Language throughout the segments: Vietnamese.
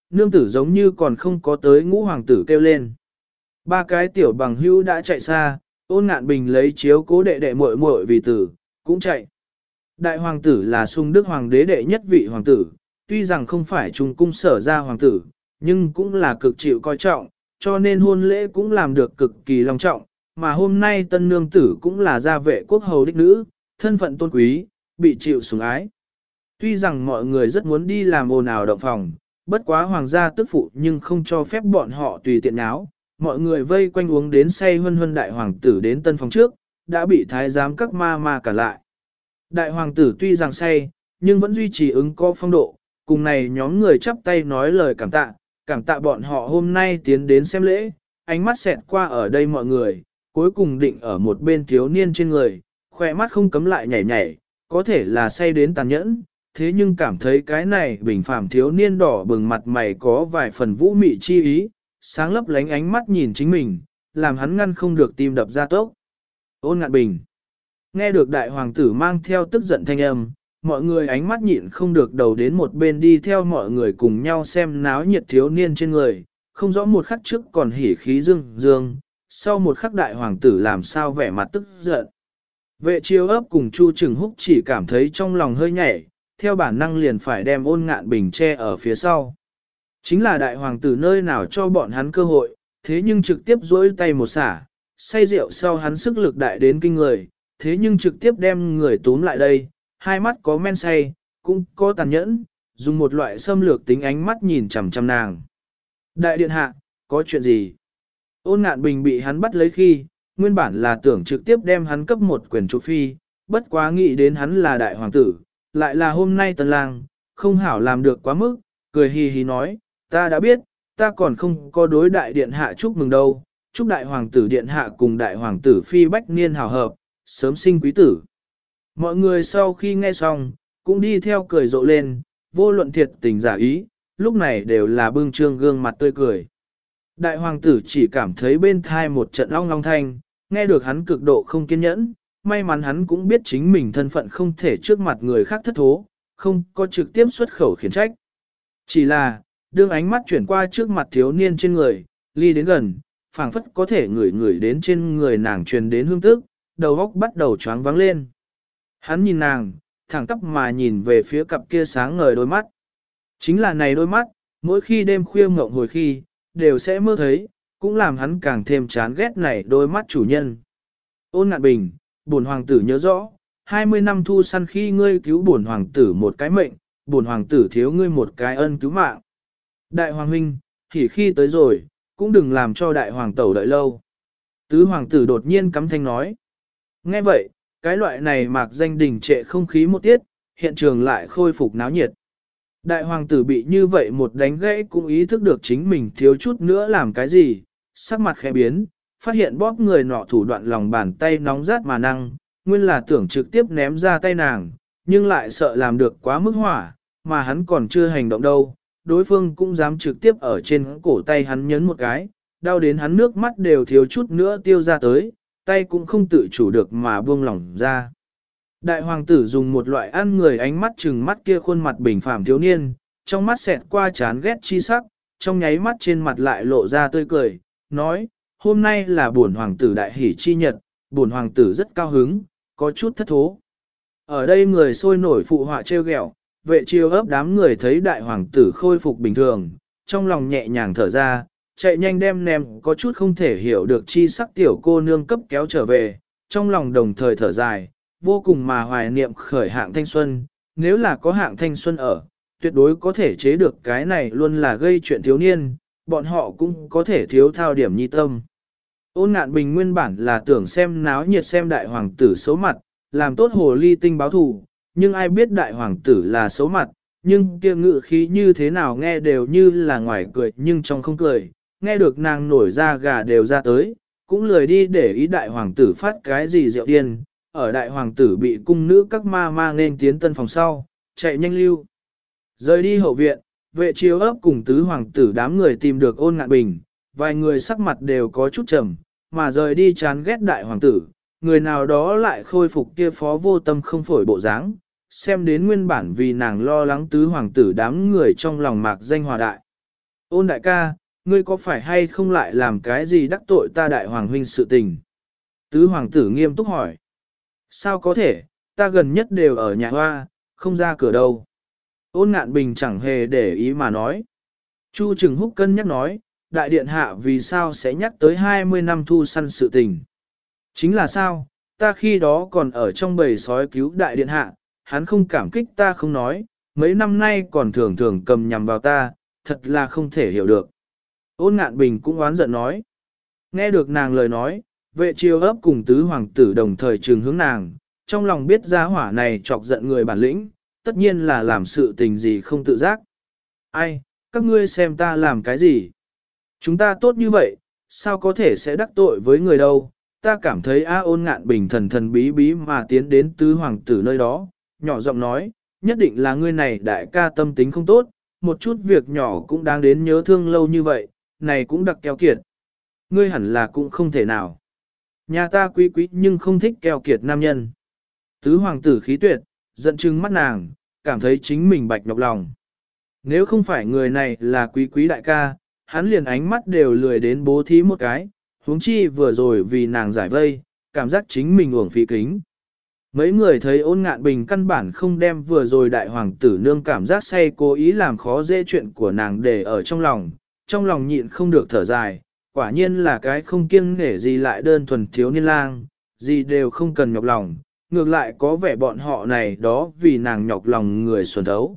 nương tử giống như còn không có tới ngũ hoàng tử kêu lên. Ba cái tiểu bằng hữu đã chạy xa, Ôn Ngạn Bình lấy chiếu cố đệ đệ muội muội vì tử, cũng chạy. Đại hoàng tử là Sung Đức hoàng đế đệ nhất vị hoàng tử, tuy rằng không phải trung cung sở ra hoàng tử, nhưng cũng là cực chịu coi trọng, cho nên hôn lễ cũng làm được cực kỳ long trọng, mà hôm nay tân nương tử cũng là gia vệ quốc hầu đích nữ, thân phận tôn quý, bị chịu sủng ái. Tuy rằng mọi người rất muốn đi làm ồn ào động phòng, bất quá hoàng gia tức phụ nhưng không cho phép bọn họ tùy tiện náo. Mọi người vây quanh uống đến say huân huân đại hoàng tử đến tân phòng trước, đã bị thái giám các ma cản lại. Đại hoàng tử tuy rằng say, nhưng vẫn duy trì ứng có phong độ, cùng này nhóm người chắp tay nói lời cảm tạ bọn họ hôm nay tiến đến xem lễ, ánh mắt xẹt qua ở đây mọi người, cuối cùng định ở một bên thiếu niên trên người, khỏe mắt không cấm lại nhảy nhảy, có thể là say đến tàn nhẫn, thế nhưng cảm thấy cái này bình phàm thiếu niên đỏ bừng mặt mày có vài phần vũ mị chi ý, sáng lấp lánh ánh mắt nhìn chính mình, làm hắn ngăn không được tim đập ra tốc. Ôn Ngạn Bình nghe được đại hoàng tử mang theo tức giận thanh âm, mọi người ánh mắt nhịn không được đầu đến một bên đi theo mọi người cùng nhau xem náo nhiệt thiếu niên trên người, không rõ một khắc trước còn hỉ khí dương, sau một khắc đại hoàng tử làm sao vẻ mặt tức giận. Vệ chiêu ấp cùng Chu Trừng Húc chỉ cảm thấy trong lòng hơi nhảy, theo bản năng liền phải đem Ôn Ngạn Bình che ở phía sau. Chính là đại hoàng tử nơi nào cho bọn hắn cơ hội, thế nhưng trực tiếp duỗi tay một xả, say rượu sau hắn sức lực đại đến kinh người, thế nhưng trực tiếp đem người túm lại đây, hai mắt có men say, cũng có tàn nhẫn, dùng một loại xâm lược tính ánh mắt nhìn chằm chằm nàng. Đại điện hạ, có chuyện gì? Ôn Ngạn Bình bị hắn bắt lấy khi, nguyên bản là tưởng trực tiếp đem hắn cấp một quyền trụ phi, bất quá nghĩ đến hắn là đại hoàng tử, lại là hôm nay tân lang, không hảo làm được quá mức, cười hì hì nói, ta đã biết, ta còn không có đối đại điện hạ chúc mừng đâu, chúc đại hoàng tử điện hạ cùng đại hoàng tử phi bách niên hào hợp, sớm sinh quý tử. Mọi người sau khi nghe xong, cũng đi theo cười rộ lên, vô luận thiệt tình giả ý, lúc này đều là bưng trương gương mặt tươi cười. Đại hoàng tử chỉ cảm thấy bên thai một trận long long thanh, nghe được hắn cực độ không kiên nhẫn, may mắn hắn cũng biết chính mình thân phận không thể trước mặt người khác thất thố, không có trực tiếp xuất khẩu khiển trách. Chỉ là, đương ánh mắt chuyển qua trước mặt thiếu niên trên người, ly đến gần, phảng phất có thể ngửi đến trên người nàng truyền đến hương tức, đầu óc bắt đầu choáng váng lên. Hắn nhìn nàng, thẳng tắp mà nhìn về phía cặp kia sáng ngời đôi mắt. Chính là này đôi mắt, mỗi khi đêm khuya ngộng hồi khi, đều sẽ mơ thấy, cũng làm hắn càng thêm chán ghét này đôi mắt chủ nhân. Ôn Ngạn Bình, bổn hoàng tử nhớ rõ, 20 năm thu săn khi ngươi cứu bổn hoàng tử một cái mệnh, bổn hoàng tử thiếu ngươi một cái ân cứu mạng. Đại hoàng huynh, thì khi tới rồi, cũng đừng làm cho đại hoàng tẩu đợi lâu. Tứ hoàng tử đột nhiên cắm thanh nói. Nghe vậy, cái loại này mạc danh đình trệ không khí một tiết, hiện trường lại khôi phục náo nhiệt. Đại hoàng tử bị như vậy một đánh gãy cũng ý thức được chính mình thiếu chút nữa làm cái gì, sắc mặt khẽ biến, phát hiện bóp người nọ thủ đoạn lòng bàn tay nóng rát mà năng, nguyên là tưởng trực tiếp ném ra tay nàng, nhưng lại sợ làm được quá mức hỏa, mà hắn còn chưa hành động đâu, đối phương cũng dám trực tiếp ở trên cổ tay hắn nhấn một cái, đau đến hắn nước mắt đều thiếu chút nữa tiêu ra tới, tay cũng không tự chủ được mà buông lỏng ra. Đại hoàng tử dùng một loại ăn người ánh mắt trừng mắt kia khuôn mặt bình phàm thiếu niên, trong mắt xẹt qua chán ghét chi sắc, trong nháy mắt trên mặt lại lộ ra tươi cười, nói, hôm nay là bổn hoàng tử đại hỷ chi nhật, bổn hoàng tử rất cao hứng, có chút thất thố. Ở đây người sôi nổi phụ họa trêu ghẹo, vệ chiêu ấp đám người thấy đại hoàng tử khôi phục bình thường, trong lòng nhẹ nhàng thở ra, chạy nhanh đem ném có chút không thể hiểu được chi sắc tiểu cô nương cấp kéo trở về, trong lòng đồng thời thở dài, vô cùng mà hoài niệm khởi hạng thanh xuân, nếu là có hạng thanh xuân ở, tuyệt đối có thể chế được cái này luôn là gây chuyện thiếu niên, bọn họ cũng có thể thiếu thao điểm nhi tâm. Ôn Ngạn Bình nguyên bản là tưởng xem náo nhiệt xem đại hoàng tử xấu mặt, làm tốt hồ ly tinh báo thù, nhưng ai biết đại hoàng tử là xấu mặt, nhưng kia ngự khí như thế nào nghe đều như là ngoài cười nhưng trong không cười, nghe được nàng nổi ra gà đều ra tới, cũng lười đi để ý đại hoàng tử phát cái gì rượu điên, ở đại hoàng tử bị cung nữ các ma nên tiến tân phòng sau, chạy nhanh lưu. Rời đi hậu viện, vệ chiếu ấp cùng tứ hoàng tử đám người tìm được Ôn Ngạn Bình, vài người sắc mặt đều có chút trầm, mà rời đi chán ghét đại hoàng tử, người nào đó lại khôi phục kia phó vô tâm không phổi bộ dáng, xem đến nguyên bản vì nàng lo lắng tứ hoàng tử đám người trong lòng mạc danh hòa đại. Ôn đại ca, ngươi có phải hay không lại làm cái gì đắc tội ta đại hoàng huynh sự tình? Tứ hoàng tử nghiêm túc hỏi. Sao có thể, ta gần nhất đều ở nhà hoa, không ra cửa đâu. Ôn ngạn bình chẳng hề để ý mà nói. Chu Trừng Húc cân nhắc nói, đại điện hạ vì sao sẽ nhắc tới 20 năm thu săn sự tình. Chính là sao, ta khi đó còn ở trong bầy sói cứu đại điện hạ, hắn không cảm kích ta không nói, mấy năm nay còn thường thường cầm nhằm vào ta, thật là không thể hiểu được. Ôn ngạn bình cũng oán giận nói. Nghe được nàng lời nói, vệ triều ấp cùng tứ hoàng tử đồng thời trừng hướng nàng, trong lòng biết gia hỏa này chọc giận người bản lĩnh, tất nhiên là làm sự tình gì không tự giác. Ai, các ngươi xem ta làm cái gì? Chúng ta tốt như vậy, sao có thể sẽ đắc tội với người đâu? Ta cảm thấy A Ôn ngạn bình thần thần bí bí mà tiến đến tứ hoàng tử nơi đó, nhỏ giọng nói, nhất định là ngươi này đại ca tâm tính không tốt, một chút việc nhỏ cũng đáng đến nhớ thương lâu như vậy, này cũng đặc keo kiệt. Ngươi hẳn là cũng không thể nào. Nhà ta quý quý nhưng không thích keo kiệt nam nhân. Tứ hoàng tử khí tuyệt, giận chừng mắt nàng, cảm thấy chính mình bạch nhọc lòng. Nếu không phải người này là quý quý đại ca, hắn liền ánh mắt đều lười đến bố thí một cái, huống chi vừa rồi vì nàng giải vây, cảm giác chính mình uổng phí kính. Mấy người thấy Ôn ngạn bình căn bản không đem vừa rồi đại hoàng tử nương cảm giác say cố ý làm khó dễ chuyện của nàng để ở trong lòng nhịn không được thở dài, quả nhiên là cái không kiêng nể gì lại đơn thuần thiếu niên lang, gì đều không cần nhọc lòng, ngược lại có vẻ bọn họ này đó vì nàng nhọc lòng người xuẩn thấu.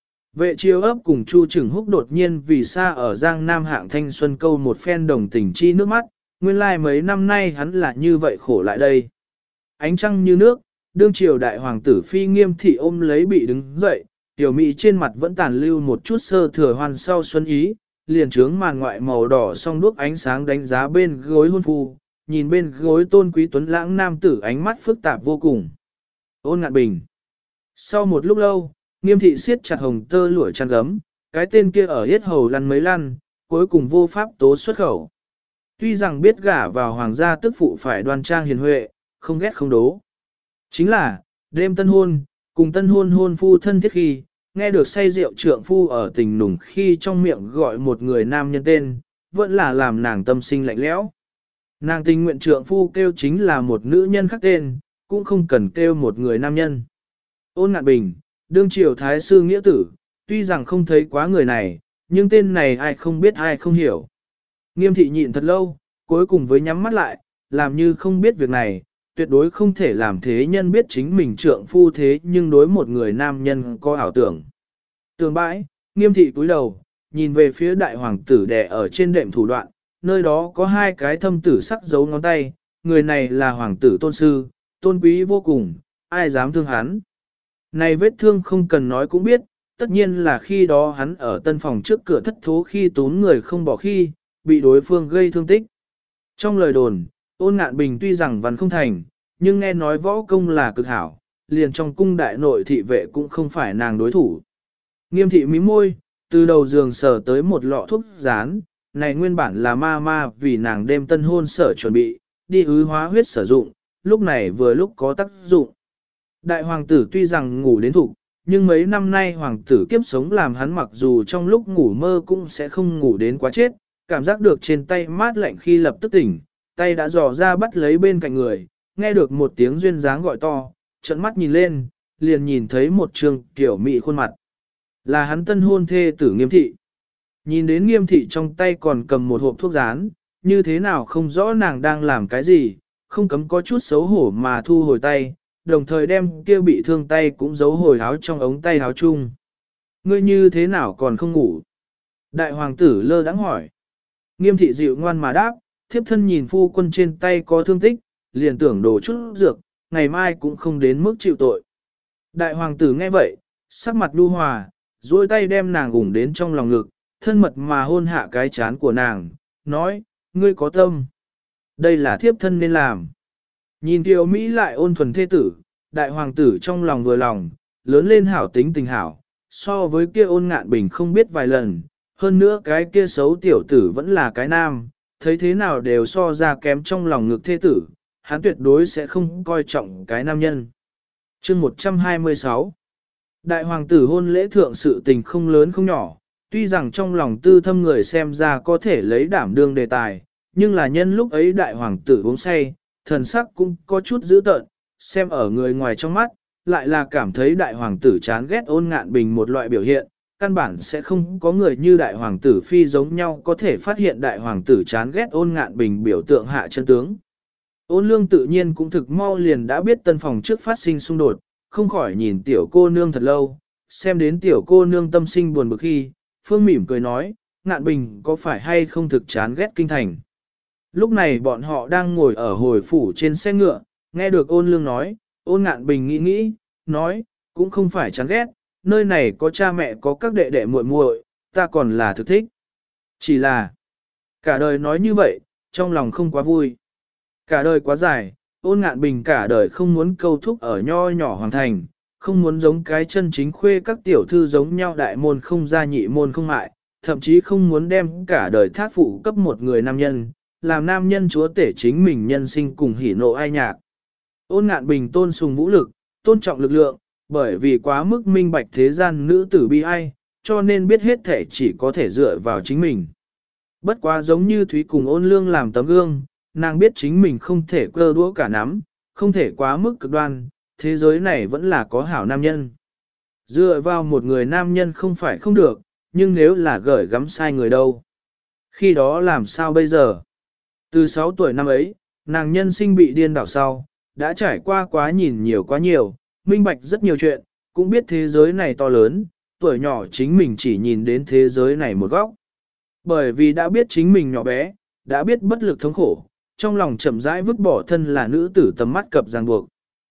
Vệ chiêu ấp cùng Chu Trừng Húc đột nhiên vì xa ở Giang Nam hạng thanh xuân câu một phen đồng tình chi nước mắt, nguyên lai mấy năm nay hắn là như vậy khổ lại đây. Ánh trăng như nước, đương triều đại hoàng tử phi nghiêm thị ôm lấy bị đứng dậy, tiểu mỹ trên mặt vẫn tàn lưu một chút sơ thừa hoàn sau xuân ý, liền trướng màn ngoại màu đỏ song đuốc ánh sáng đánh giá bên gối hôn phu, nhìn bên gối tôn quý tuấn lãng nam tử ánh mắt phức tạp vô cùng. Ôn ngạn bình. Sau một lúc lâu, nghiêm thị siết chặt hồng tơ lụa chăn gấm, cái tên kia ở hết hầu lăn mấy lăn, cuối cùng vô pháp tố xuất khẩu. Tuy rằng biết gả vào hoàng gia tức phụ phải đoan trang hiền huệ, không ghét không đố. Chính là, đêm tân hôn, cùng tân hôn hôn phu thân thiết khi, nghe được say rượu trượng phu ở tình nùng khi trong miệng gọi một người nam nhân tên, vẫn là làm nàng tâm sinh lạnh lẽo. Nàng tình nguyện trượng phu kêu chính là một nữ nhân khác tên, cũng không cần kêu một người nam nhân. Ôn ngạn bình, đương triều thái sư nghĩa tử, tuy rằng không thấy quá người này, nhưng tên này ai không biết ai không hiểu. Nghiêm thị nhịn thật lâu, cuối cùng với nhắm mắt lại, làm như không biết việc này, tuyệt đối không thể làm thế nhân biết chính mình trượng phu thế nhưng đối một người nam nhân có ảo tưởng. Tường bãi, nghiêm thị cúi đầu, nhìn về phía đại hoàng tử đè ở trên đệm thủ đoạn, nơi đó có hai cái thâm tử sắc dấu ngón tay, người này là hoàng tử tôn sư, tôn quý vô cùng, ai dám thương hắn. Này vết thương không cần nói cũng biết, tất nhiên là khi đó hắn ở tân phòng trước cửa thất thố khi tốn người không bỏ khi, bị đối phương gây thương tích. Trong lời đồn, Ôn ngạn bình tuy rằng văn không thành, nhưng nghe nói võ công là cực hảo, liền trong cung đại nội thị vệ cũng không phải nàng đối thủ. Nghiêm thị mím môi, từ đầu giường sờ tới một lọ thuốc rán, này nguyên bản là ma vì nàng đêm tân hôn sở chuẩn bị, đi ứ hóa huyết sử dụng, lúc này vừa lúc có tác dụng. Đại hoàng tử tuy rằng ngủ đến thục, nhưng mấy năm nay hoàng tử kiếp sống làm hắn mặc dù trong lúc ngủ mơ cũng sẽ không ngủ đến quá chết, cảm giác được trên tay mát lạnh khi lập tức tỉnh, tay đã dò ra bắt lấy bên cạnh người, nghe được một tiếng duyên dáng gọi to, trợn mắt nhìn lên, liền nhìn thấy một trường kiểu mị khuôn mặt. Là hắn tân hôn thê tử Nghiêm thị. Nhìn đến Nghiêm thị trong tay còn cầm một hộp thuốc rán, như thế nào không rõ nàng đang làm cái gì, không cấm có chút xấu hổ mà thu hồi tay, đồng thời đem kia bị thương tay cũng giấu hồi áo trong ống tay áo chung. Ngươi như thế nào còn không ngủ? Đại hoàng tử lơ đãng hỏi. Nghiêm thị dịu ngoan mà đáp, thiếp thân nhìn phu quân trên tay có thương tích, liền tưởng đổ chút dược, ngày mai cũng không đến mức chịu tội. Đại hoàng tử nghe vậy, sắc mặt nhu hòa, duỗi tay đem nàng gủng đến trong lòng ngực, thân mật mà hôn hạ cái chán của nàng, nói, ngươi có tâm. Đây là thiếp thân nên làm. Nhìn Kiều Mỹ lại ôn thuần thê tử, đại hoàng tử trong lòng vừa lòng, lớn lên hảo tính tình hảo, so với kia ôn ngạn bình không biết vài lần, hơn nữa cái kia xấu tiểu tử vẫn là cái nam, thấy thế nào đều so ra kém trong lòng ngực thê tử, hắn tuyệt đối sẽ không coi trọng cái nam nhân. Chương 126 Đại hoàng tử hôn lễ thượng sự tình không lớn không nhỏ, Tuy rằng trong lòng tư thâm người xem ra có thể lấy đảm đương đề tài, nhưng là nhân lúc ấy đại hoàng tử uống say, thần sắc cũng có chút dữ tợn, xem ở người ngoài trong mắt, lại là cảm thấy đại hoàng tử chán ghét Ôn Ngạn Bình một loại biểu hiện, căn bản sẽ không có người như đại hoàng tử phi giống nhau có thể phát hiện đại hoàng tử chán ghét Ôn Ngạn Bình biểu tượng hạ chân tướng. Ôn Lương tự nhiên cũng thực mau liền đã biết tân phòng trước phát sinh xung đột, không khỏi nhìn tiểu cô nương thật lâu, xem đến tiểu cô nương tâm sinh buồn bực khi, Phương mỉm cười nói, Ngạn Bình có phải hay không thực chán ghét kinh thành. Lúc này bọn họ đang ngồi ở hồi phủ trên xe ngựa, nghe được Ôn Lương nói, Ôn Ngạn Bình nghĩ nghĩ, nói, cũng không phải chán ghét, nơi này có cha mẹ có các đệ đệ muội muội, ta còn là thực thích. Chỉ là, cả đời nói như vậy, trong lòng không quá vui. Cả đời quá dài, Ôn Ngạn Bình cả đời không muốn câu thúc ở nho nhỏ hoàng thành, không muốn giống cái chân chính khuê các tiểu thư giống nhau đại môn không gia nhị môn không mại, thậm chí không muốn đem cả đời thác phụ cấp một người nam nhân, làm nam nhân chúa tể chính mình nhân sinh cùng hỉ nộ ai nhạc. Ôn Ngạn Bình tôn sùng vũ lực, tôn trọng lực lượng, bởi vì quá mức minh bạch thế gian nữ tử bi ai, cho nên biết hết thể chỉ có thể dựa vào chính mình. Bất quá giống như Thúy cùng Ôn Lương làm tấm gương, nàng biết chính mình không thể cơ đũa cả nắm, không thể quá mức cực đoan, thế giới này vẫn là có hảo nam nhân. Dựa vào một người nam nhân không phải không được, nhưng nếu là gởi gắm sai người đâu. Khi đó làm sao bây giờ? Từ 6 tuổi năm ấy, nàng nhân sinh bị điên đảo sau, đã trải qua quá nhiều, minh bạch rất nhiều chuyện, cũng biết thế giới này to lớn, tuổi nhỏ chính mình chỉ nhìn đến thế giới này một góc. Bởi vì đã biết chính mình nhỏ bé, đã biết bất lực thống khổ, trong lòng chậm rãi vứt bỏ thân là nữ tử tầm mắt cập ràng buộc.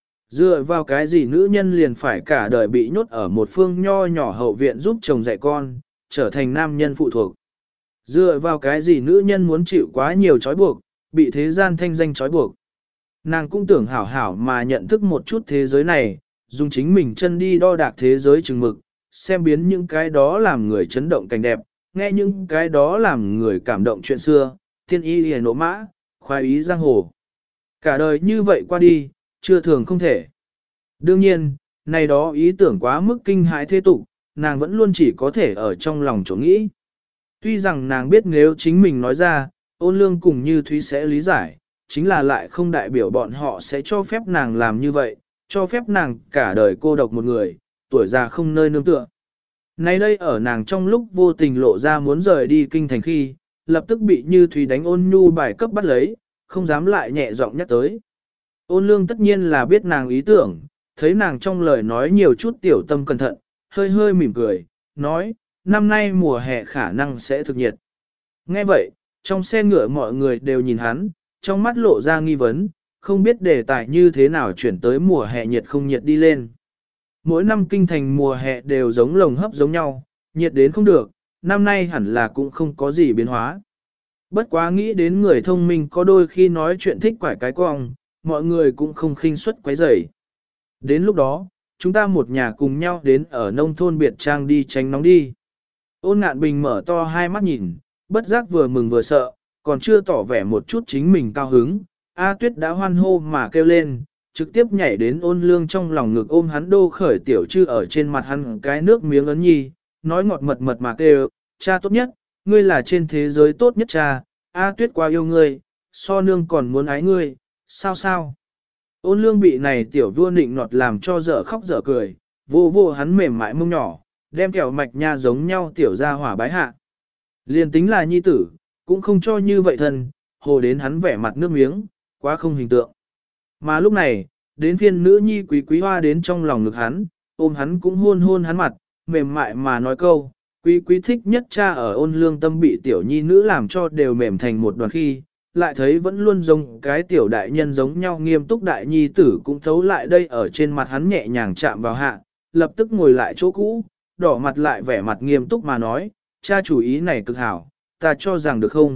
Dựa vào cái gì nữ nhân liền phải cả đời bị nhốt ở một phương nho nhỏ hậu viện giúp chồng dạy con, trở thành nam nhân phụ thuộc. Dựa vào cái gì nữ nhân muốn chịu quá nhiều trói buộc, bị thế gian thanh danh trói buộc. Nàng cũng tưởng hảo hảo mà nhận thức một chút thế giới này, dùng chính mình chân đi đo đạc thế giới chừng mực, xem biến những cái đó làm người chấn động cảnh đẹp, nghe những cái đó làm người cảm động chuyện xưa, thiên y hề nộ mã, khoái ý giang hồ. Cả đời như vậy qua đi, chưa thường không thể. Đương nhiên, này đó ý tưởng quá mức kinh hãi thế tục, nàng vẫn luôn chỉ có thể ở trong lòng chỗ nghĩ. Tuy rằng nàng biết nếu chính mình nói ra, Ôn Lương cùng Như Thúy sẽ lý giải, chính là lại không đại biểu bọn họ sẽ cho phép nàng làm như vậy, cho phép nàng cả đời cô độc một người, tuổi già không nơi nương tựa. Nay đây ở nàng trong lúc vô tình lộ ra muốn rời đi kinh thành khi, lập tức bị Như Thúy đánh Ôn Nhu bài cấp bắt lấy, không dám lại nhẹ giọng nhắc tới. Ôn Lương tất nhiên là biết nàng ý tưởng, thấy nàng trong lời nói nhiều chút tiểu tâm cẩn thận, hơi hơi mỉm cười, nói, năm nay mùa hè khả năng sẽ thực nhiệt. Nghe vậy, trong xe ngựa mọi người đều nhìn hắn, trong mắt lộ ra nghi vấn, không biết đề tài như thế nào chuyển tới mùa hè nhiệt không nhiệt đi lên. Mỗi năm kinh thành mùa hè đều giống lồng hấp giống nhau, nhiệt đến không được, năm nay hẳn là cũng không có gì biến hóa. Bất quá nghĩ đến người thông minh có đôi khi nói chuyện thích quải cái cong, mọi người cũng không khinh suất quấy rầy. Đến lúc đó, chúng ta một nhà cùng nhau đến ở nông thôn biệt trang đi tránh nóng đi. Ôn Ngạn Bình mở to hai mắt nhìn, bất giác vừa mừng vừa sợ, còn chưa tỏ vẻ một chút chính mình cao hứng. A Tuyết đã hoan hô mà kêu lên, trực tiếp nhảy đến Ôn Lương trong lòng ngực ôm hắn đô khởi tiểu chư ở trên mặt hắn cái nước miếng ấn nhi, nói ngọt mật mật mà kêu, cha tốt nhất, ngươi là trên thế giới tốt nhất cha, A Tuyết quá yêu ngươi, so nương còn muốn ái ngươi, sao sao. Ôn Lương bị này tiểu vua nịnh nọt làm cho dở khóc dở cười, vô vô hắn mềm mại mông nhỏ, đem kẹo mạch nha giống nhau tiểu ra hỏa bái hạ. Liên tính là nhi tử, cũng không cho như vậy thân, hồ đến hắn vẻ mặt nước miếng, quá không hình tượng. Mà lúc này, đến phiên nữ nhi quý quý hoa đến trong lòng ngực hắn, ôm hắn cũng hôn hôn hắn mặt, mềm mại mà nói câu, quý quý thích nhất cha ở Ôn Lương tâm bị tiểu nhi nữ làm cho đều mềm thành một đoàn khi, lại thấy vẫn luôn giống cái tiểu đại nhân giống nhau nghiêm túc đại nhi tử cũng thấu lại đây ở trên mặt hắn nhẹ nhàng chạm vào hạ, lập tức ngồi lại chỗ cũ, đỏ mặt lại vẻ mặt nghiêm túc mà nói, cha chủ ý này cực hảo, ta cho rằng được không?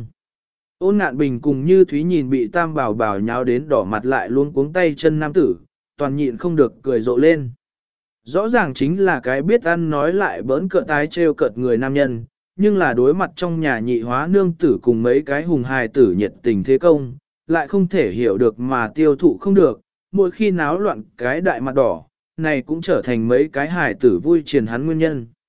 Ôn Ngạn Bình cùng Như Thúy nhìn bị Tam Bảo Bảo nháo đến đỏ mặt lại luôn cuống tay chân nam tử, toàn nhịn không được cười rộ lên. Rõ ràng chính là cái biết ăn nói lại bỡn cợt tái trêu cợt người nam nhân, nhưng là đối mặt trong nhà nhị hóa nương tử cùng mấy cái hùng hài tử nhiệt tình thế công, lại không thể hiểu được mà tiêu thụ không được, mỗi khi náo loạn cái đại mặt đỏ, này cũng trở thành mấy cái hài tử vui triền hắn nguyên nhân.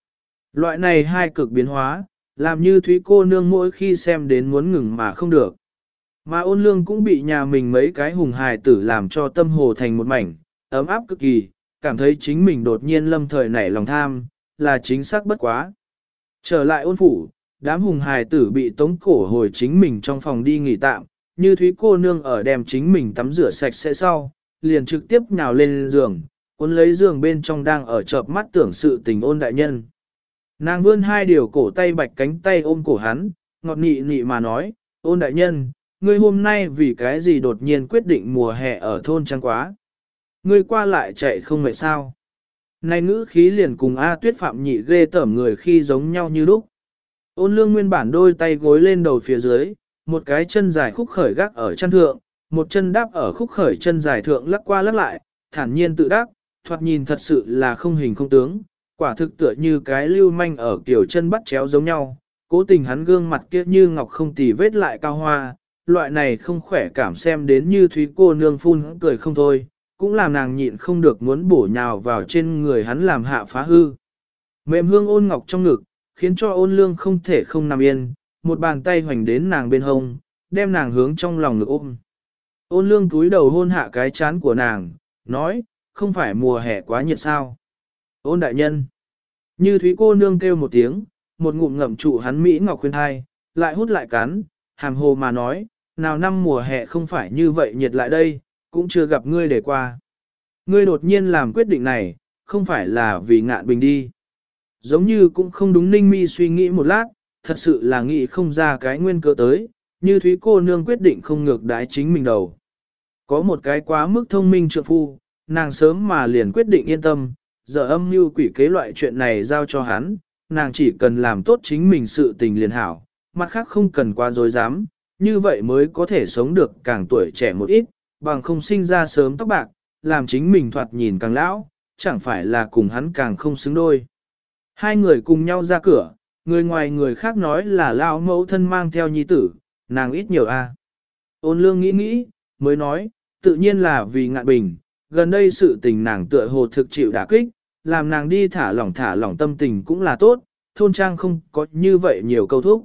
Loại này hai cực biến hóa, làm như Thúy cô nương mỗi khi xem đến muốn ngừng mà không được. Mà ôn lương cũng bị nhà mình mấy cái hùng hài tử làm cho tâm hồ thành một mảnh, ấm áp cực kỳ, cảm thấy chính mình đột nhiên lâm thời nảy lòng tham, là chính xác bất quá. Trở lại ôn phủ, đám hùng hài tử bị tống cổ hồi chính mình trong phòng đi nghỉ tạm, như Thúy cô nương ở đem chính mình tắm rửa sạch sẽ sau, liền trực tiếp nhào lên giường, cuốn lấy giường bên trong đang ở chợp mắt tưởng sự tình ôn đại nhân. Nàng vươn hai điều cổ tay bạch cánh tay ôm cổ hắn, ngọt nị nị mà nói, ôn đại nhân, ngươi hôm nay vì cái gì đột nhiên quyết định mùa hè ở thôn trăng quá. Ngươi qua lại chạy không mệt sao. Này ngữ khí liền cùng A Tuyết Phạm nhị ghê tởm người khi giống nhau như lúc. Ôn lương nguyên bản đôi tay gối lên đầu phía dưới, một cái chân dài khúc khởi gác ở chân thượng, một chân đáp ở khúc khởi chân dài thượng lắc qua lắc lại, thản nhiên tự đắc, thoạt nhìn thật sự là không hình không tướng, quả thực tựa như cái lưu manh ở kiểu chân bắt chéo giống nhau. Cố tình hắn gương mặt kia như ngọc không tì vết lại cao hoa, loại này không khỏe cảm xem đến như Thúy cô nương phun cười không thôi, cũng làm nàng nhịn không được muốn bổ nhào vào trên người hắn làm hạ phá hư. Mềm hương ôn ngọc trong ngực, khiến cho ôn lương không thể không nằm yên, một bàn tay hoành đến nàng bên hông, đem nàng hướng trong lòng ngực ôm. Ôn lương túi đầu hôn hạ cái chán của nàng, nói, không phải mùa hè quá nhiệt sao. Ôn đại nhân, như Thúy cô nương kêu một tiếng, một ngụm ngậm trụ hắn Mỹ ngọc khuyên thai, lại hút lại cắn, hàm hồ mà nói, nào năm mùa hè không phải như vậy nhiệt lại đây, cũng chưa gặp ngươi để qua. Ngươi đột nhiên làm quyết định này, không phải là vì ngạn bình đi. Giống như cũng không đúng ninh mi suy nghĩ một lát, thật sự là nghĩ không ra cái nguyên cớ tới, như Thúy cô nương quyết định không ngược đái chính mình đầu. Có một cái quá mức thông minh trượng phu, nàng sớm mà liền quyết định yên tâm, giờ âm mưu quỷ kế loại chuyện này giao cho hắn, nàng chỉ cần làm tốt chính mình sự tình liền hảo, mặt khác không cần quá dối dám, như vậy mới có thể sống được càng tuổi trẻ một ít, bằng không sinh ra sớm tóc bạc, làm chính mình thoạt nhìn càng lão, chẳng phải là cùng hắn càng không xứng đôi. Hai người cùng nhau ra cửa, người ngoài người khác nói là lão mẫu thân mang theo nhi tử, nàng ít nhiều a. Ôn lương nghĩ nghĩ, mới nói, tự nhiên là vì ngạn bình, gần đây sự tình nàng tựa hồ thực chịu đả kích, làm nàng đi thả lỏng tâm tình cũng là tốt, thôn trang không có như vậy nhiều câu thúc.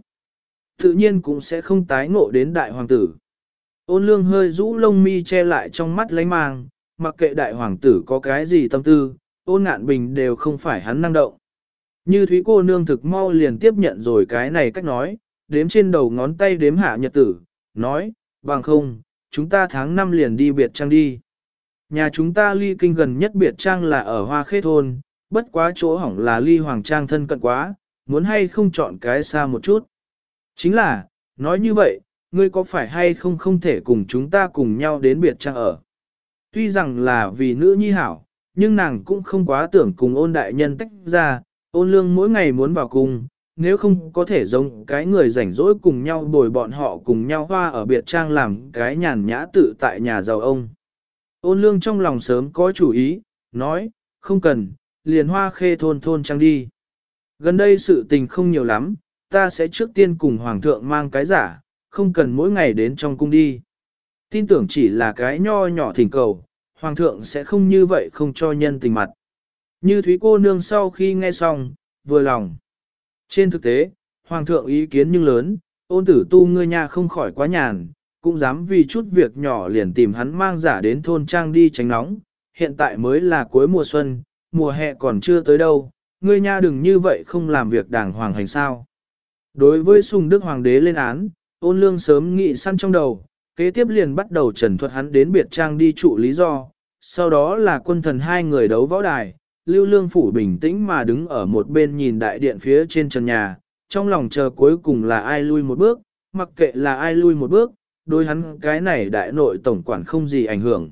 Tự nhiên cũng sẽ không tái ngộ đến đại hoàng tử. Ôn lương hơi rũ lông mi che lại trong mắt lánh mang, mặc kệ đại hoàng tử có cái gì tâm tư, ôn ngạn bình đều không phải hắn năng động. Như Thúy cô nương thực mau liền tiếp nhận rồi cái này cách nói, đếm trên đầu ngón tay đếm hạ nhật tử, nói, bằng không, chúng ta tháng 5 liền đi biệt trang đi. Nhà chúng ta ly kinh gần nhất biệt trang là ở Hoa Khê Thôn, bất quá chỗ hỏng là ly hoàng trang thân cận quá, muốn hay không chọn cái xa một chút. Chính là, nói như vậy, ngươi có phải hay không không thể cùng chúng ta cùng nhau đến biệt trang ở. Tuy rằng là vì nữ nhi hảo, nhưng nàng cũng không quá tưởng cùng ôn đại nhân tách ra, ôn lương mỗi ngày muốn vào cùng, nếu không có thể giống cái người rảnh rỗi cùng nhau bồi bọn họ cùng nhau hoa ở biệt trang làm cái nhàn nhã tự tại nhà giàu ông. Ôn lương trong lòng sớm có chủ ý, nói, không cần, liền Hoa Khê thôn trang đi. Gần đây sự tình không nhiều lắm, ta sẽ trước tiên cùng hoàng thượng mang cái giả, không cần mỗi ngày đến trong cung đi. Tin tưởng chỉ là cái nho nhỏ thỉnh cầu, hoàng thượng sẽ không như vậy không cho nhân tình mặt. Như Thúy cô nương sau khi nghe xong, vừa lòng. Trên thực tế, hoàng thượng ý kiến nhưng lớn, ôn tử tu ngươi nha không khỏi quá nhàn, cũng dám vì chút việc nhỏ liền tìm hắn mang giả đến thôn trang đi tránh nóng. Hiện tại mới là cuối mùa xuân, mùa hè còn chưa tới đâu, ngươi nha đừng như vậy không làm việc đàng hoàng hành sao. Đối với Sùng Đức Hoàng đế lên án, ôn lương sớm nghị săn trong đầu, kế tiếp liền bắt đầu trần thuật hắn đến biệt trang đi trụ lý do, sau đó là quân thần hai người đấu võ đài, Lưu Lương Phủ bình tĩnh mà đứng ở một bên nhìn đại điện phía trên trần nhà, trong lòng chờ cuối cùng là ai lui một bước, mặc kệ là ai lui một bước, đối hắn cái này đại nội tổng quản không gì ảnh hưởng.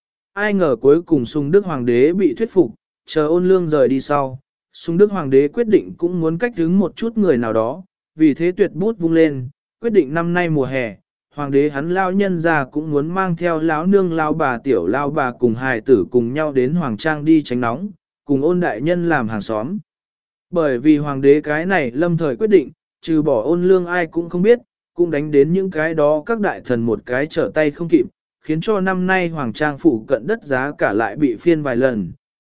Ai ngờ cuối cùng Sùng Đức Hoàng đế bị thuyết phục, chờ ôn lương rời đi sau, Sùng Đức Hoàng đế quyết định cũng muốn cách đứng một chút người nào đó, vì thế tuyệt bút vung lên, quyết định năm nay mùa hè, Hoàng đế hắn lao nhân ra cũng muốn mang theo lão nương lao bà tiểu lao bà cùng hài tử cùng nhau đến Hoàng Trang đi tránh nóng, cùng ôn đại nhân làm hàng xóm. Bởi vì Hoàng đế cái này lâm thời quyết định, trừ bỏ ôn lương ai cũng không biết, cũng đánh đến những cái đó các đại thần một cái trở tay không kịp, khiến cho năm nay Hoàng Trang phủ cận đất giá cả lại bị phiên vài lần,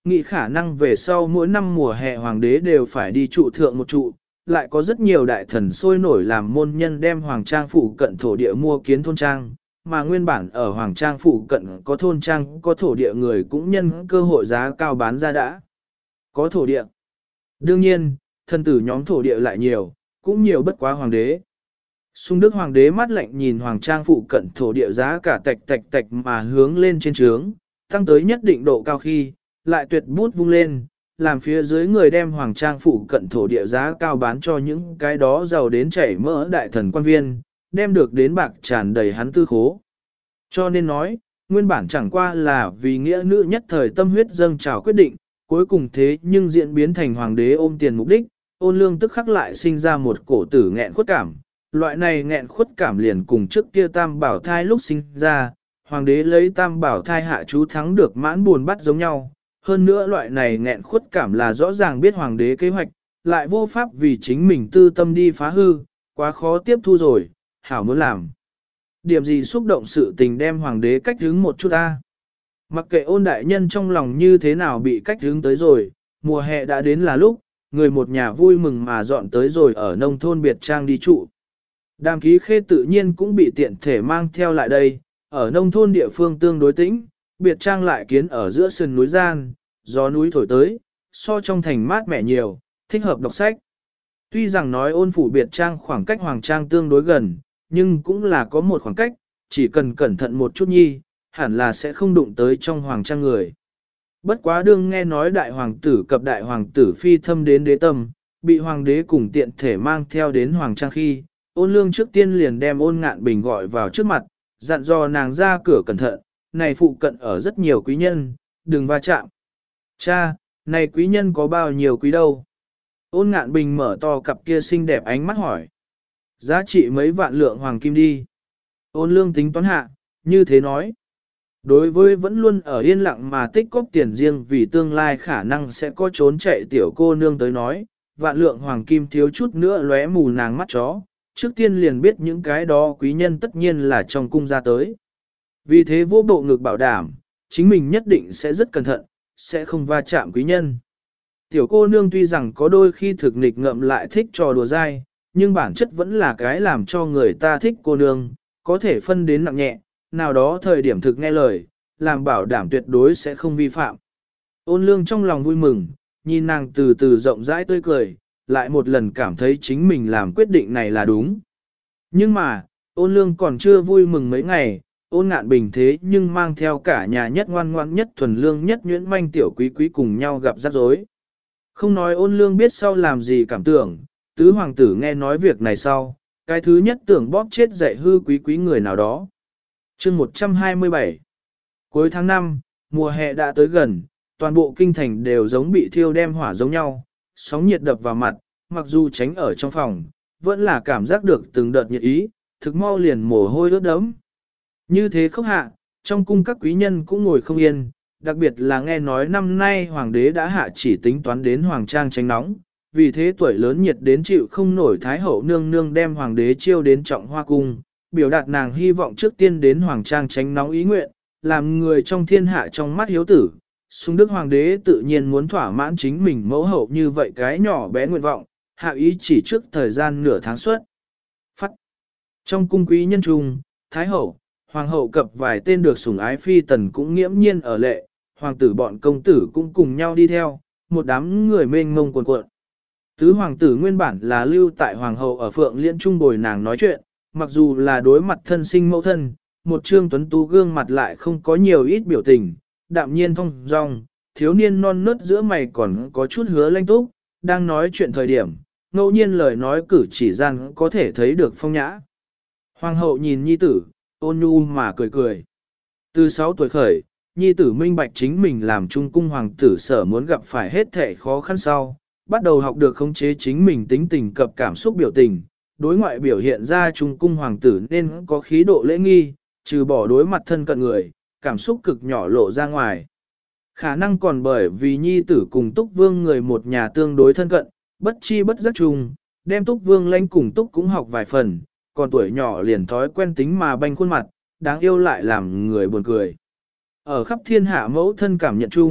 nghĩ khả năng về sau mỗi năm mùa hè hoàng đế đều phải đi trụ thượng một trụ, lại có rất nhiều đại thần sôi nổi làm môn nhân đem hoàng trang phụ cận thổ địa mua kiến thôn trang, mà nguyên bản ở hoàng trang phụ cận có thôn trang có thổ địa người cũng nhân cơ hội giá cao bán ra đã. Có thổ địa. Đương nhiên, thân tử nhóm thổ địa lại nhiều, cũng nhiều bất quá hoàng đế. Xung Đức hoàng đế mắt lạnh nhìn hoàng trang phụ cận thổ địa giá cả tạch tạch tạch mà hướng lên trên trướng, tăng tới nhất định độ cao khi, lại tuyệt bút vung lên, làm phía dưới người đem hoàng trang phụ cận thổ địa giá cao bán cho những cái đó giàu đến chảy mỡ đại thần quan viên, đem được đến bạc tràn đầy hắn tư khố. Cho nên nói, nguyên bản chẳng qua là vì nghĩa nữ nhất thời tâm huyết dâng trào quyết định, cuối cùng thế nhưng diễn biến thành hoàng đế ôm tiền mục đích, Ôn Lương tức khắc lại sinh ra một cổ tử nghẹn khuất cảm. Loại này nghẹn khuất cảm liền cùng trước kia tam bảo thai lúc sinh ra, hoàng đế lấy tam bảo thai hạ chú thắng được mãn buồn bắt giống nhau. Hơn nữa loại này nghẹn khuất cảm là rõ ràng biết hoàng đế kế hoạch, lại vô pháp vì chính mình tư tâm đi phá hư, quá khó tiếp thu rồi, hảo muốn làm. Điểm gì xúc động sự tình đem hoàng đế cách hướng một chút ta. Mặc kệ Ôn đại nhân trong lòng như thế nào bị cách hướng tới rồi, mùa hè đã đến là lúc, người một nhà vui mừng mà dọn tới rồi ở nông thôn biệt trang đi trụ. Đàm Ký Khê tự nhiên cũng bị tiện thể mang theo lại đây, ở nông thôn địa phương tương đối tĩnh, biệt trang lại kiến ở giữa sườn núi gian, gió núi thổi tới, so trong thành mát mẻ nhiều, thích hợp đọc sách. Tuy rằng nói Ôn phủ biệt trang khoảng cách hoàng trang tương đối gần, nhưng cũng là có một khoảng cách, chỉ cần cẩn thận một chút nhi, hẳn là sẽ không đụng tới trong hoàng trang người. Bất quá đương nghe nói đại hoàng tử cập đại hoàng tử phi thâm đến đế tâm, bị hoàng đế cùng tiện thể mang theo đến hoàng trang khi, Ôn Lương trước tiên liền đem Ôn Ngạn Bình gọi vào trước mặt, dặn dò nàng ra cửa cẩn thận, này phụ cận ở rất nhiều quý nhân, đừng va chạm. Cha, này quý nhân có bao nhiêu quý đâu? Ôn Ngạn Bình mở to cặp kia xinh đẹp ánh mắt hỏi. Giá trị mấy vạn lượng hoàng kim đi. Ôn Lương tính toán hạ, như thế nói. Đối với vẫn luôn ở yên lặng mà tích cóp tiền riêng vì tương lai khả năng sẽ có trốn chạy tiểu cô nương tới nói, vạn lượng hoàng kim thiếu chút nữa lóe mù nàng mắt chó, trước tiên liền biết những cái đó quý nhân tất nhiên là trong cung ra tới. Vì thế vô bộ ngực bảo đảm, chính mình nhất định sẽ rất cẩn thận, sẽ không va chạm quý nhân. Tiểu cô nương tuy rằng có đôi khi thực nghịch ngợm lại thích trò đùa dai, nhưng bản chất vẫn là cái làm cho người ta thích cô nương, có thể phân đến nặng nhẹ, nào đó thời điểm thực nghe lời, làm bảo đảm tuyệt đối sẽ không vi phạm. Ôn Lương trong lòng vui mừng, nhìn nàng từ từ rộng rãi tươi cười, lại một lần cảm thấy chính mình làm quyết định này là đúng. Nhưng mà, Ôn Lương còn chưa vui mừng mấy ngày, Ôn Ngạn Bình thế nhưng mang theo cả nhà nhất ngoan ngoãn nhất thuần lương nhất nhuyễn manh tiểu quý quý cùng nhau gặp rắc rối. Không nói Ôn Lương biết sau làm gì cảm tưởng, tứ hoàng tử nghe nói việc này sau, cái thứ nhất tưởng bóp chết dạy hư quý quý người nào đó. Chương 127 Cuối tháng 5, mùa hè đã tới gần, toàn bộ kinh thành đều giống bị thiêu đem hỏa giống nhau, sóng nhiệt đập vào mặt, mặc dù tránh ở trong phòng, vẫn là cảm giác được từng đợt nhiệt ý, thực mau liền mồ hôi ướt đẫm. Như thế không hạ, trong cung các quý nhân cũng ngồi không yên, đặc biệt là nghe nói năm nay hoàng đế đã hạ chỉ tính toán đến hoàng trang tránh nóng, vì thế tuổi lớn nhiệt đến chịu không nổi thái hậu nương nương đem hoàng đế chiêu đến trọng hoa cung, biểu đạt nàng hy vọng trước tiên đến hoàng trang tránh nóng ý nguyện, làm người trong thiên hạ trong mắt hiếu tử. Xung Đức hoàng đế tự nhiên muốn thỏa mãn chính mình mẫu hậu như vậy cái nhỏ bé nguyện vọng, hạ ý chỉ trước thời gian nửa tháng suốt. Phát. Trong cung quý nhân trung, thái hậu, hoàng hậu cập vài tên được sủng ái phi tần cũng nghiễm nhiên ở lệ, hoàng tử bọn công tử cũng cùng nhau đi theo, một đám người mênh mông cuồn cuộn. Tứ hoàng tử nguyên bản là lưu tại hoàng hậu ở Phượng Liên Trung bồi nàng nói chuyện, mặc dù là đối mặt thân sinh mẫu thân, một trương tuấn tú gương mặt lại không có nhiều ít biểu tình, đạm nhiên thong dong, thiếu niên non nớt giữa mày còn có chút hứa lanh túc, đang nói chuyện thời điểm, ngẫu nhiên lời nói cử chỉ gian có thể thấy được phong nhã. Hoàng hậu nhìn nhi tử, ôn nhu mà cười cười. Từ 6 tuổi khởi, nhi tử minh bạch chính mình làm trung cung hoàng tử sở muốn gặp phải hết thảy khó khăn sau, bắt đầu học được khống chế chính mình tính tình cập cảm xúc biểu tình, đối ngoại biểu hiện ra trung cung hoàng tử nên có khí độ lễ nghi, trừ bỏ đối mặt thân cận người, cảm xúc cực nhỏ lộ ra ngoài. Khả năng còn bởi vì nhi tử cùng Túc Vương người một nhà tương đối thân cận, bất chi bất giác chung, đem Túc Vương lãnh cùng Túc cũng học vài phần, còn tuổi nhỏ liền thói quen tính mà banh khuôn mặt, đáng yêu lại làm người buồn cười. Ở khắp thiên hạ mẫu thân cảm nhận chung,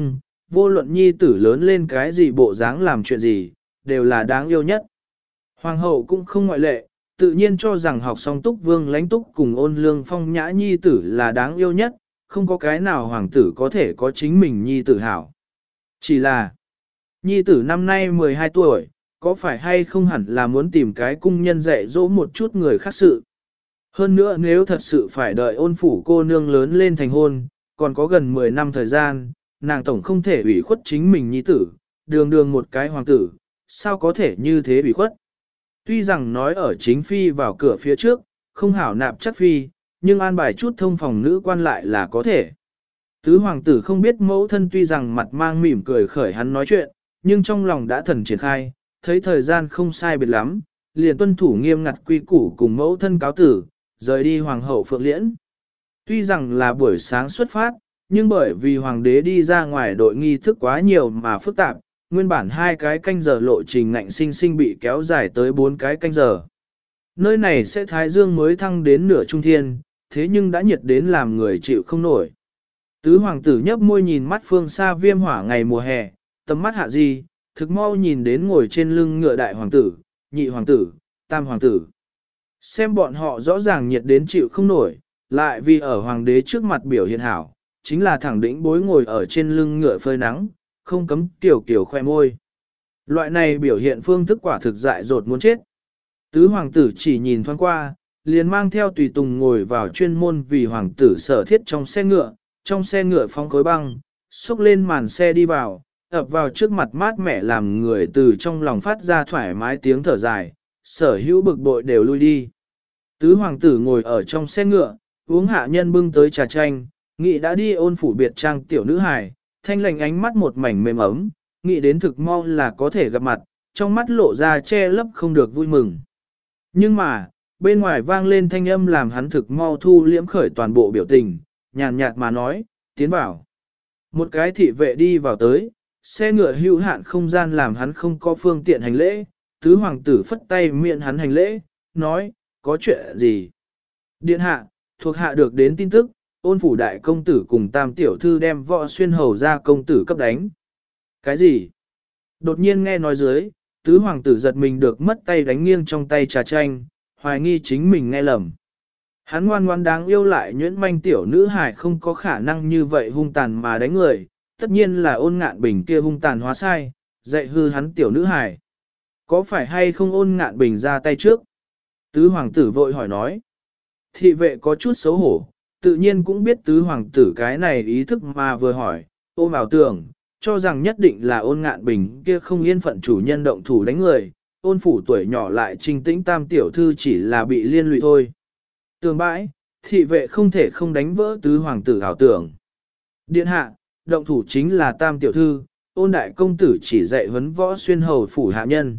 vô luận nhi tử lớn lên cái gì bộ dáng làm chuyện gì, đều là đáng yêu nhất. Hoàng hậu cũng không ngoại lệ, tự nhiên cho rằng học xong túc vương lãnh túc cùng ôn lương phong nhã nhi tử là đáng yêu nhất, không có cái nào hoàng tử có thể có chính mình nhi tử hảo. Chỉ là, nhi tử năm nay 12 tuổi, có phải hay không hẳn là muốn tìm cái cung nhân dạy dỗ một chút người khác sự. Hơn nữa nếu thật sự phải đợi ôn phủ cô nương lớn lên thành hôn, còn có gần 10 năm thời gian, nàng tổng không thể ủy khuất chính mình nhi tử, đường đường một cái hoàng tử, sao có thể như thế ủy khuất. Tuy rằng nói ở chính phi vào cửa phía trước, không hảo nạp chắc phi, nhưng an bài chút thông phòng nữ quan lại là có thể. Tứ hoàng tử không biết mẫu thân tuy rằng mặt mang mỉm cười khởi hắn nói chuyện, nhưng trong lòng đã thần triển khai, thấy thời gian không sai biệt lắm, liền tuân thủ nghiêm ngặt quy củ cùng mẫu thân cáo tử, rời đi hoàng hậu phượng liễn. Tuy rằng là buổi sáng xuất phát, nhưng bởi vì hoàng đế đi ra ngoài đội nghi thức quá nhiều mà phức tạp, nguyên bản 2 cái canh giờ lộ trình ngạnh sinh sinh bị kéo dài tới 4 cái canh giờ. Nơi này sẽ thái dương mới thăng đến nửa trung thiên, thế nhưng đã nhiệt đến làm người chịu không nổi. Tứ hoàng tử nhấp môi nhìn mắt phương xa viêm hỏa ngày mùa hè, tầm mắt hạ gì, thực mau nhìn đến ngồi trên lưng ngựa đại hoàng tử, nhị hoàng tử, tam hoàng tử. Xem bọn họ rõ ràng nhiệt đến chịu không nổi, lại vì ở hoàng đế trước mặt biểu hiện hảo, chính là thẳng đỉnh bối ngồi ở trên lưng ngựa phơi nắng, không cấm kiểu kiểu khoe môi. Loại này biểu hiện phương thức quả thực dại dột muốn chết. Tứ hoàng tử chỉ nhìn thoáng qua, liền mang theo tùy tùng ngồi vào chuyên môn vì hoàng tử sở thiết trong xe ngựa phóng khối băng, xúc lên màn xe đi vào, ập vào trước mặt mát mẻ làm người từ trong lòng phát ra thoải mái tiếng thở dài, sở hữu bực bội đều lui đi. Tứ hoàng tử ngồi ở trong xe ngựa, uống hạ nhân bưng tới trà chanh, nghĩ đã đi ôn phủ biệt trang tiểu nữ hài, thanh lành ánh mắt một mảnh mềm ấm, nghĩ đến thực mau là có thể gặp mặt, trong mắt lộ ra che lấp không được vui mừng. Nhưng mà, bên ngoài vang lên thanh âm làm hắn thực mau thu liễm khởi toàn bộ biểu tình, nhàn nhạt mà nói, tiến vào. Một cái thị vệ đi vào tới, xe ngựa hữu hạn không gian làm hắn không có phương tiện hành lễ, tứ hoàng tử phất tay miệng hắn hành lễ, nói, có chuyện gì? Điện hạ, thuộc hạ được đến tin tức, ôn phủ đại công tử cùng tam tiểu thư đem võ xuyên hầu ra công tử cấp đánh. Cái gì? Đột nhiên nghe nói dưới, tứ hoàng tử giật mình được mất tay đánh nghiêng trong tay trà chanh, hoài nghi chính mình nghe lầm. Hắn ngoan ngoan đáng yêu lại nhuyễn manh tiểu nữ hài không có khả năng như vậy hung tàn mà đánh người, tất nhiên là ôn ngạn bình kia hung tàn hóa sai, dạy hư hắn tiểu nữ hài. Có phải hay không ôn ngạn bình ra tay trước? Tứ hoàng tử vội hỏi nói. Thị vệ có chút xấu hổ, tự nhiên cũng biết tứ hoàng tử cái này ý thức mà vừa hỏi, ôm ảo tưởng, cho rằng nhất định là ôn ngạn bình kia không yên phận chủ nhân động thủ đánh người, ôn phủ tuổi nhỏ lại trinh tĩnh tam tiểu thư chỉ là bị liên lụy thôi. Tường bãi, thị vệ không thể không đánh vỡ tứ hoàng tử ảo tưởng. Điện hạ, động thủ chính là tam tiểu thư, ôn đại công tử chỉ dạy huấn võ xuyên hầu phủ hạ nhân.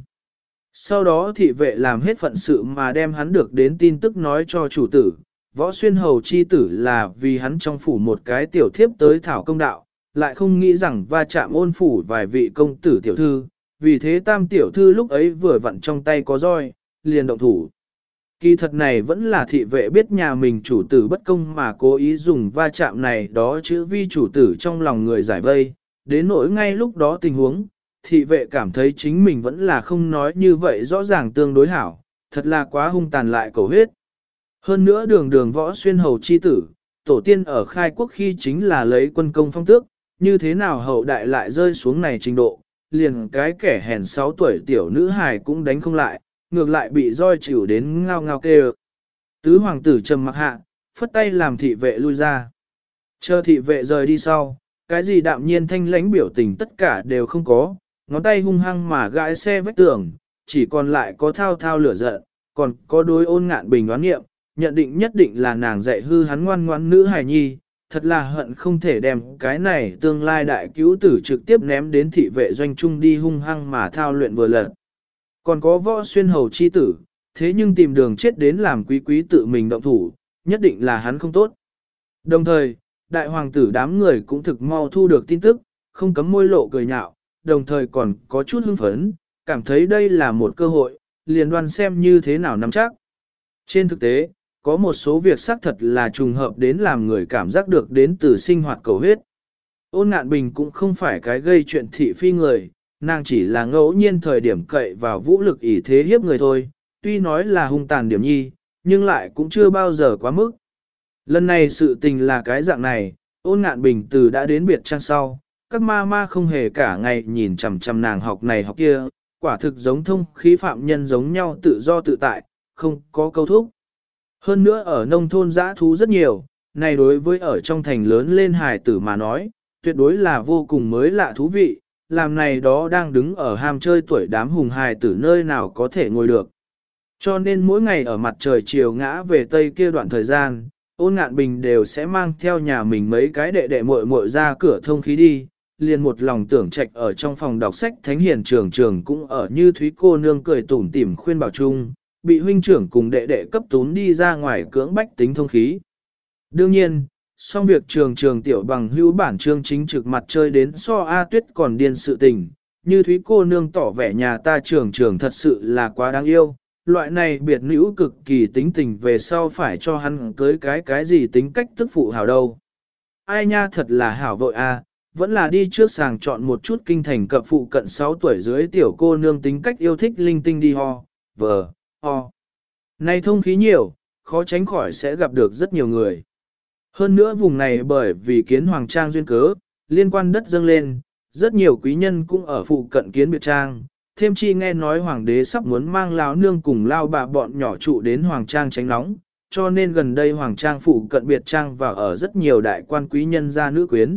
Sau đó thị vệ làm hết phận sự mà đem hắn được đến tin tức nói cho chủ tử, võ xuyên hầu chi tử là vì hắn trong phủ một cái tiểu thiếp tới thảo công đạo, lại không nghĩ rằng va chạm ôn phủ vài vị công tử tiểu thư, vì thế tam tiểu thư lúc ấy vừa vặn trong tay có roi, liền động thủ. Kỳ thật này vẫn là thị vệ biết nhà mình chủ tử bất công mà cố ý dùng va chạm này đó chữ vi chủ tử trong lòng người giải vây, đến nỗi ngay lúc đó tình huống, thị vệ cảm thấy chính mình vẫn là không nói như vậy rõ ràng tương đối hảo, thật là quá hung tàn lại cầu huyết. Hơn nữa đường đường võ xuyên hầu chi tử, tổ tiên ở khai quốc khi chính là lấy quân công phong tước, như thế nào hậu đại lại rơi xuống này trình độ, liền cái kẻ hèn 6 tuổi tiểu nữ hài cũng đánh không lại, ngược lại bị roi chịu đến ngao ngao kêu. Tứ hoàng tử trầm mặc hạ, phất tay làm thị vệ lui ra. Chờ thị vệ rời đi sau, cái gì đạm nhiên thanh lãnh biểu tình tất cả đều không có, ngón tay hung hăng mà gãi xe vách tường, chỉ còn lại có thao thao lửa giận, còn có đối ôn ngạn bình đoán nghiệm, nhận định nhất định là nàng dạy hư hắn ngoan ngoãn nữ hài nhi, thật là hận không thể đem cái này tương lai đại cứu tử trực tiếp ném đến thị vệ doanh trung đi hung hăng mà thao luyện vừa lần. Còn có võ xuyên hầu chi tử, thế nhưng tìm đường chết đến làm quý quý tự mình động thủ, nhất định là hắn không tốt. Đồng thời, đại hoàng tử đám người cũng thực mau thu được tin tức, không cấm môi lộ cười nhạo, đồng thời còn có chút hưng phấn, cảm thấy đây là một cơ hội, liền đoán xem như thế nào nắm chắc. Trên thực tế, có một số việc xác thật là trùng hợp đến làm người cảm giác được đến từ sinh hoạt cầu huyết. Ôn Ngạn Bình cũng không phải cái gây chuyện thị phi người, nàng chỉ là ngẫu nhiên thời điểm cậy vào vũ lực ỷ thế hiếp người thôi, tuy nói là hung tàn điểm nhi, nhưng lại cũng chưa bao giờ quá mức. Lần này sự tình là cái dạng này, Ôn Ngạn Bình từ đã đến biệt trang sau, các ma ma không hề cả ngày nhìn chằm chằm nàng học này học kia, quả thực giống thông khí phạm nhân giống nhau tự do tự tại, không có câu thúc. Hơn nữa ở nông thôn dã thú rất nhiều, này đối với ở trong thành lớn lên hài tử mà nói, tuyệt đối là vô cùng mới lạ thú vị, làm này đó đang đứng ở ham chơi tuổi đám hùng hài tử nơi nào có thể ngồi được. Cho nên mỗi ngày ở mặt trời chiều ngã về tây kia đoạn thời gian, Ôn Ngạn Bình đều sẽ mang theo nhà mình mấy cái đệ đệ muội muội ra cửa thông khí đi, liền một lòng tưởng trạch ở trong phòng đọc sách thánh hiền trường trường cũng ở như Thúy cô nương cười tủm tỉm khuyên bảo chung, bị huynh trưởng cùng đệ đệ cấp tún đi ra ngoài cưỡng bách tính thông khí. Đương nhiên, xong việc trường trường tiểu bằng hữu bản chương chính trực mặt chơi đến so A Tuyết còn điên sự tình, như Thúy cô nương tỏ vẻ nhà ta trường trường thật sự là quá đáng yêu, loại này biệt nữ cực kỳ tính tình về sau phải cho hắn cưới cái gì tính cách tức phụ hảo đâu. Ai nha thật là hảo vội a, vẫn là đi trước sàng chọn một chút kinh thành cập phụ cận 6 tuổi dưới tiểu cô nương tính cách yêu thích linh tinh đi ho, vờ, ho. Này thông khí nhiều, khó tránh khỏi sẽ gặp được rất nhiều người. Hơn nữa vùng này bởi vì kiến hoàng trang duyên cớ, liên quan đất dâng lên, rất nhiều quý nhân cũng ở phụ cận kiến biệt trang. Thêm chi nghe nói hoàng đế sắp muốn mang lão nương cùng lao bà bọn nhỏ trụ đến hoàng trang tránh nóng, cho nên gần đây hoàng trang phụ cận biệt trang và ở rất nhiều đại quan quý nhân gia nữ quyến.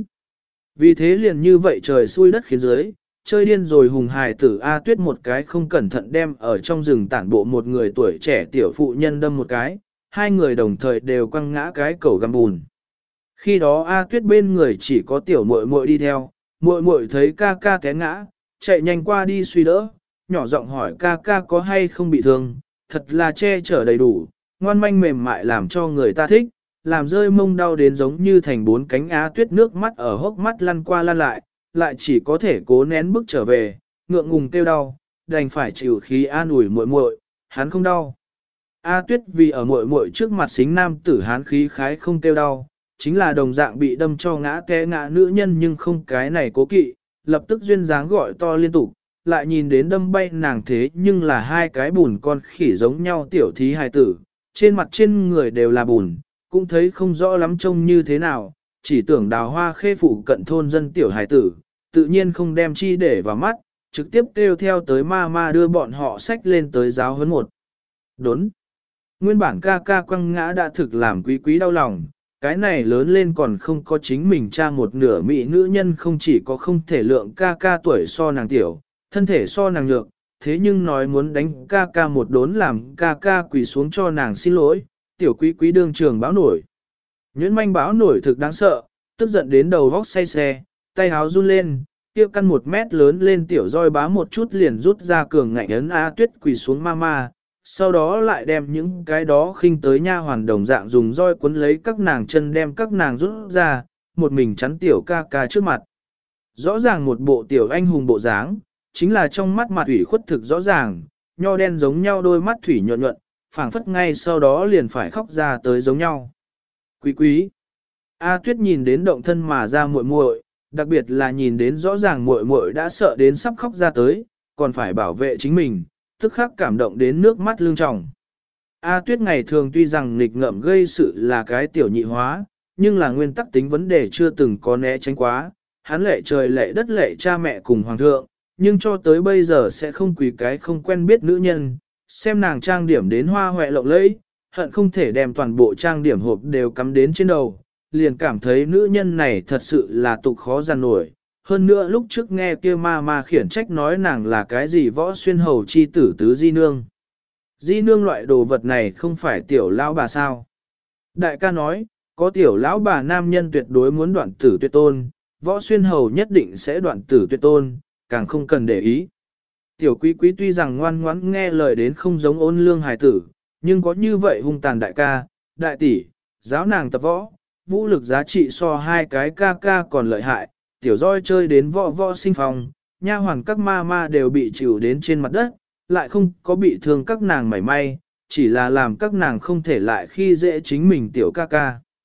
Vì thế liền như vậy trời xui đất khiến dưới, chơi điên rồi hùng hài tử A Tuyết một cái không cẩn thận đem ở trong rừng tản bộ một người tuổi trẻ tiểu phụ nhân đâm một cái, hai người đồng thời đều quăng ngã cái cầu găm bùn. Khi đó A Tuyết bên người chỉ có tiểu muội muội đi theo, muội muội thấy ca ca té ngã, chạy nhanh qua đi suy đỡ, nhỏ giọng hỏi ca ca có hay không bị thương, thật là che chở đầy đủ, ngoan manh mềm mại làm cho người ta thích, làm rơi mông đau đến giống như thành bốn cánh Á Tuyết nước mắt ở hốc mắt lăn qua lăn lại chỉ có thể cố nén bước trở về, ngượng ngùng kêu đau, đành phải chịu khí an ủi muội muội, hắn không đau. A Tuyết vì ở muội muội trước mặt xính nam tử hán khí khái không kêu đau, chính là đồng dạng bị đâm cho ngã té ngã nữ nhân nhưng không cái này cố kỵ, lập tức duyên dáng gọi to liên tục, lại nhìn đến đâm bay nàng thế nhưng là hai cái bùn con khỉ giống nhau tiểu thí hài tử, trên mặt trên người đều là bùn, cũng thấy không rõ lắm trông như thế nào, chỉ tưởng Đào Hoa Khê phụ cận thôn dân tiểu hài tử, tự nhiên không đem chi để vào mắt, trực tiếp kêu theo tới ma ma đưa bọn họ sách lên tới giáo huấn một. Đốn. Nguyên bản ca ca quăng ngã đã thực làm quý quý đau lòng, cái này lớn lên còn không có chính mình cha một nửa mỹ nữ nhân không chỉ có không thể lượng ca ca tuổi so nàng tiểu, thân thể so nàng nhược, thế nhưng nói muốn đánh ca ca một đốn làm ca ca quỳ xuống cho nàng xin lỗi, tiểu quý quý đương trường báo nổi. Nhuyễn manh báo nổi thực đáng sợ, tức giận đến đầu vóc say xe, tay háo run lên, kia căn 1 mét lớn lên tiểu roi bá một chút liền rút ra cường ngạnh ấn A Tuyết quỳ xuống mama, sau đó lại đem những cái đó khinh tới nha hoàn đồng dạng dùng roi cuốn lấy các nàng chân đem các nàng rút ra, một mình chắn tiểu ca ca trước mặt. Rõ ràng một bộ tiểu anh hùng bộ dáng, chính là trong mắt mặt thủy khuất thực rõ ràng, nho đen giống nhau đôi mắt thủy nhuận nhuận, phảng phất ngay sau đó liền phải khóc ra tới giống nhau. Quý quý. A Tuyết nhìn đến động thân mà ra muội muội, đặc biệt là nhìn đến rõ ràng muội muội đã sợ đến sắp khóc ra tới, còn phải bảo vệ chính mình, tức khắc cảm động đến nước mắt lưng tròng. A Tuyết ngày thường tuy rằng nghịch ngợm gây sự là cái tiểu nhị hóa, nhưng là nguyên tắc tính vấn đề chưa từng có né tránh quá, hắn lệ trời lệ đất lệ cha mẹ cùng hoàng thượng, nhưng cho tới bây giờ sẽ không quỳ cái không quen biết nữ nhân, xem nàng trang điểm đến hoa hoẹ lộng lẫy, hận không thể đem toàn bộ trang điểm hộp đều cắm đến trên đầu, liền cảm thấy nữ nhân này thật sự là tục khó giàn nổi. Hơn nữa lúc trước nghe kia ma khiển trách nói nàng là cái gì võ xuyên hầu chi tử tứ di nương. Di nương loại đồ vật này không phải tiểu lão bà sao. Đại ca nói, có tiểu lão bà nam nhân tuyệt đối muốn đoạn tử tuyệt tôn, võ xuyên hầu nhất định sẽ đoạn tử tuyệt tôn, càng không cần để ý. Tiểu quý quý tuy rằng ngoan ngoãn nghe lời đến không giống ôn lương hài tử, nhưng có như vậy hung tàn đại ca, đại tỷ, giáo nàng tập võ, vũ lực giá trị so hai cái ca ca còn lợi hại, tiểu roi chơi đến võ sinh phòng, nha hoàn các ma đều bị chịu đến trên mặt đất, lại không có bị thương các nàng mảy may, chỉ là làm các nàng không thể lại khi dễ chính mình tiểu ca ca.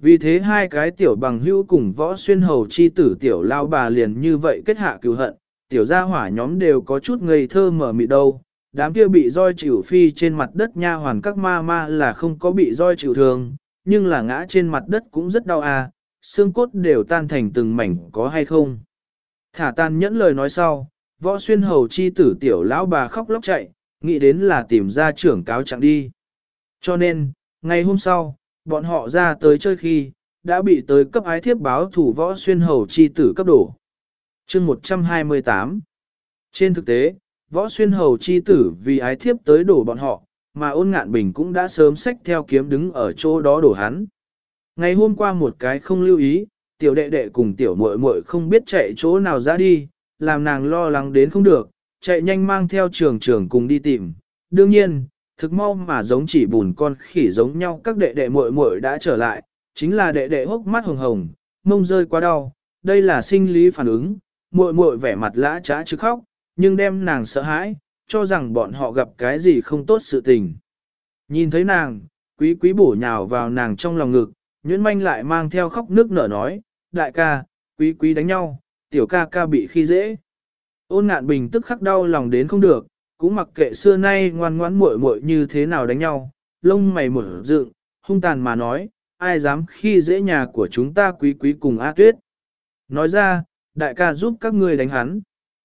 Vì thế hai cái tiểu bằng hữu cùng võ xuyên hầu chi tử tiểu lao bà liền như vậy kết hạ cừu hận, tiểu gia hỏa nhóm đều có chút ngây thơ mở mịt đâu. Đám kia bị roi chịu phi trên mặt đất nha hoàn các ma ma là không có bị roi chịu thương, nhưng là ngã trên mặt đất cũng rất đau à, xương cốt đều tan thành từng mảnh có hay không. Thả tan nhẫn lời nói sau, võ xuyên hầu chi tử tiểu lão bà khóc lóc chạy, nghĩ đến là tìm ra trưởng cáo trạng đi. Cho nên, ngày hôm sau, bọn họ ra tới chơi khi, đã bị tới cấp ái thiếp báo thủ võ xuyên hầu chi tử cấp đổ. Chương 128. Trên thực tế, võ xuyên hầu chi tử vì ái thiếp tới đổ bọn họ, mà Ôn Ngạn Bình cũng đã sớm xách theo kiếm đứng ở chỗ đó đổ hắn. Ngày hôm qua một cái không lưu ý, tiểu đệ đệ cùng tiểu muội muội không biết chạy chỗ nào ra đi, làm nàng lo lắng đến không được, chạy nhanh mang theo trường trường cùng đi tìm. Đương nhiên, thực mau mà giống chỉ bùn con khỉ giống nhau các đệ đệ muội muội đã trở lại, chính là đệ đệ hốc mắt hồng hồng, mông rơi quá đau, đây là sinh lý phản ứng, muội muội vẻ mặt lã trá chứ khóc, nhưng đem nàng sợ hãi, cho rằng bọn họ gặp cái gì không tốt sự tình. Nhìn thấy nàng, quý quý bổ nhào vào nàng trong lòng ngực, nhuyễn manh lại mang theo khóc nước nở nói, đại ca, quý quý đánh nhau, tiểu ca ca bị khi dễ. Ôn Ngạn Bình tức khắc đau lòng đến không được, cũng mặc kệ xưa nay ngoan ngoãn muội muội như thế nào đánh nhau, lông mày mở dựng, hung tàn mà nói, ai dám khi dễ nhà của chúng ta quý quý cùng A Tuyết. Nói ra, đại ca giúp các ngươi đánh hắn.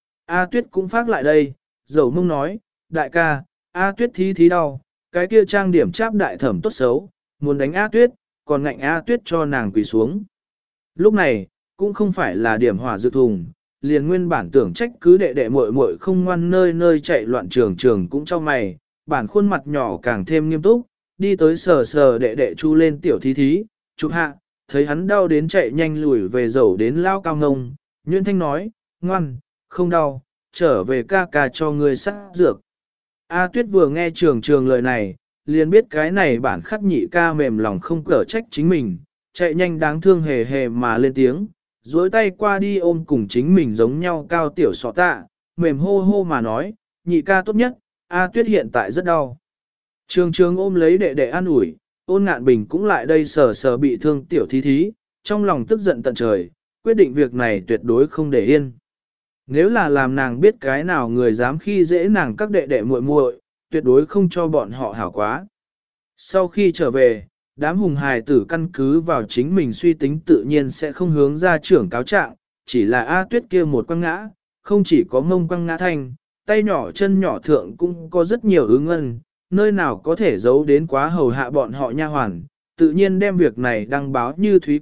A Tuyết cũng phát lại đây, dầu mông nói, đại ca, A Tuyết thí đau, cái kia trang điểm cháp đại thẩm tốt xấu, muốn đánh A Tuyết, còn ngạnh A Tuyết cho nàng quỳ xuống. Lúc này, cũng không phải là điểm hỏa dự thùng, liền nguyên bản tưởng trách cứ đệ đệ muội muội không ngoan nơi nơi chạy loạn trường trường cũng cho mày, bản khuôn mặt nhỏ càng thêm nghiêm túc, đi tới sờ sờ đệ đệ chu lên tiểu thí, chụp hạ, thấy hắn đau đến chạy nhanh lùi về dầu đến lao cao ngông, Nguyễn Thanh nói, ngoan, không đau, trở về ca ca cho ngươi sát dược. A Tuyết vừa nghe trường trường lời này, liền biết cái này bản khắc nhị ca mềm lòng không cở trách chính mình, chạy nhanh đáng thương hề hề mà lên tiếng, duỗi tay qua đi ôm cùng chính mình giống nhau cao tiểu sọ tạ, mềm hô hô mà nói, nhị ca tốt nhất, A Tuyết hiện tại rất đau. Trường trường ôm lấy đệ đệ an ủi, Ôn Ngạn Bình cũng lại đây sờ sờ bị thương tiểu thí, trong lòng tức giận tận trời, quyết định việc này tuyệt đối không để yên. Nếu là làm nàng biết cái nào người dám khi dễ nàng các đệ đệ muội muội, tuyệt đối không cho bọn họ hảo quá. Sau khi trở về, đám hùng hài tử căn cứ vào chính mình suy tính tự nhiên sẽ không hướng ra trưởng cáo trạng, chỉ là A Tuyết kia một quăng ngã, không chỉ có mông quăng ngã thanh, tay nhỏ chân nhỏ thượng cũng có rất nhiều ứng ngân, nơi nào có thể giấu đến quá hầu hạ bọn họ nha hoàn, tự nhiên đem việc này đăng báo Như Thúy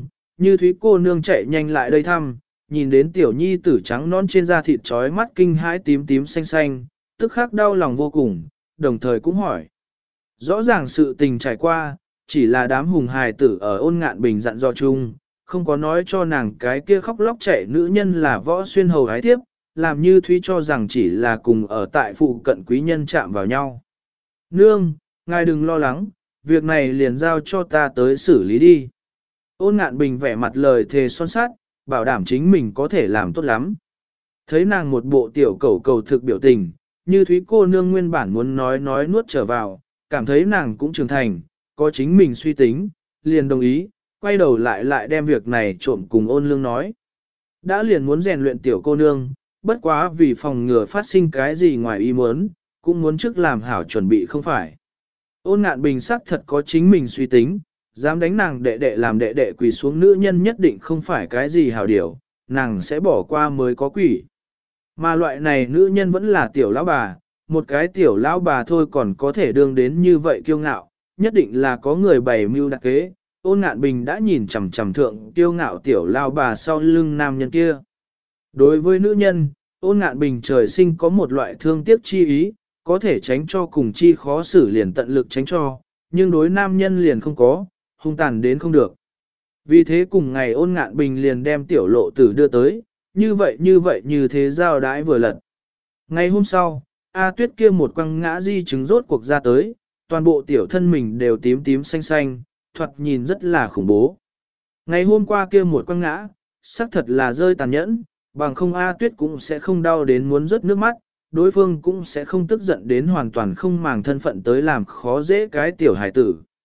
cô nương chạy nhanh lại đây thăm, nhìn đến tiểu nhi tử trắng non trên da thịt trói mắt kinh hãi tím tím xanh xanh, tức khắc đau lòng vô cùng, đồng thời cũng hỏi. Rõ ràng sự tình trải qua, chỉ là đám hùng hài tử ở Ôn Ngạn Bình dặn dò chung, không có nói cho nàng cái kia khóc lóc chạy nữ nhân là võ xuyên hầu ái tiếp, làm Như Thúy cho rằng chỉ là cùng ở tại phụ cận quý nhân chạm vào nhau. Nương, ngài đừng lo lắng, việc này liền giao cho ta tới xử lý đi. Ôn Ngạn Bình vẻ mặt lời thề son sát, bảo đảm chính mình có thể làm tốt lắm. Thấy nàng một bộ tiểu cầu thực biểu tình, Như Thúy cô nương nguyên bản muốn nói nuốt trở vào, cảm thấy nàng cũng trưởng thành, có chính mình suy tính, liền đồng ý, quay đầu lại đem việc này trộm cùng Ôn Lương nói. Đã liền muốn rèn luyện tiểu cô nương, bất quá vì phòng ngừa phát sinh cái gì ngoài ý muốn, cũng muốn trước làm hảo chuẩn bị không phải. Ôn Ngạn Bình sắc thật có chính mình suy tính, dám đánh nàng đệ đệ làm đệ đệ quỳ xuống nữ nhân nhất định không phải cái gì hảo điều, nàng sẽ bỏ qua mới có quỷ. Mà loại này nữ nhân vẫn là tiểu lão bà, một cái tiểu lão bà thôi còn có thể đương đến như vậy kiêu ngạo, nhất định là có người bày mưu đặc kế. Ôn Ngạn Bình đã nhìn chằm chằm thượng kiêu ngạo tiểu lão bà sau lưng nam nhân kia. Đối với nữ nhân, Ôn Ngạn Bình trời sinh có một loại thương tiếc chi ý, có thể tránh cho cùng chi khó xử liền tận lực tránh cho, nhưng đối nam nhân liền không có, hung tàn đến không được. Vì thế cùng ngày Ôn Ngạn Bình liền đem tiểu lộ tử đưa tới, như vậy như thế giao đãi vừa lật. Ngày hôm sau, A Tuyết kia một quăng ngã di chứng rốt cuộc ra tới, toàn bộ tiểu thân mình đều tím tím xanh xanh, thoạt nhìn rất là khủng bố. Ngày hôm qua kia một quăng ngã, xác thật là rơi tàn nhẫn, bằng không A Tuyết cũng sẽ không đau đến muốn rớt nước mắt, đối phương cũng sẽ không tức giận đến hoàn toàn không màng thân phận tới làm khó dễ cái tiểu hải tử.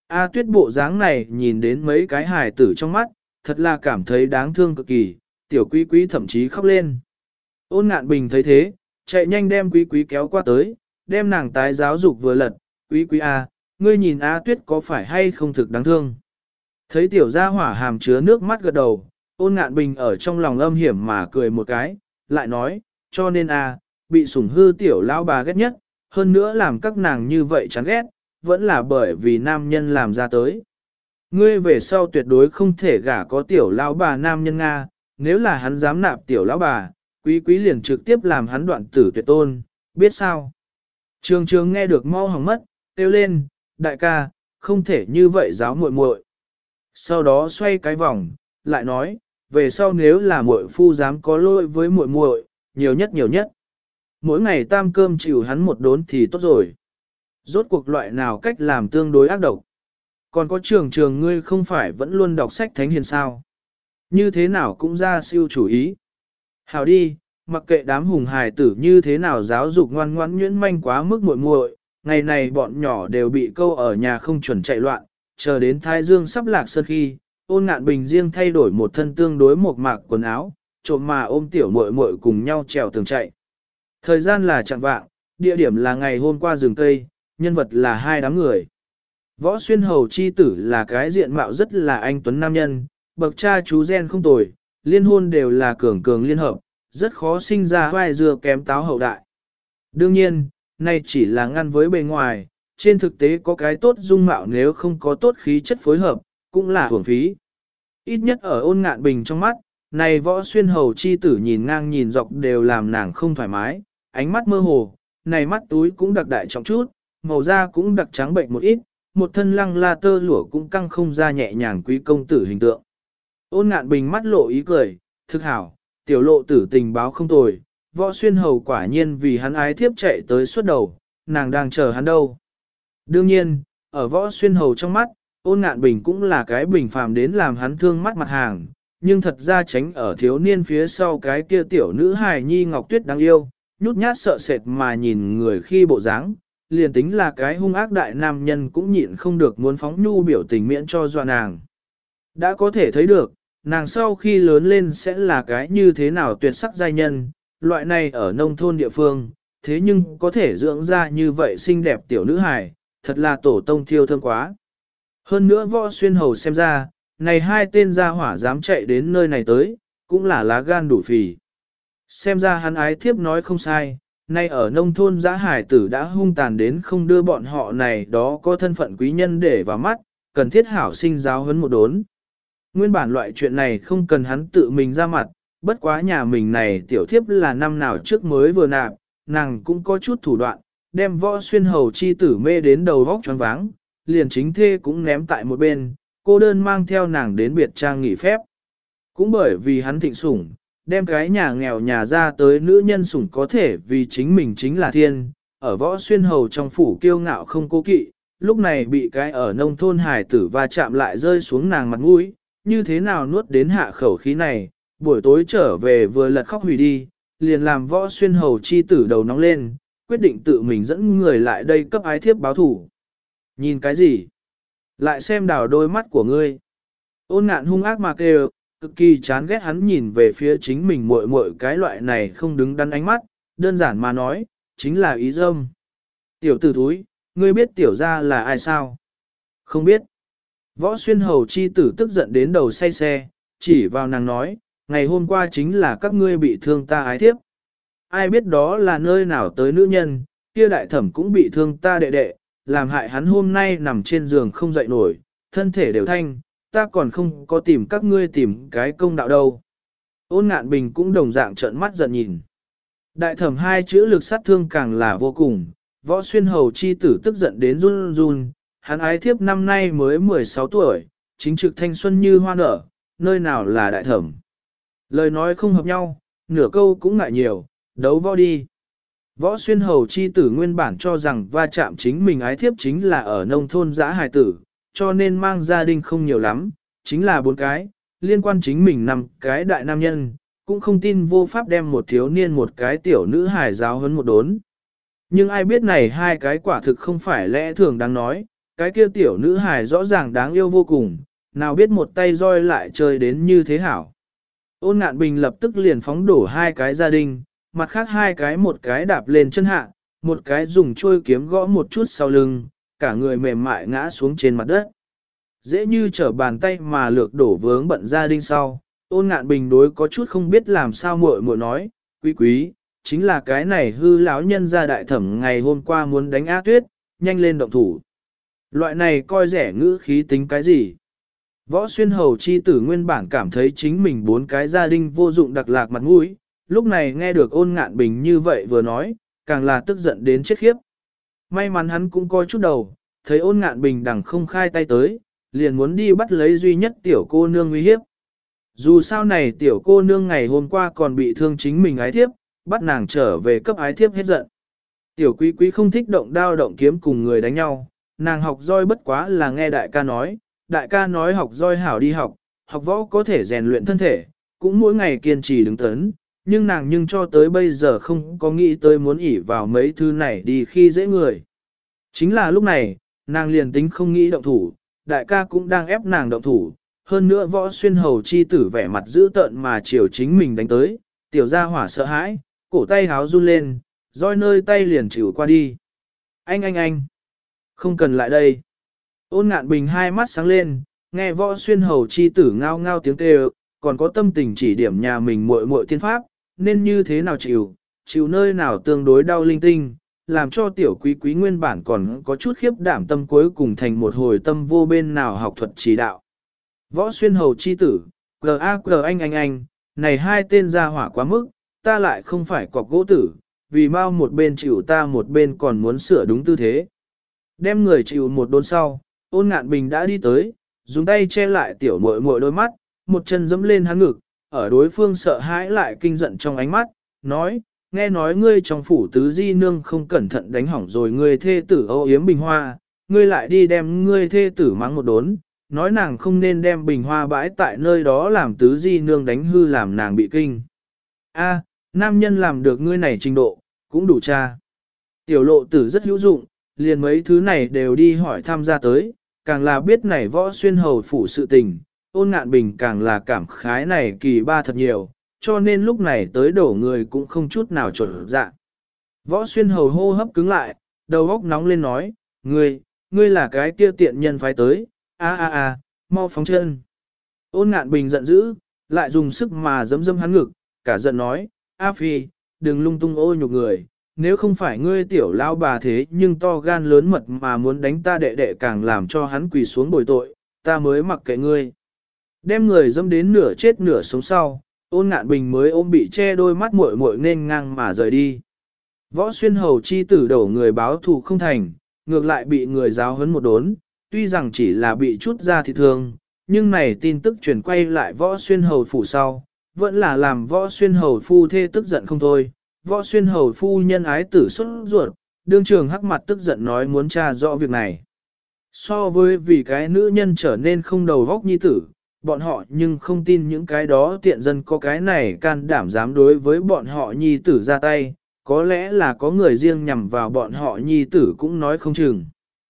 A Tuyết bộ dáng này nhìn đến mấy cái hài tử trong mắt, thật là cảm thấy đáng thương cực kỳ, tiểu quý quý thậm chí khóc lên. Ôn Ngạn Bình thấy thế, chạy nhanh đem quý quý kéo qua tới, đem nàng tái giáo dục vừa lật, quý quý A, ngươi nhìn A Tuyết có phải hay không thực đáng thương. Thấy tiểu gia hỏa hàm chứa nước mắt gật đầu, Ôn Ngạn Bình ở trong lòng âm hiểm mà cười một cái, lại nói, cho nên A, bị sủng hư tiểu lão bà ghét nhất, hơn nữa làm các nàng như vậy chán ghét, vẫn là bởi vì nam nhân làm ra tới. Ngươi về sau tuyệt đối không thể gả có tiểu lão bà nam nhân Nga, nếu là hắn dám nạp tiểu lão bà, quý quý liền trực tiếp làm hắn đoạn tử tuyệt tôn, biết sao? Trường trường nghe được mau hỏng mất, kêu lên, đại ca, không thể như vậy giáo muội muội. Sau đó xoay cái vòng, lại nói, về sau nếu là muội phu dám có lỗi với muội muội, nhiều nhất. Mỗi ngày tam cơm chịu hắn một đốn thì tốt rồi. Rốt cuộc loại nào cách làm tương đối ác độc. Còn có trường trường ngươi không phải vẫn luôn đọc sách thánh hiền sao. Như thế nào cũng ra siêu chủ ý. Hảo đi, mặc kệ đám hùng hài tử như thế nào giáo dục ngoan ngoãn nhuyễn manh quá mức muội muội, ngày này bọn nhỏ đều bị câu ở nhà không chuẩn chạy loạn, chờ đến Thái Dương sắp lạc sơn khi, Ôn Ngạn Bình riêng thay đổi một thân tương đối mộc mạc quần áo, trộm mà ôm tiểu muội muội cùng nhau trèo tường chạy. Thời gian là chạng vạng, địa điểm là ngày hôm qua rừng cây, nhân vật là hai đám người. Võ Xuyên Hầu chi tử là cái diện mạo rất là anh tuấn nam nhân, bậc cha chú gen không tồi, liên hôn đều là cường cường liên hợp, rất khó sinh ra vai dưa kém táo hậu đại. Đương nhiên, nay chỉ là ngăn với bề ngoài, trên thực tế có cái tốt dung mạo nếu không có tốt khí chất phối hợp, cũng là hưởng phí. Ít nhất ở Ôn Ngạn Bình trong mắt, này Võ Xuyên Hầu chi tử nhìn ngang nhìn dọc đều làm nàng không thoải mái, ánh mắt mơ hồ, này mắt túi cũng đặc đại trọng chút, màu da cũng đặc trắng bệnh một ít, một thân lăng la tơ lụa cũng căng không ra nhẹ nhàng quý công tử hình tượng. Ôn Ngạn Bình mắt lộ ý cười, thực hảo, tiểu lộ tử tình báo không tồi, Võ Xuyên Hầu quả nhiên vì hắn ái thiếp chạy tới suốt đầu, nàng đang chờ hắn đâu. Đương nhiên, ở Võ Xuyên Hầu trong mắt, Ôn Ngạn Bình cũng là cái bình phàm đến làm hắn thương mắt mặt hàng, nhưng thật ra tránh ở thiếu niên phía sau cái kia tiểu nữ hài nhi Ngọc Tuyết đáng yêu, nhút nhát sợ sệt mà nhìn người khi bộ dáng, liền tính là cái hung ác đại nam nhân cũng nhịn không được muốn phóng nhu biểu tình miễn cho dọa nàng. Đã có thể thấy được, nàng sau khi lớn lên sẽ là cái như thế nào tuyệt sắc giai nhân, loại này ở nông thôn địa phương, thế nhưng có thể dưỡng ra như vậy xinh đẹp tiểu nữ hài, thật là tổ tông thiêu thơm quá. Hơn nữa Võ Xuyên Hầu xem ra, này hai tên gia hỏa dám chạy đến nơi này tới, cũng là lá gan đủ phì. Xem ra hắn ái thiếp nói không sai, nay ở nông thôn giã hải tử đã hung tàn đến không đưa bọn họ này đó có thân phận quý nhân để vào mắt, cần thiết hảo sinh giáo huấn một đốn. Nguyên bản loại chuyện này không cần hắn tự mình ra mặt, bất quá nhà mình này tiểu thiếp là năm nào trước mới vừa nạp, nàng cũng có chút thủ đoạn, đem Võ Xuyên Hầu chi tử mê đến đầu vóc choáng váng, liền chính thê cũng ném tại một bên, cô đơn mang theo nàng đến biệt trang nghỉ phép. Cũng bởi vì hắn thịnh sủng, đem cái nhà nghèo nhà ra tới nữ nhân sủng có thể vì chính mình chính là thiên, ở Võ Xuyên Hầu trong phủ kiêu ngạo không cố kỵ, lúc này bị cái ở nông thôn hải tử va chạm lại rơi xuống nàng mặt mũi, như thế nào nuốt đến hạ khẩu khí này, buổi tối trở về vừa lật khóc hủy đi, liền làm Võ Xuyên Hầu chi tử đầu nóng lên, quyết định tự mình dẫn người lại đây cấp ái thiếp báo thủ. Nhìn cái gì? Lại xem đảo đôi mắt của ngươi. Ôn Ngạn hung ác mà kêu, cực kỳ chán ghét hắn nhìn về phía chính mình muội muội cái loại này không đứng đắn ánh mắt, đơn giản mà nói, chính là ý dâm. Tiểu tử thúi, ngươi biết tiểu gia là ai sao? Không biết. Võ Xuyên Hầu chi tử tức giận đến đầu say xe, chỉ vào nàng nói, ngày hôm qua chính là các ngươi bị thương ta ái thiếp. Ai biết đó là nơi nào tới nữ nhân, kia đại thẩm cũng bị thương ta đệ đệ, làm hại hắn hôm nay nằm trên giường không dậy nổi, thân thể đều thanh, ta còn không có tìm các ngươi tìm cái công đạo đâu. Ôn Ngạn Bình cũng đồng dạng trợn mắt giận nhìn. Đại thẩm hai chữ lực sát thương càng là vô cùng, Võ Xuyên Hầu chi tử tức giận đến run run, hắn ái thiếp năm nay mới 16 tuổi, chính trực thanh xuân như hoa nở, nơi nào là đại thẩm. Lời nói không hợp nhau, nửa câu cũng ngại nhiều, đấu võ đi. Võ Xuyên Hầu chi tử nguyên bản cho rằng va chạm chính mình ái thiếp chính là ở nông thôn giã hài tử, cho nên mang gia đình không nhiều lắm, chính là 4 cái, liên quan chính mình 5 cái đại nam nhân, cũng không tin vô pháp đem một thiếu niên một cái tiểu nữ hài giáo huấn một đốn. Nhưng ai biết này hai cái quả thực không phải lẽ thường đáng nói, cái kia tiểu nữ hài rõ ràng đáng yêu vô cùng, nào biết một tay roi lại chơi đến như thế hảo. Ôn Ngạn Bình lập tức liền phóng đổ hai cái gia đình, mặt khác hai cái một cái đạp lên chân hạ, một cái dùng chuôi kiếm gõ một chút sau lưng, cả người mềm mại ngã xuống trên mặt đất. Dễ như trở bàn tay mà lược đổ vướng bận gia đình sau, Ôn Ngạn Bình đối có chút không biết làm sao muội muội nói, quý quý, chính là cái này hư lão nhân gia đại thẩm ngày hôm qua muốn đánh A Tuyết, nhanh lên động thủ. Loại này coi rẻ ngữ khí tính cái gì? Võ Xuyên Hầu chi tử nguyên bản cảm thấy chính mình bốn cái gia đình vô dụng đặc lạc mặt mũi, lúc này nghe được Ôn Ngạn Bình như vậy vừa nói, càng là tức giận đến chết khiếp. May mắn hắn cũng coi chút đầu, thấy Ôn Ngạn Bình đằng không khai tay tới, liền muốn đi bắt lấy duy nhất tiểu cô nương uy hiếp. Dù sao này tiểu cô nương ngày hôm qua còn bị thương chính mình ái thiếp, bắt nàng trở về cấp ái thiếp hết giận. Tiểu quý quý không thích động đao động kiếm cùng người đánh nhau, nàng học roi bất quá là nghe đại ca nói học roi hảo đi học, học võ có thể rèn luyện thân thể, cũng mỗi ngày kiên trì đứng tấn, nhưng nàng cho tới bây giờ không có nghĩ tới muốn ỷ vào mấy thứ này đi khi dễ người. Chính là lúc này, nàng liền tính không nghĩ động thủ, đại ca cũng đang ép nàng động thủ, hơn nữa Võ Xuyên Hầu chi tử vẻ mặt dữ tợn mà chiều chính mình đánh tới, tiểu gia hỏa sợ hãi, cổ tay háo run lên, roi nơi tay liền chịu qua đi. Anh, không cần lại đây. Ôn Ngạn Bình hai mắt sáng lên, nghe Võ Xuyên Hầu chi tử ngao ngao tiếng kêu, còn có tâm tình chỉ điểm nhà mình muội muội tiên pháp, nên như thế nào chịu nơi nào tương đối đau linh tinh, làm cho tiểu quý quý nguyên bản còn có chút khiếp đảm tâm cuối cùng thành một hồi tâm vô bên nào học thuật chỉ đạo. Võ Xuyên Hầu chi tử, G.A.G. anh, này hai tên gia hỏa quá mức, ta lại không phải cọc gỗ tử, vì mau một bên chịu ta một bên còn muốn sửa đúng tư thế. Đem người chịu một đốn sau, Ôn Ngạn Bình đã đi tới, dùng tay che lại tiểu muội muội đôi mắt, một chân dẫm lên hắn ngực, ở đối phương sợ hãi lại kinh giận trong ánh mắt, nói, nghe nói ngươi trong phủ tứ di nương không cẩn thận đánh hỏng rồi ngươi thê tử âu yếm bình hoa, ngươi lại đi đem ngươi thê tử mắng một đốn, nói nàng không nên đem bình hoa bãi tại nơi đó làm tứ di nương đánh hư làm nàng bị kinh. A, nam nhân làm được ngươi này trình độ, cũng đủ cha. Tiểu lộ tử rất hữu dụng, liền mấy thứ này đều đi hỏi tham gia tới, càng là biết này Võ Xuyên Hầu phủ sự tình, Ôn Ngạn Bình càng là cảm khái này kỳ ba thật nhiều, cho nên lúc này tới đổ người cũng không chút nào trộn dạ. Võ Xuyên Hầu hô hấp cứng lại, đầu óc nóng lên nói, ngươi là cái kia tiện nhân phái tới, mau phóng chân. Ôn Ngạn Bình giận dữ, lại dùng sức mà giẫm hắn ngực, cả giận nói, A Phi, đừng lung tung ô nhục người, nếu không phải ngươi tiểu lao bà thế nhưng to gan lớn mật mà muốn đánh ta đệ đệ càng làm cho hắn quỳ xuống bồi tội, ta mới mặc kệ ngươi. Đem người dẫm đến nửa chết nửa sống sau, Ôn Ngạn Bình mới ôm bị che đôi mắt muội muội nên ngang mà rời đi. Võ Xuyên Hầu chi tử đổ người báo thù không thành, ngược lại bị người giáo huấn một đốn, tuy rằng chỉ là bị chút ra thịt thương, nhưng này tin tức truyền quay lại Võ Xuyên Hầu phủ sau, vẫn là làm Võ Xuyên Hầu phu thê tức giận không thôi. Võ Xuyên Hầu phu nhân ái tử xuất ruột, đương trường hắc mặt tức giận nói muốn tra rõ việc này. So với vì cái nữ nhân trở nên không đầu góc nhi tử, bọn họ nhưng không tin những cái đó tiện dân có cái này can đảm dám đối với bọn họ nhi tử ra tay, có lẽ là có người riêng nhằm vào bọn họ nhi tử cũng nói không chừng.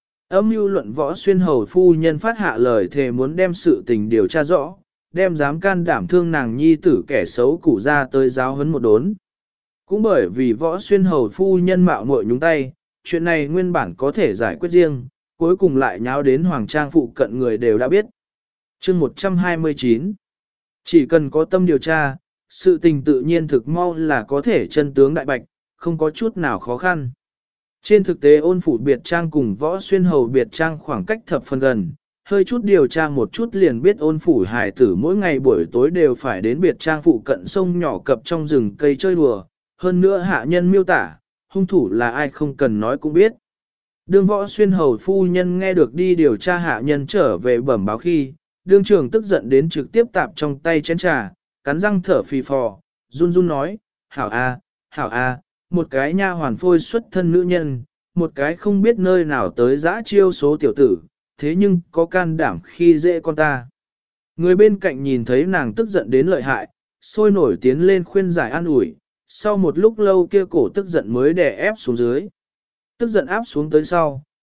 Âm mưu luận Võ Xuyên Hầu phu nhân phát hạ lời thề muốn đem sự tình điều tra rõ, đem dám can đảm thương nàng nhi tử kẻ xấu củ ra tới giáo huấn một đốn. Cũng bởi vì Võ Xuyên Hầu phu nhân mạo muội nhúng tay, chuyện này nguyên bản có thể giải quyết riêng, cuối cùng lại nháo đến Hoàng Trang phụ cận người đều đã biết. Chương 129. Chỉ cần có tâm điều tra, sự tình tự nhiên thực mau là có thể chân tướng đại bạch, không có chút nào khó khăn. Trên thực tế Ôn phủ biệt trang cùng Võ Xuyên Hầu biệt trang khoảng cách thập phần gần, hơi chút điều tra một chút liền biết Ôn phủ hải tử mỗi ngày buổi tối đều phải đến biệt trang phụ cận sông nhỏ cập trong rừng cây chơi đùa, hơn nữa hạ nhân miêu tả, hung thủ là ai không cần nói cũng biết. Đương Võ Xuyên Hầu phu nhân nghe được đi điều tra hạ nhân trở về bẩm báo khi, đương trưởng tức giận đến trực tiếp tạp trong tay chén trà, cắn răng thở phì phò, run run nói, hảo a, một cái nha hoàn phôi xuất thân nữ nhân, một cái không biết nơi nào tới dã chiêu số tiểu tử, thế nhưng có can đảm khi dễ con ta. Người bên cạnh nhìn thấy nàng tức giận đến lợi hại, sôi nổi tiến lên khuyên giải an ủi, sau một lúc lâu kia cổ tức giận mới đè ép xuống dưới. Tức giận áp xuống tới sau,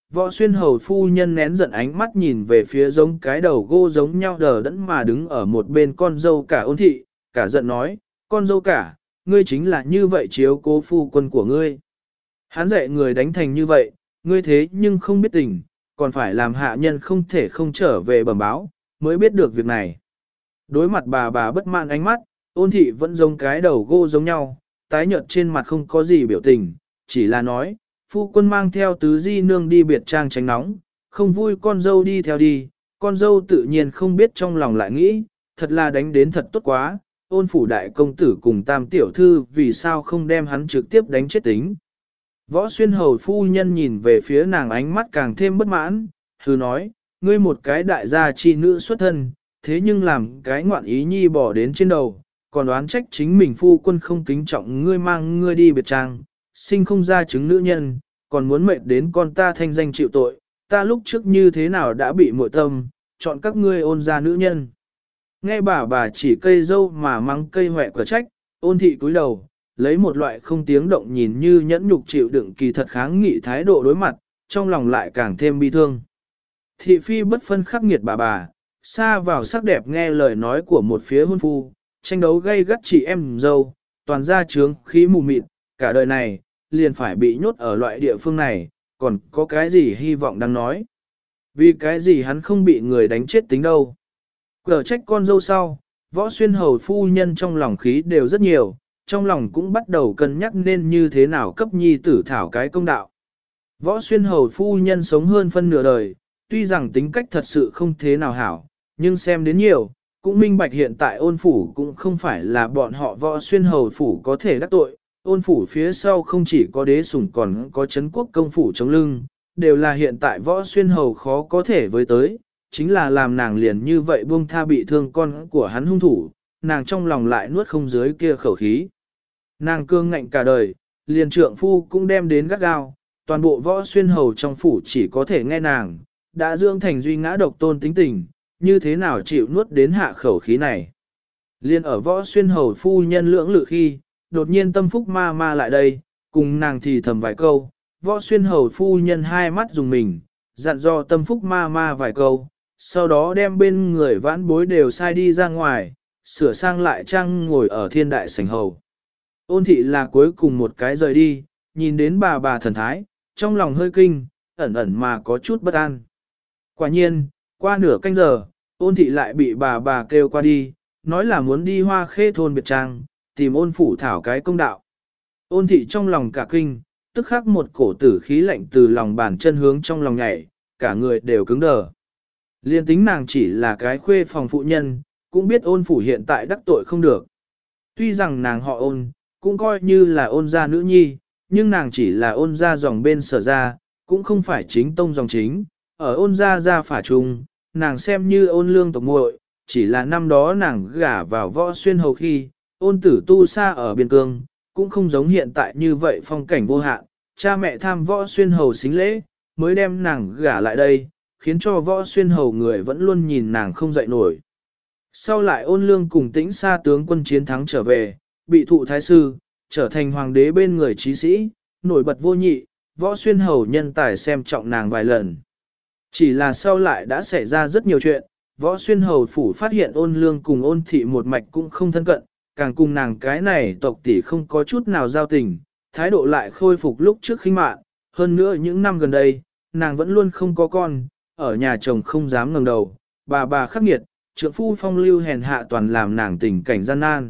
Võ Xuyên hầu phu nhân nén giận ánh mắt nhìn về phía giống cái đầu gô giống nhau đờ đẫn mà đứng ở một bên con dâu cả Ôn thị, cả giận nói, con dâu cả, ngươi chính là như vậy chiếu cố phu quân của ngươi. Hắn dạy người đánh thành như vậy, ngươi thế nhưng không biết tình, còn phải làm hạ nhân không thể không trở về bẩm báo, mới biết được việc này. Đối mặt bà bất mãn ánh mắt, Ôn thị vẫn giống cái đầu gô giống nhau, tái nhợt trên mặt không có gì biểu tình, chỉ là nói, phu quân mang theo tứ di nương đi biệt trang tránh nóng, không vui con dâu đi theo đi, con dâu tự nhiên không biết trong lòng lại nghĩ, thật là đánh đến thật tốt quá, Ôn phủ đại công tử cùng tam tiểu thư vì sao không đem hắn trực tiếp đánh chết tính. Võ Xuyên hầu phu nhân nhìn về phía nàng ánh mắt càng thêm bất mãn, hừ nói, ngươi một cái đại gia chi nữ xuất thân, thế nhưng làm cái ngoạn ý nhi bỏ đến trên đầu, còn đoán trách chính mình phu quân không kính trọng ngươi mang ngươi đi biệt trang, sinh không ra chứng nữ nhân, còn muốn mệt đến con ta thanh danh chịu tội, ta lúc trước như thế nào đã bị muội tâm, chọn các ngươi ôn ra nữ nhân. Nghe bà chỉ cây dâu mà mắng cây hoẹ quả trách, Ôn thị cúi đầu, lấy một loại không tiếng động nhìn như nhẫn nhục chịu đựng kỳ thật kháng nghị thái độ đối mặt, trong lòng lại càng thêm bi thương. Thị phi bất phân khắc nghiệt bà, xa vào sắc đẹp nghe lời nói của một phía hôn phu, tranh đấu gây gắt chị em dâu, toàn ra trướng khí mù mịt, cả đời này, liền phải bị nhốt ở loại địa phương này, còn có cái gì hy vọng đang nói. Vì cái gì hắn không bị người đánh chết tính đâu. Cở trách con dâu sau, Võ Xuyên hầu phu nhân trong lòng khí đều rất nhiều, trong lòng cũng bắt đầu cân nhắc nên như thế nào cấp nhi tử thảo cái công đạo. Võ Xuyên hầu phu nhân sống hơn phân nửa đời, tuy rằng tính cách thật sự không thế nào hảo, nhưng xem đến nhiều, cũng minh bạch hiện tại Ôn phủ cũng không phải là bọn họ Võ Xuyên hầu phủ có thể đắc tội. Ôn phủ phía sau không chỉ có đế sủng còn có Trấn quốc công phủ chống lưng, đều là hiện tại Võ Xuyên hầu khó có thể với tới, chính là làm nàng liền như vậy buông tha bị thương con của hắn hung thủ, nàng trong lòng lại nuốt không dưới kia khẩu khí. Nàng cương ngạnh cả đời, liền trượng phu cũng đem đến gắt gao, toàn bộ Võ Xuyên hầu trong phủ chỉ có thể nghe nàng, đã dưỡng thành duy ngã độc tôn tính tình, như thế nào chịu nuốt đến hạ khẩu khí này. Liên ở Võ Xuyên hầu phu nhân lưỡng lự khi, đột nhiên Tâm Phúc ma lại đây, cùng nàng thì thầm vài câu, Võ Xuyên hầu phu nhân hai mắt dùng mình, dặn dò Tâm Phúc ma vài câu, sau đó đem bên người vãn bối đều sai đi ra ngoài, sửa sang lại trang ngồi ở thiên đại sảnh hầu. Ôn thị là cuối cùng một cái rời đi, nhìn đến bà thần thái, trong lòng hơi kinh, ẩn mà có chút bất an. Quả nhiên, qua nửa canh giờ, Ôn thị lại bị bà kêu qua đi, nói là muốn đi Hoa Khê thôn biệt trang, tìm Ôn phủ thảo cái công đạo. Ôn thị trong lòng cả kinh, tức khắc một cổ tử khí lạnh từ lòng bàn chân hướng trong lòng nhảy, cả người đều cứng đờ. Liên tính nàng chỉ là cái khuê phòng phụ nhân, cũng biết Ôn phủ hiện tại đắc tội không được. Tuy rằng nàng họ Ôn, cũng coi như là Ôn gia nữ nhi, nhưng nàng chỉ là Ôn gia dòng bên Sở gia, cũng không phải chính tông dòng chính. Ở Ôn gia phả trùng, nàng xem như Ôn lương tộc muội, chỉ là năm đó nàng gả vào Võ Xuyên hầu khi, Ôn tử tu xa ở biên cương, cũng không giống hiện tại như vậy phong cảnh vô hạn, cha mẹ tham Võ Xuyên hầu xính lễ, mới đem nàng gả lại đây, khiến cho Võ Xuyên hầu người vẫn luôn nhìn nàng không dậy nổi. Sau lại Ôn lương cùng Tĩnh Sa tướng quân chiến thắng trở về, bị thụ thái sư, trở thành hoàng đế bên người trí sĩ, nổi bật vô nhị, Võ Xuyên hầu nhân tài xem trọng nàng vài lần. Chỉ là sau lại đã xảy ra rất nhiều chuyện, Võ Xuyên hầu phủ phát hiện Ôn lương cùng Ôn thị một mạch cũng không thân cận, càng cùng nàng cái này tộc tỷ không có chút nào giao tình, thái độ lại khôi phục lúc trước khinh mạn, hơn nữa những năm gần đây, nàng vẫn luôn không có con, ở nhà chồng không dám ngẩng đầu, bà khắc nghiệt, trượng phu phong lưu hèn hạ toàn làm nàng tình cảnh gian nan.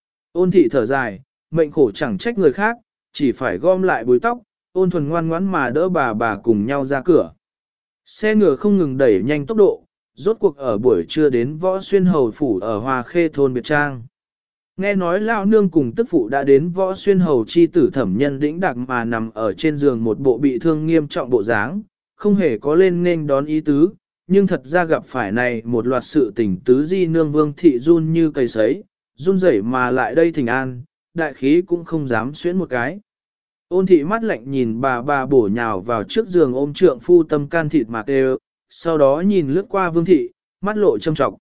Ôn thị thở dài, mệnh khổ chẳng trách người khác, chỉ phải gom lại búi tóc, Ôn thuần ngoan ngoãn mà đỡ bà cùng nhau ra cửa. Xe ngựa không ngừng đẩy nhanh tốc độ, rốt cuộc ở buổi trưa đến Võ Xuyên hầu phủ ở Hoa Khê thôn biệt trang. Nghe nói lão nương cùng tức phụ đã đến Võ Xuyên hầu chi tử Thẩm Nhân đĩnh đặc mà nằm ở trên giường một bộ bị thương nghiêm trọng bộ dáng, không hề có lên nên đón ý tứ, nhưng thật ra gặp phải này một loạt sự tình tứ di nương Vương thị run như cây sấy, run rẩy mà lại đây thỉnh an, đại khí cũng không dám xuyến một cái. Ôn thị mắt lạnh nhìn bà bổ nhào vào trước giường ôm trượng phu tâm can thịt mà kêu, sau đó nhìn lướt qua Vương thị, mắt lộ châm trọng.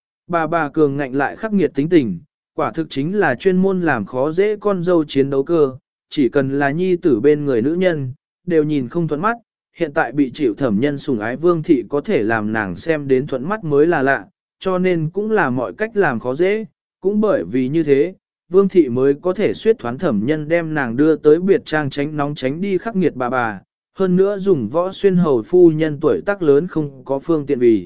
Bà cường ngạnh lại khắc nghiệt tính tình, quả thực chính là chuyên môn làm khó dễ con dâu chiến đấu cơ, chỉ cần là nhi tử bên người nữ nhân, đều nhìn không thuận mắt, hiện tại bị chịu thẩm nhân sủng ái Vương thị có thể làm nàng xem đến thuận mắt mới là lạ, cho nên cũng là mọi cách làm khó dễ, cũng bởi vì như thế, Vương thị mới có thể suyết thoán thẩm nhân đem nàng đưa tới biệt trang tránh nóng tránh đi khắc nghiệt bà, hơn nữa dùng võ xuyên hầu phu nhân tuổi tác lớn không có phương tiện vì.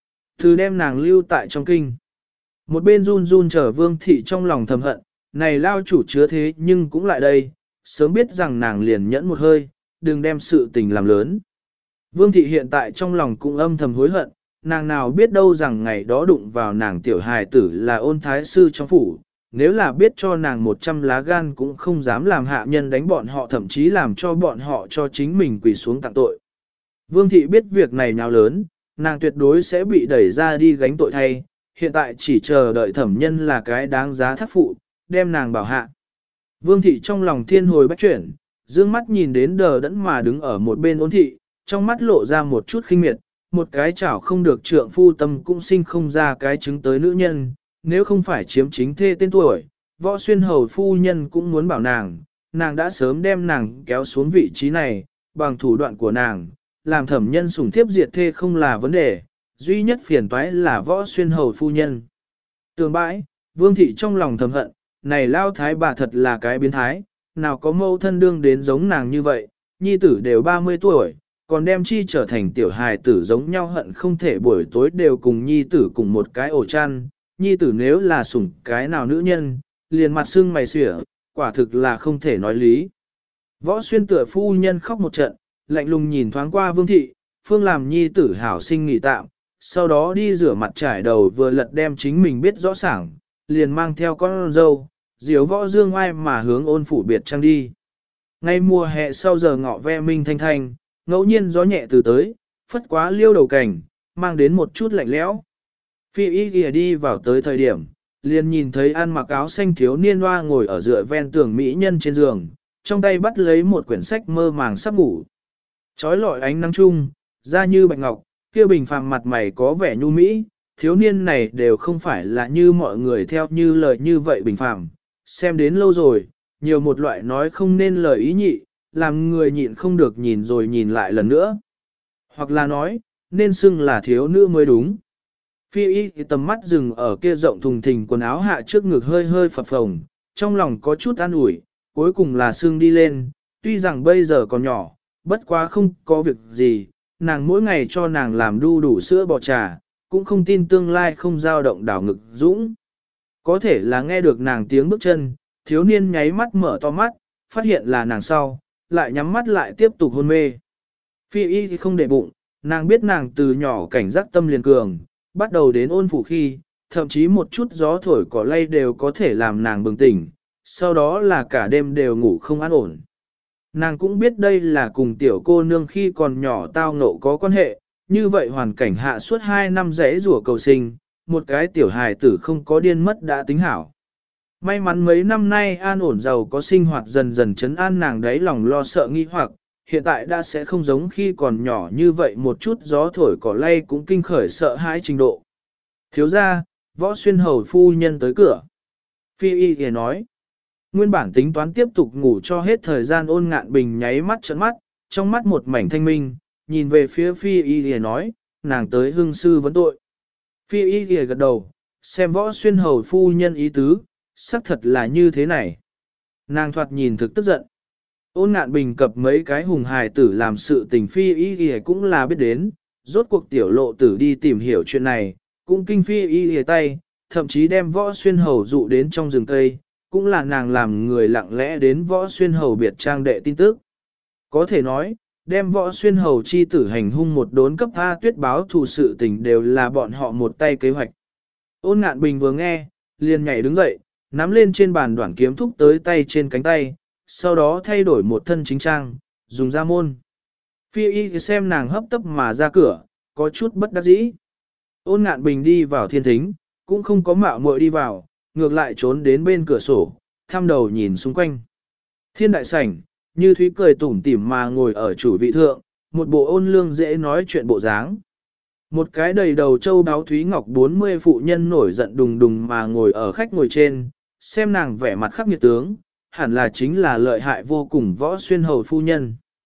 Từ đem nàng lưu tại trong kinh. Một bên run run chờ Vương thị trong lòng thầm hận, này lao chủ chứa thế nhưng cũng lại đây, sớm biết rằng nàng liền nhẫn một hơi, đừng đem sự tình làm lớn. Vương thị hiện tại trong lòng cũng âm thầm hối hận, nàng nào biết đâu rằng ngày đó đụng vào nàng tiểu hài tử là Ôn thái sư trong phủ, nếu là biết cho nàng 100 lá gan cũng không dám làm hạ nhân đánh bọn họ, thậm chí làm cho bọn họ cho chính mình quỳ xuống tặng tội. Vương thị biết việc này nào lớn, nàng tuyệt đối sẽ bị đẩy ra đi gánh tội thay, hiện tại chỉ chờ đợi thẩm nhân là cái đáng giá thác phụ, đem nàng bảo hạ. Vương thị trong lòng thiên hồi bách chuyển, dương mắt nhìn đến đờ đẫn mà đứng ở một bên Ôn thị, trong mắt lộ ra một chút khinh miệt, một cái chảo không được trượng phu tâm cũng sinh không ra cái trứng tới nữ nhân, nếu không phải chiếm chính thê tên tuổi, võ xuyên hầu phu nhân cũng muốn bảo nàng đã sớm đem nàng kéo xuống vị trí này, bằng thủ đoạn của nàng, làm thẩm nhân sủng thiếp diệt thê không là vấn đề, duy nhất phiền toái là võ xuyên hầu phu nhân. Tường bãi, Vương thị trong lòng thầm hận, này lao thái bà thật là cái biến thái, nào có mâu thân đương đến giống nàng như vậy, nhi tử đều 30 tuổi, còn đem chi trở thành tiểu hài tử giống nhau, hận không thể buổi tối đều cùng nhi tử cùng một cái ổ chăn, nhi tử nếu là sủng cái nào nữ nhân, liền mặt sưng mày xỉa, quả thực là không thể nói lý. Võ xuyên tựa phu nhân khóc một trận, lạnh lùng nhìn thoáng qua Vương thị, phương làm nhi tử hảo sinh nghỉ tạm, sau đó đi rửa mặt trải đầu vừa lật đem chính mình biết rõ ràng, liền mang theo con dâu, diếu võ dương oai mà hướng Ôn phủ biệt trang đi. Ngay mùa hè sau giờ ngọ ve minh thanh thanh, ngẫu nhiên gió nhẹ từ tới, phất quá liêu đầu cảnh, mang đến một chút lạnh lẽo. Phi y kìa đi vào tới thời điểm, liền nhìn thấy ăn mặc áo xanh thiếu niên hoa ngồi ở dựa ven tường mỹ nhân trên giường, trong tay bắt lấy một quyển sách mơ màng sắp ngủ. Chói lọi ánh nắng chung, da như bạch ngọc, kia bình phàm mặt mày có vẻ nhu mỹ, thiếu niên này đều không phải là như mọi người theo như lời như vậy bình phàm, xem đến lâu rồi, nhiều một loại nói không nên lời ý nhị, làm người nhịn không được nhìn rồi nhìn lại lần nữa. Hoặc là nói, nên xưng là thiếu nữ mới đúng. Phi y thì tầm mắt dừng ở kia rộng thùng thình quần áo hạ trước ngực hơi hơi phập phồng, trong lòng có chút an ủi, cuối cùng là xương đi lên, tuy rằng bây giờ còn nhỏ, bất quá không có việc gì, nàng mỗi ngày cho nàng làm đu đủ sữa bò trà, cũng không tin tương lai không dao động đảo ngực dũng. Có thể là nghe được nàng tiếng bước chân, thiếu niên nháy mắt mở to mắt, phát hiện là nàng sau, lại nhắm mắt lại tiếp tục hôn mê. Phi y thì không để bụng, nàng biết nàng từ nhỏ cảnh giác tâm liền cường, bắt đầu đến Ôn phủ khi, thậm chí một chút gió thổi cỏ lay đều có thể làm nàng bừng tỉnh, sau đó là cả đêm đều ngủ không an ổn. Nàng cũng biết đây là cùng tiểu cô nương khi còn nhỏ tao ngộ có quan hệ, như vậy hoàn cảnh hạ suốt 2 năm rẽ rủa cầu sinh, một cái tiểu hài tử không có điên mất đã tính hảo. May mắn mấy năm nay an ổn giàu có sinh hoạt dần dần chấn an nàng đấy lòng lo sợ nghi hoặc, hiện tại đã sẽ không giống khi còn nhỏ như vậy một chút gió thổi cỏ lay cũng kinh khởi sợ hãi trình độ. Thiếu ra, võ xuyên hầu phu nhân tới cửa. Phi y thì nói, nguyên bản tính toán tiếp tục ngủ cho hết thời gian Ôn Ngạn Bình nháy mắt trợn mắt, trong mắt một mảnh thanh minh, nhìn về phía Phi y thì nói, nàng tới hương sư vấn tội. Phi y thì gật đầu, xem võ xuyên hầu phu nhân ý tứ, xác thật là như thế này. Nàng thoạt nhìn thực tức giận. Ôn Ngạn Bình cập mấy cái hùng hài tử làm sự tình Phi y thì cũng là biết đến, rốt cuộc tiểu lộ tử đi tìm hiểu chuyện này, cũng kinh Phi y thì tay, thậm chí đem võ xuyên hầu dụ đến trong rừng cây, cũng là nàng làm người lặng lẽ đến võ xuyên hầu biệt trang đệ tin tức. Có thể nói, đem võ xuyên hầu chi tử hành hung một đốn cấp A Tuyết báo thù sự tình đều là bọn họ một tay kế hoạch. Ôn Ngạn Bình vừa nghe, liền nhảy đứng dậy, nắm lên trên bàn đoạn kiếm thúc tới tay trên cánh tay, sau đó thay đổi một thân chính trang, dùng ra môn. Phi y xem nàng hấp tấp mà ra cửa, có chút bất đắc dĩ. Ôn Ngạn Bình đi vào thiên thính, cũng không có mạo muội đi vào, ngược lại trốn đến bên cửa sổ, thăm đầu nhìn xung quanh. Thiên đại sảnh, Như Thúy cười tủm tỉm mà ngồi ở chủ vị thượng, một bộ ôn lương dễ nói chuyện bộ dáng. Một cái đầy đầu châu đáo Thúy Ngọc 40 phụ nhân nổi giận đùng đùng mà ngồi ở khách ngồi trên, xem nàng vẻ mặt khắc nghiệt tướng, hẳn là chính là lợi hại vô cùng võ xuyên hầu phu nhân.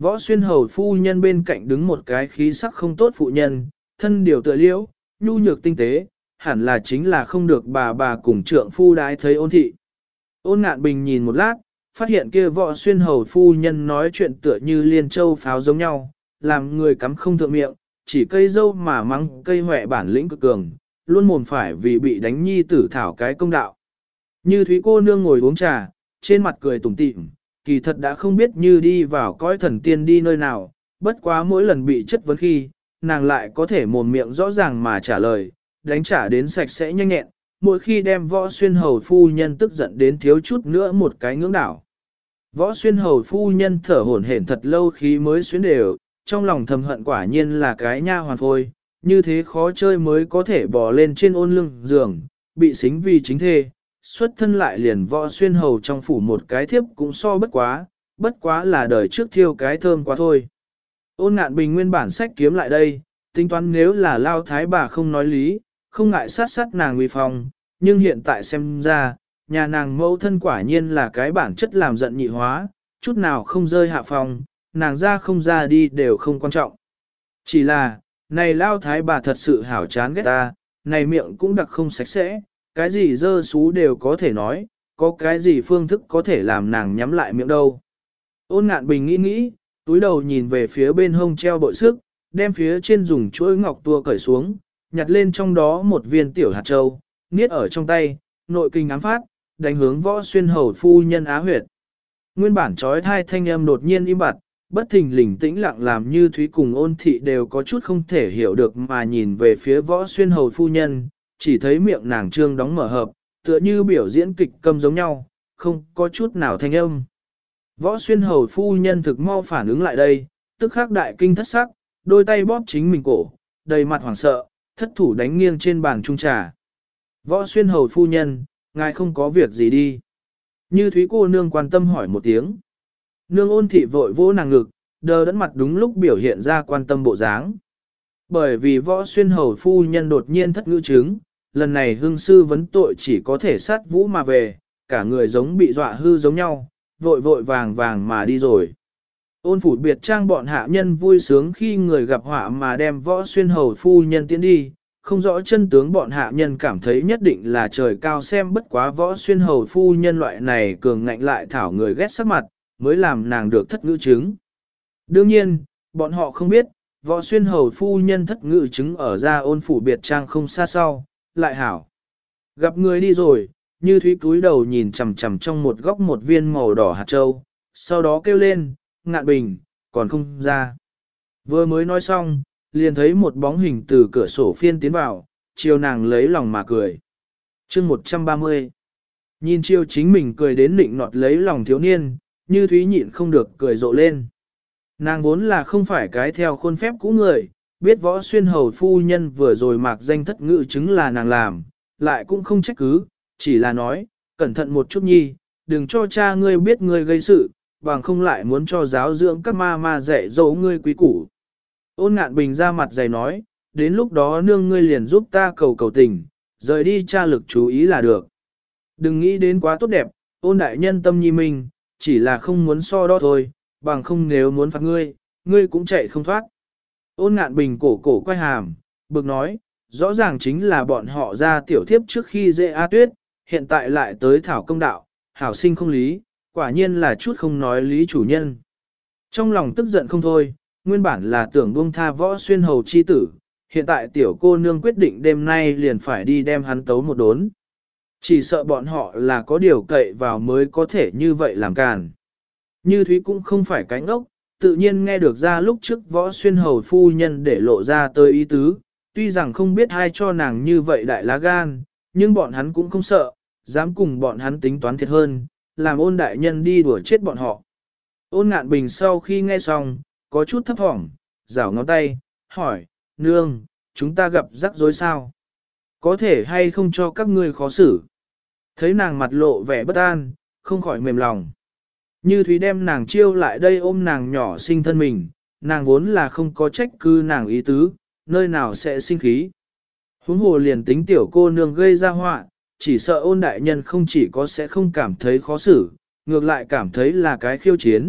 Võ xuyên hầu phu nhân bên cạnh đứng một cái khí sắc không tốt phụ nhân, thân điều tựa liễu, nhu nhược tinh tế, hẳn là chính là không được bà cùng trượng phu đái thấy ôn thị. Ôn ngạn bình nhìn một lát, phát hiện kia võ xuyên hầu phu nhân nói chuyện tựa như liên châu pháo giống nhau, làm người cắm không thượng miệng, chỉ cây dâu mà mắng cây huệ bản lĩnh cực cường, luôn mồm phải vì bị đánh nhi tử thảo cái công đạo. Như Thúy cô nương ngồi uống trà, trên mặt cười tủm tỉm, kỳ thật đã không biết như đi vào cõi thần tiên đi nơi nào, bất quá mỗi lần bị chất vấn khi, nàng lại có thể mồm miệng rõ ràng mà trả lời, đánh trả đến sạch sẽ nhanh nhẹn, mỗi khi đem võ xuyên hầu phu nhân tức giận đến thiếu chút nữa một cái ngưỡng đảo. Võ xuyên hầu phu nhân thở hổn hển thật lâu khi mới xuyến đều, trong lòng thầm hận quả nhiên là cái nha hoàn phôi, như thế khó chơi mới có thể bò lên trên ôn lưng giường, bị xính vì chính thê, xuất thân lại liền võ xuyên hầu trong phủ một cái thiếp cũng so bất quá là đời trước thiêu cái thơm quá thôi. Ôn ngạn bình nguyên bản sách kiếm lại đây, tính toán nếu là lao thái bà không nói lý, không ngại sát nàng uy phong, nhưng hiện tại xem ra, nhà nàng mẫu thân quả nhiên là cái bản chất làm giận nhị hóa, chút nào không rơi hạ phong, nàng ra không ra đi đều không quan trọng. Chỉ là, này lao thái bà thật sự hảo chán ghét ta, này miệng cũng đặc không sạch sẽ, cái gì dơ xú đều có thể nói, có cái gì phương thức có thể làm nàng nhắm lại miệng đâu. Ôn ngạn bình nghĩ, túi đầu nhìn về phía bên hông treo bội sức, đem phía trên dùng chuỗi ngọc tua cởi xuống, nhặt lên trong đó một viên tiểu hạt châu, niết ở trong tay, nội kinh ám phát, đánh hướng võ xuyên hầu phu nhân á huyệt. Nguyên bản trói thai thanh âm đột nhiên im bặt, bất thình lình tĩnh lặng làm như Thúy cùng ôn thị đều có chút không thể hiểu được mà nhìn về phía võ xuyên hầu phu nhân, chỉ thấy miệng nàng trương đóng mở hợp, tựa như biểu diễn kịch câm giống nhau, không có chút nào thanh âm. Võ xuyên hầu phu nhân thực mau phản ứng lại đây, tức khắc đại kinh thất sắc, đôi tay bóp chính mình cổ, đầy mặt hoảng sợ, thất thủ đánh nghiêng trên bàn trung trà. Võ xuyên hầu phu nhân, ngài không có việc gì đi. Như Thúy cô nương quan tâm hỏi một tiếng. Nương ôn thị vội vỗ nàng ngực, đờ đẫn mặt đúng lúc biểu hiện ra quan tâm bộ dáng. Bởi vì võ xuyên hầu phu nhân đột nhiên thất ngữ chứng, lần này hương sư vấn tội chỉ có thể sát vũ mà về, cả người giống bị dọa hư giống nhau, vội vàng mà đi rồi. Ôn phủ biệt trang bọn hạ nhân vui sướng khi người gặp họa mà đem võ xuyên hầu phu nhân tiến đi, không rõ chân tướng bọn hạ nhân cảm thấy nhất định là trời cao xem bất quá võ xuyên hầu phu nhân loại này cường ngạnh lại thảo người ghét sắc mặt, mới làm nàng được thất ngữ chứng. Đương nhiên, bọn họ không biết, võ xuyên hầu phu nhân thất ngữ chứng ở ra ôn phủ biệt trang không xa sau, lại hảo. Gặp người đi rồi, như Thúy cúi đầu nhìn chằm chằm trong một góc một viên màu đỏ hạt châu, sau đó kêu lên, ngạn bình, còn không ra. Vừa mới nói xong, liền thấy một bóng hình từ cửa sổ phiên tiến vào, chiều nàng lấy lòng mà cười. chương 130. Nhìn chiều chính mình cười đến nịnh nọt lấy lòng thiếu niên, như Thúy nhịn không được cười rộ lên. Nàng vốn là không phải cái theo khuôn phép cũ người, biết võ xuyên hầu phu nhân vừa rồi mạc danh thất ngữ chứng là nàng làm, lại cũng không trách cứ, chỉ là nói, cẩn thận một chút nhi, đừng cho cha ngươi biết ngươi gây sự, bằng không lại muốn cho giáo dưỡng các ma dạy dỗ ngươi quý củ. Ôn ngạn bình ra mặt dày nói, đến lúc đó nương ngươi liền giúp ta cầu tình, rời đi cha lực chú ý là được. Đừng nghĩ đến quá tốt đẹp, ôn đại nhân tâm nhi mình, chỉ là không muốn so đo thôi, bằng không nếu muốn phạt ngươi, ngươi cũng chạy không thoát. Ôn ngạn bình cổ quay hàm, bực nói, rõ ràng chính là bọn họ ra tiểu thiếp trước khi dễ A Tuyết, hiện tại lại tới thảo công đạo, hảo sinh không lý, quả nhiên là chút không nói lý chủ nhân. Trong lòng tức giận không thôi, nguyên bản là tưởng buông tha võ xuyên hầu chi tử, hiện tại tiểu cô nương quyết định đêm nay liền phải đi đem hắn tấu một đốn. Chỉ sợ bọn họ là có điều cậy vào mới có thể như vậy làm càn. Như Thúy cũng không phải cánh ốc, tự nhiên nghe được ra lúc trước võ xuyên hầu phu nhân để lộ ra tới ý tứ, tuy rằng không biết ai cho nàng như vậy đại lá gan, nhưng bọn hắn cũng không sợ, dám cùng bọn hắn tính toán thiệt hơn, làm ôn đại nhân đi đuổi chết bọn họ. Ôn ngạn bình sau khi nghe xong, có chút thấp thỏm, rảo ngón tay, hỏi, nương, chúng ta gặp rắc rối sao? Có thể hay không cho các ngươi khó xử? Thấy nàng mặt lộ vẻ bất an, không khỏi mềm lòng. Như Thúy đem nàng chiêu lại đây ôm nàng nhỏ sinh thân mình, nàng vốn là không có trách cứ nàng ý tứ, nơi nào sẽ sinh khí. Huống hồ liền tính tiểu cô nương gây ra họa, chỉ sợ ôn đại nhân không chỉ có sẽ không cảm thấy khó xử, ngược lại cảm thấy là cái khiêu chiến,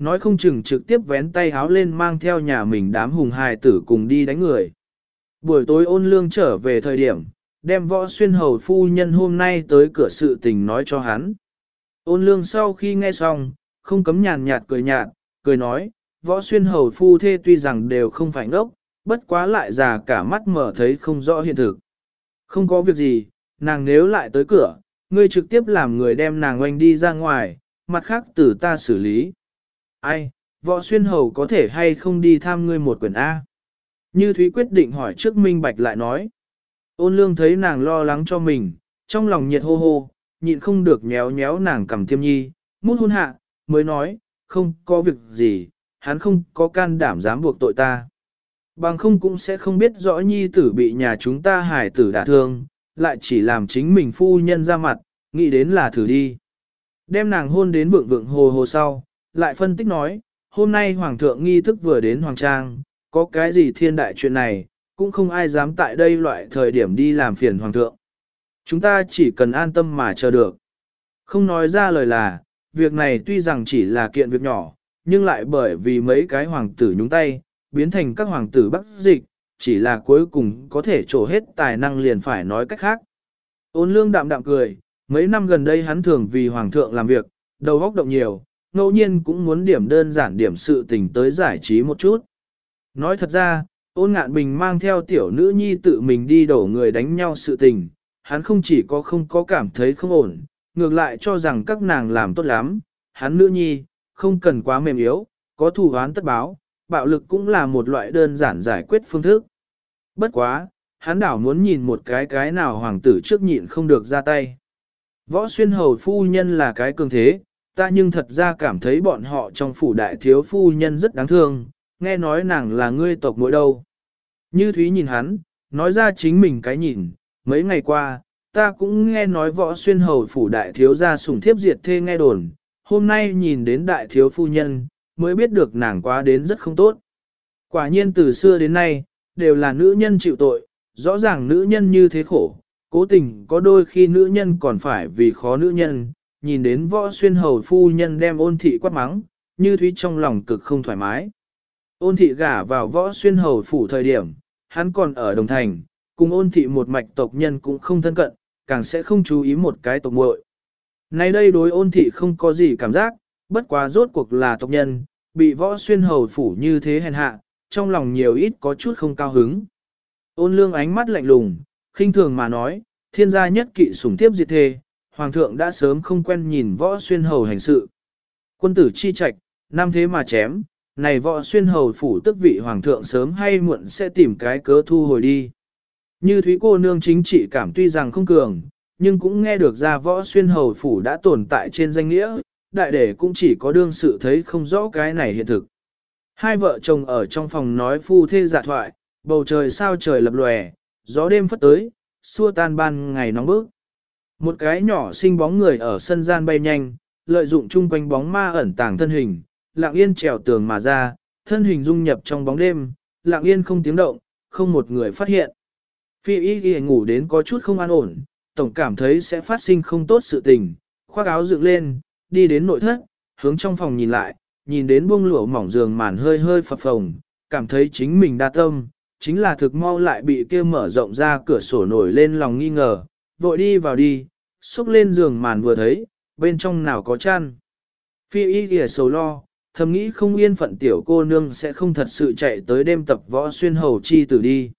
nói không chừng trực tiếp vén tay háo lên mang theo nhà mình đám hùng hài tử cùng đi đánh người. Buổi tối Ôn Lương trở về thời điểm, đem Võ Xuyên hầu phu nhân hôm nay tới cửa sự tình nói cho hắn. Ôn Lương sau khi nghe xong, không cấm nhàn nhạt, cười nói, Võ Xuyên hầu phu thê tuy rằng đều không phải ngốc, bất quá lại già cả mắt mở thấy không rõ hiện thực. Không có việc gì, nàng nếu lại tới cửa, ngươi trực tiếp làm người đem nàng oanh đi ra ngoài, mặt khác từ ta xử lý. Ai, Võ Xuyên hầu có thể hay không đi thăm ngươi một quyển A? Như Thúy quyết định hỏi trước minh bạch lại nói. Ôn Lương thấy nàng lo lắng cho mình, trong lòng nhiệt hô hô, nhịn không được nhéo nhéo nàng cầm tiêm nhi, mút hôn hạ, mới nói, không có việc gì, hắn không có can đảm dám buộc tội ta. Bằng không cũng sẽ không biết rõ nhi tử bị nhà chúng ta hài tử đả thương, lại chỉ làm chính mình phu nhân ra mặt, nghĩ đến là thử đi. Đem nàng hôn đến vượng vượng hồ hồ sau, lại phân tích nói, hôm nay hoàng thượng nghi thức vừa đến hoàng trang, có cái gì thiên đại chuyện này, cũng không ai dám tại đây loại thời điểm đi làm phiền hoàng thượng. Chúng ta chỉ cần an tâm mà chờ được. Không nói ra lời là, việc này tuy rằng chỉ là kiện việc nhỏ, nhưng lại bởi vì mấy cái hoàng tử nhúng tay, biến thành các hoàng tử bắc dịch, chỉ là cuối cùng có thể trổ hết tài năng liền phải nói cách khác. Ôn Lương đạm đạm cười, mấy năm gần đây hắn thường vì hoàng thượng làm việc, đầu óc động nhiều, ngẫu nhiên cũng muốn điểm đơn giản điểm sự tình tới giải trí một chút. Nói thật ra, Ôn Ngạn Bình mang theo tiểu nữ nhi tự mình đi đổ người đánh nhau sự tình, hắn không chỉ có không có cảm thấy không ổn, ngược lại cho rằng các nàng làm tốt lắm, hắn nữ nhi, không cần quá mềm yếu, có thù oán tất báo, bạo lực cũng là một loại đơn giản giải quyết phương thức. Bất quá, hắn đảo muốn nhìn một cái nào hoàng tử trước nhịn không được ra tay. Võ Xuyên hầu phu nhân là cái cường thế, ta nhưng thật ra cảm thấy bọn họ trong phủ đại thiếu phu nhân rất đáng thương, nghe nói nàng là ngươi tộc muội đâu. Như Thúy nhìn hắn, nói ra chính mình cái nhìn, mấy ngày qua, ta cũng nghe nói Võ Xuyên hầu phủ đại thiếu gia sủng thiếp diệt thê nghe đồn, hôm nay nhìn đến đại thiếu phu nhân, mới biết được nàng quá đến rất không tốt. Quả nhiên từ xưa đến nay, đều là nữ nhân chịu tội, rõ ràng nữ nhân như thế khổ, cố tình có đôi khi nữ nhân còn phải vì khó nữ nhân, nhìn đến Võ Xuyên hầu phu nhân đem Ôn thị quát mắng, Như Thúy trong lòng cực không thoải mái. Ôn thị gả vào Võ Xuyên hầu phủ thời điểm, hắn còn ở Đồng Thành, cùng Ôn thị một mạch tộc nhân cũng không thân cận, càng sẽ không chú ý một cái tộc muội. Nay đây đối Ôn thị không có gì cảm giác, bất quá rốt cuộc là tộc nhân, bị Võ Xuyên hầu phủ như thế hèn hạ, trong lòng nhiều ít có chút không cao hứng. Ôn Lương ánh mắt lạnh lùng, khinh thường mà nói, thiên gia nhất kỵ sủng tiếp diệt thê, hoàng thượng đã sớm không quen nhìn Võ Xuyên hầu hành sự. Quân tử chi trạch, năm thế mà chém, này Võ Xuyên hầu phủ tức vị hoàng thượng sớm hay muộn sẽ tìm cái cớ thu hồi đi. Như Thúy cô nương chính trị cảm tuy rằng không cường, nhưng cũng nghe được ra Võ Xuyên hầu phủ đã tồn tại trên danh nghĩa, đại đệ cũng chỉ có đương sự thấy không rõ cái này hiện thực. Hai vợ chồng ở trong phòng nói phu thê dạ thoại, bầu trời sao trời lập lòe, gió đêm phất tới, xua tan ban ngày nóng bức. Một cái nhỏ xinh bóng người ở sân gian bay nhanh, lợi dụng chung quanh bóng ma ẩn tàng thân hình, lặng yên trèo tường mà ra, thân hình dung nhập trong bóng đêm, lặng yên không tiếng động, không một người phát hiện. Phi y ghi ngủ đến có chút không an ổn, tổng cảm thấy sẽ phát sinh không tốt sự tình, khoác áo dựng lên, đi đến nội thất, hướng trong phòng nhìn lại, nhìn đến buông lụa mỏng giường màn hơi hơi phập phồng, cảm thấy chính mình đa tâm, chính là thực mau lại bị kia mở rộng ra cửa sổ nổi lên lòng nghi ngờ, vội đi vào đi, xúc lên giường màn vừa thấy, bên trong nào có chăn. Phi y ghề sầu lo, thầm nghĩ không yên phận tiểu cô nương sẽ không thật sự chạy tới đêm tập Võ Xuyên hầu chi tử đi.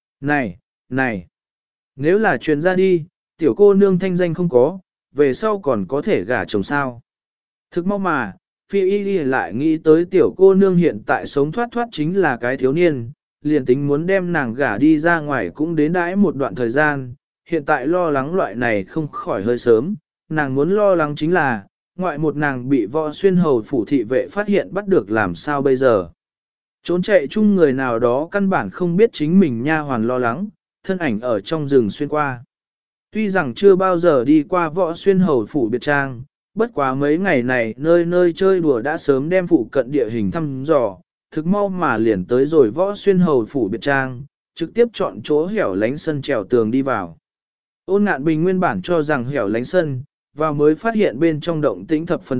Này, nếu là truyền ra đi, tiểu cô nương thanh danh không có, về sau còn có thể gả chồng sao. Thực mau mà, Phi y lại nghĩ tới tiểu cô nương hiện tại sống thoát thoát chính là cái thiếu niên, liền tính muốn đem nàng gả đi ra ngoài cũng đến đãi một đoạn thời gian, hiện tại lo lắng loại này không khỏi hơi sớm, nàng muốn lo lắng chính là, ngoại một nàng bị Võ Xuyên hầu phủ thị vệ phát hiện bắt được làm sao bây giờ. Trốn chạy chung người nào đó căn bản không biết chính mình nha hoàn lo lắng, thân ảnh ở trong rừng xuyên qua. Tuy rằng chưa bao giờ đi qua Võ Xuyên hầu phủ biệt trang, bất quá mấy ngày này nơi nơi chơi đùa đã sớm đem phụ cận địa hình thăm dò, thực mau mà liền tới rồi Võ Xuyên hầu phủ biệt trang, trực tiếp chọn chỗ hẻo lánh sân trèo tường đi vào. Ôn Ngạn Bình nguyên bản cho rằng hẻo lánh sân, và mới phát hiện bên trong động tĩnh thập phần đại,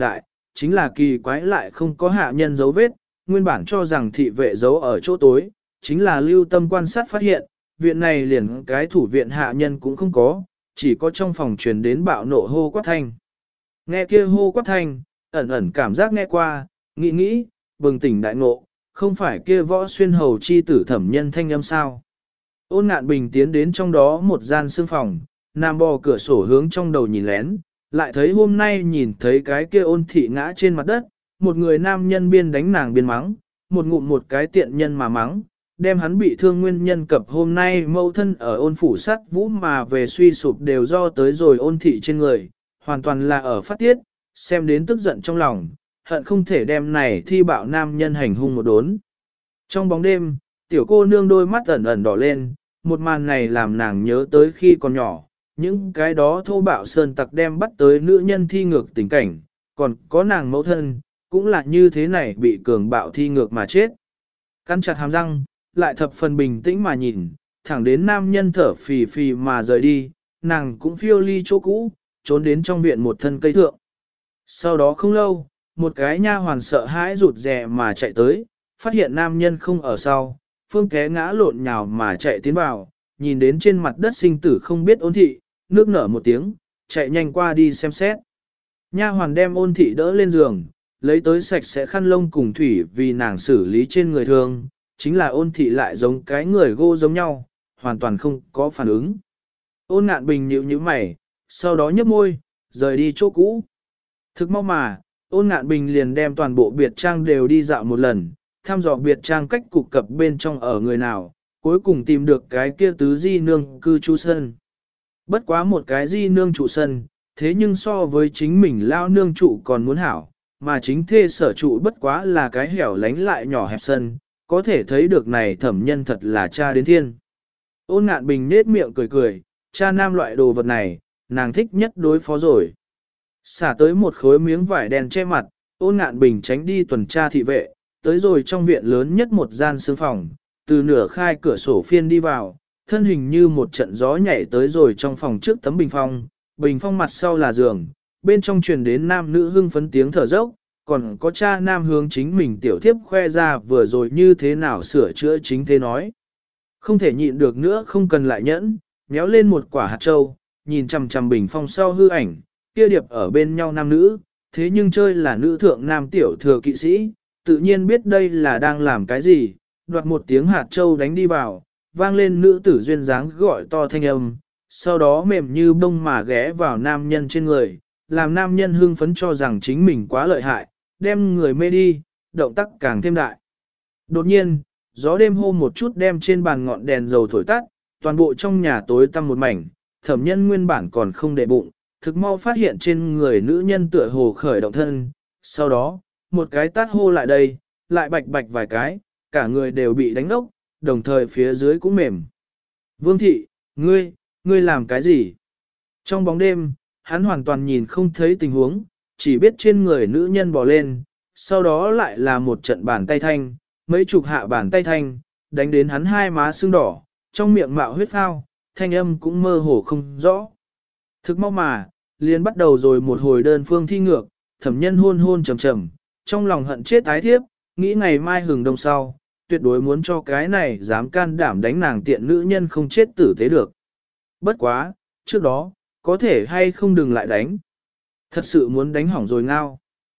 chính là kỳ quái lại không có hạ nhân dấu vết, nguyên bản cho rằng thị vệ giấu ở chỗ tối, chính là lưu tâm quan sát phát hiện, viện này liền cái thủ viện hạ nhân cũng không có, chỉ có trong phòng truyền đến bạo nộ hô quát thanh. Nghe kia hô quát thanh, ẩn ẩn cảm giác nghe qua, nghĩ, bừng tỉnh đại ngộ, không phải kia võ xuyên hầu chi tử thẩm nhân thanh âm sao. Ôn Ngạn Bình tiến đến trong đó một gian sương phòng, nằm bò cửa sổ hướng trong đầu nhìn lén, lại thấy hôm nay nhìn thấy cái kia ôn thị ngã trên mặt đất, một người nam nhân biên đánh nàng biên mắng, một ngụm một cái tiện nhân mà mắng, đem hắn bị thương nguyên nhân cập hôm nay mâu thân ở ôn phủ sát vũ mà về suy sụp đều do tới rồi ôn thị trên người, hoàn toàn là ở phát tiết, xem đến tức giận trong lòng, hận không thể đem này thi bạo nam nhân hành hung một đốn. Trong bóng đêm, tiểu cô nương đôi mắt ẩn ẩn đỏ lên, một màn này làm nàng nhớ tới khi còn nhỏ, những cái đó thô bạo sơn tặc đem bắt tới nữ nhân thi ngược tình cảnh, còn có nàng mẫu thân, cũng là như thế này bị cường bạo thi ngược mà chết. Cắn chặt hàm răng, lại thập phần bình tĩnh mà nhìn, thẳng đến nam nhân thở phì phì mà rời đi, nàng cũng phiêu ly chỗ cũ, trốn đến trong viện một thân cây thượng. Sau đó không lâu, một cái nha hoàn sợ hãi rụt rè mà chạy tới, phát hiện nam nhân không ở sau, phương té ngã lộn nhào mà chạy tiến vào, nhìn đến trên mặt đất sinh tử không biết ôn thị, nước nở một tiếng, chạy nhanh qua đi xem xét. Nha hoàn đem ôn thị đỡ lên giường, lấy tới sạch sẽ khăn lông cùng thủy vì nàng xử lý trên người thương, chính là ôn thị lại giống cái người gô giống nhau, hoàn toàn không có phản ứng. Ôn Ngạn Bình nhíu nhíu mày, sau đó nhấp môi, rời đi chỗ cũ. Thực mau mà, Ôn Ngạn Bình liền đem toàn bộ biệt trang đều đi dạo một lần, thăm dò biệt trang cách cục cập bên trong ở người nào, cuối cùng tìm được cái kia tứ di nương cư trú sân. Bất quá một cái di nương trụ sân, thế nhưng so với chính mình lao nương trụ còn muốn hảo, mà chính thê sở trụ bất quá là cái hẻo lánh lại nhỏ hẹp sân, có thể thấy được này thẩm nhân thật là cha đến thiên. Ôn Ngạn Bình nết miệng cười cười, cha nam loại đồ vật này, nàng thích nhất đối phó rồi. Xả tới một khối miếng vải đen che mặt, Ôn Ngạn Bình tránh đi tuần tra thị vệ, tới rồi trong viện lớn nhất một gian sương phòng, từ nửa khai cửa sổ phiên đi vào, thân hình như một trận gió nhảy tới rồi trong phòng trước tấm bình phong mặt sau là giường, bên trong truyền đến nam nữ hưng phấn tiếng thở dốc, còn có cha nam hướng chính mình tiểu thiếp khoe ra vừa rồi như thế nào sửa chữa chính thế nói. Không thể nhịn được nữa không cần lại nhẫn, méo lên một quả hạt châu, nhìn chằm chằm bình phong sau hư ảnh, kia điệp ở bên nhau nam nữ, thế nhưng chơi là nữ thượng nam tiểu thừa kỵ sĩ, tự nhiên biết đây là đang làm cái gì, đoạt một tiếng hạt châu đánh đi vào, vang lên nữ tử duyên dáng gọi to thanh âm, sau đó mềm như bông mà ghé vào nam nhân trên người, làm nam nhân hưng phấn cho rằng chính mình quá lợi hại, đem người mê đi, động tác càng thêm đại. Đột nhiên, gió đêm hô một chút đem trên bàn ngọn đèn dầu thổi tắt, toàn bộ trong nhà tối tăm một mảnh, thẩm nhân nguyên bản còn không để bụng, thực mau phát hiện trên người nữ nhân tựa hồ khởi động thân, sau đó, một cái tát hô lại đây, lại bạch bạch vài cái, cả người đều bị đánh đốc, đồng thời phía dưới cũng mềm. Vương thị, ngươi làm cái gì? Trong bóng đêm, hắn hoàn toàn nhìn không thấy tình huống, chỉ biết trên người nữ nhân bò lên, sau đó lại là một trận bàn tay thanh, mấy chục hạ bàn tay thanh, đánh đến hắn hai má sưng đỏ, trong miệng mạo huyết phao, thanh âm cũng mơ hồ không rõ. Thực mau mà, liền bắt đầu rồi một hồi đơn phương thi ngược, thẩm nhân hôn hôn trầm trầm, trong lòng hận chết tái thiếp, nghĩ ngày mai hừng đông sau, tuyệt đối muốn cho cái này dám can đảm đánh nàng tiện nữ nhân không chết tử tế được. Bất quá, trước đó, có thể hay không đừng lại đánh. Thật sự muốn đánh hỏng rồi ngao.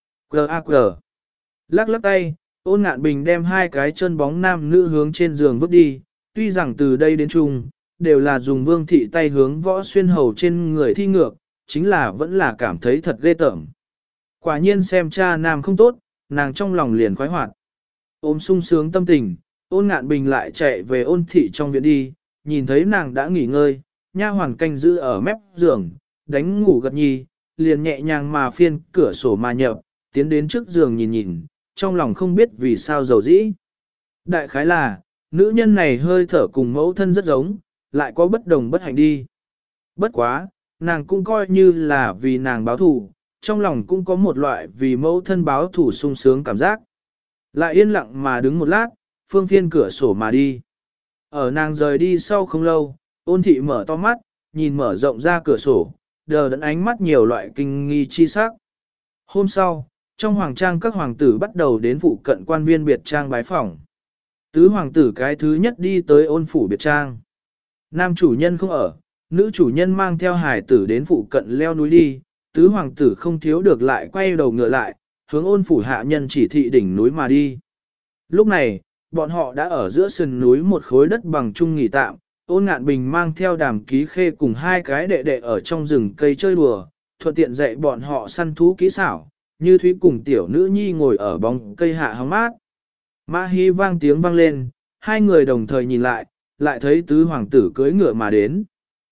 G.A.G. Lắc lắc tay, Ôn Ngạn Bình đem hai cái chân bóng nam nữ hướng trên giường vứt đi, tuy rằng từ đây đến chung, đều là dùng vương thị tay hướng võ xuyên hầu trên người thi ngược, chính là vẫn là cảm thấy thật ghê tởm. Quả nhiên xem cha nam không tốt, nàng trong lòng liền khoái hoạt. Ôm sung sướng tâm tình, Ôn Ngạn Bình lại chạy về Ôn thị trong viện đi, nhìn thấy nàng đã nghỉ ngơi, nha hoàn canh giữ ở mép giường, đánh ngủ gật nhi, liền nhẹ nhàng mà phiên cửa sổ mà nhập, tiến đến trước giường nhìn nhìn, trong lòng không biết vì sao dầu dĩ. Đại khái là, nữ nhân này hơi thở cùng mẫu thân rất giống, lại có bất đồng bất hạnh đi. Bất quá, nàng cũng coi như là vì nàng báo thù, trong lòng cũng có một loại vì mẫu thân báo thù sung sướng cảm giác. Lại yên lặng mà đứng một lát, phương phiên cửa sổ mà đi. Ở nàng rời đi sau không lâu, Ôn thị mở to mắt, nhìn mở rộng ra cửa sổ, đờ đẫn ánh mắt nhiều loại kinh nghi chi sắc. Hôm sau, trong hoàng trang các hoàng tử bắt đầu đến phụ cận quan viên biệt trang bái phỏng. Tứ hoàng tử cái thứ nhất đi tới ôn phủ biệt trang. Nam chủ nhân không ở, nữ chủ nhân mang theo hài tử đến phụ cận leo núi đi, tứ hoàng tử không thiếu được lại quay đầu ngựa lại, hướng ôn phủ hạ nhân chỉ thị đỉnh núi mà đi. Lúc này, bọn họ đã ở giữa sườn núi một khối đất bằng chung nghỉ tạm, Ôn Ngạn Bình mang theo Đàm Ký Khê cùng hai cái đệ đệ ở trong rừng cây chơi đùa, thuận tiện dạy bọn họ săn thú kỹ xảo, Như Thúy cùng tiểu nữ nhi ngồi ở bóng cây hạ hóng mát. Mã Hí vang tiếng vang lên, hai người đồng thời nhìn lại, lại thấy tứ hoàng tử cưỡi ngựa mà đến.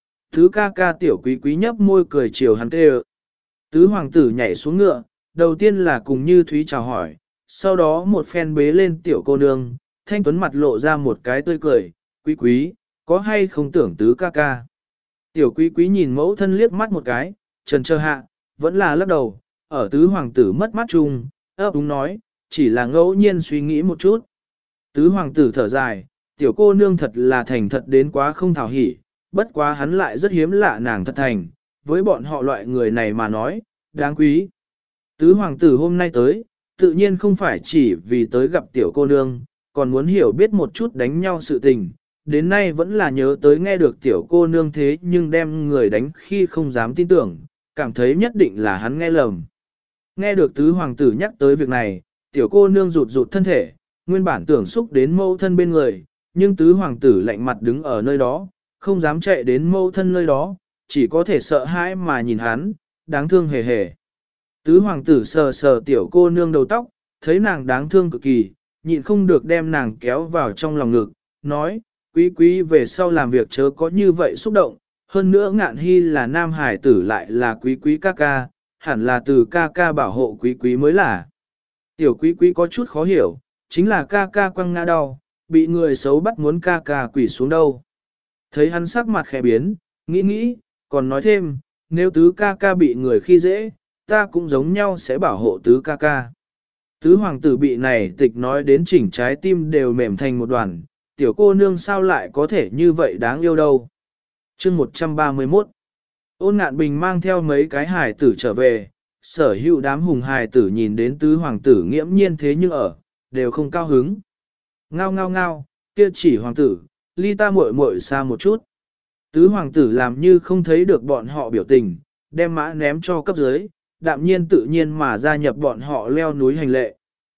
Tứ ca ca tiểu quý quý nhấp môi cười chiều hắn kêu. Tứ hoàng tử nhảy xuống ngựa, đầu tiên là cùng Như Thúy chào hỏi, sau đó một phen bế lên tiểu cô nương, thanh tuấn mặt lộ ra một cái tươi cười, quý quý, có hay không tưởng tứ ca ca. Tiểu quý quý nhìn mẫu thân liếc mắt một cái, trần chờ hạ, vẫn là lắc đầu, ở tứ hoàng tử mất mắt chung, ấp úng nói, chỉ là ngẫu nhiên suy nghĩ một chút. Tứ hoàng tử thở dài, tiểu cô nương thật là thành thật đến quá không thảo hỉ, bất quá hắn lại rất hiếm lạ nàng thật thành, với bọn họ loại người này mà nói, đáng quý. Tứ hoàng tử hôm nay tới, tự nhiên không phải chỉ vì tới gặp tiểu cô nương, còn muốn hiểu biết một chút đánh nhau sự tình. Đến nay vẫn là nhớ tới nghe được tiểu cô nương thế nhưng đem người đánh khi không dám tin tưởng, cảm thấy nhất định là hắn nghe lầm. Nghe được tứ hoàng tử nhắc tới việc này, tiểu cô nương rụt rụt thân thể, nguyên bản tưởng xúc đến mâu thân bên người, nhưng tứ hoàng tử lạnh mặt đứng ở nơi đó, không dám chạy đến mâu thân nơi đó, chỉ có thể sợ hãi mà nhìn hắn, đáng thương hề hề. Tứ hoàng tử sờ sờ tiểu cô nương đầu tóc, thấy nàng đáng thương cực kỳ, nhịn không được đem nàng kéo vào trong lòng ngực, nói, quý quý về sau làm việc chớ có như vậy xúc động, hơn nữa Ngạn Hy là nam hải tử lại là quý quý ca ca, hẳn là từ ca ca bảo hộ quý quý mới là. Tiểu quý quý có chút khó hiểu, chính là ca ca quăng ngã đau, bị người xấu bắt muốn ca ca quỷ xuống đâu. Thấy hắn sắc mặt khẽ biến, nghĩ, còn nói thêm, nếu tứ ca ca bị người khi dễ, ta cũng giống nhau sẽ bảo hộ tứ ca ca. Tứ hoàng tử bị này tịch nói đến chỉnh trái tim đều mềm thành một đoàn, tiểu cô nương sao lại có thể như vậy đáng yêu đâu. Chương 131 Ôn Ngạn Bình mang theo mấy cái hài tử trở về, sở hữu đám hùng hài tử nhìn đến tứ hoàng tử nghiễm nhiên thế nhưng ở, đều không cao hứng. Ngao ngao ngao, kia chỉ hoàng tử, ly ta muội muội xa một chút. Tứ hoàng tử làm như không thấy được bọn họ biểu tình, đem mã ném cho cấp dưới, đạm nhiên tự nhiên mà gia nhập bọn họ leo núi hành lệ.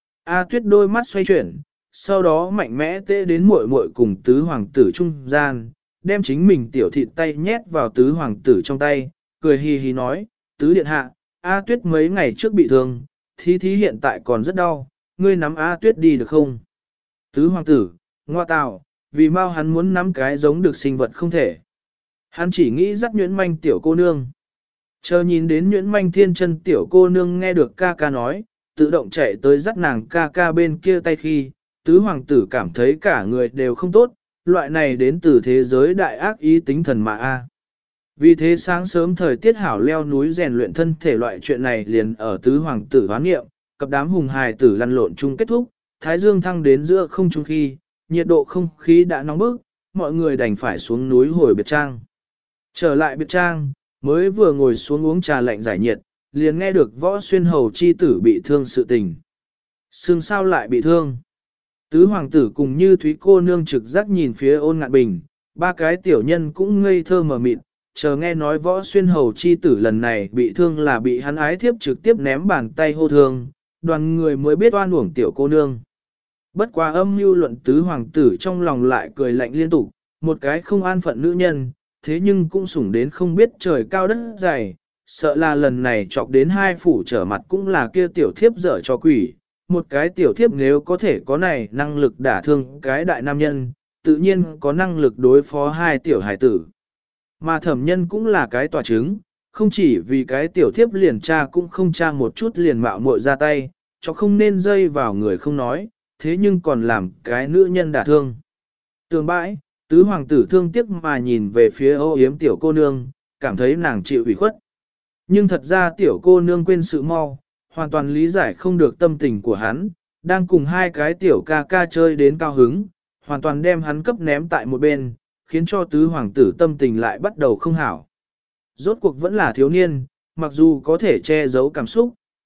A Tuyết đôi mắt xoay chuyển, sau đó mạnh mẽ tê đến muội muội cùng tứ hoàng tử trung gian, đem chính mình tiểu thịt tay nhét vào tứ hoàng tử trong tay, cười hì hì nói, tứ điện hạ, A Tuyết mấy ngày trước bị thương, thí hiện tại còn rất đau, ngươi nắm A Tuyết đi được không? Tứ hoàng tử, ngoa tào, vì mau hắn muốn nắm cái giống được sinh vật không thể. Hắn chỉ nghĩ dắt nhuyễn manh tiểu cô nương. Chờ nhìn đến nhuyễn manh thiên chân tiểu cô nương nghe được ca ca nói, tự động chạy tới dắt nàng ca ca bên kia tay khi, tứ hoàng tử cảm thấy cả người đều không tốt, loại này đến từ thế giới đại ác ý tính thần mà a. Vì thế sáng sớm thời tiết hảo leo núi rèn luyện thân thể loại chuyện này liền ở tứ hoàng tử hoán nghiệm, cặp đám hùng hài tử lăn lộn chung kết thúc, thái dương thăng đến giữa không trung khi, nhiệt độ không khí đã nóng bức, mọi người đành phải xuống núi hồi biệt trang. Trở lại biệt trang, mới vừa ngồi xuống uống trà lạnh giải nhiệt, liền nghe được Võ Xuyên hầu chi tử bị thương sự tình. Sương sao lại bị thương? Tứ hoàng tử cùng Như Thúy cô nương trực giác nhìn phía Ôn Ngạn Bình, ba cái tiểu nhân cũng ngây thơ mờ mịt, chờ nghe nói Võ Xuyên hầu chi tử lần này bị thương là bị hắn ái thiếp trực tiếp ném bàn tay hô thương, đoàn người mới biết oan uổng tiểu cô nương. Bất quá âm mưu luận tứ hoàng tử trong lòng lại cười lạnh liên tục, một cái không an phận nữ nhân, thế nhưng cũng sủng đến không biết trời cao đất dày, sợ là lần này chọc đến hai phủ trở mặt cũng là kia tiểu thiếp dở cho quỷ. Một cái tiểu thiếp nếu có thể có này năng lực đả thương cái đại nam nhân, tự nhiên có năng lực đối phó hai tiểu hải tử. Mà thẩm nhân cũng là cái tòa chứng, không chỉ vì cái tiểu thiếp liền tra cũng không tra một chút liền mạo muội ra tay, cho không nên dây vào người không nói, thế nhưng còn làm cái nữ nhân đả thương. Tường bãi, tứ hoàng tử thương tiếc mà nhìn về phía ô yếm tiểu cô nương, cảm thấy nàng chịu ủy khuất. Nhưng thật ra tiểu cô nương quên sự mau, hoàn toàn lý giải không được tâm tình của hắn, đang cùng hai cái tiểu ca ca chơi đến cao hứng, hoàn toàn đem hắn cấp ném tại một bên, khiến cho tứ hoàng tử tâm tình lại bắt đầu không hảo. Rốt cuộc vẫn là thiếu niên, mặc dù có thể che giấu cảm xúc,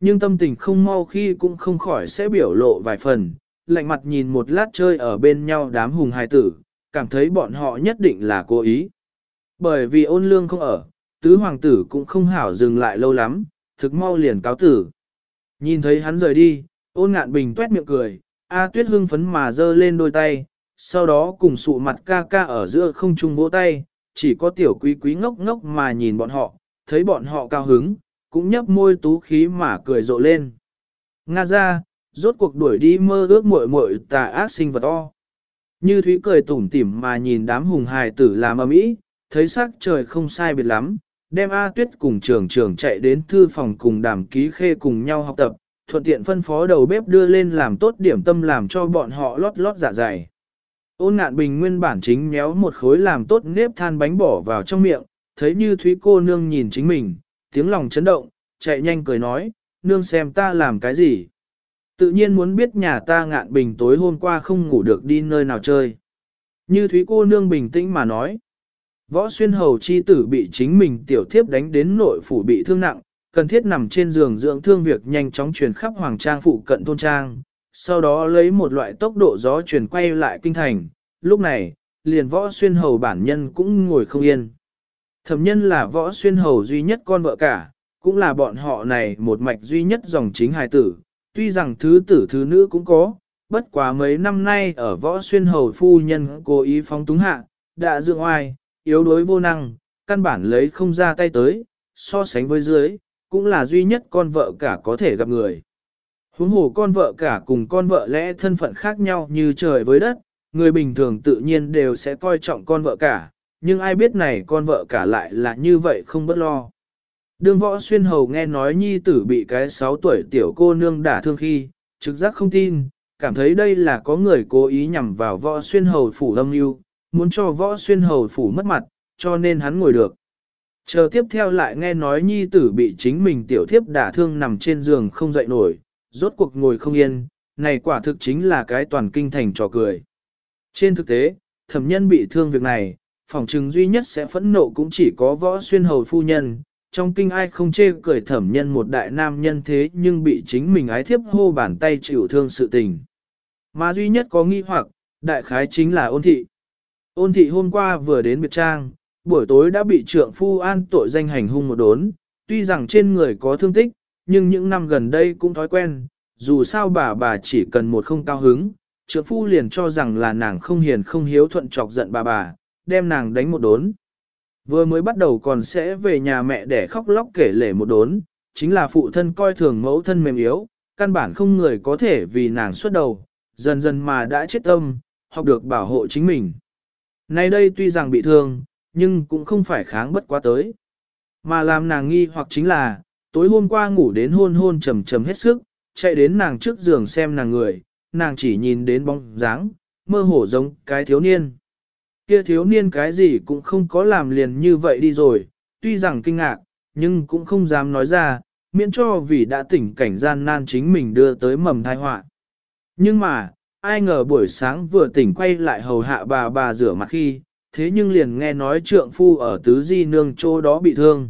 nhưng tâm tình không mau khi cũng không khỏi sẽ biểu lộ vài phần, lạnh mặt nhìn một lát chơi ở bên nhau đám hùng hài tử, cảm thấy bọn họ nhất định là cố ý. Bởi vì ôn lương không ở, tứ hoàng tử cũng không hảo dừng lại lâu lắm, thực mau liền cáo tử. Nhìn thấy hắn rời đi, ôn ngạn bình tuét miệng cười, A Tuyết hưng phấn mà giơ lên đôi tay, sau đó cùng sụ mặt ca ca ở giữa không trung vỗ tay, chỉ có tiểu quý quý ngốc ngốc mà nhìn bọn họ, thấy bọn họ cao hứng, cũng nhấp môi tú khí mà cười rộ lên. Nga ra, rốt cuộc đuổi đi mơ ước muội muội tà ác sinh vật o. Như Thúy cười tủm tỉm mà nhìn đám hùng hài tử làm ầm ĩ, thấy sắc trời không sai biệt lắm, đem A Tuyết cùng trường trường chạy đến thư phòng cùng Đàm Ký Khê cùng nhau học tập, thuận tiện phân phó đầu bếp đưa lên làm tốt điểm tâm làm cho bọn họ lót lót dạ dày. Ôn Ngạn Bình nguyên bản chính méo một khối làm tốt nếp than bánh bỏ vào trong miệng, thấy Như Thúy cô nương nhìn chính mình, tiếng lòng chấn động, chạy nhanh cười nói, nương xem ta làm cái gì. Tự nhiên muốn biết nhà ta Ngạn Bình tối hôm qua không ngủ được đi nơi nào chơi. Như Thúy cô nương bình tĩnh mà nói, Võ Xuyên hầu chi tử bị chính mình tiểu thiếp đánh đến nội phủ bị thương nặng, cần thiết nằm trên giường dưỡng thương việc nhanh chóng truyền khắp hoàng trang phụ cận thôn trang, sau đó lấy một loại tốc độ gió truyền quay lại kinh thành, lúc này, liền Võ Xuyên hầu bản nhân cũng ngồi không yên. Thẩm nhân là Võ Xuyên hầu duy nhất con vợ cả, cũng là bọn họ này một mạch duy nhất dòng chính hài tử, tuy rằng thứ tử thứ nữ cũng có, bất quá mấy năm nay ở Võ Xuyên hầu phu nhân cố ý phóng túng hạ, đã dưỡng oai, yếu đuối vô năng, căn bản lấy không ra tay tới, so sánh với dưới, cũng là duy nhất con vợ cả có thể gặp người. Huống hồ con vợ cả cùng con vợ lẽ thân phận khác nhau như trời với đất, người bình thường tự nhiên đều sẽ coi trọng con vợ cả, nhưng ai biết này con vợ cả lại là như vậy không bất lo. Đường Võ Xuyên hầu nghe nói nhi tử bị cái 6 tuổi tiểu cô nương đả thương khi, trực giác không tin, cảm thấy đây là có người cố ý nhằm vào Võ Xuyên hầu phủ âm mưu, muốn cho Võ Xuyên hầu phủ mất mặt, cho nên hắn ngồi được. Chờ tiếp theo lại nghe nói nhi tử bị chính mình tiểu thiếp đả thương nằm trên giường không dậy nổi, rốt cuộc ngồi không yên, này quả thực chính là cái toàn kinh thành trò cười. Trên thực tế, thẩm nhân bị thương việc này, phỏng chừng duy nhất sẽ phẫn nộ cũng chỉ có Võ Xuyên hầu phu nhân, trong kinh ai không chê cười thẩm nhân một đại nam nhân thế nhưng bị chính mình ái thiếp hô bàn tay chịu thương sự tình. Mà duy nhất có nghi hoặc, đại khái chính là ôn thị. Ôn thị hôm qua vừa đến biệt trang, buổi tối đã bị trượng phu an tội danh hành hung một đốn, tuy rằng trên người có thương tích, nhưng những năm gần đây cũng thói quen, dù sao bà chỉ cần một không cao hứng, trượng phu liền cho rằng là nàng không hiền không hiếu thuận chọc giận bà, đem nàng đánh một đốn. Vừa mới bắt đầu còn sẽ về nhà mẹ để khóc lóc kể lể một đốn, chính là phụ thân coi thường mẫu thân mềm yếu, căn bản không người có thể vì nàng xuất đầu, dần dần mà đã chết tâm, học được bảo hộ chính mình. Nay đây tuy rằng bị thương, nhưng cũng không phải kháng bất quá tới. Mà làm nàng nghi hoặc chính là, tối hôm qua ngủ đến hôn trầm trầm hết sức, chạy đến nàng trước giường xem nàng người, nàng chỉ nhìn đến bóng dáng, mơ hồ giống cái thiếu niên. Kia thiếu niên cái gì cũng không có làm liền như vậy đi rồi, tuy rằng kinh ngạc, nhưng cũng không dám nói ra, miễn cho vì đã tỉnh cảnh gian nan chính mình đưa tới mầm tai họa. Nhưng mà, ai ngờ buổi sáng vừa tỉnh quay lại hầu hạ bà rửa mặt khi, thế nhưng liền nghe nói trượng phu ở tứ di nương chỗ đó bị thương.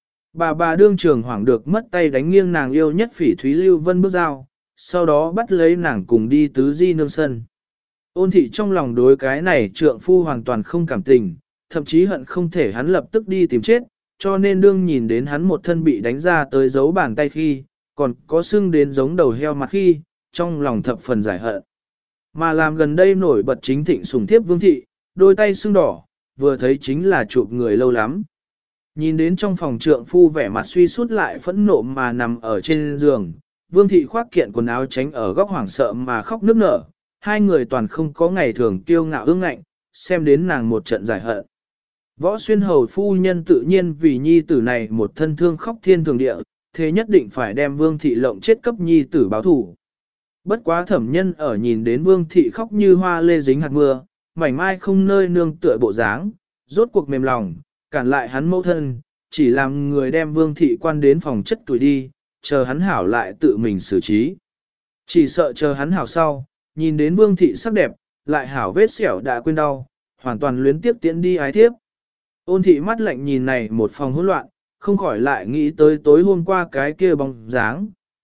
Bà đương trường hoảng được mất tay đánh nghiêng nàng yêu nhất Phỉ Thúy Lưu Vân bước dao, sau đó bắt lấy nàng cùng đi tứ di nương sân. Ôn thị trong lòng đối cái này trượng phu hoàn toàn không cảm tình, thậm chí hận không thể hắn lập tức đi tìm chết, cho nên đương nhìn đến hắn một thân bị đánh ra tới dấu bàn tay khi, còn có sưng đến giống đầu heo mặt khi, trong lòng thập phần giải hận. Mà làm gần đây nổi bật chính thịnh sủng thiếp Vương thị, đôi tay sưng đỏ, vừa thấy chính là chụp người lâu lắm. Nhìn đến trong phòng trượng phu vẻ mặt suy sút lại phẫn nộ mà nằm ở trên giường, Vương thị khoác kiện quần áo tránh ở góc hoảng sợ mà khóc nức nở, hai người toàn không có ngày thường kiêu ngạo ương ngạnh, xem đến nàng một trận giải hận. Võ Xuyên hầu phu nhân tự nhiên vì nhi tử này một thân thương khóc thiên thường địa, thế nhất định phải đem Vương thị lộng chết cấp nhi tử báo thủ. Bất quá thẩm nhân ở nhìn đến Vương thị khóc như hoa lê dính hạt mưa, mảnh mai không nơi nương tựa bộ dáng, rốt cuộc mềm lòng, cản lại hắn mẫu thân, chỉ làm người đem Vương thị quan đến phòng chất tuổi đi, chờ hắn hảo lại tự mình xử trí. Chỉ sợ chờ hắn hảo sau, nhìn đến Vương thị sắc đẹp, lại hảo vết sẹo đã quên đau, hoàn toàn luyến tiếp tiễn đi ái thiếp. Ôn thị mắt lạnh nhìn này một phòng hỗn loạn, không khỏi lại nghĩ tới tối hôm qua cái kia bóng dáng,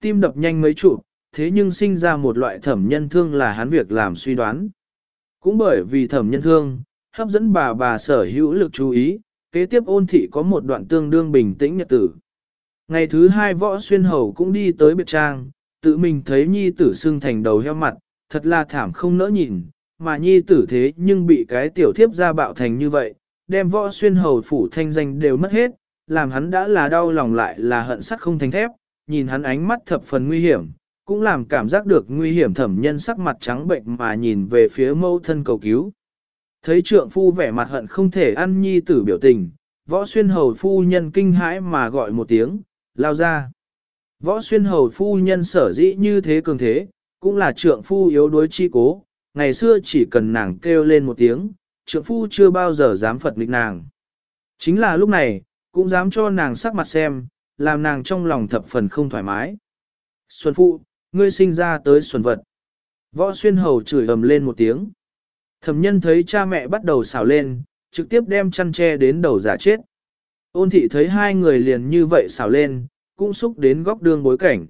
tim đập nhanh mấy chụp, thế nhưng sinh ra một loại thẩm nhân thương là hắn việc làm suy đoán. Cũng bởi vì thẩm nhân thương, hấp dẫn bà sở hữu lực chú ý, kế tiếp Ôn thị có một đoạn tương đương bình tĩnh nhật tử. Ngày thứ hai Võ Xuyên Hầu cũng đi tới biệt trang, tự mình thấy nhi tử sưng thành đầu heo mặt, thật là thảm không nỡ nhìn, mà nhi tử thế nhưng bị cái tiểu thiếp ra bạo thành như vậy, đem Võ Xuyên Hầu phủ thanh danh đều mất hết, làm hắn đã là đau lòng lại là hận sắt không thành thép, nhìn hắn ánh mắt thập phần nguy hiểm, cũng làm cảm giác được nguy hiểm thẩm nhân sắc mặt trắng bệnh mà nhìn về phía mâu thân cầu cứu. Thấy trượng phu vẻ mặt hận không thể ăn nhi tử biểu tình, Võ Xuyên Hầu phu nhân kinh hãi mà gọi một tiếng, lao ra. Võ Xuyên Hầu phu nhân sở dĩ như thế cường thế, cũng là trượng phu yếu đuối chi cố, ngày xưa chỉ cần nàng kêu lên một tiếng, trượng phu chưa bao giờ dám phật nghịch nàng. Chính là lúc này, cũng dám cho nàng sắc mặt xem, làm nàng trong lòng thập phần không thoải mái. Xuân phụ, ngươi sinh ra tới xuân vật. Võ Xuyên Hầu chửi ầm lên một tiếng. Thẩm nhân thấy cha mẹ bắt đầu xảo lên, trực tiếp đem chăn che đến đầu giả chết. Ôn thị thấy hai người liền như vậy xảo lên, cũng xúc đến góc đường bối cảnh.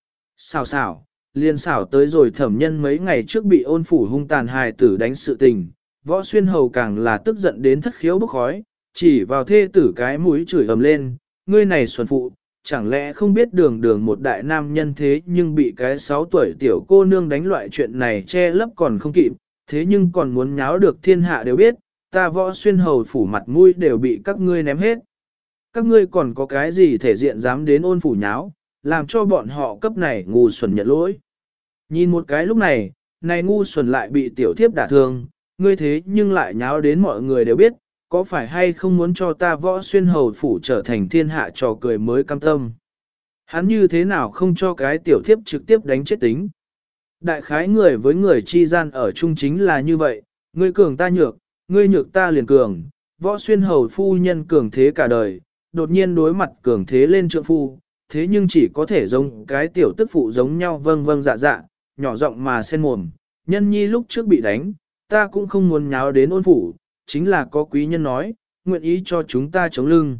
Xảo, liền xảo tới rồi thẩm nhân mấy ngày trước bị ôn phủ hung tàn hài tử đánh sự tình. Võ Xuyên Hầu càng là tức giận đến thất khiếu bốc khói, chỉ vào thê tử cái mũi chửi ầm lên, ngươi này xuân phụ, chẳng lẽ không biết đường một đại nam nhân thế nhưng bị cái 6 tuổi tiểu cô nương đánh loại chuyện này che lấp còn không kịp, thế nhưng còn muốn nháo được thiên hạ đều biết, ta Võ Xuyên Hầu phủ mặt mũi đều bị các ngươi ném hết. Các ngươi còn có cái gì thể diện dám đến ôn phủ nháo, làm cho bọn họ cấp này ngu xuẩn nhận lỗi. Nhìn một cái lúc này, này ngu xuẩn lại bị tiểu thiếp đả thương, ngươi thế nhưng lại nháo đến mọi người đều biết, có phải hay không muốn cho ta Võ Xuyên Hầu phủ trở thành thiên hạ trò cười mới cam tâm. Hắn như thế nào không cho cái tiểu thiếp trực tiếp đánh chết tính. Đại khái người với người chi gian ở chung chính là như vậy, ngươi cường ta nhược, ngươi nhược ta liền cường, Võ Xuyên Hầu phu nhân cường thế cả đời, đột nhiên đối mặt cường thế lên trượng phu, thế nhưng chỉ có thể giống cái tiểu tức phụ giống nhau vâng dạ, nhỏ giọng mà sen mồm, nhân nhi lúc trước bị đánh, ta cũng không muốn nháo đến ôn phủ, chính là có quý nhân nói, nguyện ý cho chúng ta chống lưng.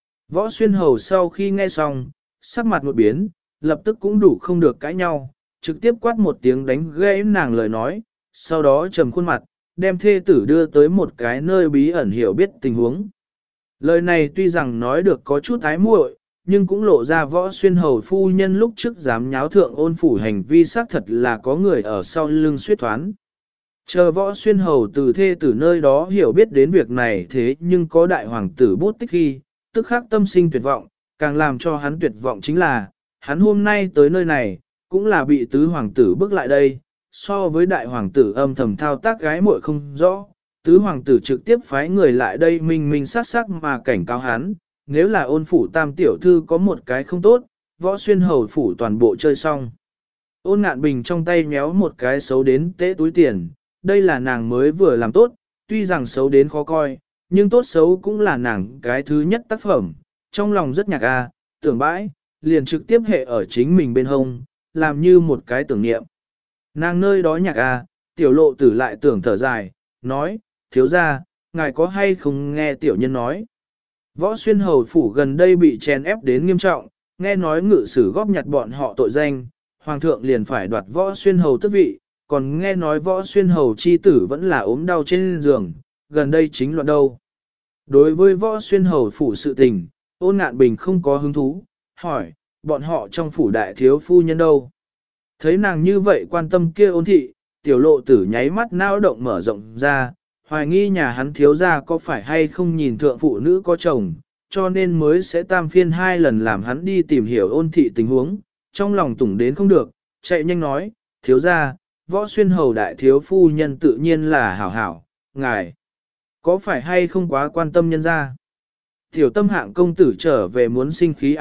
Võ Xuyên Hầu sau khi nghe xong, sắc mặt một biến, lập tức cũng đủ không được cãi nhau, trực tiếp quát một tiếng đánh gãy nàng lời nói, sau đó trầm khuôn mặt, đem thê tử đưa tới một cái nơi bí ẩn hiểu biết tình huống. Lời này tuy rằng nói được có chút ái muội, nhưng cũng lộ ra Võ Xuyên Hầu phu nhân lúc trước dám nháo thượng ôn phủ hành vi xác thật là có người ở sau lưng suýt thoán. Chờ Võ Xuyên Hầu từ thê tử nơi đó hiểu biết đến việc này thế nhưng có đại hoàng tử bút tích khi, tức khắc tâm sinh tuyệt vọng, càng làm cho hắn tuyệt vọng chính là, hắn hôm nay tới nơi này, cũng là bị tứ hoàng tử bước lại đây, so với đại hoàng tử âm thầm thao tác gái muội không rõ, tứ hoàng tử trực tiếp phái người lại đây minh sắc mà cảnh cáo hắn, nếu là ôn phủ tam tiểu thư có một cái không tốt, Võ Xuyên Hầu phủ toàn bộ chơi xong. Ôn Ngạn Bình trong tay méo một cái xấu đến tế túi tiền, đây là nàng mới vừa làm tốt, tuy rằng xấu đến khó coi, nhưng tốt xấu cũng là nàng cái thứ nhất tác phẩm, trong lòng rất nhạc tưởng bãi, liền trực tiếp hệ ở chính mình bên hông, làm như một cái tưởng niệm. Nàng nơi đó nhạc tiểu lộ tử lại tưởng thở dài, nói, thiếu ra, ngài có hay không nghe tiểu nhân nói. Võ Xuyên Hầu phủ gần đây bị chèn ép đến nghiêm trọng, nghe nói ngự sử góp nhặt bọn họ tội danh, hoàng thượng liền phải đoạt Võ Xuyên Hầu tước vị, còn nghe nói Võ Xuyên Hầu chi tử vẫn là ốm đau trên giường, gần đây chính loạn đâu. Đối với Võ Xuyên Hầu phủ sự tình, Ôn Ngạn Bình không có hứng thú, hỏi, bọn họ trong phủ đại thiếu phu nhân đâu? Thấy nàng như vậy quan tâm kia Ôn thị, tiểu lộ tử nháy mắt não động mở rộng ra, hoài nghi nhà hắn thiếu gia có phải hay không nhìn thượng phụ nữ có chồng, cho nên mới sẽ tam phiên 2 lần làm hắn đi tìm hiểu Ôn thị tình huống, trong lòng tủng đến không được, chạy nhanh nói, thiếu gia, Võ Xuyên Hầu đại thiếu phu nhân tự nhiên là hảo hảo, ngài, có phải hay không quá quan tâm nhân gia? Tiểu Tâm Hạng công tử trở về muốn sinh khí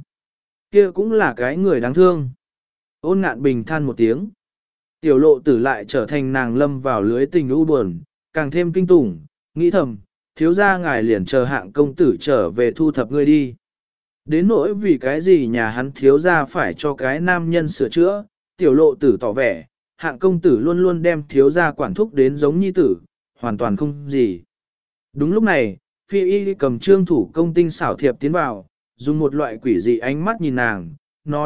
kia cũng là cái người đáng thương. Ôn Ngạn Bình than một tiếng. Tiểu lộ tử lại trở thành nàng lâm vào lưới tình u buồn, càng thêm kinh tủng, nghĩ thầm, thiếu gia ngài liền chờ Hạng công tử trở về thu thập ngươi đi. Đến nỗi vì cái gì nhà hắn thiếu gia phải cho cái nam nhân sửa chữa, tiểu lộ tử tỏ vẻ, Hạng công tử luôn luôn đem thiếu gia quản thúc đến giống nhi tử, hoàn toàn không gì. Đúng lúc này, Phi Y cầm trương thủ công tinh xảo thiệp tiến vào, dùng một loại quỷ dị ánh mắt nhìn nàng, nói,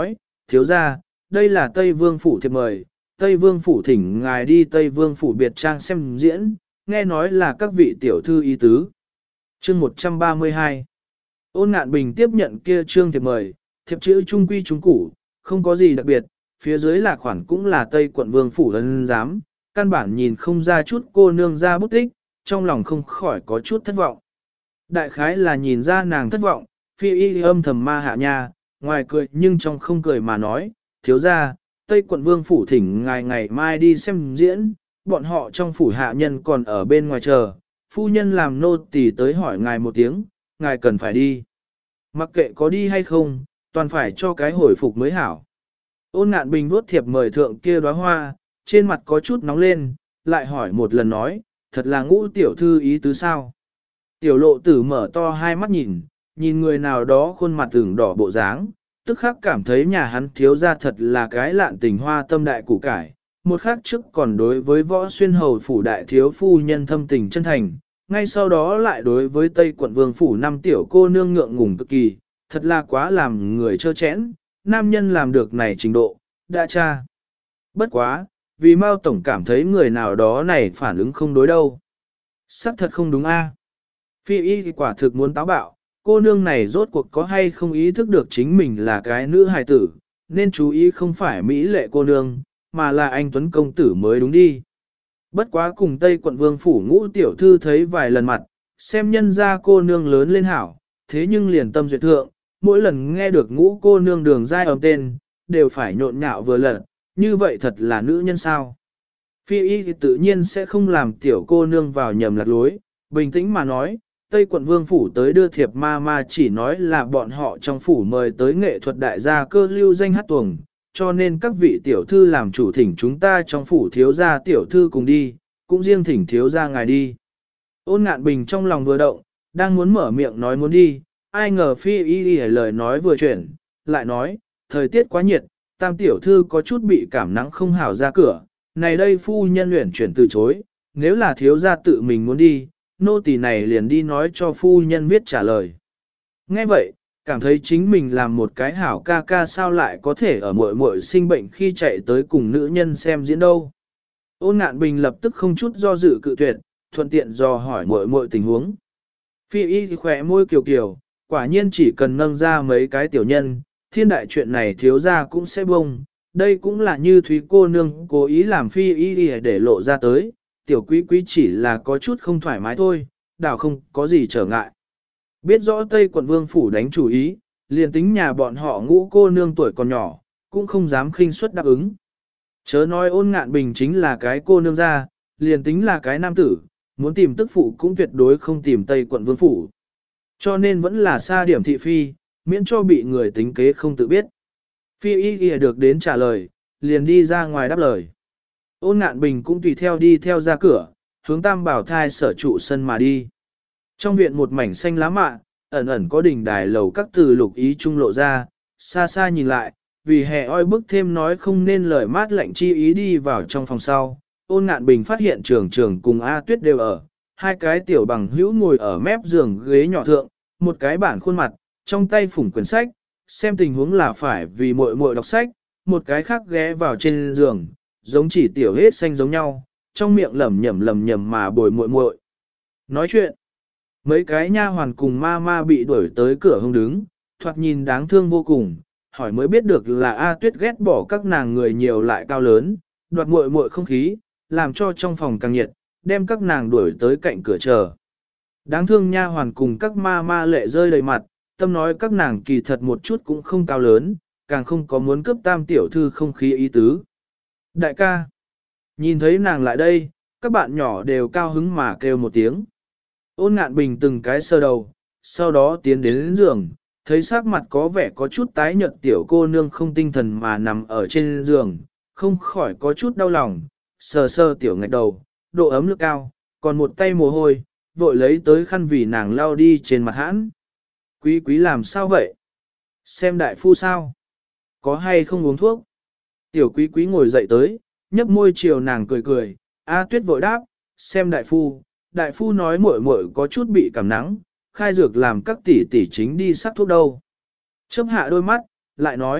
thiếu gia, đây là Tây Vương Phủ thiệp mời, Tây Vương Phủ thỉnh ngài đi Tây Vương Phủ biệt trang xem diễn, nghe nói là các vị tiểu thư ý tứ. Chương 132 Ôn Ngạn Bình tiếp nhận kia trương thiệp mời, thiệp chữ trung quy trung củ, không có gì đặc biệt, phía dưới là khoản cũng là Tây quận Vương Phủ ân giám, căn bản nhìn không ra chút cô nương ra bút tích, trong lòng không khỏi có chút thất vọng. Đại khái là nhìn ra nàng thất vọng, phi y âm thầm ma hạ nha, ngoài cười nhưng trong không cười mà nói, thiếu ra, Tây quận Vương Phủ thỉnh ngài ngày mai đi xem diễn, bọn họ trong phủ hạ nhân còn ở bên ngoài chờ, phu nhân làm nô tỳ tới hỏi ngài một tiếng, ngài cần phải đi. Mặc kệ có đi hay không, toàn phải cho cái hồi phục mới hảo. Ôn Ngạn Bình vuốt thiệp mời thượng kia đóa hoa, trên mặt có chút nóng lên, lại hỏi một lần nói, thật là Ngũ tiểu thư ý tứ sao? Tiểu Lộ Tử mở to hai mắt nhìn người nào đó khuôn mặt ửng đỏ bộ dáng, tức khắc cảm thấy nhà hắn thiếu ra thật là cái lạn tình hoa tâm đại củ cải. Một khắc trước còn đối với Võ Xuyên hầu phủ đại thiếu phu nhân thâm tình chân thành, ngay sau đó lại đối với Tây quận Vương phủ năm tiểu cô nương ngượng ngùng cực kỳ, thật là quá làm người trơ chẽn, nam nhân làm được này trình độ, đã cha. Bất quá, vì Mao tổng cảm thấy người nào đó này phản ứng không đối đâu. Sắc thật không đúng a. Phi y quả thực muốn táo bạo, cô nương này rốt cuộc có hay không ý thức được chính mình là cái nữ hài tử, nên chú ý không phải mỹ lệ cô nương, mà là anh Tuấn công tử mới đúng đi. Bất quá cùng Tây quận Vương phủ Ngũ tiểu thư thấy vài lần mặt, xem nhân ra cô nương lớn lên hảo, thế nhưng liền tâm duyệt thượng, mỗi lần nghe được Ngũ cô nương đường dai ấm tên, đều phải nhộn nhạo vừa lần, như vậy thật là nữ nhân sao. Phi y thì tự nhiên sẽ không làm tiểu cô nương vào nhầm lạc lối, bình tĩnh mà nói, Tây quận Vương phủ tới đưa thiệp ma chỉ nói là bọn họ trong phủ mời tới nghệ thuật đại gia cơ lưu danh hát tuồng, cho nên các vị tiểu thư làm chủ thỉnh chúng ta trong phủ thiếu gia tiểu thư cùng đi, cũng riêng thỉnh thiếu gia ngài đi. Ôn Ngạn Bình trong lòng vừa động, đang muốn mở miệng nói muốn đi, ai ngờ phi y lời nói vừa chuyển, lại nói, thời tiết quá nhiệt, tam tiểu thư có chút bị cảm nắng không hảo ra cửa, này đây phu nhân luyện chuyển từ chối, nếu là thiếu gia tự mình muốn đi, nô tỳ này liền đi nói cho phu nhân viết trả lời. Nghe vậy, cảm thấy chính mình làm một cái hảo ca ca sao lại có thể ở muội muội sinh bệnh khi chạy tới cùng nữ nhân xem diễn đâu. Ôn Ngạn Bình lập tức không chút do dự cự tuyệt, thuận tiện dò hỏi muội muội tình huống. Phi y khỏe môi kiều kiều, quả nhiên chỉ cần nâng ra mấy cái tiểu nhân, thiên đại chuyện này thiếu ra cũng sẽ bông. Đây cũng là như Thúy cô nương cố ý làm phi y để lộ ra tới, tiểu quý quý chỉ là có chút không thoải mái thôi, đảo không có gì trở ngại. Biết rõ Tây quận Vương phủ đánh chủ ý, liền tính nhà bọn họ Ngũ cô nương tuổi còn nhỏ, cũng không dám khinh suất đáp ứng. Chớ nói Ôn Ngạn Bình chính là cái cô nương ra, liền tính là cái nam tử, muốn tìm tức phụ cũng tuyệt đối không tìm Tây quận Vương phủ. Cho nên vẫn là xa điểm thị phi, miễn cho bị người tính kế không tự biết. Phi y được đến trả lời, liền đi ra ngoài đáp lời. Ôn Ngạn Bình cũng tùy theo đi theo ra cửa, hướng Tam Bảo Thai sở trụ sân mà đi. Trong viện một mảnh xanh lá mạ, ẩn ẩn có đỉnh đài lầu các từ lục ý trung lộ ra, xa xa nhìn lại, vì hè oi bức thêm nói không nên lời mát lạnh chi ý đi vào trong phòng sau. Ôn Ngạn Bình phát hiện trường cùng A Tuyết đều ở, hai cái tiểu bằng hữu ngồi ở mép giường ghế nhỏ thượng, một cái bản khuôn mặt, trong tay phủng quyển sách, xem tình huống là phải vì muội muội đọc sách, một cái khác ghé vào trên giường, giống chỉ tiểu hết xanh giống nhau, trong miệng lẩm nhẩm mà bồi muội muội. Nói chuyện, mấy cái nha hoàn cùng ma bị đuổi tới cửa hông đứng, thoạt nhìn đáng thương vô cùng, hỏi mới biết được là A Tuyết ghét bỏ các nàng người nhiều lại cao lớn, đoạt muội muội không khí, làm cho trong phòng càng nhiệt, đem các nàng đuổi tới cạnh cửa chờ. Đáng thương nha hoàn cùng các ma lệ rơi đầy mặt, tâm nói các nàng kỳ thật một chút cũng không cao lớn, càng không có muốn cướp tam tiểu thư không khí ý tứ. Đại ca, nhìn thấy nàng lại đây, các bạn nhỏ đều cao hứng mà kêu một tiếng. Ôn Ngạn Bình từng cái sơ đầu, sau đó tiến đến giường, thấy sắc mặt có vẻ có chút tái nhợt tiểu cô nương không tinh thần mà nằm ở trên giường, không khỏi có chút đau lòng, sờ sờ tiểu ngạch đầu, độ ấm lực cao, còn một tay mồ hôi, vội lấy tới khăn vì nàng lau đi trên mặt hãn. Quý quý làm sao vậy? Xem đại phu sao? Có hay không uống thuốc? Tiểu quý quý ngồi dậy tới, nhấp môi chiều nàng cười cười, A Tuyết vội đáp, xem đại phu nói muội muội có chút bị cảm nắng, khai dược làm các tỷ tỷ chính đi sắc thuốc đâu. Chớp hạ đôi mắt, lại nói,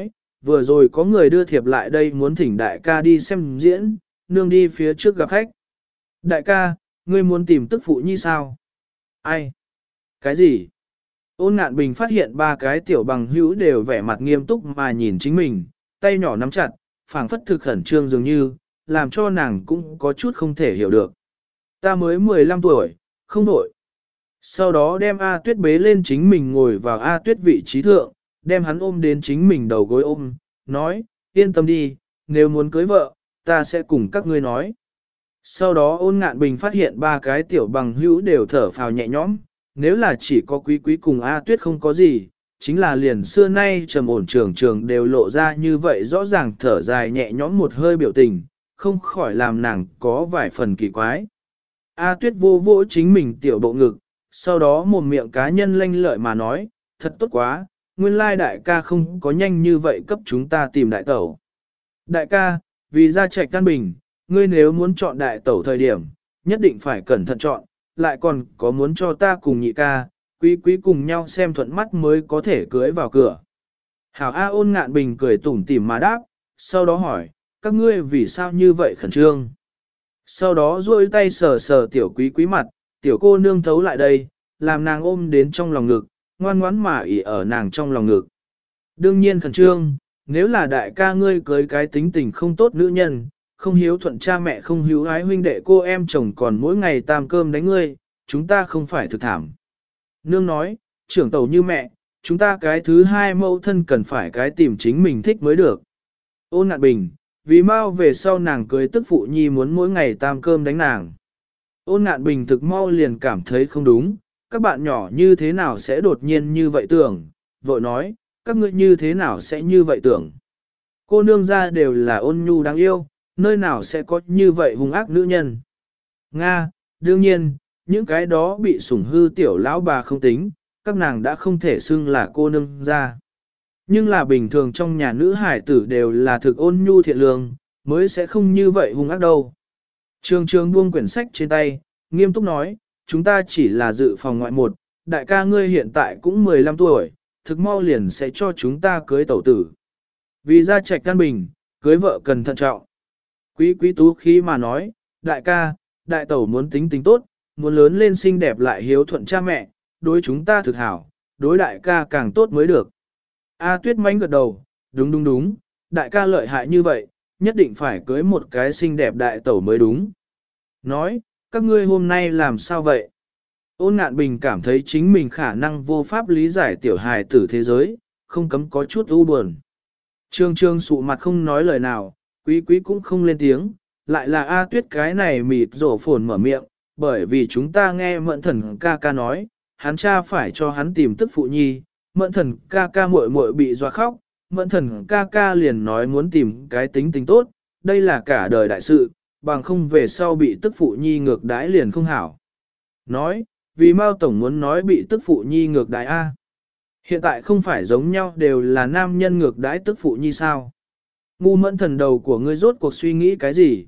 vừa rồi có người đưa thiệp lại đây muốn thỉnh đại ca đi xem diễn, nương đi phía trước gặp khách. Đại ca, ngươi muốn tìm tức phụ nhi sao? Ai? Cái gì? Ôn Ngạn Bình phát hiện ba cái tiểu bằng hữu đều vẻ mặt nghiêm túc mà nhìn chính mình, tay nhỏ nắm chặt, phảng phất thực khẩn trương dường như, làm cho nàng cũng có chút không thể hiểu được. Ta mới 15 tuổi, không đổi. Sau đó đem A Tuyết bế lên chính mình ngồi vào A Tuyết vị trí thượng, đem hắn ôm đến chính mình đầu gối ôm, nói, yên tâm đi, nếu muốn cưới vợ, ta sẽ cùng các ngươi nói. Sau đó Ôn Ngạn Bình phát hiện ba cái tiểu bằng hữu đều thở phào nhẹ nhõm, nếu là chỉ có Quý Quý cùng A Tuyết không có gì, chính là liền xưa nay trầm ổn trường đều lộ ra như vậy rõ ràng thở dài nhẹ nhõm một hơi biểu tình, không khỏi làm nàng có vài phần kỳ quái. A Tuyết vô vỗ chính mình tiểu bộ ngực, sau đó mồm miệng cá nhân lanh lợi mà nói, thật tốt quá, nguyên lai đại ca không có nhanh như vậy cấp chúng ta tìm đại tẩu. Đại ca, vì gia trạch căn bình, ngươi nếu muốn chọn đại tẩu thời điểm, nhất định phải cẩn thận chọn, lại còn có muốn cho ta cùng nhị ca, quý quý cùng nhau xem thuận mắt mới có thể cưới vào cửa. Hảo A Ôn Ngạn Bình cười tủm tỉm mà đáp, sau đó hỏi, các ngươi vì sao như vậy khẩn trương? Sau đó duỗi tay sờ sờ tiểu quý quý mặt, tiểu cô nương thấu lại đây, làm nàng ôm đến trong lòng ngực, ngoan ngoãn mà ỉ ở nàng trong lòng ngực. Đương nhiên khẩn trương, nếu là đại ca ngươi cưới cái tính tình không tốt nữ nhân, không hiếu thuận cha mẹ không hiếu ái huynh đệ cô em chồng còn mỗi ngày tam cơm đánh ngươi, chúng ta không phải thực thảm. Nương nói, trưởng tẩu như mẹ, chúng ta cái thứ hai mẫu thân cần phải cái tìm chính mình thích mới được. Ôn Ngạn Bình, vì mau về sau nàng cưới tức phụ nhi muốn mỗi ngày tam cơm đánh nàng. Ôn Ngạn Bình thực mau liền cảm thấy không đúng, các bạn nhỏ như thế nào sẽ đột nhiên như vậy tưởng, vội nói, các ngươi như thế nào sẽ như vậy tưởng. Cô nương ra đều là ôn nhu đáng yêu, nơi nào sẽ có như vậy hung ác nữ nhân. Nga, đương nhiên, những cái đó bị sủng hư tiểu lão bà không tính, các nàng đã không thể xưng là cô nương ra. Nhưng là bình thường trong nhà nữ hải tử đều là thực ôn nhu thiện lương, mới sẽ không như vậy hung ác đâu. Trường trường buông quyển sách trên tay, nghiêm túc nói, chúng ta chỉ là dự phòng ngoại một, đại ca ngươi hiện tại cũng 15 tuổi, thực mau liền sẽ cho chúng ta cưới tẩu tử. Vì gia trạch căn bình, cưới vợ cần thận trọng. Quý quý tú khí mà nói, đại ca, đại tẩu muốn tính tình tốt, muốn lớn lên xinh đẹp lại hiếu thuận cha mẹ, đối chúng ta thực hảo, đối đại ca càng tốt mới được. A Tuyết mánh gật đầu, đúng đúng đúng, đại ca lợi hại như vậy, nhất định phải cưới một cái xinh đẹp đại tẩu mới đúng. Nói, các ngươi hôm nay làm sao vậy? Ôn Ngạn Bình cảm thấy chính mình khả năng vô pháp lý giải tiểu hài tử thế giới, không cấm có chút u buồn. Trương Trương sụ mặt không nói lời nào, quý quý cũng không lên tiếng, lại là A Tuyết cái này mịt rổ phồn mở miệng, bởi vì chúng ta nghe Mẫn Thần ca ca nói, hắn cha phải cho hắn tìm tức phụ nhi, Mẫn Thần ca ca muội muội bị dọa khóc, Mẫn Thần ca ca liền nói muốn tìm cái tính tình tốt, đây là cả đời đại sự, bằng không về sau bị tức phụ nhi ngược đãi liền không hảo. Nói, vì Mao Tổng muốn nói bị tức phụ nhi ngược đãi A. Hiện tại không phải giống nhau đều là nam nhân ngược đãi tức phụ nhi sao? Ngu Mẫn Thần đầu của ngươi rốt cuộc suy nghĩ cái gì?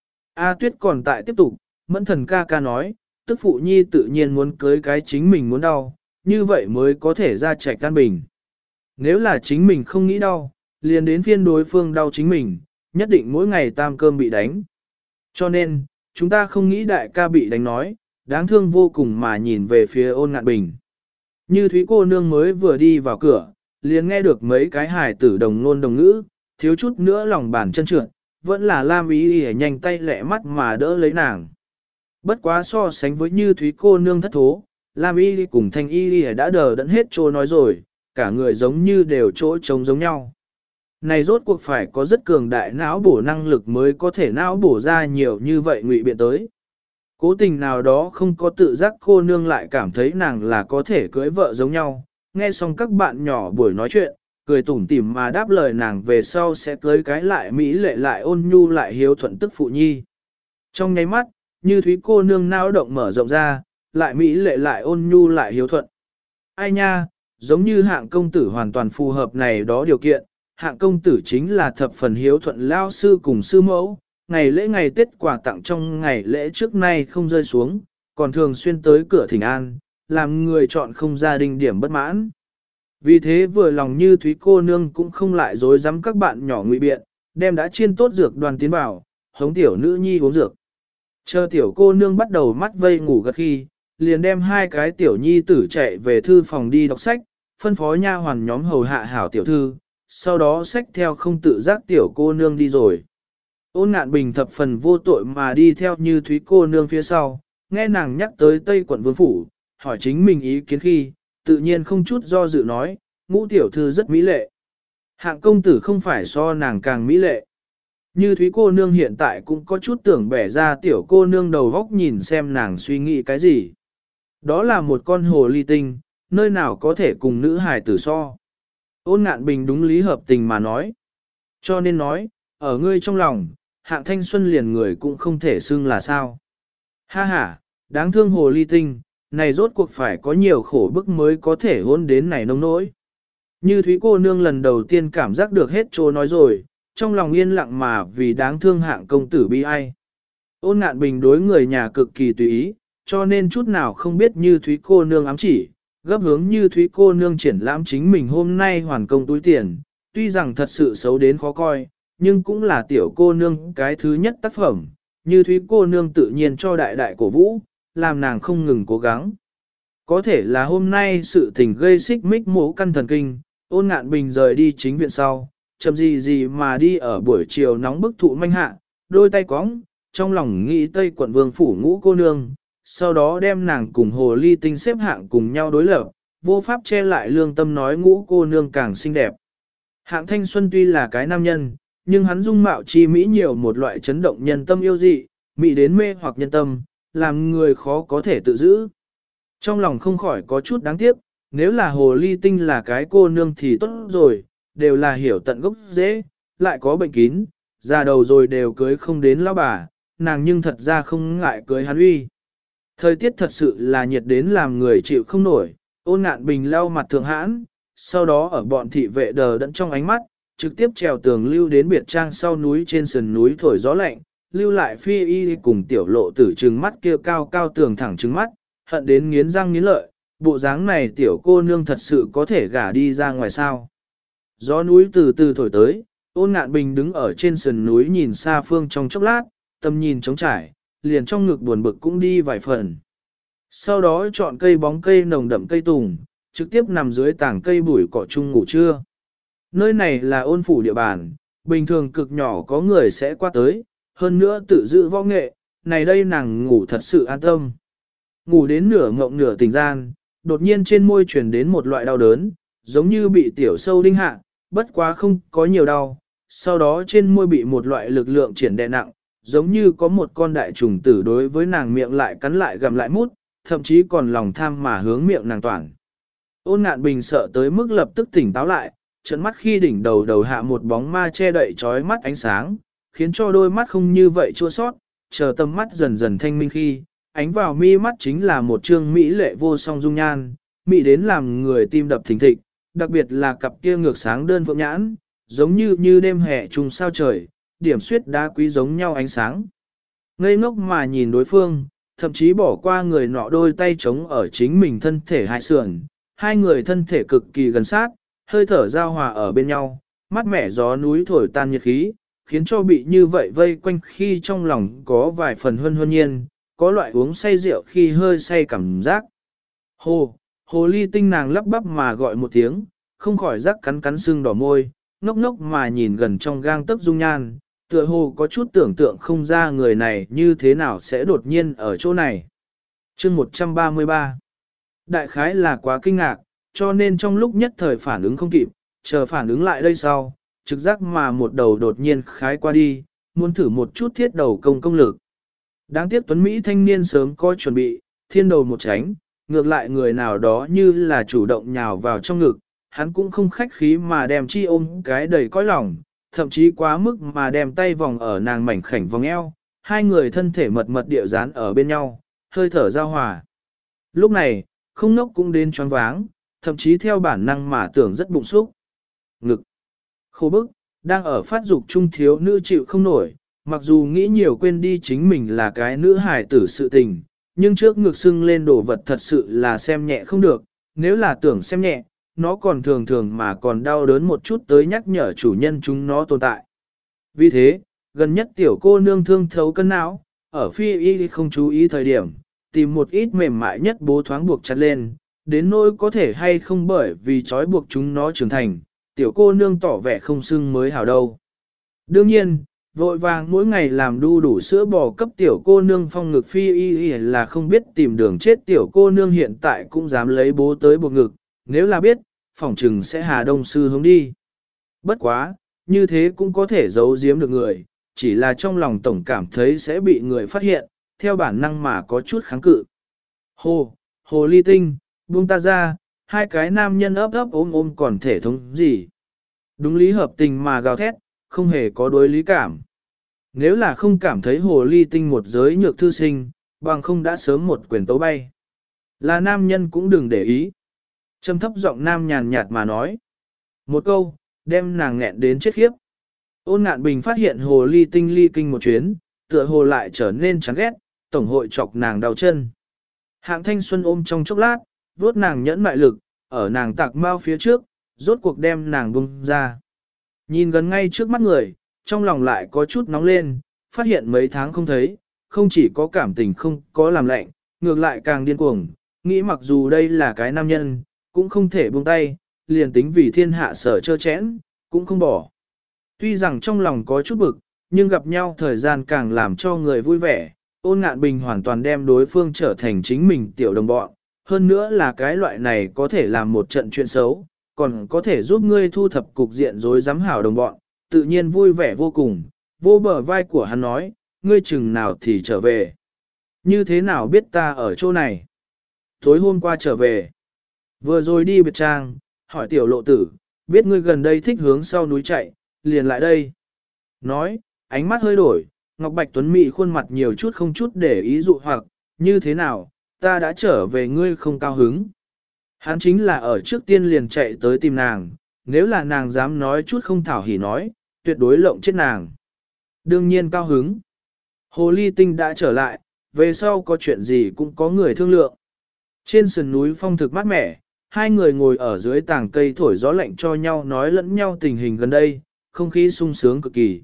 A Tuyết còn tại tiếp tục, Mẫn Thần ca ca nói, tức phụ nhi tự nhiên muốn cưới cái chính mình muốn đau, như vậy mới có thể ra trạch căn bình. Nếu là chính mình không nghĩ đau, liền đến phiên đối phương đau chính mình, nhất định mỗi ngày tam cơm bị đánh. Cho nên, chúng ta không nghĩ đại ca bị đánh nói, đáng thương vô cùng mà nhìn về phía Ôn Ngạn Bình. Như Thúy cô nương mới vừa đi vào cửa, liền nghe được mấy cái hài tử đồng ngôn đồng ngữ, thiếu chút nữa lòng bàn chân trượt, vẫn là Lam Ý Y nhanh tay lẹ mắt mà đỡ lấy nàng. Bất quá so sánh với Như Thúy cô nương thất thố, Lam Y Y cùng Thanh Y Y đã đờ đẫn hết trô nói rồi, cả người giống như đều chỗ trống giống nhau. Này rốt cuộc phải có rất cường đại não bổ năng lực mới có thể não bổ ra nhiều như vậy ngụy biện tới. Cố tình nào đó không có tự giác cô nương lại cảm thấy nàng là có thể cưới vợ giống nhau, nghe xong các bạn nhỏ buổi nói chuyện, cười tủm tỉm mà đáp lời nàng về sau sẽ cưới cái lại mỹ lệ lại ôn nhu lại hiếu thuận tức phụ nhi. Trong nháy mắt, Như Thúy cô nương não động mở rộng ra, lại mỹ lệ lại ôn nhu lại hiếu thuận. Ai nha, giống như hạng công tử hoàn toàn phù hợp này đó điều kiện, hạng công tử chính là thập phần hiếu thuận lao sư cùng sư mẫu, ngày lễ ngày Tết quà tặng trong ngày lễ trước nay không rơi xuống, còn thường xuyên tới cửa thỉnh an, làm người chọn không gia đình điểm bất mãn. Vì thế vừa lòng Như Thúy cô nương cũng không lại dối dám các bạn nhỏ ngụy biện, đem đã chiên tốt dược đoàn tiến vào, hống tiểu nữ nhi uống dược. Chờ tiểu cô nương bắt đầu mắt vây ngủ gật khi, liền đem hai cái tiểu nhi tử chạy về thư phòng đi đọc sách, phân phó nha hoàn nhóm hầu hạ hảo tiểu thư, sau đó xách theo không tự giác tiểu cô nương đi rồi. Ôn Ngạn Bình thập phần vô tội mà đi theo Như Thúy cô nương phía sau, nghe nàng nhắc tới Tây quận Vương Phủ, hỏi chính mình ý kiến khi, tự nhiên không chút do dự nói, Ngũ tiểu thư rất mỹ lệ. Hạng công tử không phải so nàng càng mỹ lệ. Như Thúy cô nương hiện tại cũng có chút tưởng bẻ ra tiểu cô nương đầu góc nhìn xem nàng suy nghĩ cái gì. Đó là một con hồ ly tinh, nơi nào có thể cùng nữ hài tử so. Ôn Ngạn Bình đúng lý hợp tình mà nói. Cho nên nói, ở ngươi trong lòng, hạng thanh xuân liền người cũng không thể xưng là sao. Ha ha, đáng thương hồ ly tinh, này rốt cuộc phải có nhiều khổ bức mới có thể hôn đến này nông nỗi. Như Thúy cô nương lần đầu tiên cảm giác được hết chỗ nói rồi, trong lòng yên lặng mà vì đáng thương hạng công tử bi ai. Ôn Ngạn Bình đối người nhà cực kỳ tùy ý, cho nên chút nào không biết Như Thúy cô nương ám chỉ, gấp hướng Như Thúy cô nương triển lãm chính mình hôm nay hoàn công túi tiền, tuy rằng thật sự xấu đến khó coi, nhưng cũng là tiểu cô nương cái thứ nhất tác phẩm, Như Thúy cô nương tự nhiên cho đại đại cổ vũ, làm nàng không ngừng cố gắng. Có thể là hôm nay sự tình gây xích mích mổ căn thần kinh, Ôn Ngạn Bình rời đi chính viện sau, chậm gì mà đi ở buổi chiều nóng bức thụ manh hạ, đôi tay cóng, trong lòng nghĩ Tây quận Vương Phủ Ngũ cô nương, sau đó đem nàng cùng hồ ly tinh xếp hạng cùng nhau đối lập, vô pháp che lại lương tâm nói Ngũ cô nương càng xinh đẹp. Hạng Thanh Xuân tuy là cái nam nhân, nhưng hắn dung mạo chi mỹ nhiều một loại chấn động nhân tâm yêu dị, mỹ đến mê hoặc nhân tâm, làm người khó có thể tự giữ. Trong lòng không khỏi có chút đáng tiếc, nếu là hồ ly tinh là cái cô nương thì tốt rồi, đều là hiểu tận gốc dễ, lại có bệnh kín, già đầu rồi đều cưới không đến lão bà, nàng nhưng thật ra không ngại cưới hắn uy. Thời tiết thật sự là nhiệt đến làm người chịu không nổi, Ôn Ngạn Bình lau mặt thượng hãn, sau đó ở bọn thị vệ đờ đẫn trong ánh mắt, trực tiếp trèo tường lưu đến biệt trang sau núi trên sườn núi thổi gió lạnh, lưu lại phi y cùng tiểu lộ tử trừng mắt kia cao cao tường thẳng trừng mắt, hận đến nghiến răng nghiến lợi, bộ dáng này tiểu cô nương thật sự có thể gả đi ra ngoài sao. Gió núi từ từ thổi tới, Ôn Ngạn Bình đứng ở trên sườn núi nhìn xa phương trong chốc lát, tầm nhìn trống trải, liền trong ngực buồn bực cũng đi vài phần. Sau đó chọn cây bóng cây nồng đậm cây tùng, trực tiếp nằm dưới tảng cây bụi cỏ chung ngủ trưa. Nơi này là Ôn phủ địa bàn, bình thường cực nhỏ có người sẽ qua tới, hơn nữa tự giữ võ nghệ, này đây nàng ngủ thật sự an tâm. Ngủ đến nửa ngộng nửa tỉnh gian, đột nhiên trên môi truyền đến một loại đau đớn, giống như bị tiểu sâu đinh hạ, bất quá không có nhiều đau, sau đó trên môi bị một loại lực lượng triển đè nặng, giống như có một con đại trùng tử đối với nàng miệng lại cắn lại gặm lại mút, thậm chí còn lòng tham mà hướng miệng nàng toàn. Ôn Ngạn Bình sợ tới mức lập tức tỉnh táo lại, trận mắt khi đỉnh đầu hạ một bóng ma che đậy trói mắt ánh sáng, khiến cho đôi mắt không như vậy chua sót, chờ tầm mắt dần dần thanh minh khi, ánh vào mi mắt chính là một trương mỹ lệ vô song dung nhan, mỹ đến làm người tim đập thình thịch, đặc biệt là cặp kia ngược sáng đơn phượng nhãn, giống như đêm hè trùng sao trời, điểm suyết đá quý giống nhau ánh sáng. Ngây ngốc mà nhìn đối phương, thậm chí bỏ qua người nọ đôi tay trống ở chính mình thân thể hai sườn, hai người thân thể cực kỳ gần sát, hơi thở giao hòa ở bên nhau, mát mẻ gió núi thổi tan nhiệt khí, khiến cho bị như vậy vây quanh khi trong lòng có vài phần huân nhiên, có loại uống say rượu khi hơi say cảm giác. Hồ ly tinh nàng lắp bắp mà gọi một tiếng, không khỏi rắc cắn cắn sưng đỏ môi, ngốc ngốc mà nhìn gần trong gang tấc dung nhan, tựa hồ có chút tưởng tượng không ra người này như thế nào sẽ đột nhiên ở chỗ này. Chương 133 Đại khái là quá kinh ngạc, cho nên trong lúc nhất thời phản ứng không kịp, chờ phản ứng lại đây sau, trực giác mà một đầu đột nhiên khái qua đi, muốn thử một chút thiết đầu công lực. Đáng tiếc Tuấn Mỹ thanh niên sớm có chuẩn bị, thiên đầu một tránh, ngược lại người nào đó như là chủ động nhào vào trong ngực, hắn cũng không khách khí mà đem chi ôm cái đầy cõi lòng, thậm chí quá mức mà đem tay vòng ở nàng mảnh khảnh vòng eo, hai người thân thể mật mật địa dán ở bên nhau, hơi thở giao hòa. Lúc này, không nốc cũng đến choáng váng, thậm chí theo bản năng mà tưởng rất bụng xúc. Ngực, khô bức, đang ở phát dục trung thiếu nữ chịu không nổi, mặc dù nghĩ nhiều quên đi chính mình là cái nữ hài tử sự tình, nhưng trước ngực sưng lên đồ vật thật sự là xem nhẹ không được, nếu là tưởng xem nhẹ, nó còn thường thường mà còn đau đớn một chút tới nhắc nhở chủ nhân chúng nó tồn tại. Vì thế, gần nhất tiểu cô nương thương thấu cân não, ở phi y không chú ý thời điểm, tìm một ít mềm mại nhất bố thoáng buộc chặt lên, đến nỗi có thể hay không bởi vì trói buộc chúng nó trưởng thành, tiểu cô nương tỏ vẻ không xưng mới hảo đâu. Đương nhiên, vội vàng mỗi ngày làm đu đủ sữa bò cấp tiểu cô nương phong ngực phi y là không biết tìm đường chết tiểu cô nương hiện tại cũng dám lấy bố tới buộc ngực, nếu là biết, phỏng trừng sẽ hà đông sư hướng đi. Bất quá, như thế cũng có thể giấu giếm được người, chỉ là trong lòng tổng cảm thấy sẽ bị người phát hiện, theo bản năng mà có chút kháng cự. Hồ ly tinh, buông ta ra, hai cái nam nhân ấp ấp ôm ôm còn thể thống gì. Đúng lý hợp tình mà gào thét, không hề có đối lý cảm. Nếu là không cảm thấy hồ ly tinh một giới nhược thư sinh, bằng không đã sớm một quyền tấu bay. Là nam nhân cũng đừng để ý. Trầm thấp giọng nam nhàn nhạt mà nói. Một câu, đem nàng nghẹn đến chết khiếp. Ôn Ngạn Bình phát hiện hồ ly tinh ly kinh một chuyến, tựa hồ lại trở nên chán ghét, tổng hội chọc nàng đau chân. Hạng Thanh Xuân ôm trong chốc lát, vuốt nàng nhẫn mại lực, ở nàng tạc mau phía trước, rốt cuộc đem nàng bung ra. Nhìn gần ngay trước mắt người, trong lòng lại có chút nóng lên, phát hiện mấy tháng không thấy, không chỉ có cảm tình không có làm lạnh, ngược lại càng điên cuồng, nghĩ mặc dù đây là cái nam nhân, cũng không thể buông tay, liền tính vì thiên hạ sở chơ chẽn, cũng không bỏ. Tuy rằng trong lòng có chút bực, nhưng gặp nhau thời gian càng làm cho người vui vẻ, Ôn Ngạn Bình hoàn toàn đem đối phương trở thành chính mình tiểu đồng bọn, hơn nữa là cái loại này có thể làm một trận chuyện xấu, còn có thể giúp ngươi thu thập cục diện rối rắm hảo đồng bọn, tự nhiên vui vẻ vô cùng, vô bờ vai của hắn nói, ngươi chừng nào thì trở về. Như thế nào biết ta ở chỗ này? Tối hôm qua trở về. Vừa rồi đi biệt trang, hỏi tiểu lộ tử, biết ngươi gần đây thích hướng sau núi chạy, liền lại đây. Nói, ánh mắt hơi đổi, Ngọc Bạch Tuấn Mỹ khuôn mặt nhiều chút không chút để ý dụ hoặc, như thế nào, ta đã trở về ngươi không cao hứng. Hắn chính là ở trước tiên liền chạy tới tìm nàng, nếu là nàng dám nói chút không thảo hỉ nói, tuyệt đối lộng chết nàng. Đương nhiên cao hứng. Hồ ly tinh đã trở lại, về sau có chuyện gì cũng có người thương lượng. Trên sườn núi phong thực mát mẻ, hai người ngồi ở dưới tảng cây thổi gió lạnh cho nhau nói lẫn nhau tình hình gần đây, không khí sung sướng cực kỳ.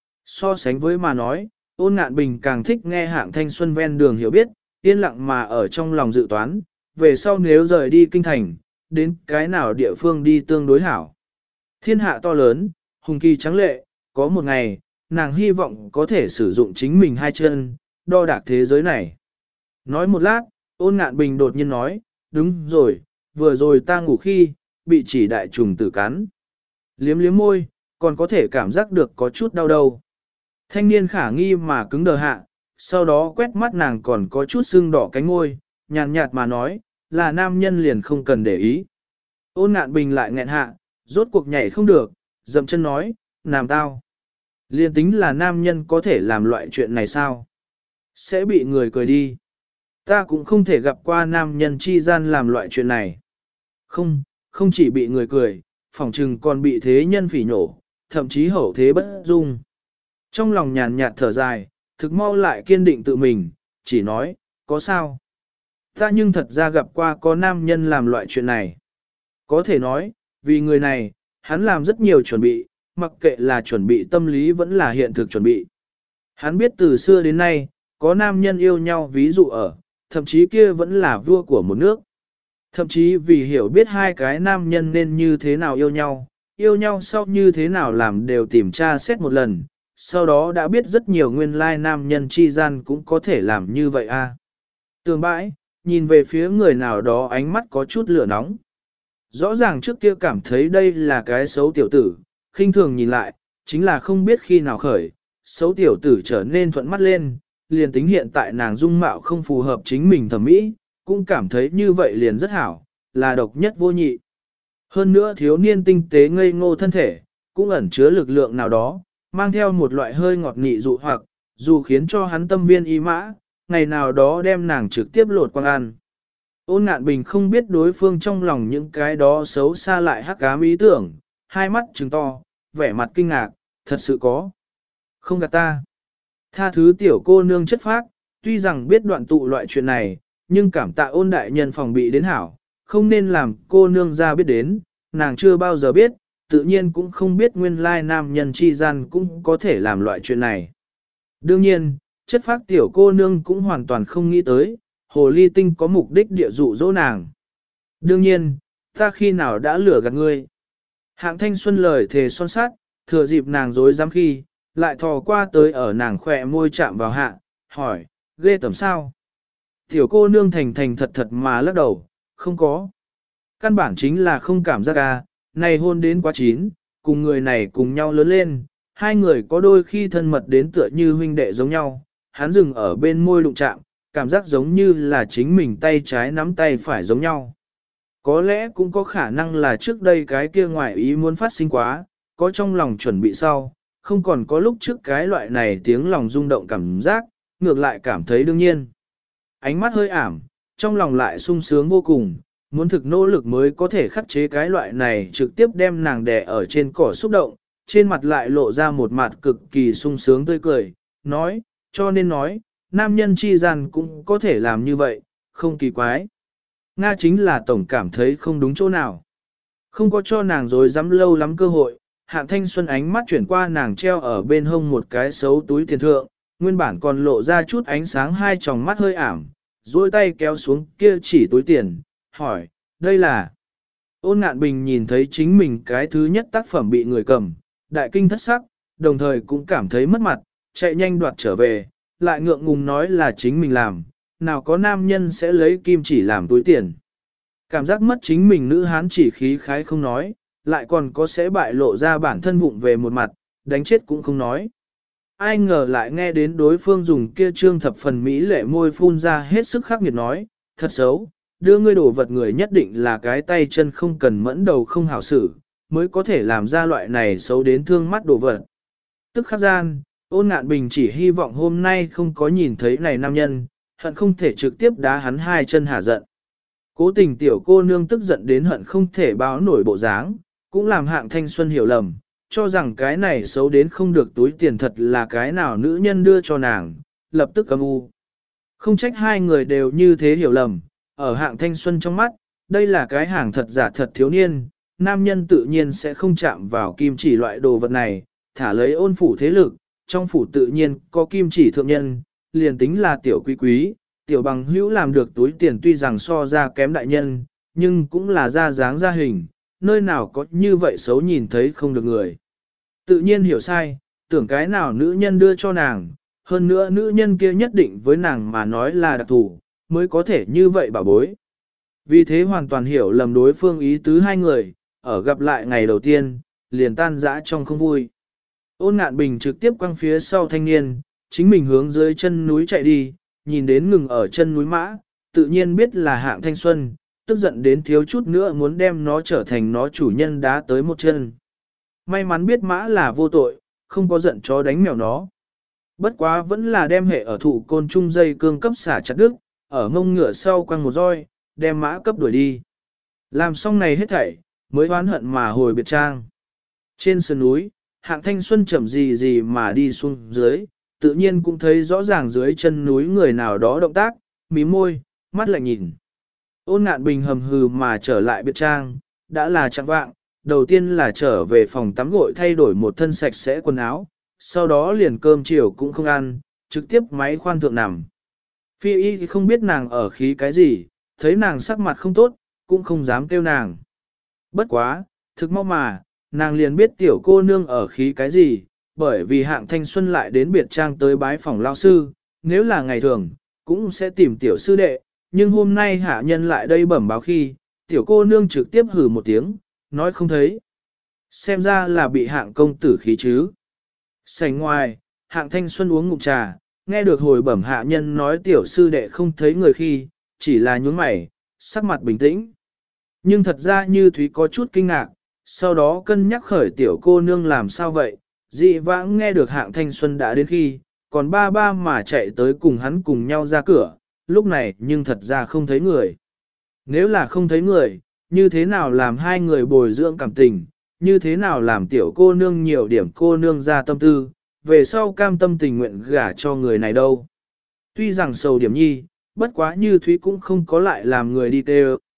So sánh với mà nói, Ôn Ngạn Bình càng thích nghe Hạng Thanh Xuân ven đường hiểu biết, yên lặng mà ở trong lòng dự toán, về sau nếu rời đi kinh thành, đến cái nào địa phương đi tương đối hảo. Thiên hạ to lớn, hùng kỳ trắng lệ, có một ngày, nàng hy vọng có thể sử dụng chính mình hai chân, đo đạc thế giới này. Nói một lát, Ôn Ngạn Bình đột nhiên nói, đúng rồi, vừa rồi ta ngủ khi, bị chỉ đại trùng tử cắn. Liếm liếm môi, còn có thể cảm giác được có chút đau đầu. Thanh niên khả nghi mà cứng đờ hạ, sau đó quét mắt nàng còn có chút sưng đỏ cánh môi, nhàn nhạt mà nói, là nam nhân liền không cần để ý. Ôn Ngạn Bình lại nghẹn hạ, rốt cuộc nhảy không được, dậm chân nói, làm tao. Liền tính là nam nhân có thể làm loại chuyện này sao? Sẽ bị người cười đi. Ta cũng không thể gặp qua nam nhân chi gian làm loại chuyện này. Không chỉ bị người cười, phỏng trừng còn bị thế nhân phỉ nhổ, thậm chí hậu thế bất dung. Trong lòng nhàn nhạt thở dài, thực mau lại kiên định tự mình, chỉ nói, có sao? Ta nhưng thật ra gặp qua có nam nhân làm loại chuyện này. Có thể nói, vì người này, hắn làm rất nhiều chuẩn bị, mặc kệ là chuẩn bị tâm lý vẫn là hiện thực chuẩn bị. Hắn biết từ xưa đến nay, có nam nhân yêu nhau ví dụ ở, thậm chí kia vẫn là vua của một nước. Thậm chí vì hiểu biết hai cái nam nhân nên như thế nào yêu nhau sau như thế nào làm đều tìm tra xét một lần, sau đó đã biết rất nhiều nguyên lai nam nhân chi gian cũng có thể làm như vậy a. Tường bãi, nhìn về phía người nào đó ánh mắt có chút lửa nóng. Rõ ràng trước kia cảm thấy đây là cái xấu tiểu tử, khinh thường nhìn lại, chính là không biết khi nào khởi, xấu tiểu tử trở nên thuận mắt lên, liền tính hiện tại nàng dung mạo không phù hợp chính mình thẩm mỹ, cũng cảm thấy như vậy liền rất hảo, là độc nhất vô nhị. Hơn nữa thiếu niên tinh tế ngây ngô thân thể, cũng ẩn chứa lực lượng nào đó, mang theo một loại hơi ngọt nị dụ hoặc, dù khiến cho hắn tâm viên y mã, ngày nào đó đem nàng trực tiếp lột quang ăn. Ôn Ngạn Bình không biết đối phương trong lòng những cái đó xấu xa lại hắc ám ý tưởng, hai mắt trừng to, vẻ mặt kinh ngạc, thật sự có. Không gạt ta. Tha thứ tiểu cô nương chất phác, tuy rằng biết đoạn tụ loại chuyện này, nhưng cảm tạ Ôn đại nhân phòng bị đến hảo, không nên làm cô nương ra biết đến, nàng chưa bao giờ biết, tự nhiên cũng không biết nguyên lai nam nhân chi gian cũng có thể làm loại chuyện này. Đương nhiên, chất phác tiểu cô nương cũng hoàn toàn không nghĩ tới, hồ ly tinh có mục đích địa dụ dỗ nàng. Đương nhiên, ta khi nào đã lừa gạt ngươi. Hạng thanh xuân lời thề son sát, thừa dịp nàng dối dám khi, lại thò qua tới ở nàng khỏe môi chạm vào hạ, hỏi, ghê tởm sao? Tiểu cô nương thành thành thật thật mà lắc đầu, không có. Căn bản chính là không cảm giác à, này hôn đến quá chín, cùng người này cùng nhau lớn lên, hai người có đôi khi thân mật đến tựa như huynh đệ giống nhau, hắn dừng ở bên môi đụng chạm, cảm giác giống như là chính mình tay trái nắm tay phải giống nhau. Có lẽ cũng có khả năng là trước đây cái kia ngoại ý muốn phát sinh quá, có trong lòng chuẩn bị sau, không còn có lúc trước cái loại này tiếng lòng rung động cảm giác, ngược lại cảm thấy đương nhiên. Ánh mắt hơi ảm, trong lòng lại sung sướng vô cùng, muốn thực nỗ lực mới có thể khắc chế cái loại này trực tiếp đem nàng đè ở trên cỏ xúc động, trên mặt lại lộ ra một mặt cực kỳ sung sướng tươi cười, nói, cho nên nói, nam nhân chi gian cũng có thể làm như vậy, không kỳ quái. Nga chính là tổng cảm thấy không đúng chỗ nào. Không có cho nàng dối dám lâu lắm cơ hội, Hạng Thanh Xuân ánh mắt chuyển qua nàng treo ở bên hông một cái xấu túi tiền thượng, nguyên bản còn lộ ra chút ánh sáng hai tròng mắt hơi ảm, duỗi tay kéo xuống kia chỉ túi tiền, hỏi, đây là... Ôn Ngạn Bình nhìn thấy chính mình cái thứ nhất tác phẩm bị người cầm, đại kinh thất sắc, đồng thời cũng cảm thấy mất mặt, chạy nhanh đoạt trở về, lại ngượng ngùng nói là chính mình làm, nào có nam nhân sẽ lấy kim chỉ làm túi tiền. Cảm giác mất chính mình nữ hán chỉ khí khái không nói, lại còn có sẽ bại lộ ra bản thân vụng về một mặt, đánh chết cũng không nói. Ai ngờ lại nghe đến đối phương dùng kia trương thập phần mỹ lệ môi phun ra hết sức khắc nghiệt nói, thật xấu, đưa ngươi đổ vật người nhất định là cái tay chân không cần mẫn đầu không hảo xử, mới có thể làm ra loại này xấu đến thương mắt đổ vật. Tức khắc gian, Ôn Ngạn Bình chỉ hy vọng hôm nay không có nhìn thấy này nam nhân, hận không thể trực tiếp đá hắn hai chân hả giận. Cố tình tiểu cô nương tức giận đến hận không thể báo nổi bộ dáng, cũng làm Hạng Thanh Xuân hiểu lầm, cho rằng cái này xấu đến không được túi tiền thật là cái nào nữ nhân đưa cho nàng, lập tức âm u. Không trách hai người đều như thế hiểu lầm, ở Hạng Thanh Xuân trong mắt, đây là cái hàng thật giả thật thiếu niên, nam nhân tự nhiên sẽ không chạm vào kim chỉ loại đồ vật này, thả lấy ôn phủ thế lực, trong phủ tự nhiên có kim chỉ thượng nhân, liền tính là tiểu quý quý, tiểu bằng hữu làm được túi tiền tuy rằng so ra kém đại nhân, nhưng cũng là ra dáng ra hình, nơi nào có như vậy xấu nhìn thấy không được người. Tự nhiên hiểu sai, tưởng cái nào nữ nhân đưa cho nàng, hơn nữa nữ nhân kia nhất định với nàng mà nói là đặc thủ, mới có thể như vậy bảo bối. Vì thế hoàn toàn hiểu lầm đối phương ý tứ hai người, ở gặp lại ngày đầu tiên, liền tan rã trong không vui. Ôn Ngạn Bình trực tiếp quăng phía sau thanh niên, chính mình hướng dưới chân núi chạy đi, nhìn đến ngừng ở chân núi mã, tự nhiên biết là Hạng Thanh Xuân, tức giận đến thiếu chút nữa muốn đem nó trở thành nó chủ nhân đá tới một chân. May mắn biết mã là vô tội, không có giận chó đánh mèo nó. Bất quá vẫn là đem hệ ở thụ côn trung dây cương cấp xả chặt đứt, ở ngông ngựa sau quăng một roi, đem mã cấp đuổi đi. Làm xong này hết thảy, mới oán hận mà hồi biệt trang. Trên sườn núi, Hạng Thanh Xuân chậm gì gì mà đi xuống dưới, tự nhiên cũng thấy rõ ràng dưới chân núi người nào đó động tác, mím môi, mắt lại nhìn. Ôn Ngạn Bình hầm hừ mà trở lại biệt trang, đã là chẳng vạng, đầu tiên là trở về phòng tắm gội thay đổi một thân sạch sẽ quần áo, sau đó liền cơm chiều cũng không ăn, trực tiếp máy khoan thượng nằm. Phi y thì không biết nàng ở khí cái gì, thấy nàng sắc mặt không tốt, cũng không dám kêu nàng. Bất quá, thực mau mà, nàng liền biết tiểu cô nương ở khí cái gì, bởi vì Hạng Thanh Xuân lại đến biệt trang tới bái phòng lao sư, nếu là ngày thường, cũng sẽ tìm tiểu sư đệ, nhưng hôm nay hạ nhân lại đây bẩm báo khi, tiểu cô nương trực tiếp hừ một tiếng, nói không thấy. Xem ra là bị Hạng công tử khí chứ. Sảnh ngoài, Hạng Thanh Xuân uống ngụm trà, nghe được hồi bẩm hạ nhân nói tiểu sư đệ không thấy người khi, chỉ là nhún mày, sắc mặt bình tĩnh. Nhưng thật ra Như Thúy có chút kinh ngạc, sau đó cân nhắc khởi tiểu cô nương làm sao vậy, dị vãng nghe được Hạng Thanh Xuân đã đến khi, còn ba ba mà chạy tới cùng hắn cùng nhau ra cửa, lúc này nhưng thật ra không thấy người. Nếu là không thấy người, như thế nào làm hai người bồi dưỡng cảm tình, như thế nào làm tiểu cô nương nhiều điểm cô nương ra tâm tư, về sau cam tâm tình nguyện gả cho người này đâu. Tuy rằng sầu điểm nhi, bất quá Như Thúy cũng không có lại làm người đi tê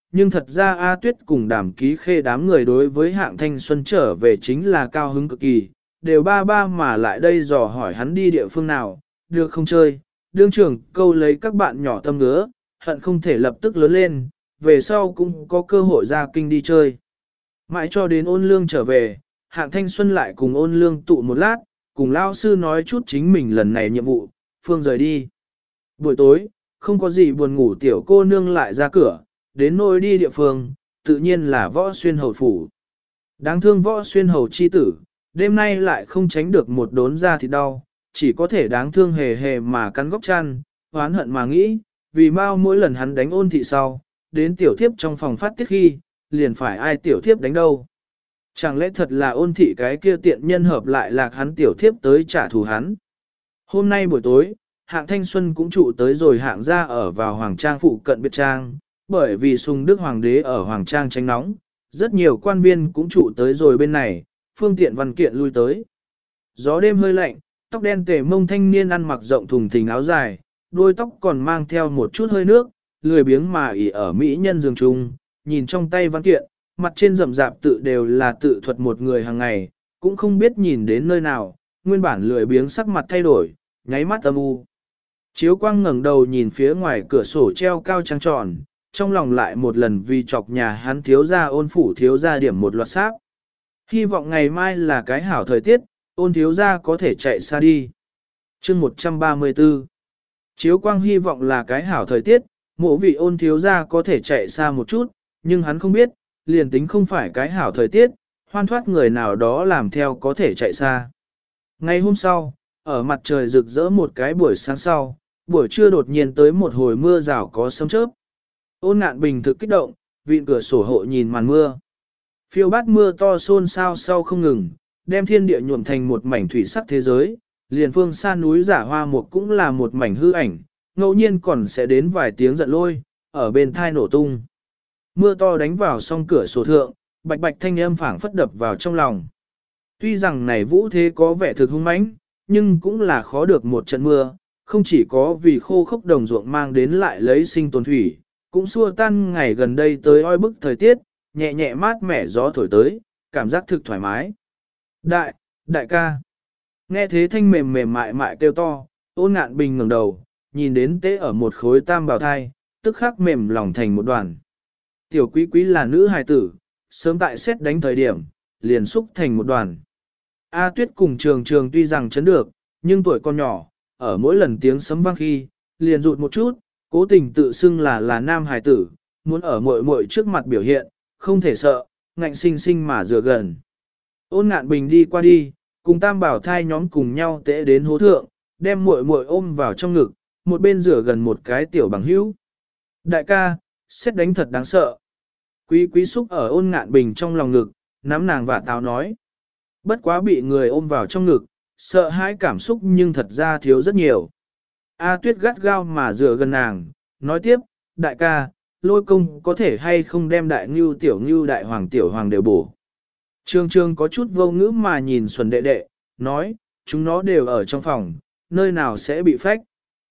nhưng thật ra A Tuyết cùng Đàm Ký Khê đám người đối với hạng thanh xuân trở về chính là cao hứng cực kỳ, đều ba ba mà lại đây dò hỏi hắn đi địa phương nào, được không chơi, đương trưởng câu lấy các bạn nhỏ tâm ngứa, hận không thể lập tức lớn lên, về sau cũng có cơ hội ra kinh đi chơi. Mãi cho đến ôn lương trở về, hạng thanh xuân lại cùng ôn lương tụ một lát, cùng lao sư nói chút chính mình lần này nhiệm vụ, phương rời đi. Buổi tối, không có gì buồn ngủ tiểu cô nương lại ra cửa, đến nôi đi địa phương, tự nhiên là võ xuyên hầu phủ. Đáng thương võ xuyên hầu chi tử, đêm nay lại không tránh được một đốn da thịt đau, chỉ có thể đáng thương hề hề mà cắn góc chăn, oán hận mà nghĩ, vì mau mỗi lần hắn đánh ôn thị sau, đến tiểu thiếp trong phòng phát tiết khi, liền phải ai tiểu thiếp đánh đâu. Chẳng lẽ thật là ôn thị cái kia tiện nhân hợp lại lạc hắn tiểu thiếp tới trả thù hắn. Hôm nay buổi tối, hạng thanh xuân cũng trụ tới rồi hạng ra ở vào Hoàng Trang phụ cận biệt trang, bởi vì Sùng Đức Hoàng đế ở Hoàng Trang tránh nóng, rất nhiều quan viên cũng trụ tới rồi bên này, phương tiện văn kiện lui tới. Gió đêm hơi lạnh, tóc đen tề mông thanh niên ăn mặc rộng thùng thình áo dài, đuôi tóc còn mang theo một chút hơi nước, lười biếng mà ỉ ở mỹ nhân giường trung, nhìn trong tay văn kiện, mặt trên rậm rạp tự đều là tự thuật một người hàng ngày, cũng không biết nhìn đến nơi nào, nguyên bản lười biếng sắc mặt thay đổi, nháy mắt âm u. Chiếu quang ngẩng đầu nhìn phía ngoài cửa sổ treo cao trăng tròn, trong lòng lại một lần vì chọc nhà hắn thiếu gia ôn phủ thiếu gia điểm một loạt sáp. Hy vọng ngày mai là cái hảo thời tiết, ôn thiếu gia có thể chạy xa đi. Chương 134 Chiếu quang hy vọng là cái hảo thời tiết, mộ vị ôn thiếu gia có thể chạy xa một chút, nhưng hắn không biết, liền tính không phải cái hảo thời tiết, hoan thoát người nào đó làm theo có thể chạy xa. Ngày hôm sau, ở mặt trời rực rỡ một cái buổi sáng sau, buổi trưa đột nhiên tới một hồi mưa rào có sấm chớp. Ôn Ngạn Bình thực kích động, vịn cửa sổ hộ nhìn màn mưa. Phiêu bát mưa to xôn xao sau không ngừng, đem thiên địa nhuộm thành một mảnh thủy sắc thế giới, liền phương xa núi giả hoa mục cũng là một mảnh hư ảnh, ngẫu nhiên còn sẽ đến vài tiếng giận lôi, ở bên thai nổ tung. Mưa to đánh vào song cửa sổ thượng, bạch bạch thanh âm phảng phất đập vào trong lòng. Tuy rằng này vũ thế có vẻ thực hung mãnh, nhưng cũng là khó được một trận mưa, không chỉ có vì khô khốc đồng ruộng mang đến lại lấy sinh tồn thủy, cũng xua tan ngày gần đây tới oi bức thời tiết, nhẹ nhẹ mát mẻ gió thổi tới, cảm giác thực thoải mái. Đại ca. Nghe thế thanh mềm mềm mại mại kêu to, Ôn Ngạn Bình ngẩng đầu, nhìn đến tế ở một khối tam bào thai, tức khắc mềm lòng thành một đoàn. Tiểu quý quý là nữ hài tử, sớm tại xét đánh thời điểm, liền xúc thành một đoàn. A Tuyết cùng Trường Trường tuy rằng chấn được, nhưng tuổi còn nhỏ, ở mỗi lần tiếng sấm vang khi, liền rụt một chút, cố tình tự xưng là nam hài tử, muốn ở muội muội trước mặt biểu hiện, không thể sợ, ngạnh sinh sinh mà dựa gần. Ôn Ngạn Bình đi qua đi, cùng tam bảo thai nhóm cùng nhau tễ đến hố thượng, đem muội muội ôm vào trong ngực, một bên rửa gần một cái tiểu bằng hữu. Đại ca, xét đánh thật đáng sợ. Quý quý xúc ở Ôn Ngạn Bình trong lòng ngực, nắm nàng và táo nói. Bất quá bị người ôm vào trong ngực, sợ hãi cảm xúc nhưng thật ra thiếu rất nhiều. A Tuyết gắt gao mà dựa gần nàng, nói tiếp, đại ca, Lôi công có thể hay không đem đại ngưu đại hoàng đều bổ. Trương Trương có chút vô ngữ mà nhìn Xuân đệ đệ, nói, chúng nó đều ở trong phòng, nơi nào sẽ bị phách.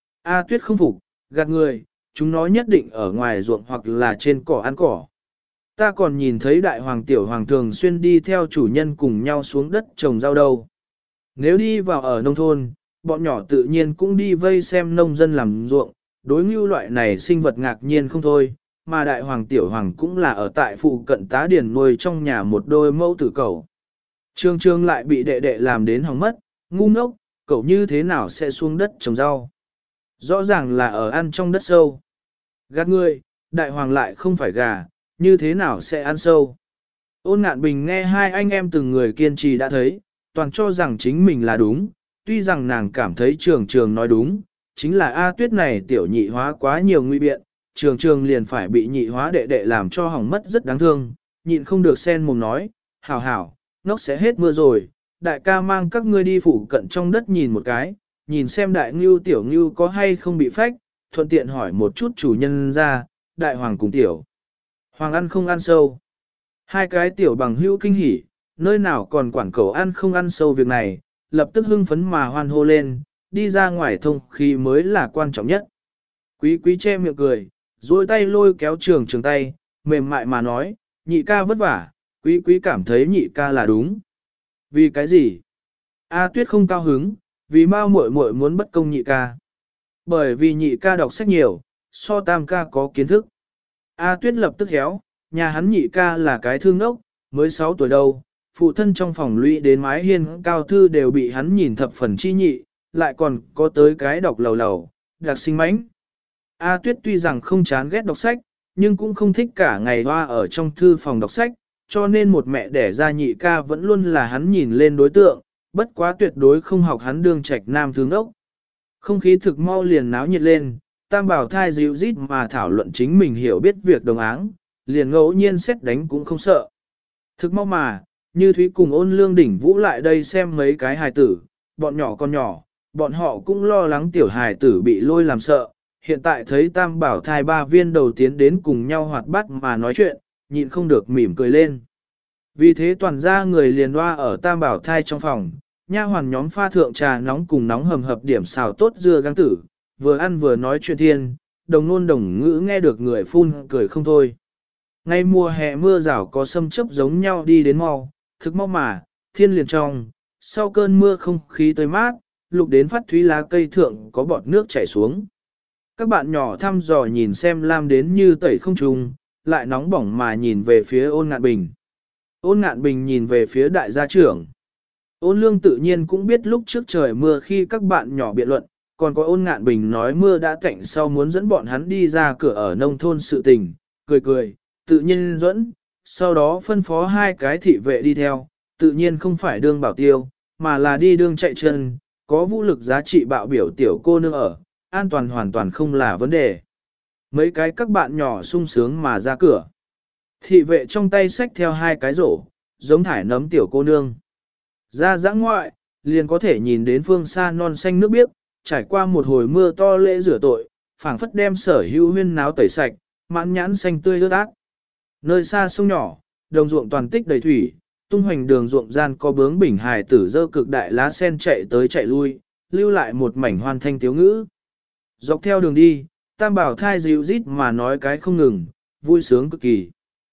A Tuyết không phục, gạt người, chúng nó nhất định ở ngoài ruộng hoặc là trên cỏ ăn cỏ. Ta còn nhìn thấy đại hoàng tiểu hoàng thường xuyên đi theo chủ nhân cùng nhau xuống đất trồng rau đâu. Nếu đi vào ở nông thôn, bọn nhỏ tự nhiên cũng đi vây xem nông dân làm ruộng, đối ngưu loại này sinh vật ngạc nhiên không thôi, mà đại hoàng tiểu hoàng cũng là ở tại phụ cận tá điền nuôi trong nhà một đôi mẫu tử cẩu. Trương Trương lại bị đệ đệ làm đến hỏng mất, ngu ngốc, cẩu như thế nào sẽ xuống đất trồng rau. Rõ ràng là ở ăn trong đất sâu. Gạt ngươi, đại hoàng lại không phải gà, như thế nào sẽ ăn sâu. Ôn Ngạn Bình nghe hai anh em từng người kiên trì đã thấy, toàn cho rằng chính mình là đúng, tuy rằng nàng cảm thấy Trường Trường nói đúng, chính là A Tuyết này tiểu nhị hóa quá nhiều nguy biện, Trường Trường liền phải bị nhị hóa đệ đệ làm cho hỏng mất rất đáng thương, nhịn không được sen mồm nói, hảo hảo, nóc sẽ hết mưa rồi, đại ca mang các ngươi đi phụ cận trong đất nhìn một cái, nhìn xem đại ngưu tiểu ngưu có hay không bị phách, thuận tiện hỏi một chút chủ nhân ra, đại hoàng cùng tiểu. Hoàng ăn không ăn sâu. Hai cái tiểu bằng hữu kinh hỉ, nơi nào còn quản cầu ăn không ăn sâu việc này, lập tức hưng phấn mà hoan hô lên, đi ra ngoài thông khí mới là quan trọng nhất. Quý quý che miệng cười, duỗi tay lôi kéo Trường Trường tay, mềm mại mà nói, nhị ca vất vả, quý quý cảm thấy nhị ca là đúng. Vì cái gì? A Tuyết không cao hứng, vì Mao muội muội muốn bất công nhị ca. Bởi vì nhị ca đọc sách nhiều, so tam ca có kiến thức. A Tuyết lập tức héo, nhà hắn nhị ca là cái thương ốc, mới 6 tuổi đâu, phụ thân trong phòng lũy đến mái hiên cao thư đều bị hắn nhìn thập phần chi nhị, lại còn có tới cái đọc lầu lầu, đặc sinh mãnh. A Tuyết tuy rằng không chán ghét đọc sách, nhưng cũng không thích cả ngày hoa ở trong thư phòng đọc sách, cho nên một mẹ đẻ ra nhị ca vẫn luôn là hắn nhìn lên đối tượng, bất quá tuyệt đối không học hắn đương trạch nam thương ốc. Không khí thực mau liền náo nhiệt lên, tam bảo thai dịu rít mà thảo luận chính mình hiểu biết việc đồng áng, liền ngẫu nhiên xét đánh cũng không sợ. Thực mau mà, Như Thúy cùng Ôn Lương Đỉnh Vũ lại đây xem mấy cái hài tử, bọn nhỏ con nhỏ, bọn họ cũng lo lắng tiểu hài tử bị lôi làm sợ. Hiện tại thấy tam bảo thai ba viên đầu tiến đến cùng nhau hoạt bát mà nói chuyện, nhịn không được mỉm cười lên. Vì thế toàn ra người liền loa ở tam bảo thai trong phòng, nha hoàn nhóm pha thượng trà nóng cùng nóng hầm hập điểm xào tốt dưa gang tử, vừa ăn vừa nói chuyện thiên, đồng nôn đồng ngữ nghe được người phun cười không thôi. Ngay mùa hè mưa rào có sâm chớp giống nhau đi đến mau, thực mau mà, thiên liền trong, sau cơn mưa không khí tới mát, lục đến phát thúy lá cây thượng có bọt nước chảy xuống. Các bạn nhỏ thăm dò nhìn xem Lam đến như tẩy không trùng, lại nóng bỏng mà nhìn về phía Ôn Ngạn Bình. Ôn Ngạn Bình nhìn về phía đại gia trưởng. Ôn Lương tự nhiên cũng biết lúc trước trời mưa khi các bạn nhỏ biện luận, còn có Ôn Ngạn Bình nói mưa đã tạnh sau muốn dẫn bọn hắn đi ra cửa ở nông thôn sự tình, cười cười, tự nhiên dẫn, sau đó phân phó hai cái thị vệ đi theo, tự nhiên không phải đương bảo tiêu, mà là đi đương chạy chân, có vũ lực giá trị bạo biểu tiểu cô nương ở, an toàn hoàn toàn không là vấn đề. Mấy cái các bạn nhỏ sung sướng mà ra cửa. Thị vệ trong tay xách theo hai cái rổ, giống thải nấm tiểu cô nương. Ra dã ngoại, liền có thể nhìn đến phương xa non xanh nước biếc, trải qua một hồi mưa to lễ rửa tội, phảng phất đem sở hữu huyên náo tẩy sạch, mãn nhãn xanh tươi ướt át. Nơi xa sông nhỏ, đồng ruộng toàn tích đầy thủy, tung hoành đường ruộng gian có bướng bỉnh hài tử dơ cực đại lá sen chạy tới chạy lui, lưu lại một mảnh hoan thanh tiếu ngữ. Dọc theo đường đi, tam bảo thai dịu rít mà nói cái không ngừng, vui sướng cực kỳ.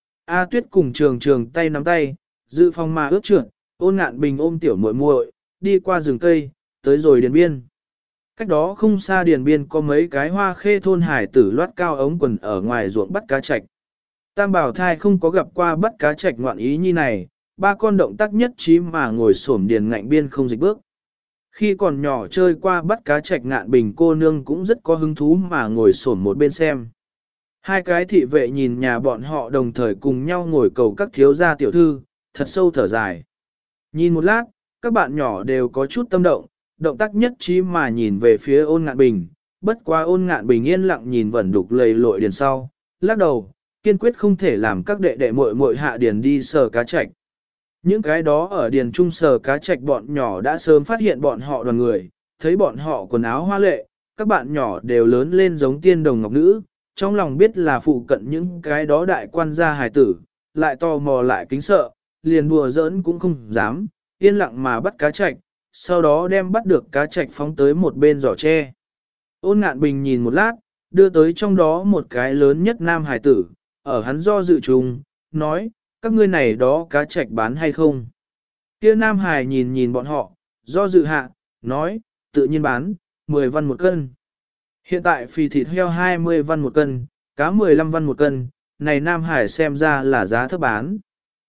A Tuyết cùng trường trường tay nắm tay, dự phòng mà ướt trượt, Ôn Ngạn Bình ôm tiểu muội muội, đi qua rừng cây, tới rồi điền biên. Cách đó không xa điền biên có mấy cái hoa khê thôn hải tử loát cao ống quần ở ngoài ruộng bắt cá trạch. Tam bảo thai không có gặp qua bắt cá trạch ngoạn ý như này, ba con động tác nhất trí mà ngồi xổm điền ngạnh biên không dịch bước. Khi còn nhỏ chơi qua bắt cá trạch Ngạn Bình cô nương cũng rất có hứng thú mà ngồi xổm một bên xem. Hai cái thị vệ nhìn nhà bọn họ đồng thời cùng nhau ngồi cầu các thiếu gia tiểu thư, thật sâu thở dài. Nhìn một lát, các bạn nhỏ đều có chút tâm động, động tác nhất trí mà nhìn về phía Ôn Ngạn Bình, bất quá Ôn Ngạn Bình yên lặng nhìn vẩn đục lầy lội điền sau, lắc đầu, kiên quyết không thể làm các đệ đệ muội muội hạ điền đi sờ cá trạch. Những cái đó ở điền trung sờ cá trạch bọn nhỏ đã sớm phát hiện bọn họ đoàn người, thấy bọn họ quần áo hoa lệ, các bạn nhỏ đều lớn lên giống tiên đồng ngọc nữ, trong lòng biết là phụ cận những cái đó đại quan gia hài tử, lại tò mò lại kính sợ, liền đùa giỡn cũng không dám, yên lặng mà bắt cá trạch, sau đó đem bắt được cá trạch phóng tới một bên giỏ tre. Ôn Ngạn Bình nhìn một lát, đưa tới trong đó một cái lớn nhất nam hài tử, ở hắn do dự trùng, nói, các ngươi này đó cá trạch bán hay không? Kia nam hài nhìn nhìn bọn họ, do dự hạ, nói, tự nhiên bán, 10 văn một cân. Hiện tại phì thịt heo 20 văn một cân, cá 15 văn một cân, này nam hải xem ra là giá thấp bán.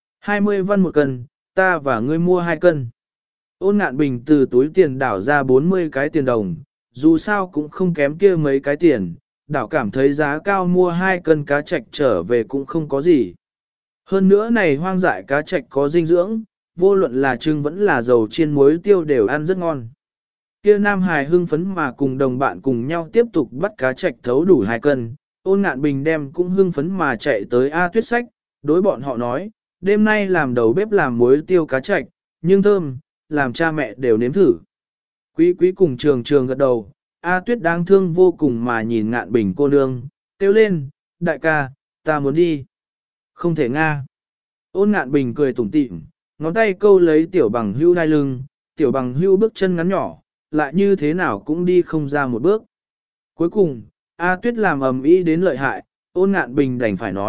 20 văn một cân, ta và ngươi mua 2 cân. Ôn Ngạn Bình từ túi tiền đảo ra 40 cái tiền đồng, dù sao cũng không kém kia mấy cái tiền, đảo cảm thấy giá cao mua 2 cân cá trạch trở về cũng không có gì. Hơn nữa này hoang dại cá trạch có dinh dưỡng, vô luận là trưng vẫn là dầu chiên muối tiêu đều ăn rất ngon. Kia Nam Hải hưng phấn mà cùng đồng bạn cùng nhau tiếp tục bắt cá trạch thấu đủ 2 cân, Ôn Ngạn Bình đem cũng hưng phấn mà chạy tới A Tuyết Sách, đối bọn họ nói, đêm nay làm đầu bếp làm muối tiêu cá trạch, nhưng thơm, làm cha mẹ đều nếm thử. Quý quý cùng trường trường gật đầu, A Tuyết đáng thương vô cùng mà nhìn Ngạn Bình cô nương, kêu lên, đại ca, ta muốn đi. Không thể nga. Ôn Ngạn Bình cười tủm tỉm, ngón tay câu lấy tiểu bằng hưu đai lưng, tiểu bằng hưu bước chân ngắn nhỏ, lại như thế nào cũng đi không ra một bước. Cuối cùng, A Tuyết làm ầm ĩ đến lợi hại, Ôn Ngạn Bình đành phải nói,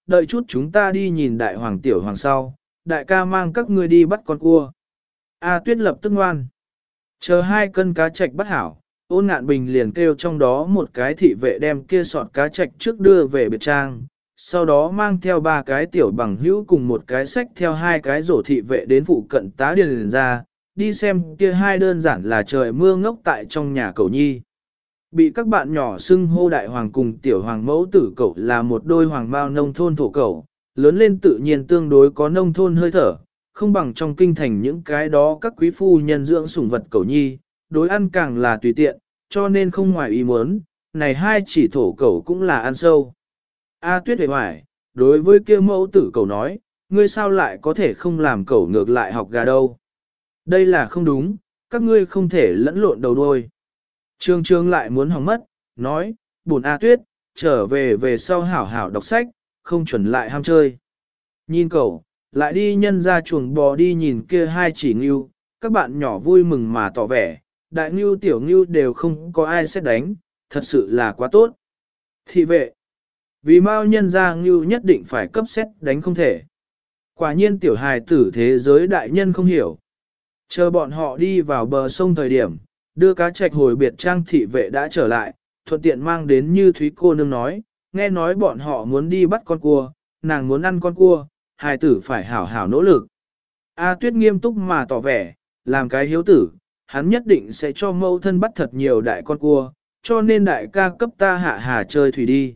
đợi chút chúng ta đi nhìn đại hoàng tiểu hoàng sau, đại ca mang các ngươi đi bắt con cua. A Tuyết lập tức ngoan. Chờ 2 cân cá trạch bắt hảo, Ôn Ngạn Bình liền kêu trong đó một cái thị vệ đem kia sọt cá trạch trước đưa về biệt trang, sau đó mang theo 3 cái tiểu bằng hữu cùng một cái sách theo 2 cái rổ thị vệ đến phụ cận tá điền ra, đi xem kia 2 đơn giản là trời mưa ngốc tại trong nhà cậu nhi. Bị các bạn nhỏ xưng hô đại hoàng cùng tiểu hoàng mẫu tử cậu là một đôi hoàng bao nông thôn thổ cậu, lớn lên tự nhiên tương đối có nông thôn hơi thở, không bằng trong kinh thành những cái đó các quý phu nhân dưỡng sủng vật cậu nhi, đối ăn càng là tùy tiện, cho nên không ngoài ý muốn, này 2 chỉ thổ cậu cũng là ăn sâu. A Tuyết hề hoài, đối với kia mẫu tử cậu nói, ngươi sao lại có thể không làm cậu ngược lại học gà đâu. Đây là không đúng, các ngươi không thể lẫn lộn đầu đuôi. Trương Trương lại muốn hỏng mất, nói, buồn A Tuyết, trở về sau hảo hảo đọc sách, không chuẩn lại ham chơi. Nhìn cậu, lại đi nhân ra chuồng bò đi nhìn kia 2 chỉ ngưu, các bạn nhỏ vui mừng mà tỏ vẻ, đại ngưu tiểu ngưu đều không có ai xét đánh, thật sự là quá tốt. Thị vệ, vì mau nhân ra ngưu nhất định phải cấp xét đánh không thể. Quả nhiên tiểu hài tử thế giới đại nhân không hiểu. Chờ bọn họ đi vào bờ sông thời điểm, đưa cá trạch hồi biệt trang thị vệ đã trở lại, thuận tiện mang đến như Thúy cô nương nói, nghe nói bọn họ muốn đi bắt con cua, nàng muốn ăn con cua, hài tử phải hảo hảo nỗ lực. A Tuyết nghiêm túc mà tỏ vẻ, làm cái hiếu tử, hắn nhất định sẽ cho mẫu thân bắt thật nhiều đại con cua, cho nên đại ca cấp ta hạ hà chơi thủy đi,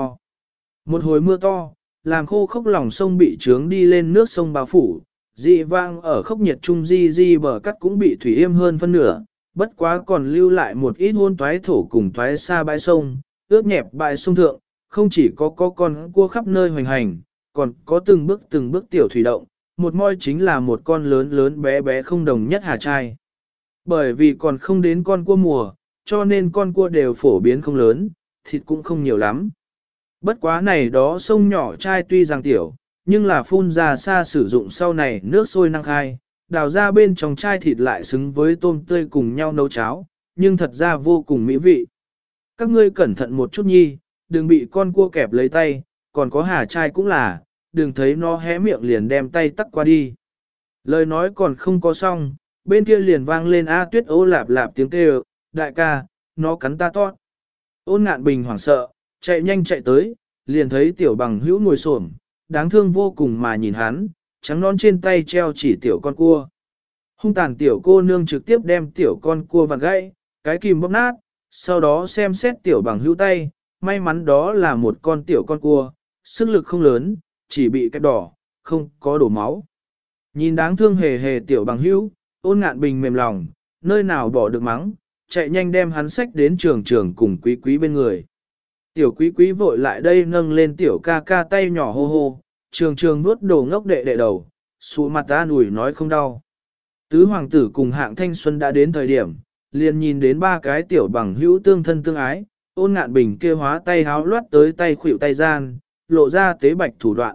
Một hồi mưa to, làm khô khốc lòng sông bị trướng đi lên nước sông bao phủ, dị vang ở khốc nhiệt trung di bờ cắt cũng bị thủy yêm hơn phân nửa, bất quá còn lưu lại một ít hôn toái thổ cùng toái xa bãi sông, ướt nhẹp bãi sông thượng, không chỉ có con cua khắp nơi hoành hành, còn có từng bước tiểu thủy động, một môi chính là một con lớn lớn bé bé không đồng nhất hà trai. Bởi vì còn không đến con cua mùa, cho nên con cua đều phổ biến không lớn, thịt cũng không nhiều lắm. Bất quá này đó sông nhỏ trai tuy rằng tiểu, nhưng là phun ra xa sử dụng sau này nước sôi năng khai, đào ra bên trong chai thịt lại xứng với tôm tươi cùng nhau nấu cháo, nhưng thật ra vô cùng mỹ vị. Các ngươi cẩn thận một chút nhi, đừng bị con cua kẹp lấy tay, còn có hà trai cũng là, đừng thấy nó hé miệng liền đem tay tắc qua đi. Lời nói còn không có xong, bên kia liền vang lên A Tuyết ô lạp lạp tiếng kêu, đại ca, nó cắn ta tót. Ôn Ngạn Bình hoảng sợ, chạy nhanh chạy tới, liền thấy tiểu bằng hữu ngồi xổm, đáng thương vô cùng mà nhìn hắn, trắng non trên tay treo chỉ tiểu con cua. Hung tàn tiểu cô nương trực tiếp đem tiểu con cua vặn gãy, cái kìm bóp nát, sau đó xem xét tiểu bằng hữu tay, may mắn đó là một con tiểu con cua, sức lực không lớn, chỉ bị kẹp đỏ, không có đổ máu. Nhìn đáng thương hề hề tiểu bằng hữu, Ôn Ngạn Bình mềm lòng, nơi nào bỏ được mắng, chạy nhanh đem hắn xách đến trường cùng quý quý bên người. Tiểu quý quý vội lại đây nâng lên tiểu ca ca tay nhỏ hô hô, trường nuốt đồ ngốc đệ đệ đầu, sụ mặt ta nủi nói không đau. Tứ hoàng tử cùng Hạng Thanh Xuân đã đến thời điểm, liền nhìn đến 3 cái tiểu bằng hữu tương thân tương ái, Ôn Ngạn Bình kia hóa tay háo loát tới tay khuỷu tay gian, lộ ra tế bạch thủ đoạn.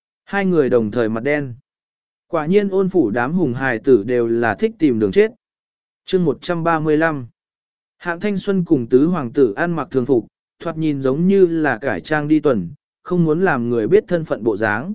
2 người đồng thời mặt đen. Quả nhiên Ôn phủ đám hùng hài tử đều là thích tìm đường chết. Chương 135 Hạng Thanh Xuân cùng tứ hoàng tử ăn mặc thường phục, thoạt nhìn giống như là cải trang đi tuần, không muốn làm người biết thân phận bộ dáng.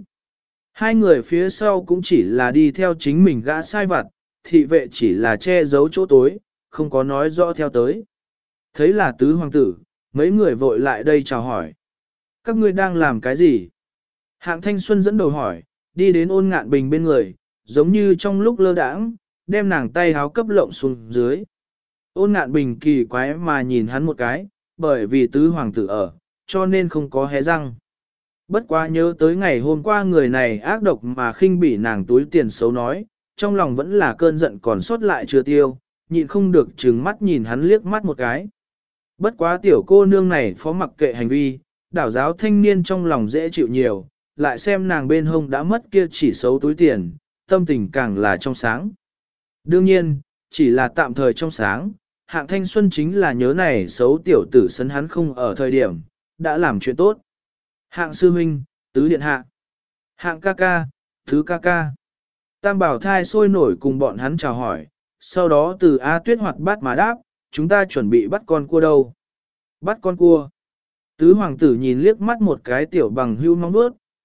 2 người phía sau cũng chỉ là đi theo chính mình gã sai vặt, thị vệ chỉ là che giấu chỗ tối, không có nói rõ theo tới. Thấy là tứ hoàng tử, mấy người vội lại đây chào hỏi. Các ngươi đang làm cái gì? Hạng Thanh Xuân dẫn đầu hỏi, đi đến Ôn Ngạn Bình bên người, giống như trong lúc lơ đãng, đem nàng tay háo cấp lộng xuống dưới. Ôn Ngạn Bình kỳ quái mà nhìn hắn một cái, bởi vì tứ hoàng tử ở, cho nên không có hé răng. Bất quá nhớ tới ngày hôm qua người này ác độc mà khinh bỉ nàng túi tiền xấu nói, trong lòng vẫn là cơn giận còn sót lại chưa tiêu, nhịn không được trừng mắt nhìn hắn liếc mắt một cái. Bất quá tiểu cô nương này phó mặc kệ hành vi, đảo giáo thanh niên trong lòng dễ chịu nhiều, lại xem nàng bên hông đã mất kia chỉ xấu túi tiền, tâm tình càng là trong sáng. Đương nhiên, chỉ là tạm thời trong sáng, Hạng Thanh Xuân chính là nhớ này xấu tiểu tử sấn hắn không ở thời điểm, đã làm chuyện tốt. Hạng sư huynh, tứ điện hạ. Hạng ca ca, thứ ca ca. Tam bảo thai sôi nổi cùng bọn hắn chào hỏi, sau đó từ A Tuyết hoạt bát mà đáp, chúng ta chuẩn bị bắt con cua đâu. Bắt con cua. Tứ hoàng tử nhìn liếc mắt một cái tiểu bằng hưu mong bước,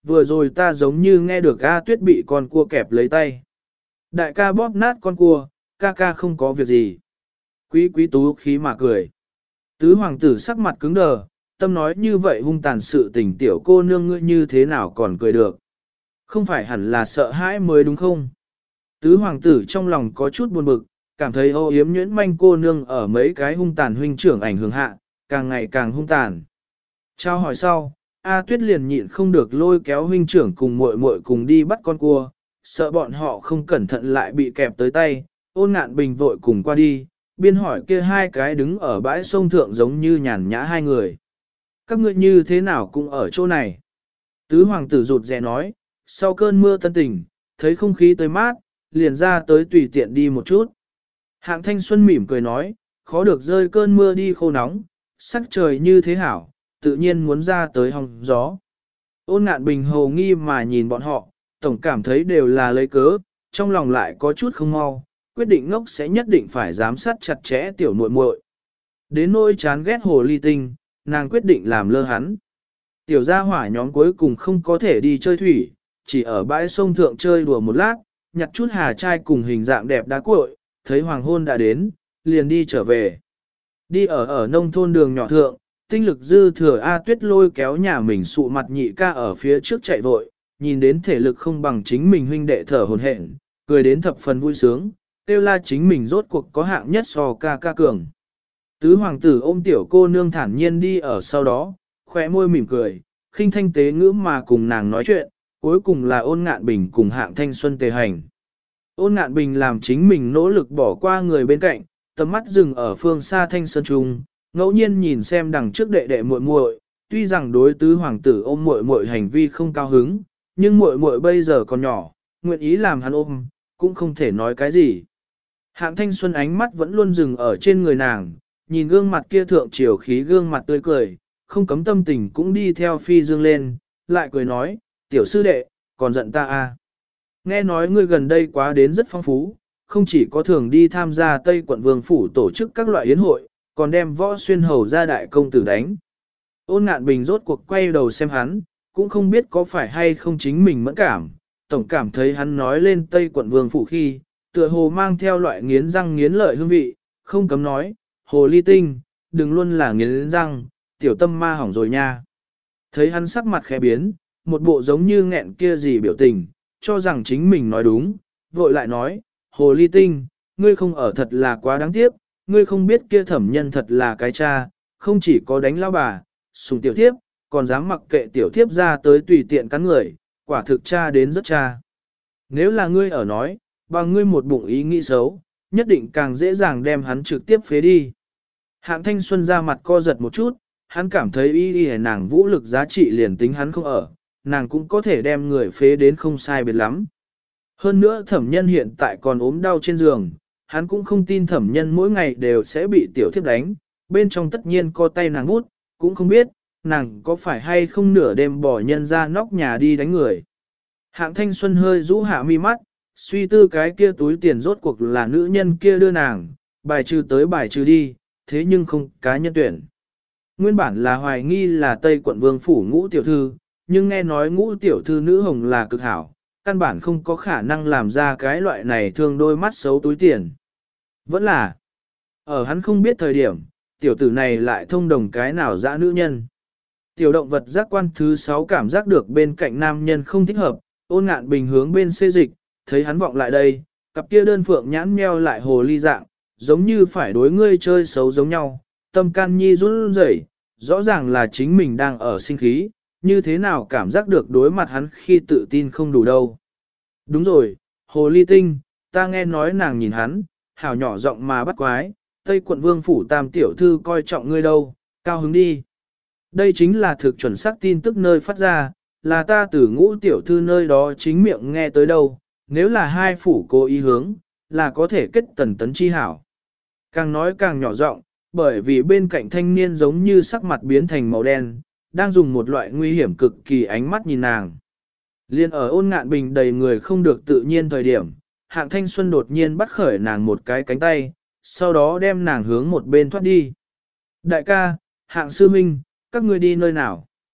vừa rồi ta giống như nghe được A Tuyết bị con cua kẹp lấy tay. Đại ca bóp nát con cua, ca ca không có việc gì. Quý quý tú khí mà cười. Tứ hoàng tử sắc mặt cứng đờ, tâm nói như vậy hung tàn sự tình tiểu cô nương ngươi như thế nào còn cười được. Không phải hẳn là sợ hãi mới đúng không? Tứ hoàng tử trong lòng có chút buồn bực, cảm thấy ô yếm nhuyễn manh cô nương ở mấy cái hung tàn huynh trưởng ảnh hưởng hạ, càng ngày càng hung tàn. Trao hỏi sau, A Tuyết liền nhịn không được lôi kéo huynh trưởng cùng muội muội cùng đi bắt con cua, sợ bọn họ không cẩn thận lại bị kẹp tới tay, Ôn Ngạn Bình vội cùng qua đi, biên hỏi kia hai cái đứng ở bãi sông thượng giống như nhàn nhã hai người. Các ngươi như thế nào cũng ở chỗ này. Tứ hoàng tử rụt rè nói, sau cơn mưa tân tình, thấy không khí tới mát, liền ra tới tùy tiện đi một chút. Hạng Thanh Xuân mỉm cười nói, khó được rơi cơn mưa đi khô nóng, sắc trời như thế hảo, tự nhiên muốn ra tới hong gió. Ôn Ngạn Bình hồ nghi mà nhìn bọn họ, tổng cảm thấy đều là lấy cớ, trong lòng lại có chút không mau, quyết định ngốc sẽ nhất định phải giám sát chặt chẽ tiểu muội muội. Đến nỗi chán ghét hồ ly tinh, nàng quyết định làm lơ hắn. Tiểu gia hỏa nhóm cuối cùng không có thể đi chơi thủy, chỉ ở bãi sông thượng chơi đùa một lát, nhặt chút hà trai cùng hình dạng đẹp đá cuội, thấy hoàng hôn đã đến, liền đi trở về. Đi ở nông thôn đường nhỏ thượng, tinh lực dư thừa A Tuyết lôi kéo nhà mình sụ mặt nhị ca ở phía trước chạy vội, nhìn đến thể lực không bằng chính mình huynh đệ thở hồn hển, cười đến thập phần vui sướng, kêu la chính mình rốt cuộc có hạng nhất so ca ca cường. Tứ hoàng tử ôm tiểu cô nương thản nhiên đi ở sau đó, khóe môi mỉm cười, khinh thanh tế ngữ mà cùng nàng nói chuyện, cuối cùng là Ôn Ngạn Bình cùng Hạng Thanh Xuân tề hành. Ôn Ngạn Bình làm chính mình nỗ lực bỏ qua người bên cạnh, tầm mắt dừng ở phương xa Thanh Sơn Trung, ngẫu nhiên nhìn xem đằng trước đệ đệ muội muội, tuy rằng đối tứ hoàng tử ôm muội muội hành vi không cao hứng, nhưng muội muội bây giờ còn nhỏ, nguyện ý làm hắn ôm, cũng không thể nói cái gì. Hạng Thanh Xuân ánh mắt vẫn luôn dừng ở trên người nàng, nhìn gương mặt kia thượng chiều khí gương mặt tươi cười, không cấm tâm tình cũng đi theo phi dương lên, lại cười nói, tiểu sư đệ, còn giận ta à. Nghe nói ngươi gần đây quá đến rất phong phú, không chỉ có thường đi tham gia Tây quận Vương Phủ tổ chức các loại yến hội, còn đem Võ Xuyên hầu ra đại công tử đánh. Ôn Ngạn Bình rốt cuộc quay đầu xem hắn, cũng không biết có phải hay không chính mình mẫn cảm, tổng cảm thấy hắn nói lên Tây quận Vương Phủ khi, tựa hồ mang theo loại nghiến răng nghiến lợi hương vị, không cấm nói, hồ ly tinh, đừng luôn là nghiến răng, tiểu tâm ma hỏng rồi nha. Thấy hắn sắc mặt khẽ biến, một bộ giống như nghẹn kia gì biểu tình, cho rằng chính mình nói đúng, vội lại nói, hồ ly tinh, ngươi không ở thật là quá đáng tiếc, ngươi không biết kia thẩm nhân thật là cái cha, không chỉ có đánh lao bà, sùng tiểu thiếp, còn dám mặc kệ tiểu thiếp ra tới tùy tiện cắn người, quả thực cha đến rất cha. Nếu là ngươi ở nói, bằng ngươi một bụng ý nghĩ xấu, nhất định càng dễ dàng đem hắn trực tiếp phế đi. Hạng Thanh Xuân ra mặt co giật một chút, hắn cảm thấy y nàng vũ lực giá trị liền tính hắn không ở, nàng cũng có thể đem người phế đến không sai biệt lắm. Hơn nữa thẩm nhân hiện tại còn ốm đau trên giường, hắn cũng không tin thẩm nhân mỗi ngày đều sẽ bị tiểu thiếp đánh, bên trong tất nhiên có tay nàng bút, cũng không biết, nàng có phải hay không nửa đêm bỏ nhân ra nóc nhà đi đánh người. Hạng Thanh Xuân hơi rũ hạ mi mắt, suy tư cái kia túi tiền rốt cuộc là nữ nhân kia đưa nàng, bài trừ tới bài trừ đi, thế nhưng không cá nhân tuyển. Nguyên bản là hoài nghi là Tây quận Vương Phủ Ngũ tiểu thư, nhưng nghe nói Ngũ tiểu thư nữ hồng là cực hảo, căn bản không có khả năng làm ra cái loại này thương đôi mắt xấu túi tiền. Vẫn là, ở hắn không biết thời điểm, tiểu tử này lại thông đồng cái nào dã nữ nhân. Tiểu động vật giác quan thứ 6 cảm giác được bên cạnh nam nhân không thích hợp, Ôn Ngạn Bình hướng bên xê dịch, thấy hắn vọng lại đây, cặp kia đơn phượng nhãn meo lại hồ ly dạng, giống như phải đối ngươi chơi xấu giống nhau, tâm can nhi run rẩy, rõ ràng là chính mình đang ở sinh khí, như thế nào cảm giác được đối mặt hắn khi tự tin không đủ đâu. Đúng rồi, hồ ly tinh, ta nghe nói nàng nhìn hắn, hảo nhỏ giọng mà bắt quái, Tây quận Vương Phủ Tam tiểu thư coi trọng ngươi đâu, cao hứng đi. Đây chính là thực chuẩn xác tin tức nơi phát ra, là ta từ Ngũ tiểu thư nơi đó chính miệng nghe tới đâu, nếu là hai phủ cố ý hướng, là có thể kết tần tấn chi hảo. Càng nói càng nhỏ giọng, bởi vì bên cạnh thanh niên giống như sắc mặt biến thành màu đen, đang dùng một loại nguy hiểm cực kỳ ánh mắt nhìn nàng. Liên ở Ôn Ngạn Bình đầy người không được tự nhiên thời điểm, Hạng Thanh Xuân đột nhiên bắt khởi nàng một cái cánh tay, sau đó đem nàng hướng một bên thoát đi. Đại ca, Hạng sư minh, các ngươi đi nơi nào?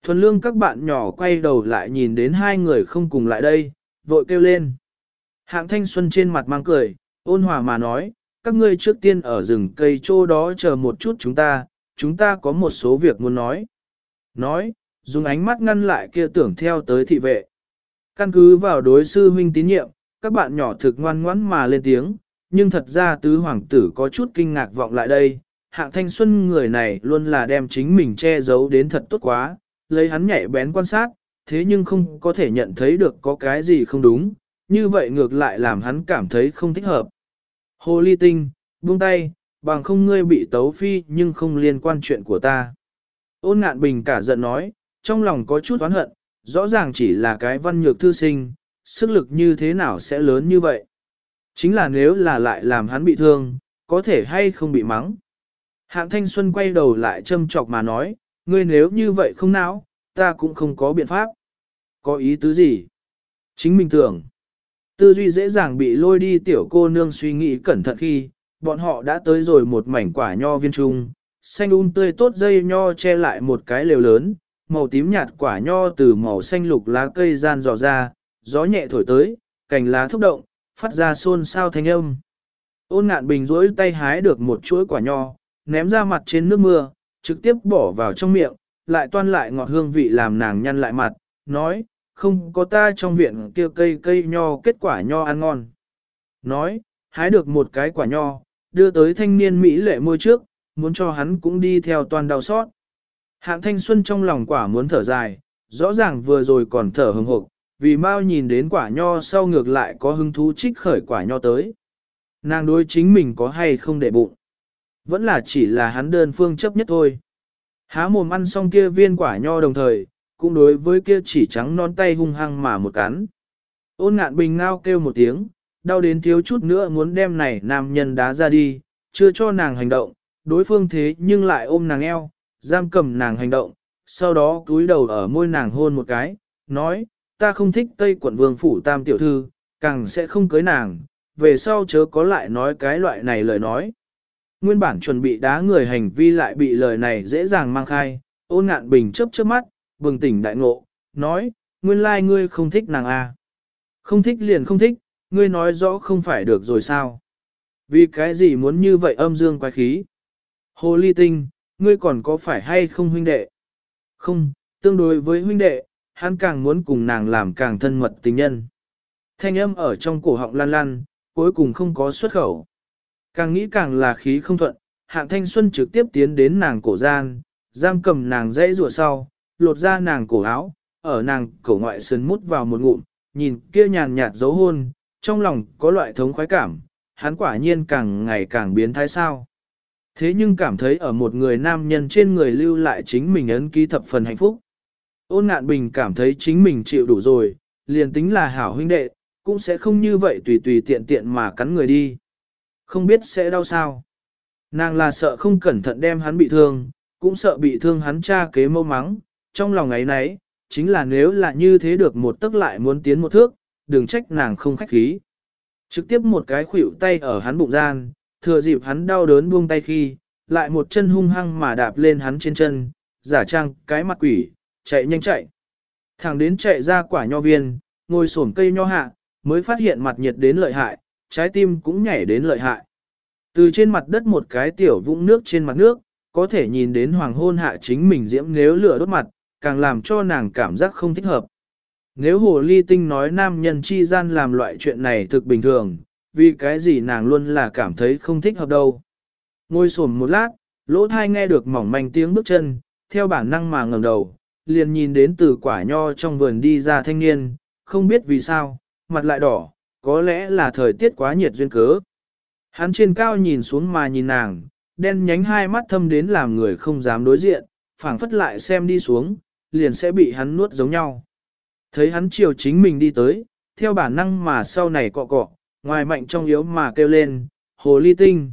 Thuần lương các bạn nhỏ quay đầu lại nhìn đến hai người không cùng lại đây, vội kêu lên. Hạng thanh xuân trên mặt mang cười, ôn hòa mà nói, các ngươi trước tiên ở rừng cây chỗ đó chờ một chút chúng ta có một số việc muốn nói. Nói, dùng ánh mắt ngăn lại kia tưởng theo tới thị vệ. Căn cứ vào đối sư huynh tín nhiệm, các bạn nhỏ thực ngoan ngoãn mà lên tiếng, nhưng thật ra tứ hoàng tử có chút kinh ngạc vọng lại đây. Hạng thanh xuân người này luôn là đem chính mình che giấu đến thật tốt quá, lấy hắn nhạy bén quan sát, thế nhưng không có thể nhận thấy được có cái gì không đúng, như vậy ngược lại làm hắn cảm thấy không thích hợp. Hồ ly tinh, buông tay, bằng không ngươi bị tấu phi nhưng không liên quan chuyện của ta. Ôn ngạn bình cả giận nói, trong lòng có chút oán hận, rõ ràng chỉ là cái văn nhược thư sinh, sức lực như thế nào sẽ lớn như vậy. Chính là nếu là lại làm hắn bị thương, có thể hay không bị mắng. Hạng thanh xuân quay đầu lại châm chọc mà nói, ngươi nếu như vậy không não, ta cũng không có biện pháp. Có ý tứ gì? Chính mình tưởng. Tư duy dễ dàng bị lôi đi tiểu cô nương suy nghĩ cẩn thận khi, bọn họ đã tới rồi một mảnh quả nho viên trung, xanh tươi tốt dây nho che lại một cái lều lớn, màu tím nhạt quả nho từ màu xanh lục lá cây gian dò ra, gió nhẹ thổi tới, cành lá thúc động, phát ra xôn xao thanh âm. Ôn ngạn bình rỗi tay hái được một chuỗi quả nho, ném ra mặt trên nước mưa, trực tiếp bỏ vào trong miệng, lại toan lại ngọt hương vị làm nàng nhăn lại mặt, nói, không có ta trong viện kia cây nho kết quả nho ăn ngon. Nói, hái được một cái quả nho, đưa tới thanh niên Mỹ lệ môi trước, muốn cho hắn cũng đi theo toàn đau xót. Hạng thanh xuân trong lòng quả muốn thở dài, rõ ràng vừa rồi còn thở hừng hộp, vì mau nhìn đến quả nho sau ngược lại có hứng thú trích khởi quả nho tới. Nàng đối chính mình có hay không để bụng. Vẫn là chỉ là hắn đơn phương chấp nhất thôi. Há mồm ăn xong kia viên quả nho đồng thời, cũng đối với kia chỉ trắng non tay hung hăng mà một cắn. Ôn ngạn bình ngao kêu một tiếng, đau đến thiếu chút nữa muốn đem này nam nhân đá ra đi, chưa cho nàng hành động, đối phương thế nhưng lại ôm nàng eo, giam cầm nàng hành động, sau đó cúi đầu ở môi nàng hôn một cái, nói, ta không thích Tây quận vương phủ tam tiểu thư, càng sẽ không cưới nàng, về sau chớ có lại nói cái loại này lời nói. Nguyên bản chuẩn bị đá người hành vi lại bị lời này dễ dàng mang khai, ôn ngạn bình chớp chớp mắt, bừng tỉnh đại ngộ, nói, nguyên lai ngươi không thích nàng à. Không thích liền không thích, ngươi nói rõ không phải được rồi sao. Vì cái gì muốn như vậy âm dương quái khí. Hồ ly tinh, ngươi còn có phải hay không huynh đệ? Không, tương đối với huynh đệ, hắn càng muốn cùng nàng làm càng thân mật tình nhân. Thanh âm ở trong cổ họng lan lan, cuối cùng không có xuất khẩu. Càng nghĩ càng là khí không thuận, hạng thanh xuân trực tiếp tiến đến nàng cổ gian, giam cầm nàng dãy rùa sau, lột ra nàng cổ áo, ở nàng cổ ngoại sườn mút vào một ngụm, nhìn kia nhàn nhạt dấu hôn, trong lòng có loại thống khoái cảm, hắn quả nhiên càng ngày càng biến thái sao. Thế nhưng cảm thấy ở một người nam nhân trên người lưu lại chính mình ấn ký thập phần hạnh phúc. Ôn ngạn bình cảm thấy chính mình chịu đủ rồi, liền tính là hảo huynh đệ, cũng sẽ không như vậy tùy tùy tiện tiện mà cắn người đi. Không biết sẽ đau sao. Nàng là sợ không cẩn thận đem hắn bị thương, cũng sợ bị thương hắn cha kế mâu mắng, trong lòng ấy nấy, chính là nếu là như thế được một tức lại muốn tiến một thước, đừng trách nàng không khách khí. Trực tiếp một cái khuỷu tay ở hắn bụng gian, thừa dịp hắn đau đớn buông tay khi, lại một chân hung hăng mà đạp lên hắn trên chân, giả trang cái mặt quỷ, chạy nhanh chạy. Thẳng đến chạy ra quả nho viên, ngồi xổm cây nho hạ, mới phát hiện mặt nhiệt đến lợi hại, trái tim cũng nhảy đến lợi hại. Từ trên mặt đất một cái tiểu vũng nước trên mặt nước, có thể nhìn đến hoàng hôn hạ chính mình diễm nếu lửa đốt mặt, càng làm cho nàng cảm giác không thích hợp. Nếu hồ ly tinh nói nam nhân chi gian làm loại chuyện này thực bình thường, vì cái gì nàng luôn là cảm thấy không thích hợp đâu. Ngồi xổm một lát, lỗ thai nghe được mỏng manh tiếng bước chân, theo bản năng mà ngẩng đầu, liền nhìn đến từ quả nho trong vườn đi ra thanh niên, không biết vì sao, mặt lại đỏ, có lẽ là thời tiết quá nhiệt duyên cớ. Hắn trên cao nhìn xuống mà nhìn nàng, đen nhánh hai mắt thâm đến làm người không dám đối diện, phảng phất lại xem đi xuống, liền sẽ bị hắn nuốt giống nhau. Thấy hắn chiều chính mình đi tới, theo bản năng mà sau này cọ cọ, ngoài mạnh trong yếu mà kêu lên, hồ ly tinh,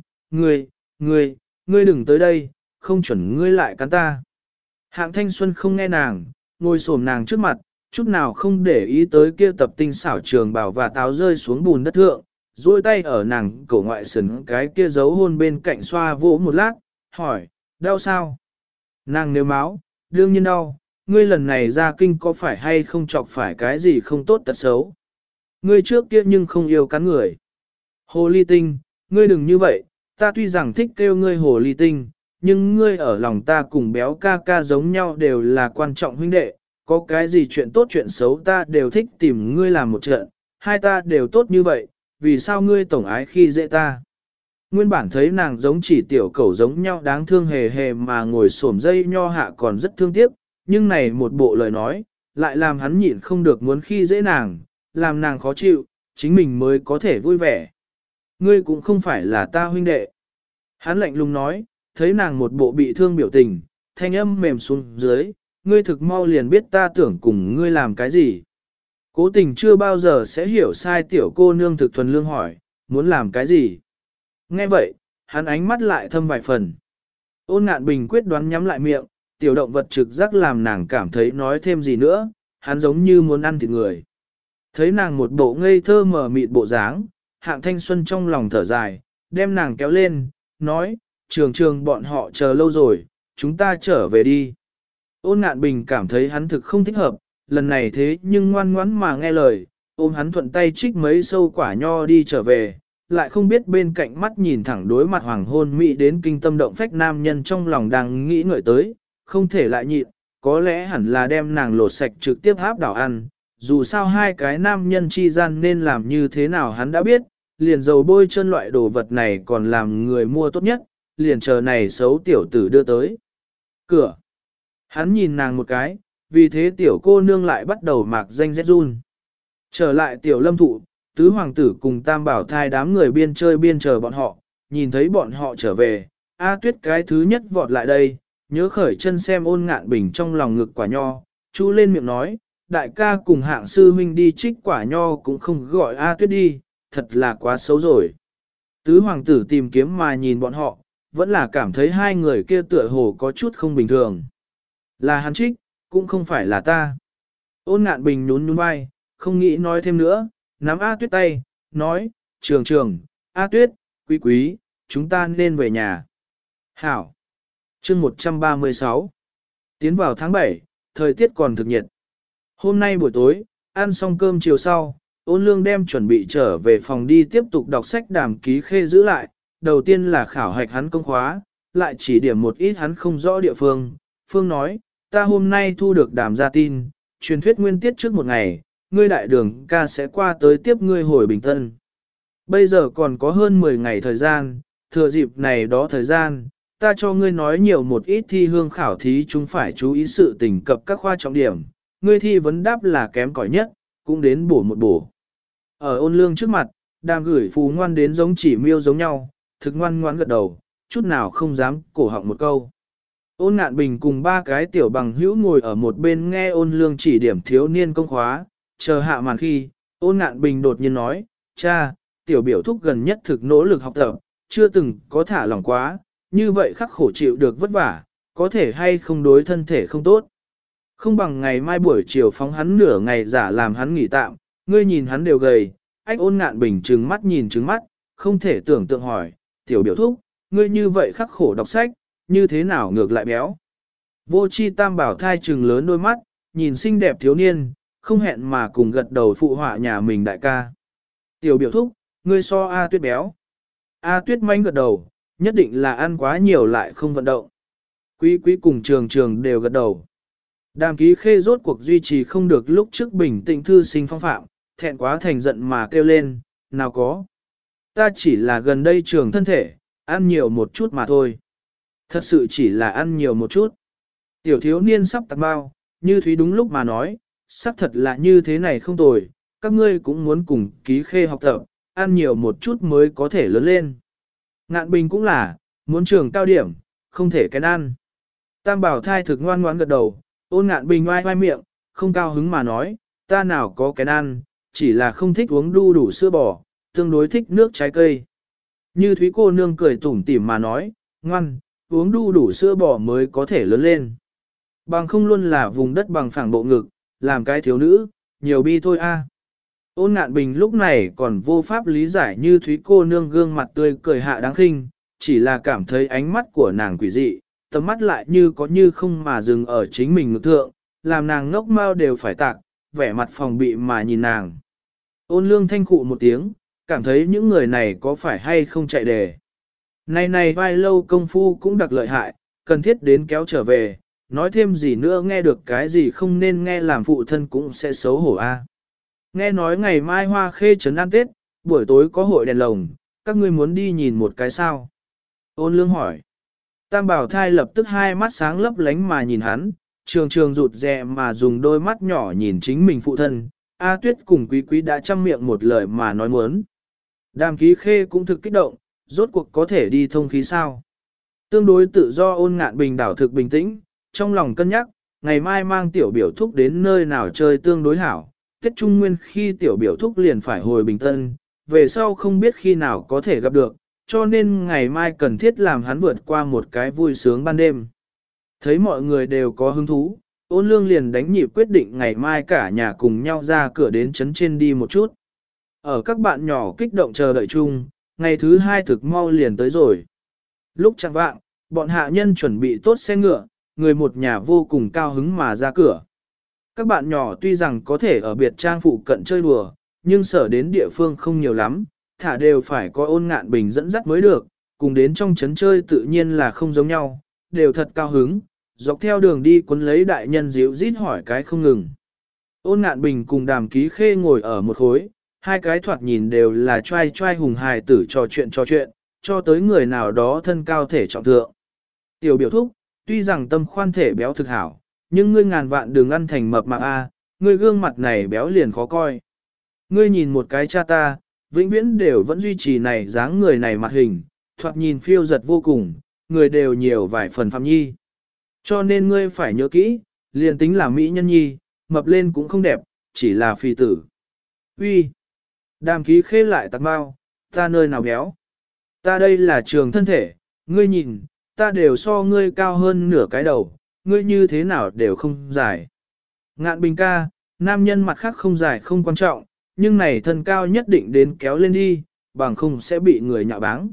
ngươi đừng tới đây, không chuẩn ngươi lại cắn ta. Hạng thanh xuân không nghe nàng, ngồi xổm nàng trước mặt, chút nào không để ý tới kia tập tinh xảo trường bảo và táo rơi xuống bùn đất thượng, duỗi tay ở nàng cổ ngoại sườn cái kia giấu hôn bên cạnh xoa vỗ một lát, hỏi, đau sao? Nàng nếu máu, đương nhiên đau, ngươi lần này ra kinh có phải hay không chọc phải cái gì không tốt tật xấu. Ngươi trước kia nhưng không yêu cắn người. Hồ ly tinh, ngươi đừng như vậy, ta tuy rằng thích kêu ngươi hồ ly tinh, nhưng ngươi ở lòng ta cùng béo ca ca giống nhau đều là quan trọng huynh đệ, có cái gì chuyện tốt chuyện xấu ta đều thích tìm ngươi làm một trận, hai ta đều tốt như vậy, vì sao ngươi tổng ái khi dễ ta. Nguyên bản thấy nàng giống chỉ tiểu cẩu giống nhau đáng thương hề hề mà ngồi xổm dây nho hạ còn rất thương tiếc, nhưng này một bộ lời nói, lại làm hắn nhịn không được muốn khi dễ nàng, làm nàng khó chịu, chính mình mới có thể vui vẻ. Ngươi cũng không phải là ta huynh đệ. Hắn lạnh lùng nói, thấy nàng một bộ bị thương biểu tình, thanh âm mềm xuống dưới, ngươi thực mau liền biết ta tưởng cùng ngươi làm cái gì. Cố tình chưa bao giờ sẽ hiểu sai tiểu cô nương thực thuần lương hỏi, muốn làm cái gì. Nghe vậy, hắn ánh mắt lại thâm vài phần. Ôn Ngạn Bình quyết đoán nhắm lại miệng, tiểu động vật trực giác làm nàng cảm thấy nói thêm gì nữa, hắn giống như muốn ăn thịt người. Thấy nàng một bộ ngây thơ mở mịt bộ dáng, Hạng Thanh Xuân trong lòng thở dài, đem nàng kéo lên, nói, trường trường bọn họ chờ lâu rồi, chúng ta trở về đi. Ôn Ngạn Bình cảm thấy hắn thực không thích hợp, lần này thế nhưng ngoan ngoãn mà nghe lời, ôm hắn thuận tay trích mấy sâu quả nho đi trở về, lại không biết bên cạnh mắt nhìn thẳng đối mặt hoàng hôn mỹ đến kinh tâm động phách nam nhân trong lòng đang nghĩ ngợi tới, không thể lại nhịn, có lẽ hẳn là đem nàng lột sạch trực tiếp háp đảo ăn, dù sao hai cái nam nhân chi gian nên làm như thế nào hắn đã biết, liền dầu bôi chân loại đồ vật này còn làm người mua tốt nhất, liền chờ này xấu tiểu tử đưa tới cửa. Hắn nhìn nàng một cái, vì thế tiểu cô nương lại bắt đầu mạc danh rét run. Trở lại tiểu lâm thụ, tứ hoàng tử cùng tam bảo thai đám người biên chơi biên chờ bọn họ, nhìn thấy bọn họ trở về, A Tuyết cái thứ nhất vọt lại đây, nhớ khởi chân xem Ôn Ngạn Bình trong lòng ngực quả nho, chú lên miệng nói, đại ca cùng Hạng sư huynh đi trích quả nho cũng không gọi A Tuyết đi, thật là quá xấu rồi. Tứ hoàng tử tìm kiếm mà nhìn bọn họ, vẫn là cảm thấy hai người kia tựa hồ có chút không bình thường. Là hắn trích, cũng không phải là ta. Ôn Ngạn Bình nhún nhún vai, không nghĩ nói thêm nữa, nắm A Tuyết tay, nói, trường trường, A Tuyết, quý quý, chúng ta nên về nhà. Hảo. Chương 136. Tiến vào tháng 7, thời tiết còn thực nhiệt. Hôm nay buổi tối, ăn xong cơm chiều sau, Ôn Lương đem chuẩn bị trở về phòng đi tiếp tục đọc sách Đàm Ký Khê giữ lại. Đầu tiên là khảo hạch hắn công khóa, lại chỉ điểm một ít hắn không rõ địa phương. Phương nói, ta hôm nay thu được Đàm gia tin, truyền thuyết nguyên tiết trước một ngày, ngươi đại đường ca sẽ qua tới tiếp ngươi hồi Bình Tân. Bây giờ còn có hơn 10 ngày thời gian, thừa dịp này đó thời gian, ta cho ngươi nói nhiều một ít thi hương khảo thí chúng phải chú ý sự tình cập các khoa trọng điểm, ngươi thi vấn đáp là kém cỏi nhất, cũng đến bổ một bổ. Ở Ôn Lương trước mặt, Đàm gửi phù ngoan đến giống chỉ miêu giống nhau, thực ngoan ngoãn gật đầu, chút nào không dám cổ họng một câu. Ôn Ngạn Bình cùng ba cái tiểu bằng hữu ngồi ở một bên nghe Ôn Lương chỉ điểm thiếu niên công khóa, chờ hạ màn khi, Ôn Ngạn Bình đột nhiên nói, cha, tiểu biểu thúc gần nhất thực nỗ lực học tập, chưa từng có thả lỏng quá, như vậy khắc khổ chịu được vất vả, có thể hay không đối thân thể không tốt. Không bằng ngày mai buổi chiều phóng hắn nửa ngày giả làm hắn nghỉ tạm, ngươi nhìn hắn đều gầy, anh Ôn Ngạn Bình trừng mắt nhìn trừng mắt, không thể tưởng tượng hỏi, tiểu biểu thúc, ngươi như vậy khắc khổ đọc sách, như thế nào ngược lại béo. Vô chi tam bảo thai trừng lớn đôi mắt, nhìn xinh đẹp thiếu niên, không hẹn mà cùng gật đầu phụ họa nhà mình đại ca. Tiểu biểu thúc, ngươi so A Tuyết béo. A Tuyết manh gật đầu, nhất định là ăn quá nhiều lại không vận động. Quý quý cùng trường trường đều gật đầu. Đàm Ký Khê rốt cuộc duy trì không được lúc trước bình tĩnh thư sinh phong phạm, thẹn quá thành giận mà kêu lên, nào có. Ta chỉ là gần đây trường thân thể, ăn nhiều một chút mà thôi. Thật sự chỉ là ăn nhiều một chút. Tiểu thiếu niên sắp tạc bao, như Thúy đúng lúc mà nói, xác thật là như thế này không tồi, các ngươi cũng muốn cùng Ký Khê học tập, ăn nhiều một chút mới có thể lớn lên. Ngạn Bình cũng là, muốn trường cao điểm, không thể kén ăn. Tam bảo thai thực ngoan ngoãn gật đầu, Ôn Ngạn Bình oai oai miệng, không cao hứng mà nói, ta nào có kén ăn, chỉ là không thích uống đu đủ sữa bò, tương đối thích nước trái cây. Như Thúy cô nương cười tủm tỉm mà nói, ngoan, uống đu đủ sữa bò mới có thể lớn lên. Bằng không luôn là vùng đất bằng phẳng bộ ngực, làm cái thiếu nữ, nhiều bi thôi a. Ôn Ngạn Bình lúc này còn vô pháp lý giải Như Thúy cô nương gương mặt tươi cười hạ đáng khinh, chỉ là cảm thấy ánh mắt của nàng quỷ dị, tầm mắt lại như có như không mà dừng ở chính mình ngực thượng, làm nàng ngốc mau đều phải tạc, vẻ mặt phòng bị mà nhìn nàng. Ôn lương thanh khụ một tiếng, cảm thấy những người này có phải hay không chạy đề. Này vai lâu công phu cũng đặc lợi hại, cần thiết đến kéo trở về, nói thêm gì nữa nghe được cái gì không nên nghe làm phụ thân cũng sẽ xấu hổ a. Nghe nói ngày mai Hoa Khê trấn ăn Tết, buổi tối có hội đèn lồng, các ngươi muốn đi nhìn một cái sao? Ôn lương hỏi. Tam bảo thai lập tức hai mắt sáng lấp lánh mà nhìn hắn, trường trường rụt rè mà dùng đôi mắt nhỏ nhìn chính mình phụ thân. A Tuyết cùng Quý Quý đã chăm miệng một lời mà nói muốn. Đàm Ký Khê cũng thực kích động, rốt cuộc có thể đi thông khí sao? Tương đối tự do Ôn Ngạn Bình đảo thực bình tĩnh, trong lòng cân nhắc, ngày mai mang tiểu biểu thúc đến nơi nào chơi tương đối hảo. Tết Trung Nguyên khi tiểu biểu thúc liền phải hồi Bình Tân, về sau không biết khi nào có thể gặp được, cho nên ngày mai cần thiết làm hắn vượt qua một cái vui sướng ban đêm. Thấy mọi người đều có hứng thú, Ôn Lương liền đánh nhịp quyết định ngày mai cả nhà cùng nhau ra cửa đến trấn trên đi một chút. Ở các bạn nhỏ kích động chờ đợi chung, ngày thứ hai thực mau liền tới rồi. Lúc chẳng vạng, bọn hạ nhân chuẩn bị tốt xe ngựa, người một nhà vô cùng cao hứng mà ra cửa. Các bạn nhỏ tuy rằng có thể ở biệt trang phụ cận chơi đùa, nhưng sở đến địa phương không nhiều lắm, thả đều phải có Ôn Ngạn Bình dẫn dắt mới được, cùng đến trong trấn chơi tự nhiên là không giống nhau, đều thật cao hứng, dọc theo đường đi cuốn lấy đại nhân díu rít hỏi cái không ngừng. Ôn Ngạn Bình cùng Đàm Ký Khê ngồi ở một khối, hai cái thoạt nhìn đều là trai trai hùng hài tử trò chuyện, cho tới người nào đó thân cao thể trọng thượng. Tiểu biểu thúc, tuy rằng tâm khoan thể béo thực hảo, nhưng ngươi ngàn vạn đừng ăn thành mập mạp a, ngươi gương mặt này béo liền khó coi. Ngươi nhìn một cái cha ta, vĩnh viễn đều vẫn duy trì này dáng người này mặt hình, thoạt nhìn phiêu giật vô cùng, người đều nhiều vài phần phạm nhi. Cho nên ngươi phải nhớ kỹ, liền tính là mỹ nhân nhi, mập lên cũng không đẹp, chỉ là phi tử. Uy, Đàm Ký Khê lại tặc bao, ta nơi nào béo? Ta đây là trường thân thể, ngươi nhìn, ta đều so ngươi cao hơn nửa cái đầu, ngươi như thế nào đều không dài. Ngạn Bình ca, nam nhân mặt khác không dài không quan trọng, nhưng này thân cao nhất định đến kéo lên đi, bằng không sẽ bị người nhạo báng.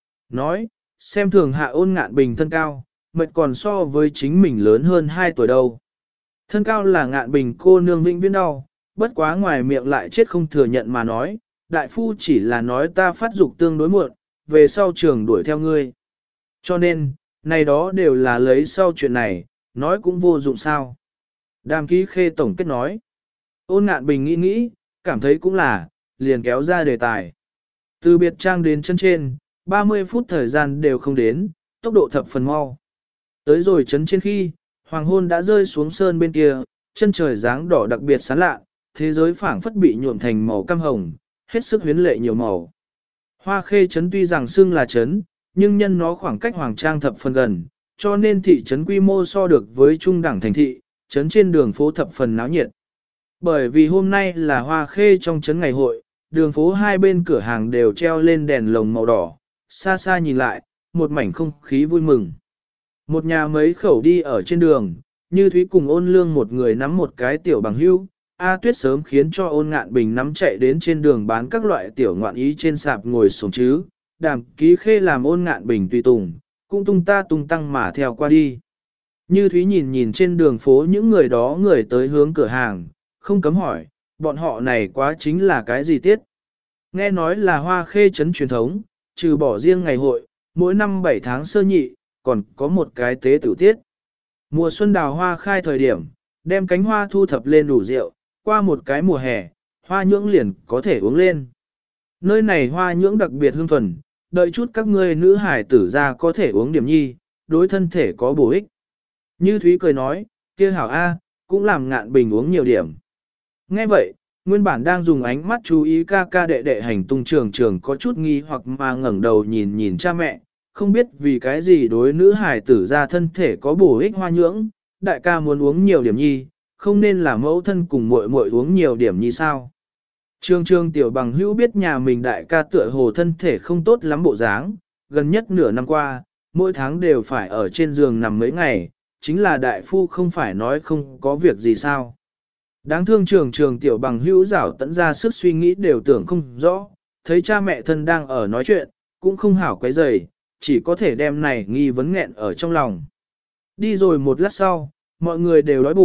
Nói, xem thường hạ Ôn Ngạn Bình thân cao, mệt còn so với chính mình lớn hơn 2 tuổi đâu. Thân cao là Ngạn Bình cô nương vĩnh viễn đau, bất quá ngoài miệng lại chết không thừa nhận mà nói, đại phu chỉ là nói ta phát dục tương đối muộn, về sau trường đuổi theo ngươi. Cho nên, này đó đều là lấy sau chuyện này, nói cũng vô dụng sao. Đàm Ký Khê tổng kết nói. Ôn Ngạn Bình nghĩ, cảm thấy cũng là, liền kéo ra đề tài. Từ biệt trang đến chân trên, 30 phút thời gian đều không đến, tốc độ thập phần mau. Tới rồi chấn trên khi, hoàng hôn đã rơi xuống sơn bên kia, chân trời dáng đỏ đặc biệt sáng lạ, thế giới phảng phất bị nhuộm thành màu cam hồng, hết sức huyến lệ nhiều màu. Hoa Khê trấn tuy rằng xưng là trấn, nhưng nhân nó khoảng cách hoàng trang thập phần gần, cho nên thị trấn quy mô so được với trung đẳng thành thị, trấn trên đường phố thập phần náo nhiệt. Bởi vì hôm nay là Hoa Khê trong trấn ngày hội, đường phố hai bên cửa hàng đều treo lên đèn lồng màu đỏ, xa xa nhìn lại, một mảnh không khí vui mừng. Một nhà mấy khẩu đi ở trên đường, Như Thúy cùng Ôn Lương một người nắm một cái tiểu bằng hưu, A Tuyết sớm khiến cho Ôn Ngạn Bình nắm chạy đến trên đường bán các loại tiểu ngoạn ý trên sạp ngồi xổm chứ, Đàm Ký Khê làm Ôn Ngạn Bình tùy tùng, cũng tung ta tung tăng mà theo qua đi. Như Thúy nhìn trên đường phố những người đó người tới hướng cửa hàng, không cấm hỏi, bọn họ này quá chính là cái gì tiết? Nghe nói là Hoa Khê trấn truyền thống, trừ bỏ riêng ngày hội, mỗi năm 7 tháng sơ nhị, còn có một cái tế tử tiết. Mùa xuân đào hoa khai thời điểm, đem cánh hoa thu thập lên đủ rượu, qua một cái mùa hè, hoa nhưỡng liền có thể uống lên. Nơi này hoa nhưỡng đặc biệt hương thuần, đợi chút các ngươi nữ hải tử ra có thể uống điểm nhi, đối thân thể có bổ ích. Như Thúy cười nói, kia hảo A, cũng làm Ngạn Bình uống nhiều điểm. Nghe vậy, nguyên bản đang dùng ánh mắt chú ý ca ca đệ đệ hành tung trường có chút nghi hoặc mà ngẩng đầu nhìn cha mẹ, không biết vì cái gì đối nữ hải tử ra thân thể có bổ ích hoa nhưỡng, đại ca muốn uống nhiều điểm nhi, không nên là mẫu thân cùng muội muội uống nhiều điểm nhi sao. Trường tiểu bằng hữu biết nhà mình đại ca tựa hồ thân thể không tốt lắm bộ dáng, gần nhất nửa năm qua, mỗi tháng đều phải ở trên giường nằm mấy ngày, chính là đại phu không phải nói không có việc gì sao. Đáng thương trường tiểu bằng hữu rảo tận ra sức suy nghĩ đều tưởng không rõ, thấy cha mẹ thân đang ở nói chuyện, cũng không hảo quấy rầy, chỉ có thể đem này nghi vấn nghẹn ở trong lòng. Đi rồi một lát sau, mọi người đều đói bụng,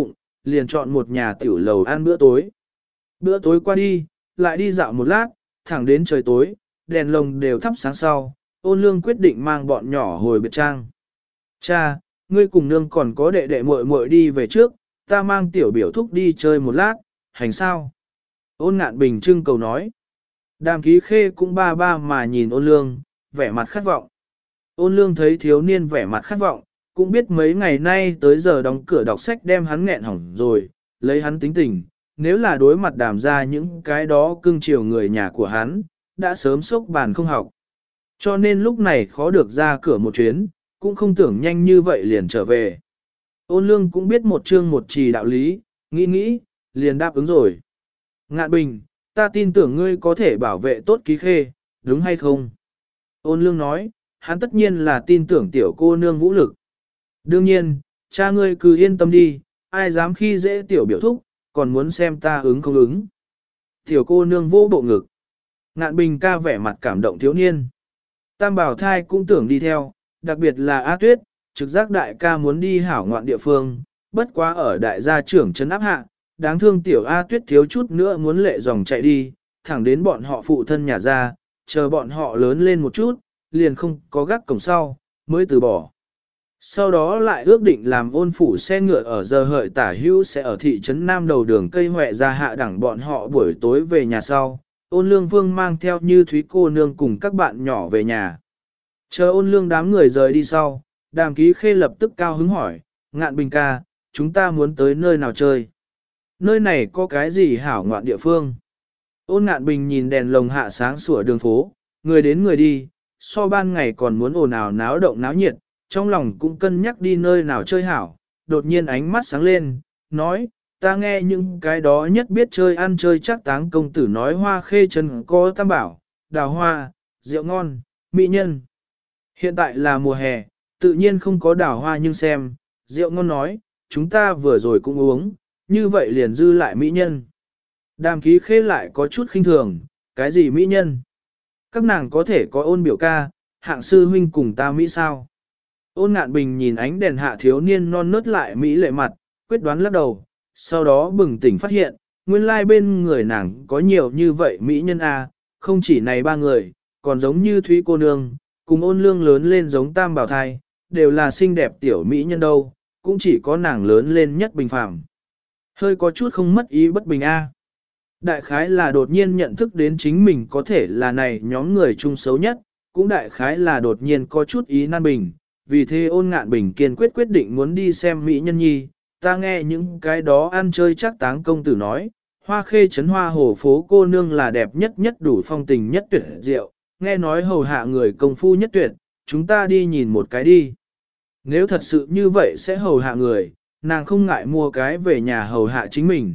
liền chọn một nhà tiểu lầu ăn bữa tối. Bữa tối qua đi, lại đi dạo một lát, thẳng đến trời tối, đèn lồng đều thắp sáng sau, Ôn Lương quyết định mang bọn nhỏ hồi biệt trang. Cha, ngươi cùng nương còn có đệ đệ muội muội đi về trước, ta mang tiểu biểu thúc đi chơi một lát, hành sao? Ôn Ngạn Bình trưng cầu nói. Đàm Ký Khê cũng ba ba mà nhìn Ôn Lương, vẻ mặt khát vọng. Ôn Lương thấy thiếu niên vẻ mặt khát vọng, cũng biết mấy ngày nay tới giờ đóng cửa đọc sách đem hắn nghẹn hỏng rồi, lấy hắn tính tình, nếu là đối mặt Đàm ra những cái đó cưng chiều người nhà của hắn, đã sớm sốc bàn không học. Cho nên lúc này khó được ra cửa một chuyến, cũng không tưởng nhanh như vậy liền trở về. Ôn Lương cũng biết một chương một trì đạo lý, nghĩ, liền đáp ứng rồi. Ngạn Bình, ta tin tưởng ngươi có thể bảo vệ tốt Ký Khê, đúng hay không? Ôn Lương nói, hắn tất nhiên là tin tưởng tiểu cô nương vũ lực. Đương nhiên, cha ngươi cứ yên tâm đi, ai dám khi dễ tiểu biểu thúc, còn muốn xem ta ứng không ứng. Tiểu cô nương vô bộ ngực. Ngạn Bình ca vẻ mặt cảm động thiếu niên. Tam Bảo Thai cũng tưởng đi theo, đặc biệt là A Tuyết, trực giác đại ca muốn đi hảo ngoạn địa phương, bất quá ở đại gia trưởng trấn áp hạ, đáng thương tiểu A Tuyết thiếu chút nữa muốn lệ dòng chạy đi, thẳng đến bọn họ phụ thân nhà ra, chờ bọn họ lớn lên một chút, liền không có gác cổng sau, mới từ bỏ. Sau đó lại ước định làm Ôn phủ xe ngựa ở giờ hợi tả hữu sẽ ở thị trấn Nam đầu đường cây Huệ ra hạ đẳng bọn họ buổi tối về nhà sau. Ôn Lương Vương mang theo Như Thúy cô nương cùng các bạn nhỏ về nhà. Chờ Ôn Lương đám người rời đi sau, Đàm Ký Khê lập tức cao hứng hỏi, Ngạn Bình ca, chúng ta muốn tới nơi nào chơi? Nơi này có cái gì hảo ngoạn địa phương? Ôn Ngạn Bình nhìn đèn lồng hạ sáng sủa đường phố, người đến người đi, so ban ngày còn muốn ồn ào náo động náo nhiệt, trong lòng cũng cân nhắc đi nơi nào chơi hảo, đột nhiên ánh mắt sáng lên, nói, ta nghe những cái đó nhất biết chơi ăn chơi chắc táng công tử nói Hoa Khê trấn có tam bảo, đào hoa, rượu ngon, mỹ nhân. Hiện tại là mùa hè, tự nhiên không có đào hoa nhưng xem, rượu ngon nói, chúng ta vừa rồi cũng uống, như vậy liền dư lại mỹ nhân. Đàm Ký Khê lại có chút khinh thường, cái gì mỹ nhân? Các nàng có thể có Ôn biểu ca, hạng sư huynh cùng ta mỹ sao? Ôn Ngạn Bình nhìn ánh đèn hạ thiếu niên non nớt lại mỹ lệ mặt, quyết đoán lắc đầu, sau đó bừng tỉnh phát hiện, nguyên lai bên người nàng có nhiều như vậy mỹ nhân a, không chỉ này ba người, còn giống như Thúy cô nương, cùng Ôn Lương lớn lên giống Tam Bảo Thai, đều là xinh đẹp tiểu mỹ nhân đâu, cũng chỉ có nàng lớn lên nhất bình phàm. Hơi có chút không mất ý bất bình a. Đại khái là đột nhiên nhận thức đến chính mình có thể là này nhóm người chung xấu nhất, cũng đại khái là đột nhiên có chút ý nan bình, vì thế Ôn Ngạn Bình kiên quyết định muốn đi xem mỹ nhân nhi. Ta nghe những cái đó ăn chơi chắc táng công tử nói, Hoa Khê trấn Hoa Hồ phố cô nương là đẹp nhất nhất đủ phong tình nhất tuyệt diệu, nghe nói hầu hạ người công phu nhất tuyệt, chúng ta đi nhìn một cái đi. Nếu thật sự như vậy sẽ hầu hạ người, nàng không ngại mua cái về nhà hầu hạ chính mình.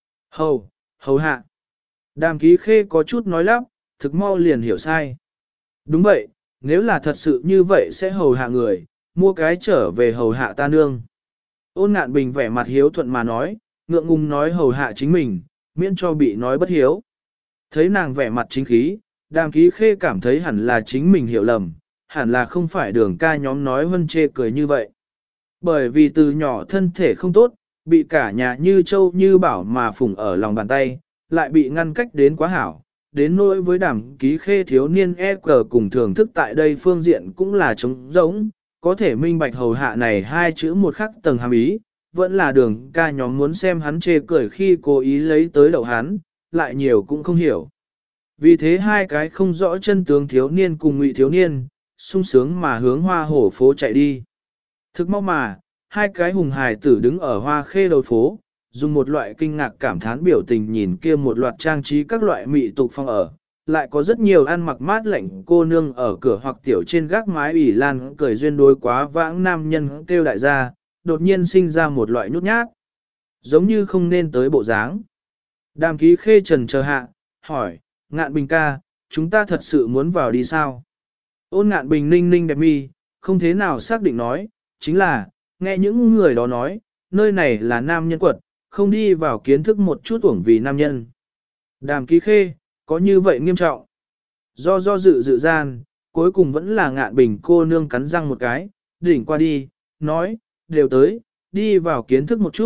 Hầu hạ. Đàm Ký Khê có chút nói lắp, thực mau liền hiểu sai. Đúng vậy, nếu là thật sự như vậy sẽ hầu hạ người, mua cái trở về hầu hạ ta nương. Ôn Ngạn Bình vẻ mặt hiếu thuận mà nói, ngượng ngùng nói hầu hạ chính mình, miễn cho bị nói bất hiếu. Thấy nàng vẻ mặt chính khí, Đàm Ký Khê cảm thấy hẳn là chính mình hiểu lầm, hẳn là không phải Đường ca nhóm nói hân chê cười như vậy. Bởi vì từ nhỏ thân thể không tốt, bị cả nhà Như Châu Như Bảo mà phụng ở lòng bàn tay, lại bị ngăn cách đến quá hảo. Đến nỗi với Đàm Ký Khê thiếu niên cờ cùng thưởng thức tại đây phương diện cũng là trống rỗng, có thể minh bạch hầu hạ này hai chữ một khắc tầng hàm ý, vẫn là Đường ca nhóm muốn xem hắn chê cười khi cố ý lấy tới đầu hắn, lại nhiều cũng không hiểu. Vì thế hai cái không rõ chân tướng thiếu niên cùng Ngụy thiếu niên, sung sướng mà hướng Hoa Hổ phố chạy đi. Thực mau mà, hai cái hùng hài tử đứng ở Hoa Khê đầu phố, dùng một loại kinh ngạc cảm thán biểu tình nhìn kia một loạt trang trí các loại mỹ tục phong ở. Lại có rất nhiều ăn mặc mát lạnh cô nương ở cửa hoặc tiểu trên gác mái ủy lan cười duyên đối quá vãng nam nhân kêu đại gia, đột nhiên sinh ra một loại nhút nhát. Giống như không nên tới bộ dáng. Đàm Ký Khê trần chờ hạ, hỏi, Ngạn Bình ca, chúng ta thật sự muốn vào đi sao? Ôn Ngạn Bình ninh ninh đẹp mi, không thế nào xác định nói, chính là, nghe những người đó nói, nơi này là nam nhân quật, không đi vào kiến thức một chút uổng vì nam nhân. Đàm Ký Khê, có như vậy nghiêm trọng. Do dự gian, cuối cùng vẫn là Ngạn Bình cô nương cắn răng một cái, đỉnh qua đi, nói, đều tới, đi vào kiến thức một chút,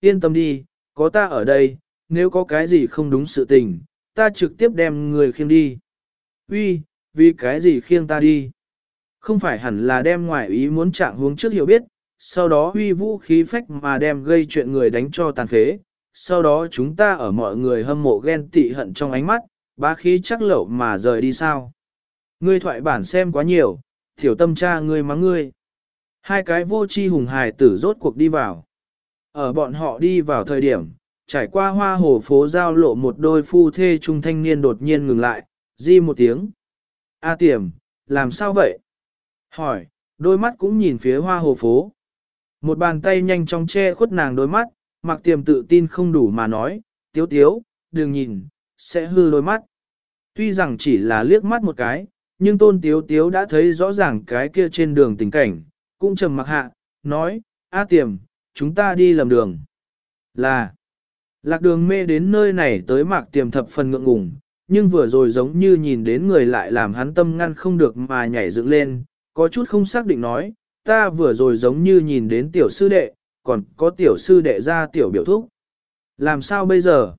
yên tâm đi, có ta ở đây, nếu có cái gì không đúng sự tình, ta trực tiếp đem người khiêng đi. Uy, vì cái gì khiêng ta đi? Không phải hẳn là đem ngoại ý muốn trạng huống trước hiểu biết, sau đó huy vũ khí phách mà đem gây chuyện người đánh cho tàn phế, sau đó chúng ta ở mọi người hâm mộ ghen tị hận trong ánh mắt, bá khí chắc lậu mà rời đi sao. Ngươi thoại bản xem quá nhiều, tiểu tâm cha ngươi mắng ngươi. Hai cái vô tri hùng hài tử rốt cuộc đi vào. Ở bọn họ đi vào thời điểm, trải qua hoa hồ phố giao lộ một đôi phu thê trung thanh niên đột nhiên ngừng lại, di một tiếng. A Tiềm, làm sao vậy? Hỏi, đôi mắt cũng nhìn phía hoa hồ phố. Một bàn tay nhanh chóng che khuất nàng đôi mắt, Mạc Tiềm tự tin không đủ mà nói, Tiếu Tiếu, đừng nhìn, sẽ hư đôi mắt. Tuy rằng chỉ là liếc mắt một cái, nhưng Tôn Tiếu Tiếu đã thấy rõ ràng cái kia trên đường tình cảnh, cũng trầm mặc hạ, nói, A Tiềm, chúng ta đi lầm đường. Là, lạc đường mê đến nơi này tới Mạc Tiềm thập phần ngượng ngùng, nhưng vừa rồi giống như nhìn đến người lại làm hắn tâm ngăn không được mà nhảy dựng lên, có chút không xác định nói, ta vừa rồi giống như nhìn đến tiểu sư đệ, còn có tiểu sư đệ ra tiểu biểu thúc. Làm sao bây giờ?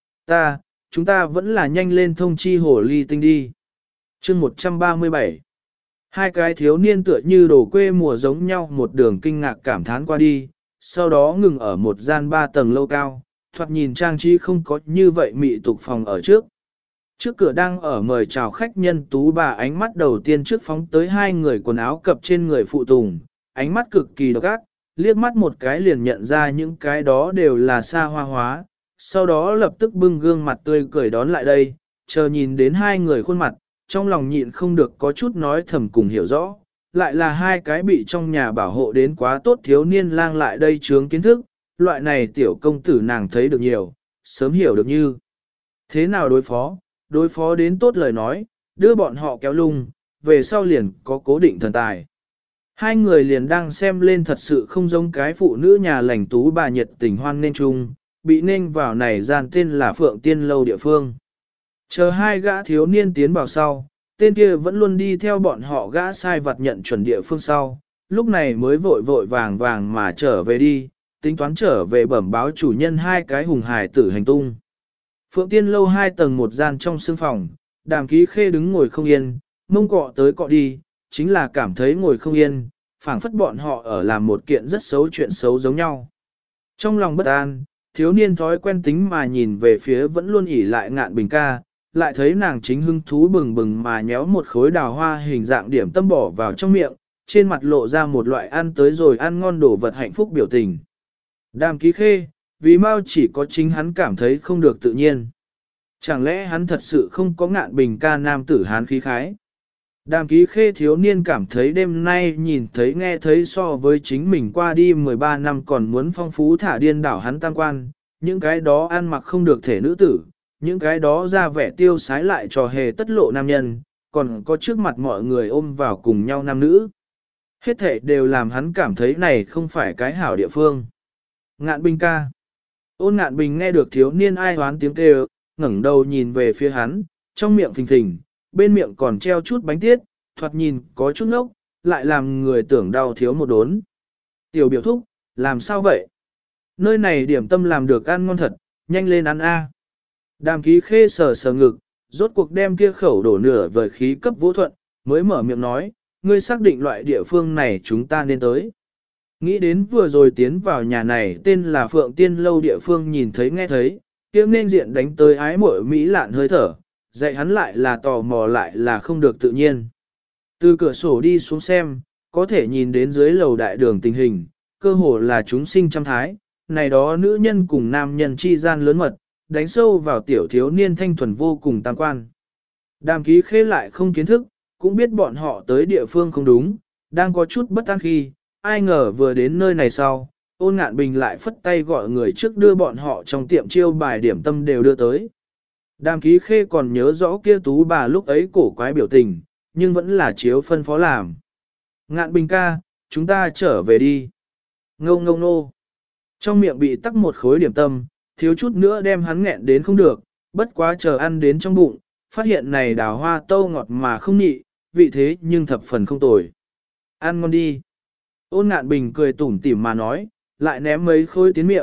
Chúng ta vẫn là nhanh lên thông chi hồ ly tinh đi. Chương 137. Hai cái thiếu niên tựa như đồ quê mùa giống nhau một đường kinh ngạc cảm thán qua đi, sau đó ngừng ở một gian 3 tầng lâu cao, thoạt nhìn trang trí không có như vậy mị tục phòng ở trước. Trước cửa đang ở mời chào khách nhân tú bà ánh mắt đầu tiên trước phóng tới hai người quần áo cập trên người phụ tùng, ánh mắt cực kỳ độc ác, liếc mắt một cái liền nhận ra những cái đó đều là xa hoa hóa, sau đó lập tức bưng gương mặt tươi cười đón lại đây, chờ nhìn đến hai người khuôn mặt, trong lòng nhịn không được có chút nói thầm cùng hiểu rõ, lại là hai cái bị trong nhà bảo hộ đến quá tốt thiếu niên lang lại đây chướng kiến thức, loại này tiểu công tử nàng thấy được nhiều, sớm hiểu được như thế nào đối phó đến tốt lời nói, đưa bọn họ kéo lung, về sau liền có cố định thần tài. Hai người liền đang xem lên thật sự không giống cái phụ nữ nhà lành tú bà nhiệt tình hoan nên chung, bị nên vào này gian tên là Phượng Tiên Lâu địa phương. Chờ hai gã thiếu niên tiến vào sau, tên kia vẫn luôn đi theo bọn họ gã sai vặt nhận chuẩn địa phương sau, lúc này mới vội vội vàng vàng mà trở về đi, tính toán trở về bẩm báo chủ nhân hai cái hùng hài tử hành tung. Phượng Tiên Lâu 2 tầng một gian trong sương phòng, Đàm Ký Khê đứng ngồi không yên, mông cọ tới cọ đi, chính là cảm thấy ngồi không yên, phảng phất bọn họ ở làm một kiện rất xấu chuyện xấu giống nhau. Trong lòng bất an, thiếu niên thói quen tính mà nhìn về phía vẫn luôn ỉ lại Ngạn Bình ca, lại thấy nàng chính hưng thú bừng bừng mà nhéo một khối đào hoa hình dạng điểm tâm bỏ vào trong miệng, trên mặt lộ ra một loại ăn tới rồi ăn ngon đồ vật hạnh phúc biểu tình. Đàm Ký Khê, vì mau chỉ có chính hắn cảm thấy không được tự nhiên. Chẳng lẽ hắn thật sự không có Ngạn Bình ca nam tử hán khí khái? Đàm Ký Khê thiếu niên cảm thấy đêm nay nhìn thấy nghe thấy so với chính mình qua đi 13 năm còn muốn phong phú thả điên đảo hắn tam quan, những cái đó ăn mặc không được thể nữ tử, những cái đó ra vẻ tiêu sái lại trò hề tất lộ nam nhân, còn có trước mặt mọi người ôm vào cùng nhau nam nữ. Hết thể đều làm hắn cảm thấy này không phải cái hảo địa phương. Ngạn Bình ca. Ôn Ngạn Bình nghe được thiếu niên ai hoán tiếng kêu, ngẩng đầu nhìn về phía hắn, trong miệng phình phình, bên miệng còn treo chút bánh tiết, thoạt nhìn có chút ngốc, lại làm người tưởng đau thiếu một đốn. Tiểu biểu thúc, làm sao vậy? Nơi này điểm tâm làm được ăn ngon thật, nhanh lên ăn a. Đàm Ký Khê sờ sờ ngực, rốt cuộc đem kia khẩu đổ nửa vời khí cấp vô thuận, mới mở miệng nói, ngươi xác định loại địa phương này chúng ta nên tới. Nghĩ đến vừa rồi tiến vào nhà này tên là Phượng Tiên Lâu địa phương nhìn thấy nghe thấy, kia nên diện đánh tới ái muội Mỹ lạn hơi thở, dạy hắn lại là tò mò lại là không được tự nhiên. Từ cửa sổ đi xuống xem, có thể nhìn đến dưới lầu đại đường tình hình, cơ hồ là chúng sinh trăm thái, này đó nữ nhân cùng nam nhân chi gian lớn mật, đánh sâu vào tiểu thiếu niên thanh thuần vô cùng tam quan. Đàm Ký Khê lại không kiến thức, cũng biết bọn họ tới địa phương không đúng, đang có chút bất an khi, ai ngờ vừa đến nơi này sau, Ôn Ngạn Bình lại phất tay gọi người trước đưa bọn họ trong tiệm chiêu bài điểm tâm đều đưa tới. Đàm Ký Khê còn nhớ rõ kia tú bà lúc ấy cổ quái biểu tình, nhưng vẫn là chiếu phân phó làm. Ngạn Bình ca, chúng ta trở về đi. Ngông ngông nô. Trong miệng bị tắc một khối điểm tâm, thiếu chút nữa đem hắn nghẹn đến không được, bất quá chờ ăn đến trong bụng, phát hiện này đào hoa tâu ngọt mà không nhị, vị thế nhưng thập phần không tồi. Ăn ngon đi. Ôn Ngạn Bình cười tủm tỉm mà nói, lại ném mấy khối tiến miệng,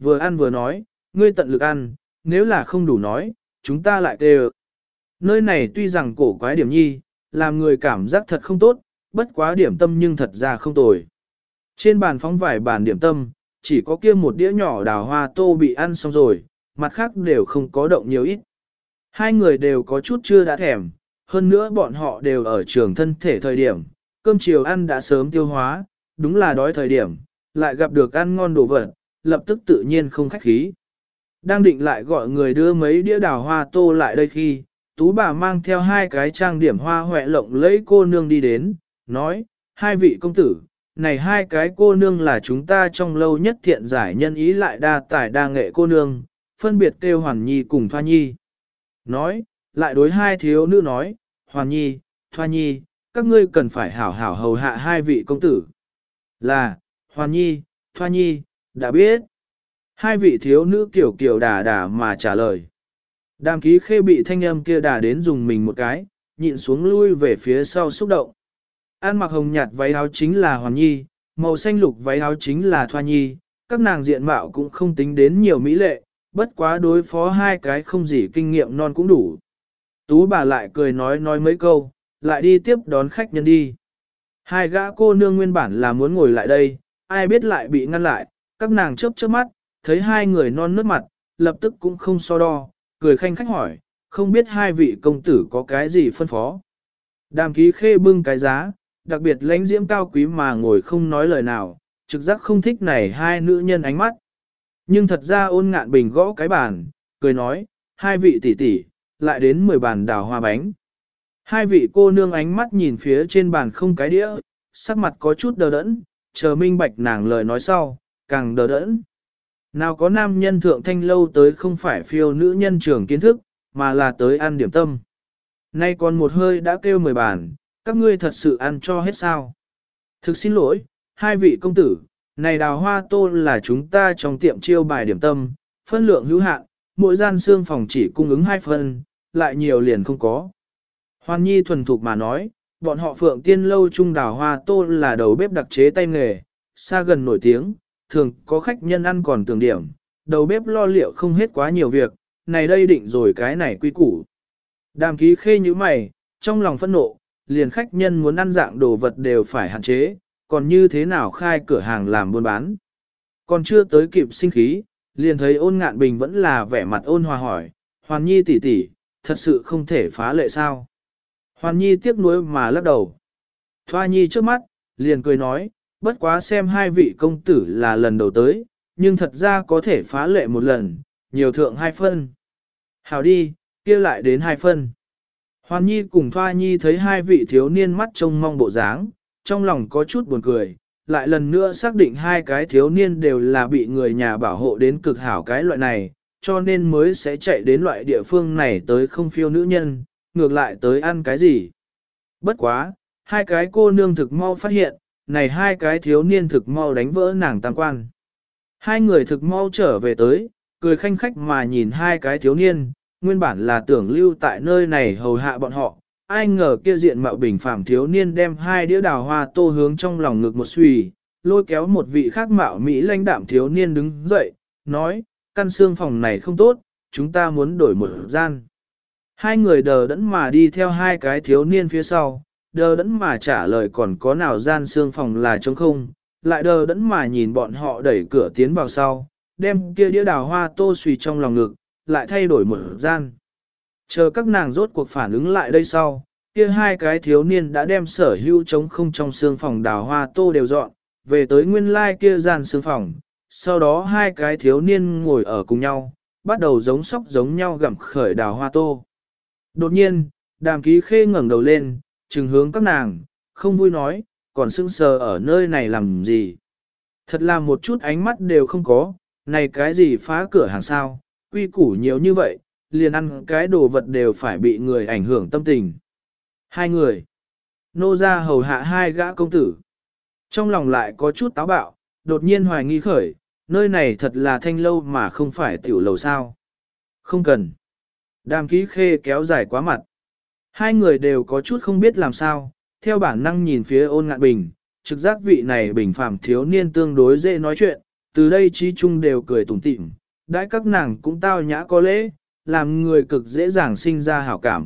vừa ăn vừa nói, ngươi tận lực ăn, nếu là không đủ nói, chúng ta lại kêu. Nơi này tuy rằng cổ quái điểm nhi, làm người cảm giác thật không tốt, bất quá điểm tâm nhưng thật ra không tồi. Trên bàn phóng vài bàn điểm tâm, chỉ có kia một đĩa nhỏ đào hoa tô bị ăn xong rồi, mặt khác đều không có động nhiều ít. Hai người đều có chút chưa đã thèm, hơn nữa bọn họ đều ở trường thân thể thời điểm, cơm chiều ăn đã sớm tiêu hóa, đúng là đói thời điểm, lại gặp được ăn ngon đồ vật, lập tức tự nhiên không khách khí. Đang định lại gọi người đưa mấy đĩa đào hoa tô lại đây khi, tú bà mang theo hai cái trang điểm hoa hoẹ lộng lẫy cô nương đi đến, nói, hai vị công tử, này hai cái cô nương là chúng ta trong lâu nhất thiện giải nhân ý lại đa tài đa nghệ cô nương, phân biệt kêu Hoàn Nhi cùng Thoa Nhi. Nói, lại đối hai thiếu nữ nói, Hoàn Nhi, Thoa Nhi, các ngươi cần phải hảo hảo hầu hạ hai vị công tử. Là, Hoàn Nhi, Thoa Nhi, đã biết. Hai vị thiếu nữ kiểu kiểu đà đà mà trả lời. Đàm Ký Khê bị thanh âm kia đà đến dùng mình một cái, nhịn xuống lui về phía sau xúc động. An mặc hồng nhạt váy áo chính là Hoàn Nhi, màu xanh lục váy áo chính là Thoa Nhi, các nàng diện mạo cũng không tính đến nhiều mỹ lệ, bất quá đối phó hai cái không gì kinh nghiệm non cũng đủ. Tú bà lại cười nói mấy câu, lại đi tiếp đón khách nhân đi. Hai gã cô nương nguyên bản là muốn ngồi lại đây, ai biết lại bị ngăn lại, các nàng chớp chớp mắt, thấy hai người non nớt mặt, lập tức cũng không so đo, cười khanh khách hỏi, không biết hai vị công tử có cái gì phân phó. Đàm Ký Khê bưng cái giá, đặc biệt lãnh diễm cao quý mà ngồi không nói lời nào, trực giác không thích này hai nữ nhân ánh mắt. Nhưng thật ra Ôn Ngạn Bình gõ cái bàn, cười nói, hai vị tỷ tỷ, lại đến 10 bàn đào hoa bánh. Hai vị cô nương ánh mắt nhìn phía trên bàn không cái đĩa, sắc mặt có chút đờ đẫn, chờ minh bạch nàng lời nói sau, càng đờ đẫn. Nào có nam nhân thượng thanh lâu tới không phải phiêu nữ nhân trưởng kiến thức, mà là tới ăn điểm tâm. Nay còn một hơi đã kêu 10 bàn, các ngươi thật sự ăn cho hết sao. Thực xin lỗi, hai vị công tử, này đào hoa tô là chúng ta trong tiệm chiêu bài điểm tâm, phân lượng hữu hạn, mỗi gian xương phòng chỉ cung ứng 2 phần, lại nhiều liền không có. Hoàn Nhi thuần thục mà nói, bọn họ Phượng Tiên lâu chung đào hoa tô là đầu bếp đặc chế tay nghề, xa gần nổi tiếng, thường có khách nhân ăn còn tưởng điểm, đầu bếp lo liệu không hết quá nhiều việc, này đây định rồi cái này quy củ. Đàm Ký Khê như mày, trong lòng phẫn nộ, liền khách nhân muốn ăn dạng đồ vật đều phải hạn chế, còn như thế nào khai cửa hàng làm buôn bán. Còn chưa tới kịp sinh khí, liền thấy Ôn Ngạn Bình vẫn là vẻ mặt ôn hòa hỏi, Hoàn Nhi tỷ tỷ, thật sự không thể phá lệ sao. Hoàn Nhi tiếc nuối mà lắc đầu. Thoa Nhi trước mắt, liền cười nói, bất quá xem hai vị công tử là lần đầu tới, nhưng thật ra có thể phá lệ một lần, nhiều thượng 2 phân. Hảo đi, kia lại đến 2 phân. Hoàn Nhi cùng Thoa Nhi thấy hai vị thiếu niên mắt trông mong bộ dáng, trong lòng có chút buồn cười, lại lần nữa xác định hai cái thiếu niên đều là bị người nhà bảo hộ đến cực hảo cái loại này, cho nên mới sẽ chạy đến loại địa phương này tới không phiêu nữ nhân, ngược lại tới ăn cái gì. Bất quá, hai cái cô nương thực mau phát hiện, này hai cái thiếu niên thực mau đánh vỡ nàng tam quan. Hai người thực mau trở về tới, cười khanh khách mà nhìn hai cái thiếu niên, nguyên bản là tưởng lưu tại nơi này hầu hạ bọn họ, ai ngờ kia diện mạo bình phàm thiếu niên đem hai đĩa đào hoa tô hướng trong lòng ngực một xùy, lôi kéo một vị khác mạo Mỹ lãnh đạm thiếu niên đứng dậy, nói, căn xương phòng này không tốt, chúng ta muốn đổi một gian. Hai người đờ đẫn mà đi theo hai cái thiếu niên phía sau, đờ đẫn mà trả lời còn có nào gian xương phòng là trống không, lại đờ đẫn mà nhìn bọn họ đẩy cửa tiến vào sau, đem kia đĩa đào hoa tô xùy trong lòng ngực, lại thay đổi một gian. Chờ các nàng rốt cuộc phản ứng lại đây sau, kia hai cái thiếu niên đã đem sở hữu trống không trong xương phòng đào hoa tô đều dọn, về tới nguyên lai kia gian xương phòng, sau đó hai cái thiếu niên ngồi ở cùng nhau, bắt đầu giống sóc giống nhau gặm khởi đào hoa tô. Đột nhiên, Đàm Ký Khê ngẩng đầu lên, trừng hướng các nàng, không vui nói, còn sững sờ ở nơi này làm gì. Thật là một chút ánh mắt đều không có, này cái gì phá cửa hàng sao, quy củ nhiều như vậy, liền ăn cái đồ vật đều phải bị người ảnh hưởng tâm tình. Hai người, nô ra hầu hạ hai gã công tử. Trong lòng lại có chút táo bạo, đột nhiên hoài nghi khởi, nơi này thật là thanh lâu mà không phải tiểu lầu sao. Không cần. Đàm Ký Khê kéo dài quá mặt. Hai người đều có chút không biết làm sao, theo bản năng nhìn phía Ôn Ngạn Bình, trực giác vị này bình phàm thiếu niên tương đối dễ nói chuyện, từ đây trí chung đều cười tủm tỉm, đãi các nàng cũng tao nhã có lễ, làm người cực dễ dàng sinh ra hảo cảm.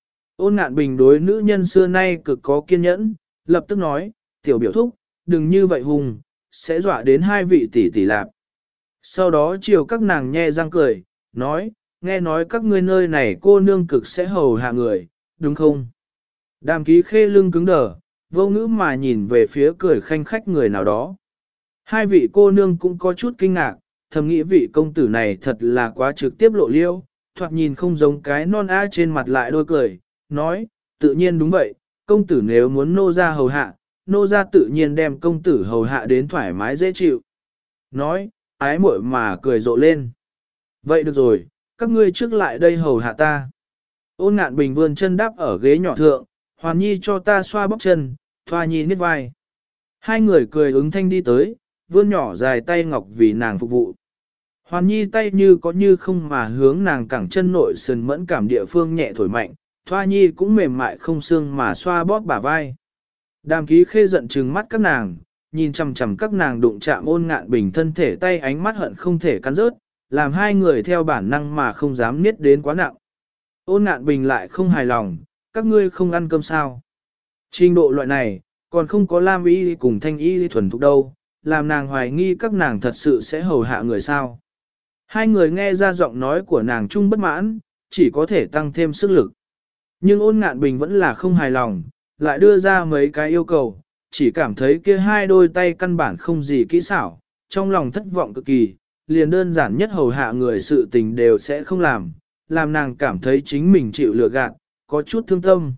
Ôn Ngạn Bình đối nữ nhân xưa nay cực có kiên nhẫn, lập tức nói, tiểu biểu thúc, đừng như vậy hùng, sẽ dọa đến hai vị tỷ tỷ lạp. Sau đó chiều các nàng nhe răng cười, nói, nghe nói các ngươi nơi này cô nương cực sẽ hầu hạ người, đúng không? Đàm Ký Khê lưng cứng đờ, vô ngữ mà nhìn về phía cười khanh khách người nào đó. Hai vị cô nương cũng có chút kinh ngạc, thầm nghĩ vị công tử này thật là quá trực tiếp lộ liêu, thoạt nhìn không giống cái non á trên mặt lại đôi cười, nói, tự nhiên đúng vậy, công tử nếu muốn nô ra hầu hạ, nô ra tự nhiên đem công tử hầu hạ đến thoải mái dễ chịu. Nói, ái muội mà cười rộ lên. Vậy được rồi, các ngươi trước lại đây hầu hạ ta. Ôn Ngạn Bình vươn chân đáp ở ghế nhỏ thượng, Hoàn Nhi cho ta xoa bóc chân, Thoa Nhi niết vai. Hai người cười ứng thanh đi tới, vươn nhỏ dài tay ngọc vì nàng phục vụ. Hoàn Nhi tay như có như không mà hướng nàng cẳng chân nội sườn mẫn cảm địa phương nhẹ thổi mạnh, Thoa Nhi cũng mềm mại không xương mà xoa bóp bả vai. Đàm Ký Khê giận trừng mắt các nàng, nhìn chằm chằm các nàng đụng chạm Ôn Ngạn Bình thân thể tay ánh mắt hận không thể cắn rớt, làm hai người theo bản năng mà không dám niết đến quá nặng. Ôn Ngạn Bình lại không hài lòng, các ngươi không ăn cơm sao. Trình độ loại này, còn không có Lam Y cùng Thanh Y thuần thục đâu, làm nàng hoài nghi các nàng thật sự sẽ hầu hạ người sao. Hai người nghe ra giọng nói của nàng chung bất mãn, chỉ có thể tăng thêm sức lực. Nhưng Ôn Ngạn Bình vẫn là không hài lòng, lại đưa ra mấy cái yêu cầu, chỉ cảm thấy kia hai đôi tay căn bản không gì kỹ xảo, trong lòng thất vọng cực kỳ, liền đơn giản nhất hầu hạ người sự tình đều sẽ không làm nàng cảm thấy chính mình chịu lừa gạt, có chút thương tâm.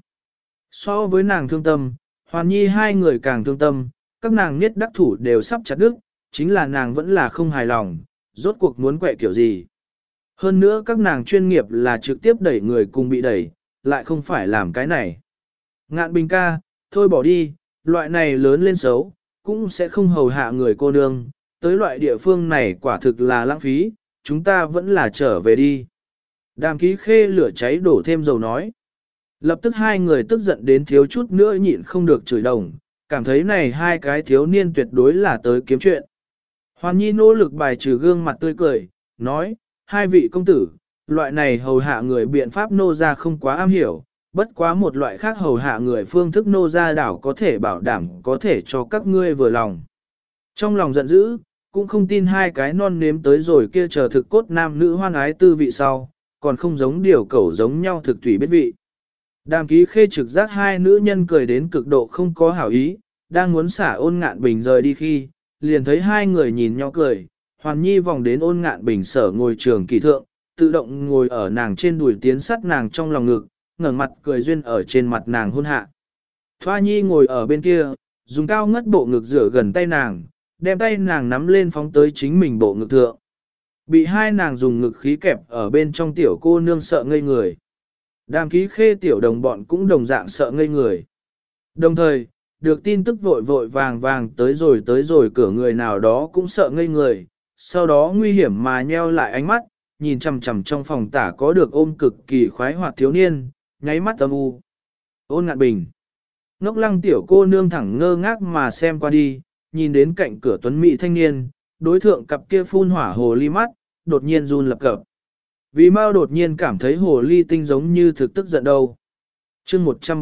So với nàng thương tâm, Hoàn Nhi hai người càng thương tâm, các nàng niết đắc thủ đều sắp chặt đứt, chính là nàng vẫn là không hài lòng, rốt cuộc muốn quẹ kiểu gì. Hơn nữa các nàng chuyên nghiệp là trực tiếp đẩy người cùng bị đẩy, lại không phải làm cái này. Ngạn Bình ca, thôi bỏ đi, loại này lớn lên xấu, cũng sẽ không hầu hạ người cô nương, tới loại địa phương này quả thực là lãng phí, chúng ta vẫn là trở về đi. Đàm Ký Khê lửa cháy đổ thêm dầu nói. Lập tức hai người tức giận đến thiếu chút nữa nhịn không được chửi đồng, cảm thấy này hai cái thiếu niên tuyệt đối là tới kiếm chuyện. Hoàn Nhi nỗ lực bài trừ gương mặt tươi cười, nói, hai vị công tử, loại này hầu hạ người biện pháp nô ra không quá am hiểu, bất quá một loại khác hầu hạ người phương thức nô ra đảo có thể bảo đảm có thể cho các ngươi vừa lòng. Trong lòng giận dữ, cũng không tin hai cái non nếm tới rồi kia chờ thực cốt nam nữ hoan ái tư vị sau, còn không giống điều cẩu giống nhau thực tùy biết vị. Đàm Ký Khê trực giác hai nữ nhân cười đến cực độ không có hảo ý, đang muốn xả Ôn Ngạn Bình rời đi khi, liền thấy hai người nhìn nhau cười, Hoàn Nhi vòng đến Ôn Ngạn Bình sở ngồi trường kỳ thượng, tự động ngồi ở nàng trên đùi tiến sát nàng trong lòng ngực, ngẩng mặt cười duyên ở trên mặt nàng hôn hạ. Thoa Nhi ngồi ở bên kia, dùng cao ngất bộ ngực rửa gần tay nàng, đem tay nàng nắm lên phóng tới chính mình bộ ngực thượng. Bị hai nàng dùng ngực khí kẹp ở bên trong tiểu cô nương sợ ngây người. Đàm Ký Khê tiểu đồng bọn cũng đồng dạng sợ ngây người. Đồng thời, được tin tức vội vội vàng vàng tới rồi cửa người nào đó cũng sợ ngây người, sau đó nguy hiểm mà nheo lại ánh mắt, nhìn chằm chằm trong phòng tả có được ôm cực kỳ khoái hoạt thiếu niên, nháy mắt âm u. Ôn Ngạn Bình. Ngốc Lăng tiểu cô nương thẳng ngơ ngác mà xem qua đi, nhìn đến cạnh cửa tuấn mỹ thanh niên, đối thượng cặp kia phun hỏa hồ ly mắt, đột nhiên run lập cập. Vì mau đột nhiên cảm thấy hồ ly tinh giống như thực tức giận đâu. Chương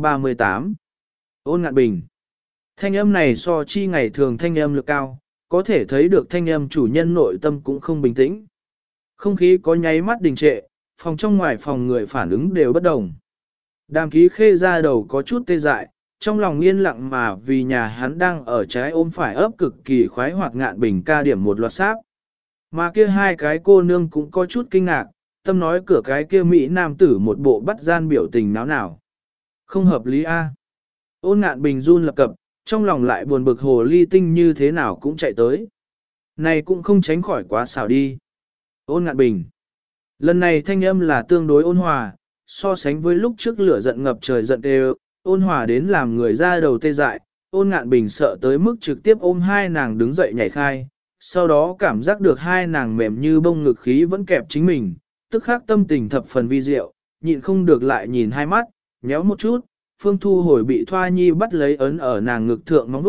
138. Ôn Ngạn Bình. Thanh âm này so chi ngày thường thanh âm lực cao, có thể thấy được thanh âm chủ nhân nội tâm cũng không bình tĩnh. Không khí có nháy mắt đình trệ, phòng trong ngoài phòng người phản ứng đều bất đồng. Đàm Ký Khê ra đầu có chút tê dại, trong lòng yên lặng mà vì nhà hắn đang ở trái ôm phải ấp cực kỳ khoái hoạt Ngạn Bình ca điểm một loạt sáp. Mà kia hai cái cô nương cũng có chút kinh ngạc, tâm nói cửa cái kia Mỹ nam tử một bộ bắt gian biểu tình náo nào. Không hợp lý a. Ôn Ngạn Bình run lập cập, trong lòng lại buồn bực hồ ly tinh như thế nào cũng chạy tới. Này cũng không tránh khỏi quá xảo đi. Ôn Ngạn Bình. Lần này thanh âm là tương đối ôn hòa, so sánh với lúc trước lửa giận ngập trời giận đều, ôn hòa đến làm người ra đầu tê dại. Ôn Ngạn Bình sợ tới mức trực tiếp ôm hai nàng đứng dậy nhảy khai, sau đó cảm giác được hai nàng mềm như bông ngực khí vẫn kẹp chính mình, tức khắc tâm tình thập phần vi diệu, nhịn không được lại nhìn hai mắt, nhéo một chút, Phương Thu hồi bị Thoa Nhi bắt lấy ấn ở nàng ngực thượng móng vuốt,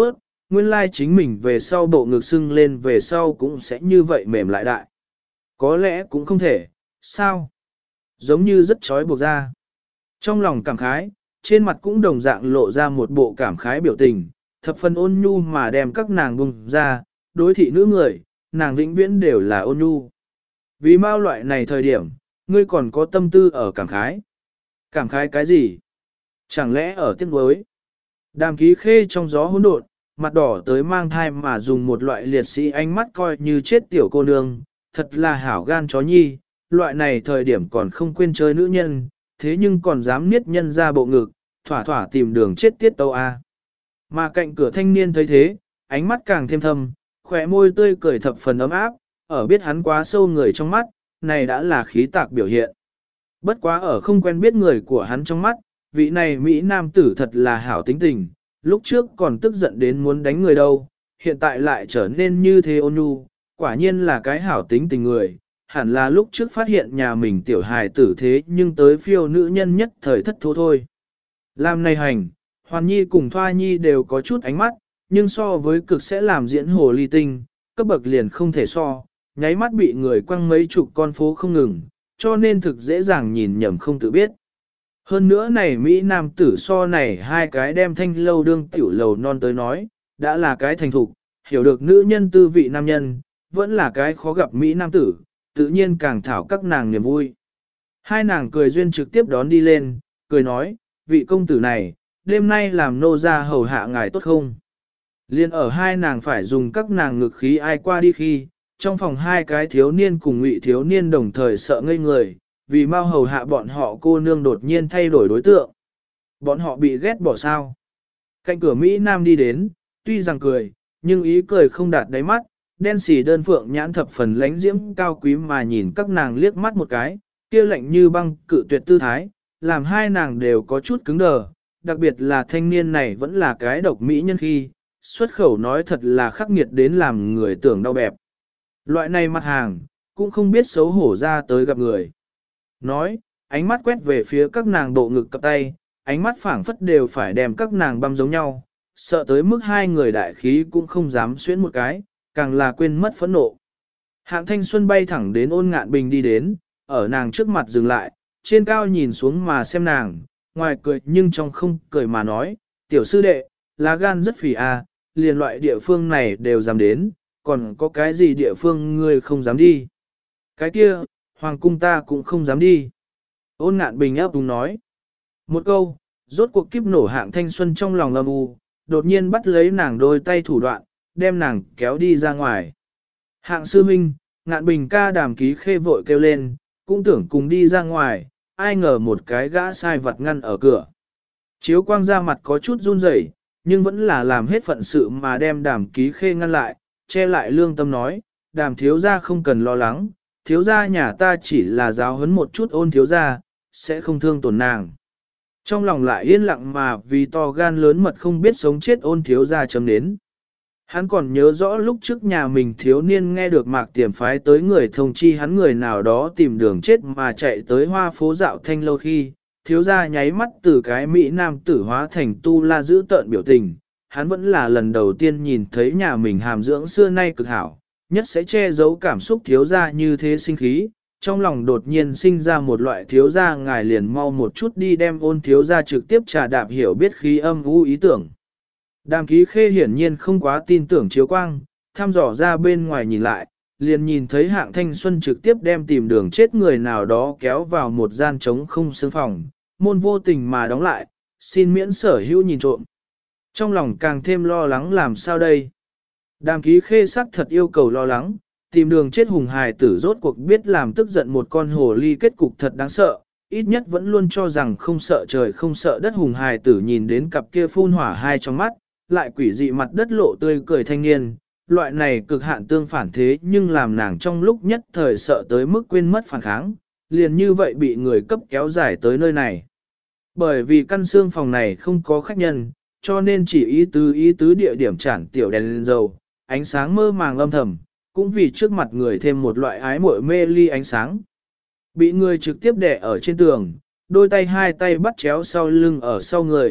nguyên lai chính mình về sau bộ ngực sưng lên về sau cũng sẽ như vậy mềm lại đại. Có lẽ cũng không thể, sao? Giống như rất trói buộc ra. Trong lòng cảm khái, trên mặt cũng đồng dạng lộ ra một bộ cảm khái biểu tình, thập phần ôn nhu mà đem các nàng bùng ra, đối thị nữ người, nàng vĩnh viễn đều là ôn nhu. Vì mau loại này thời điểm, ngươi còn có tâm tư ở cảm khái. Cảm khái cái gì? Chẳng lẽ ở tiếc nuối? Đàm Ký Khê trong gió hỗn độn, mặt đỏ tới mang thai mà dùng một loại liệt sĩ ánh mắt coi như chết tiểu cô nương, thật là hảo gan chó nhi, loại này thời điểm còn không quên chơi nữ nhân, thế nhưng còn dám niết nhân ra bộ ngực, thỏa thỏa tìm đường chết tiết tâu a. Mà cạnh cửa thanh niên thấy thế, ánh mắt càng thêm thâm, khỏe môi tươi cười thập phần ấm áp, ở biết hắn quá sâu người trong mắt, này đã là khí tạc biểu hiện. Bất quá ở không quen biết người của hắn trong mắt, vị này Mỹ nam tử thật là hảo tính tình, lúc trước còn tức giận đến muốn đánh người đâu, hiện tại lại trở nên như thế ôn nhu, quả nhiên là cái hảo tính tình người, hẳn là lúc trước phát hiện nhà mình tiểu hài tử thế nhưng tới phiêu nữ nhân nhất thời thất thố thôi. Làm này hành, Hoàn Nhi cùng Thoa Nhi đều có chút ánh mắt, nhưng so với cực sẽ làm diễn hồ ly tinh, cấp bậc liền không thể so, nháy mắt bị người quăng mấy chục con phố không ngừng, cho nên thực dễ dàng nhìn nhầm không tự biết. Hơn nữa này Mỹ nam tử so này hai cái đem thanh lâu đương tiểu lầu non tới nói, đã là cái thành thục, hiểu được nữ nhân tư vị nam nhân, vẫn là cái khó gặp Mỹ nam tử, tự nhiên càng thảo các nàng niềm vui. Hai nàng cười duyên trực tiếp đón đi lên, cười nói, vị công tử này, đêm nay làm nô ra hầu hạ ngài tốt không? Liên ở hai nàng phải dùng các nàng ngực khí ai qua đi khi, trong phòng hai cái thiếu niên cùng Ngụy thiếu niên đồng thời sợ ngây người, vì mau hầu hạ bọn họ cô nương đột nhiên thay đổi đối tượng. Bọn họ bị ghét bỏ sao? Cạnh cửa Mỹ Nam đi đến, tuy rằng cười, nhưng ý cười không đạt đáy mắt, đen xì đơn phượng nhãn thập phần lánh diễm cao quý mà nhìn các nàng liếc mắt một cái, kia lạnh như băng cự tuyệt tư thái, làm hai nàng đều có chút cứng đờ, đặc biệt là thanh niên này vẫn là cái độc Mỹ nhân khi, xuất khẩu nói thật là khắc nghiệt đến làm người tưởng đau bẹp. Loại này mặt hàng, cũng không biết xấu hổ ra tới gặp người. Nói, ánh mắt quét về phía các nàng bộ ngực cặp tay, ánh mắt phảng phất đều phải đem các nàng băm giống nhau, sợ tới mức hai người đại khí cũng không dám xuyến một cái, càng là quên mất phẫn nộ. Hạng thanh xuân bay thẳng đến Ôn Ngạn Bình đi đến, ở nàng trước mặt dừng lại, trên cao nhìn xuống mà xem nàng, ngoài cười nhưng trong không cười mà nói, tiểu sư đệ, lá gan rất phì à, liền loại địa phương này đều dám đến, còn có cái gì địa phương ngươi không dám đi. Cái kia, hoàng cung ta cũng không dám đi. Ôn Ngạn Bình ấp đúng nói. Một câu, rốt cuộc kiếp nổ Hạng thanh xuân trong lòng âm u, đột nhiên bắt lấy nàng đôi tay thủ đoạn, đem nàng kéo đi ra ngoài. Hạng sư huynh, Ngạn Bình ca Đàm Ký Khê vội kêu lên, cũng tưởng cùng đi ra ngoài, ai ngờ một cái gã sai vật ngăn ở cửa. Chiếu quang ra mặt có chút run rẩy, nhưng vẫn là làm hết phận sự mà đem Đàm Ký Khê ngăn lại, che lại lương tâm nói, Đàm thiếu gia không cần lo lắng, thiếu gia nhà ta chỉ là giáo huấn một chút Ôn thiếu gia, sẽ không thương tổn nàng. Trong lòng lại yên lặng mà vì to gan lớn mật không biết sống chết Ôn thiếu gia chấm đến. Hắn còn nhớ rõ lúc trước nhà mình thiếu niên nghe được Mạc Tiềm phái tới người thông chi hắn người nào đó tìm đường chết mà chạy tới hoa phố dạo thanh lâu khi, thiếu gia nháy mắt từ cái Mỹ nam tử hóa thành tu la giữ tợn biểu tình. Hắn vẫn là lần đầu tiên nhìn thấy nhà mình hàm dưỡng xưa nay cực hảo, nhất sẽ che giấu cảm xúc thiếu gia như thế sinh khí, trong lòng đột nhiên sinh ra một loại thiếu gia ngài liền mau một chút đi đem Ôn thiếu gia trực tiếp trà đạp hiểu biết khí âm u ý tưởng. Đàm Ký Khê hiển nhiên không quá tin tưởng chiếu quang, thăm dò ra bên ngoài nhìn lại, liền nhìn thấy Hạng thanh xuân trực tiếp đem tìm đường chết người nào đó kéo vào một gian trống không xương phòng, môn vô tình mà đóng lại, xin miễn sở hữu nhìn trộm. Trong lòng càng thêm lo lắng làm sao đây. Đàm Ký Khê sắc thật yêu cầu lo lắng, tìm đường chết hùng hài tử rốt cuộc biết làm tức giận một con hồ ly kết cục thật đáng sợ, ít nhất vẫn luôn cho rằng không sợ trời không sợ đất hùng hài tử nhìn đến cặp kia phun hỏa hai trong mắt, lại quỷ dị mặt đất lộ tươi cười thanh niên, loại này cực hạn tương phản thế nhưng làm nàng trong lúc nhất thời sợ tới mức quên mất phản kháng, liền như vậy bị người cấp kéo dài tới nơi này. Bởi vì căn xương phòng này không có khách nhân, cho nên chỉ ý tứ địa điểm chản tiểu đèn lên dầu, ánh sáng mơ màng âm thầm, cũng vì trước mặt người thêm một loại ái muội mê ly ánh sáng. Bị người trực tiếp đè ở trên tường, đôi tay hai tay bắt chéo sau lưng ở sau người,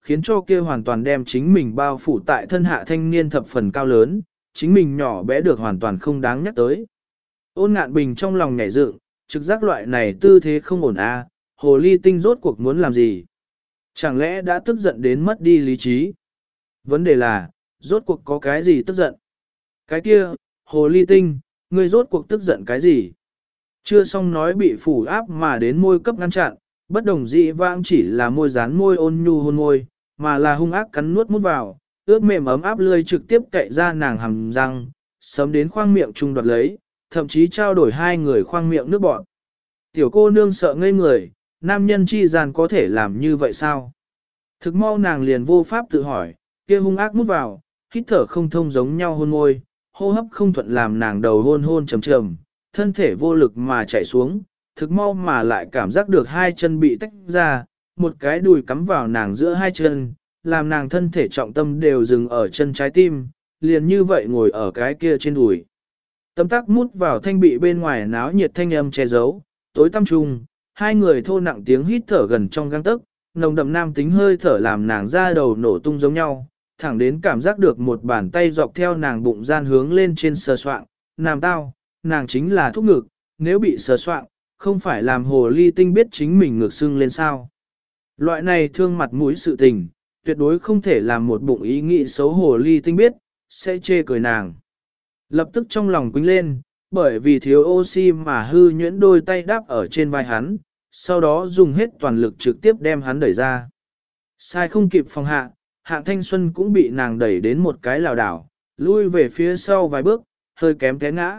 khiến cho kia hoàn toàn đem chính mình bao phủ tại thân hạ thanh niên thập phần cao lớn, chính mình nhỏ bé được hoàn toàn không đáng nhắc tới. Ôn Ngạn Bình trong lòng nhảy dựng, trực giác loại này tư thế không ổn a, hồ ly tinh rốt cuộc muốn làm gì? Chẳng lẽ đã tức giận đến mất đi lý trí? Vấn đề là, rốt cuộc có cái gì tức giận? Cái kia, hồ ly tinh, ngươi rốt cuộc tức giận cái gì? Chưa xong nói bị phủ áp mà đến môi cấp ngăn chặn, bất đồng dị vãng chỉ là môi dán môi ôn nhu hôn môi, mà là hung ác cắn nuốt mút vào, ướt mềm ấm áp lươi trực tiếp cậy ra nàng hàm răng, sớm đến khoang miệng chung đoạt lấy, thậm chí trao đổi hai người khoang miệng nước bọn. Tiểu cô nương sợ ngây người, nam nhân chi gian có thể làm như vậy sao? Thực mau nàng liền vô pháp tự hỏi, kia hung ác mút vào, hít thở không thông giống nhau hôn môi, hô hấp không thuận làm nàng đầu hôn hôn trầm trầm, thân thể vô lực mà chạy xuống, thực mau mà lại cảm giác được hai chân bị tách ra, một cái đùi cắm vào nàng giữa hai chân, làm nàng thân thể trọng tâm đều dừng ở chân trái tim, liền như vậy ngồi ở cái kia trên đùi. Tâm tắc mút vào thanh bị bên ngoài náo nhiệt thanh âm che giấu, tối tăm trùng, hai người thô nặng tiếng hít thở gần trong gang tấc, nồng đậm nam tính hơi thở làm nàng ra đầu nổ tung giống nhau, thẳng đến cảm giác được một bàn tay dọc theo nàng bụng gian hướng lên trên sờ soạng, nàng tao, nàng chính là thúc ngực, nếu bị sờ soạng, không phải làm hồ ly tinh biết chính mình ngược sưng lên sao. Loại này thương mặt mũi sự tình, tuyệt đối không thể làm một bụng ý nghĩ xấu hồ ly tinh biết, sẽ chê cười nàng. Lập tức trong lòng quýnh lên, bởi vì thiếu oxy mà hư nhuyễn đôi tay đáp ở trên vai hắn, sau đó dùng hết toàn lực trực tiếp đem hắn đẩy ra. Sai không kịp phòng hạ, Hạng Thanh Xuân cũng bị nàng đẩy đến một cái lảo đảo, lui về phía sau vài bước, hơi kém té ngã.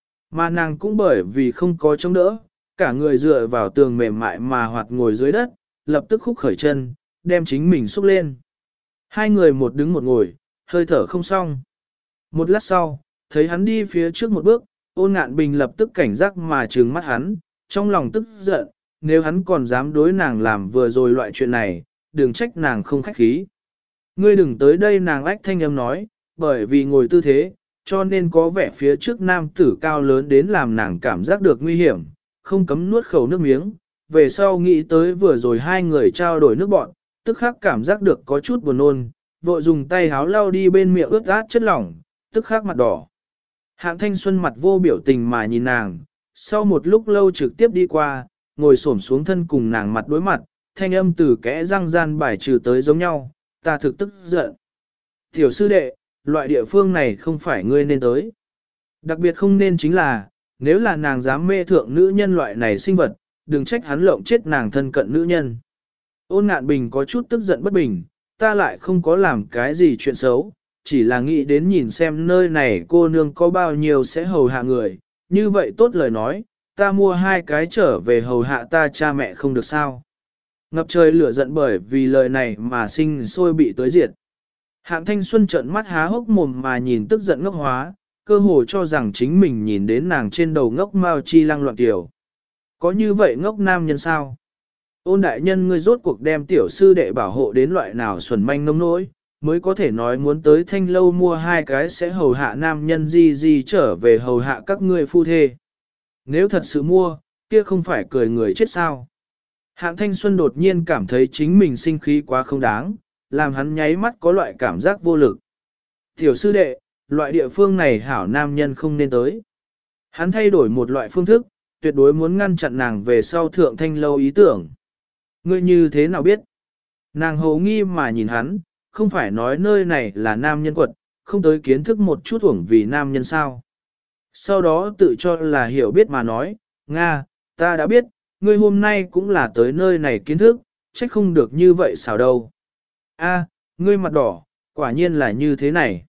Mà nàng cũng bởi vì không có chống đỡ, cả người dựa vào tường mềm mại mà hoạt ngồi dưới đất, lập tức khúc khởi chân, đem chính mình xúc lên. Hai người một đứng một ngồi, hơi thở không xong. Một lát sau, thấy hắn đi phía trước một bước, Ôn Ngạn Bình lập tức cảnh giác mà trừng mắt hắn, trong lòng tức giận, nếu hắn còn dám đối nàng làm vừa rồi loại chuyện này, đừng trách nàng không khách khí. Ngươi đừng tới đây, nàng ách thanh âm nói, bởi vì ngồi tư thế, cho nên có vẻ phía trước nam tử cao lớn đến làm nàng cảm giác được nguy hiểm, không cấm nuốt khẩu nước miếng, về sau nghĩ tới vừa rồi hai người trao đổi nước bọn, tức khắc cảm giác được có chút buồn nôn, vội dùng tay háo lau đi bên miệng ướt át chất lỏng, tức khắc mặt đỏ. Hạng Thanh Xuân mặt vô biểu tình mà nhìn nàng, sau một lúc lâu trực tiếp đi qua, ngồi xổm xuống thân cùng nàng mặt đối mặt, thanh âm từ kẽ răng gian bài trừ tới giống nhau, ta thực tức giận. Tiểu sư đệ, loại địa phương này không phải ngươi nên tới. Đặc biệt không nên chính là, nếu là nàng dám mê thượng nữ nhân loại này sinh vật, đừng trách hắn lộng chết nàng thân cận nữ nhân. Ôn Ngạn Bình có chút tức giận bất bình, ta lại không có làm cái gì chuyện xấu, chỉ là nghĩ đến nhìn xem nơi này cô nương có bao nhiêu sẽ hầu hạ người, như vậy tốt lời nói, ta mua hai cái trở về hầu hạ ta cha mẹ không được sao. Ngập trời lửa giận bởi vì lời này mà sinh sôi bị tới diệt. Hạng Thanh Xuân trợn mắt há hốc mồm mà nhìn tức giận ngốc hóa, cơ hồ cho rằng chính mình nhìn đến nàng trên đầu ngốc mao chi lăng loạn tiểu. Có như vậy ngốc nam nhân sao? Ôn đại nhân ngươi rốt cuộc đem tiểu sư đệ bảo hộ đến loại nào xuẩn manh nông nỗi, mới có thể nói muốn tới thanh lâu mua hai cái sẽ hầu hạ nam nhân gì trở về hầu hạ các ngươi phu thê. Nếu thật sự mua, kia không phải cười người chết sao? Hạng Thanh Xuân đột nhiên cảm thấy chính mình sinh khí quá không đáng, làm hắn nháy mắt có loại cảm giác vô lực. Tiểu sư đệ, loại địa phương này hảo nam nhân không nên tới. Hắn thay đổi một loại phương thức, tuyệt đối muốn ngăn chặn nàng về sau thượng thanh lâu ý tưởng. Ngươi như thế nào biết? Nàng hầu nghi mà nhìn hắn, không phải nói nơi này là nam nhân quật, không tới kiến thức một chút uổng vì nam nhân sao. Sau đó tự cho là hiểu biết mà nói, Nga, ta đã biết, ngươi hôm nay cũng là tới nơi này kiến thức, trách không được như vậy sao đâu. A, ngươi mặt đỏ, quả nhiên là như thế này.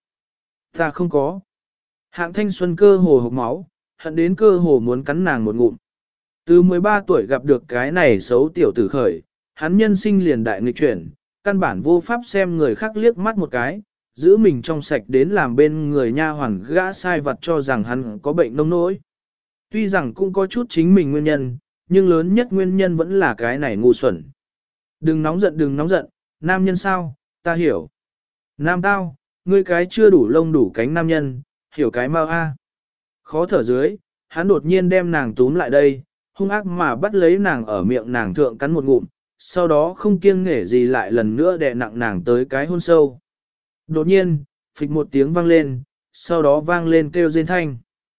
Ta không có. Hạng Thanh Xuân cơ hồ hộc máu, hận đến cơ hồ muốn cắn nàng một ngụm. Từ 13 tuổi gặp được cái này xấu tiểu tử khởi, hắn nhân sinh liền đại nghịch chuyển, căn bản vô pháp xem người khác liếc mắt một cái, giữ mình trong sạch đến làm bên người nha hoàn gã sai vật cho rằng hắn có bệnh nông nỗi. Tuy rằng cũng có chút chính mình nguyên nhân, nhưng lớn nhất nguyên nhân vẫn là cái này ngu xuẩn. Đừng nóng giận, nam nhân sao, ta hiểu. Nam tao, ngươi cái chưa đủ lông đủ cánh nam nhân, hiểu cái mau a. Khó thở dưới, hắn đột nhiên đem nàng túm lại đây, hung ác mà bắt lấy nàng ở miệng nàng thượng cắn một ngụm, sau đó không kiêng nể gì lại lần nữa đè nặng nàng tới cái hôn sâu. Đột nhiên, phịch một tiếng vang lên, sau đó vang lên kêu rên thanh.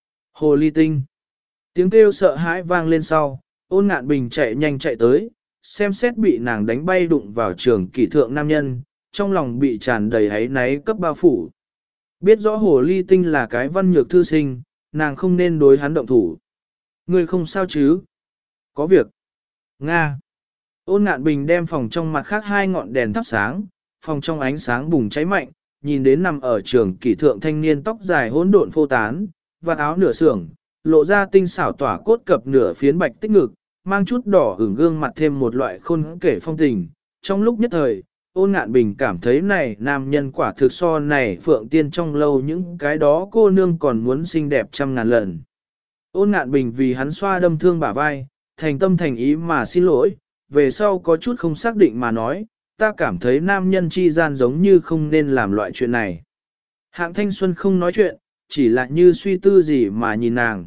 Hồ ly tinh. Tiếng kêu sợ hãi vang lên sau, Ôn Ngạn Bình chạy nhanh chạy tới, xem xét bị nàng đánh bay đụng vào trường kỷ thượng nam nhân, trong lòng bị tràn đầy áy náy cấp bao phủ. Biết rõ hồ ly tinh là cái văn nhược thư sinh, nàng không nên đối hắn động thủ. Ngươi không sao chứ? Có việc. Nga. Ôn Ngạn Bình đem phòng trong mặt khác hai ngọn đèn thắp sáng, phòng trong ánh sáng bùng cháy mạnh, nhìn đến nằm ở trường kỷ thượng thanh niên tóc dài hỗn độn phô tán, vạt áo nửa sưởng, lộ ra tinh xảo tỏa cốt cập nửa phiến bạch tích ngực, mang chút đỏ ửng gương mặt thêm một loại khôn kể phong tình. Trong lúc nhất thời, Ôn Ngạn Bình cảm thấy này nam nhân quả thực so này phượng tiên trong lâu những cái đó cô nương còn muốn xinh đẹp trăm ngàn lần. Ôn Ngạn Bình vì hắn xoa đâm thương bả vai, thành tâm thành ý mà xin lỗi, về sau có chút không xác định mà nói, ta cảm thấy nam nhân chi gian giống như không nên làm loại chuyện này. Hạng Thanh Xuân không nói chuyện, chỉ là như suy tư gì mà nhìn nàng.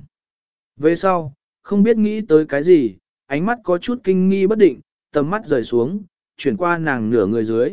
Về sau, không biết nghĩ tới cái gì, ánh mắt có chút kinh nghi bất định, tầm mắt rời xuống, chuyển qua nàng nửa người dưới.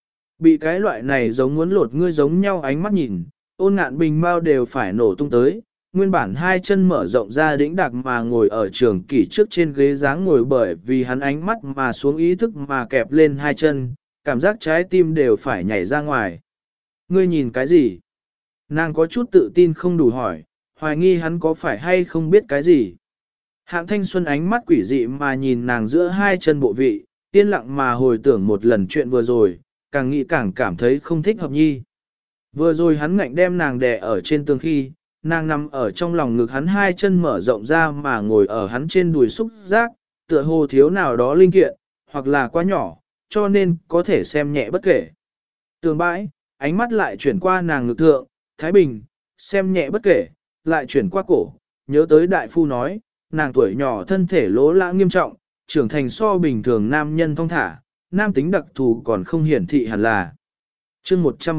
Bị cái loại này giống muốn lột ngươi giống nhau ánh mắt nhìn, Ôn Ngạn Bình mau đều phải nổ tung tới, nguyên bản hai chân mở rộng ra đĩnh đạc mà ngồi ở trường kỷ trước trên ghế dáng ngồi bởi vì hắn ánh mắt mà xuống ý thức mà kẹp lên hai chân, cảm giác trái tim đều phải nhảy ra ngoài. Ngươi nhìn cái gì? Nàng có chút tự tin không đủ hỏi, hoài nghi hắn có phải hay không biết cái gì. Hạng Thanh Xuân ánh mắt quỷ dị mà nhìn nàng giữa hai chân bộ vị, yên lặng mà hồi tưởng một lần chuyện vừa rồi, càng nghĩ càng cảm thấy không thích hợp nhi. Vừa rồi hắn ngạnh đem nàng đè ở trên tường khi, nàng nằm ở trong lòng ngực hắn hai chân mở rộng ra mà ngồi ở hắn trên đùi xúc giác, tựa hồ thiếu nào đó linh kiện, hoặc là quá nhỏ, cho nên có thể xem nhẹ bất kể. Tường bãi, ánh mắt lại chuyển qua nàng ngực thượng, Thái Bình, xem nhẹ bất kể, lại chuyển qua cổ, nhớ tới đại phu nói, nàng tuổi nhỏ thân thể lỗ lãng nghiêm trọng, trưởng thành so bình thường nam nhân thong thả, nam tính đặc thù còn không hiển thị hẳn là. Chương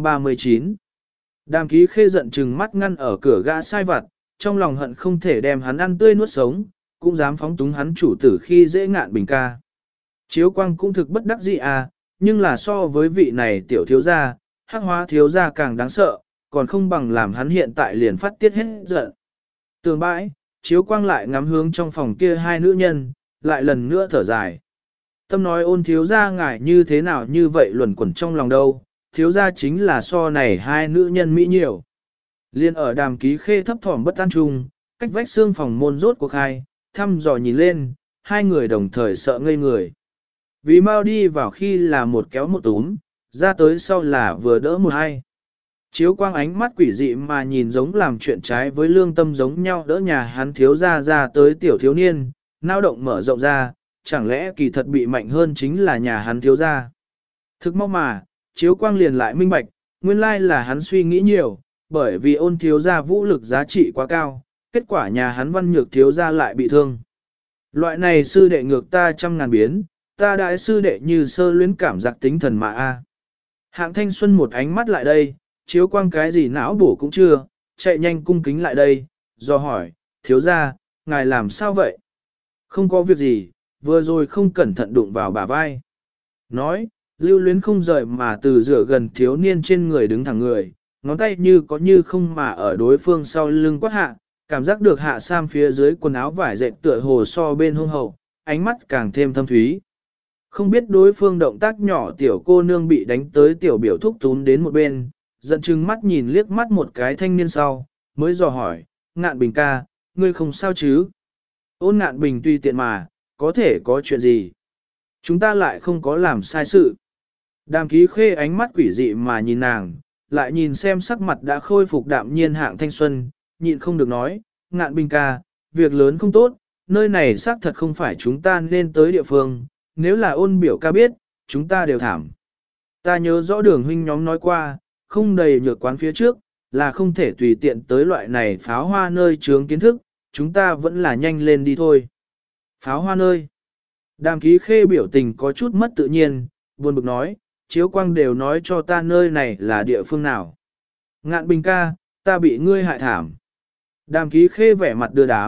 139 Đàm Ký Khê giận chừng mắt ngăn ở cửa gã sai vặt, trong lòng hận không thể đem hắn ăn tươi nuốt sống, cũng dám phóng túng hắn chủ tử khi dễ Ngạn Bình ca. Chiếu Quang cũng thực bất đắc dĩ à, nhưng là so với vị này tiểu thiếu gia, hắc hóa thiếu gia càng đáng sợ, còn không bằng làm hắn hiện tại liền phát tiết hết giận. Tường bãi, Chiếu Quang lại ngắm hướng trong phòng kia hai nữ nhân, lại lần nữa thở dài. Tâm nói Ôn thiếu gia ngài như thế nào như vậy luẩn quẩn trong lòng đâu, thiếu gia chính là so này hai nữ nhân mỹ nhiều. Liên ở Đàm Ký Khê thấp thỏm bất an chung, cách vách xương phòng môn rốt cuộc hai, thăm dò nhìn lên, hai người đồng thời sợ ngây người. Vì mau đi vào khi là một kéo một túm, ra tới sau là vừa đỡ một hai. Chiếu Quang ánh mắt quỷ dị mà nhìn giống làm chuyện trái với lương tâm giống nhau đỡ nhà hắn thiếu gia ra tới tiểu thiếu niên, nao động mở rộng ra, chẳng lẽ kỳ thật bị mạnh hơn chính là nhà hắn thiếu gia. Thực mau mà, Chiếu Quang liền lại minh bạch, nguyên lai là hắn suy nghĩ nhiều, bởi vì Ôn thiếu gia vũ lực giá trị quá cao, kết quả nhà hắn Văn Nhược thiếu gia lại bị thương. Loại này sư đệ ngược ta trăm ngàn biến, ta đại sư đệ như sơ luyến cảm giác tính thần mà a. Hạng Thanh Xuân một ánh mắt lại đây, Chiếu Quang cái gì não bổ cũng chưa, chạy nhanh cung kính lại đây, do hỏi, thiếu gia, ngài làm sao vậy? Không có việc gì, vừa rồi không cẩn thận đụng vào bả vai. Nói, lưu luyến không rời mà từ rửa gần thiếu niên trên người đứng thẳng người, ngón tay như có như không mà ở đối phương sau lưng quát hạ, cảm giác được hạ sam phía dưới quần áo vải dệt tựa hồ so bên hông hậu, ánh mắt càng thêm thâm thúy. Không biết đối phương động tác nhỏ tiểu cô nương bị đánh tới tiểu biểu thúc tún đến một bên, giận chừng mắt nhìn liếc mắt một cái thanh niên sau, mới dò hỏi, Ngạn Bình ca, ngươi không sao chứ? Ôn Ngạn Bình tùy tiện mà, có thể có chuyện gì? Chúng ta lại không có làm sai sự. Đàm Ký Khê ánh mắt quỷ dị mà nhìn nàng, lại nhìn xem sắc mặt đã khôi phục đạm nhiên Hạng Thanh Xuân, nhịn không được nói, Ngạn Bình ca, việc lớn không tốt, nơi này xác thật không phải chúng ta nên tới địa phương, nếu là Ôn biểu ca biết, chúng ta đều thảm. Ta nhớ rõ Đường huynh nhóm nói qua, không đầy nhược quán phía trước, là không thể tùy tiện tới loại này pháo hoa nơi chướng kiến thức, chúng ta vẫn là nhanh lên đi thôi. Pháo hoa nơi. Đàm Ký Khê biểu tình có chút mất tự nhiên, buồn bực nói, Chiếu Quang đều nói cho ta nơi này là địa phương nào. Ngạn Bình ca, ta bị ngươi hại thảm. Đàm Ký Khê vẻ mặt đưa đám,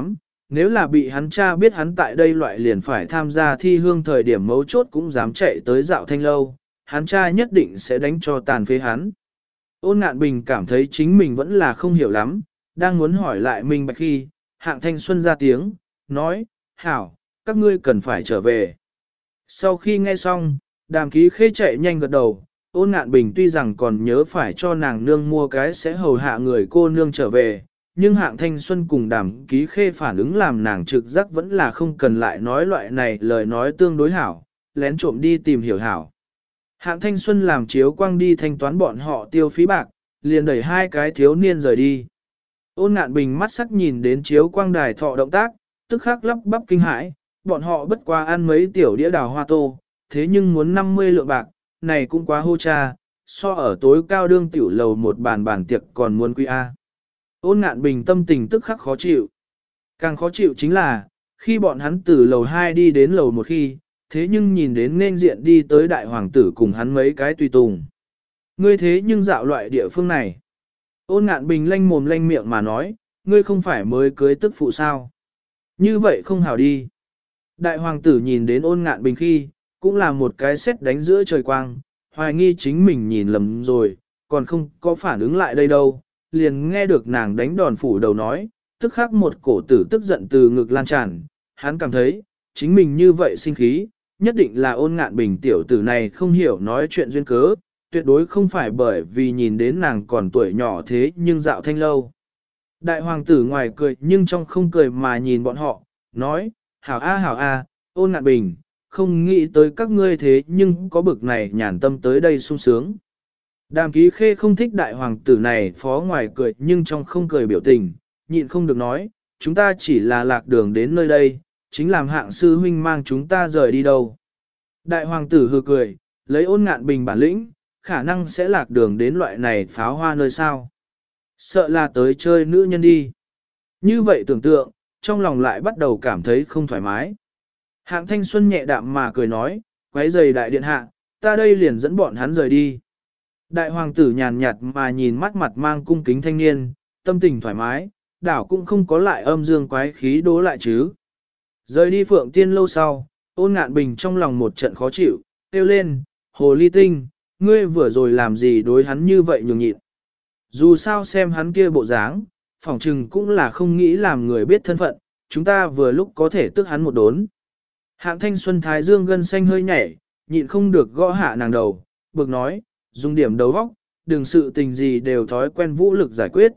nếu là bị hắn cha biết hắn tại đây loại liền phải tham gia thi hương thời điểm mấu chốt cũng dám chạy tới dạo thanh lâu, hắn cha nhất định sẽ đánh cho tàn phế hắn. Ôn Ngạn Bình cảm thấy chính mình vẫn là không hiểu lắm, đang muốn hỏi lại minh bạch khi, Hạng Thanh Xuân ra tiếng, nói, hảo, các ngươi cần phải trở về. Sau khi nghe xong, Đàm Ký Khê chạy nhanh gật đầu, Ôn Ngạn Bình tuy rằng còn nhớ phải cho nàng nương mua cái sẽ hầu hạ người cô nương trở về, nhưng Hạng Thanh Xuân cùng Đàm Ký Khê phản ứng làm nàng trực giác vẫn là không cần lại nói loại này lời nói tương đối hảo, lén trộm đi tìm hiểu hảo. Hạng Thanh Xuân làm chiếu quang đi thanh toán bọn họ tiêu phí bạc, liền đẩy hai cái thiếu niên rời đi. Ôn Ngạn Bình mắt sắc nhìn đến chiếu quang đài thọ động tác, tức khắc lắp bắp kinh hãi, bọn họ bất qua ăn mấy tiểu đĩa đào hoa tô, thế nhưng muốn 50 lượng bạc, này cũng quá hô cha, so ở tối cao đương tiểu lầu một bàn tiệc còn muốn quý A. Ôn Ngạn Bình tâm tình tức khắc khó chịu. Càng khó chịu chính là, khi bọn hắn từ lầu 2 đi đến lầu 1 khi, thế nhưng nhìn đến nên diện đi tới đại hoàng tử cùng hắn mấy cái tùy tùng. Ngươi thế nhưng dạo loại địa phương này. Ôn Ngạn Bình lanh mồm lanh miệng mà nói, ngươi không phải mới cưới tức phụ sao. Như vậy không hảo đi. Đại hoàng tử nhìn đến Ôn Ngạn Bình khi, cũng là một cái sét đánh giữa trời quang, hoài nghi chính mình nhìn lầm rồi, còn không có phản ứng lại đây đâu, liền nghe được nàng đánh đòn phủ đầu nói, tức khắc một cổ tử tức giận từ ngực lan tràn, hắn cảm thấy, chính mình như vậy sinh khí, nhất định là Ôn Ngạn Bình tiểu tử này không hiểu nói chuyện duyên cớ, tuyệt đối không phải bởi vì nhìn đến nàng còn tuổi nhỏ thế nhưng dạo thanh lâu. Đại hoàng tử ngoài cười nhưng trong không cười mà nhìn bọn họ, nói, hảo a, Ôn Ngạn Bình, không nghĩ tới các ngươi thế nhưng có bực này nhàn tâm tới đây sung sướng. Đàm Ký Khê không thích đại hoàng tử này phó ngoài cười nhưng trong không cười biểu tình, nhịn không được nói, chúng ta chỉ là lạc đường đến nơi đây, chính làm Hạng sư huynh mang chúng ta rời đi đâu. Đại hoàng tử hừ cười, lấy Ôn Ngạn Bình bản lĩnh, khả năng sẽ lạc đường đến loại này pháo hoa nơi sao. Sợ là tới chơi nữ nhân đi. Như vậy tưởng tượng, trong lòng lại bắt đầu cảm thấy không thoải mái. Hạng Thanh Xuân nhẹ đạm mà cười nói, quấy giày đại điện hạ, ta đây liền dẫn bọn hắn rời đi. Đại hoàng tử nhàn nhạt mà nhìn mắt mặt mang cung kính thanh niên, tâm tình thoải mái, đảo cũng không có lại âm dương quái khí đố lại chứ. Rời đi Phượng Tiên lâu sau, Ôn Ngạn Bình trong lòng một trận khó chịu, kêu lên, hồ ly tinh, ngươi vừa rồi làm gì đối hắn như vậy nhường nhịn. Dù sao xem hắn kia bộ dáng, phỏng chừng cũng là không nghĩ làm người biết thân phận, chúng ta vừa lúc có thể tức hắn một đốn. Hạng Thanh Xuân thái dương gân xanh hơi nhảy, nhịn không được gõ hạ nàng đầu, bực nói, dùng điểm đầu óc, đừng sự tình gì đều thói quen vũ lực giải quyết.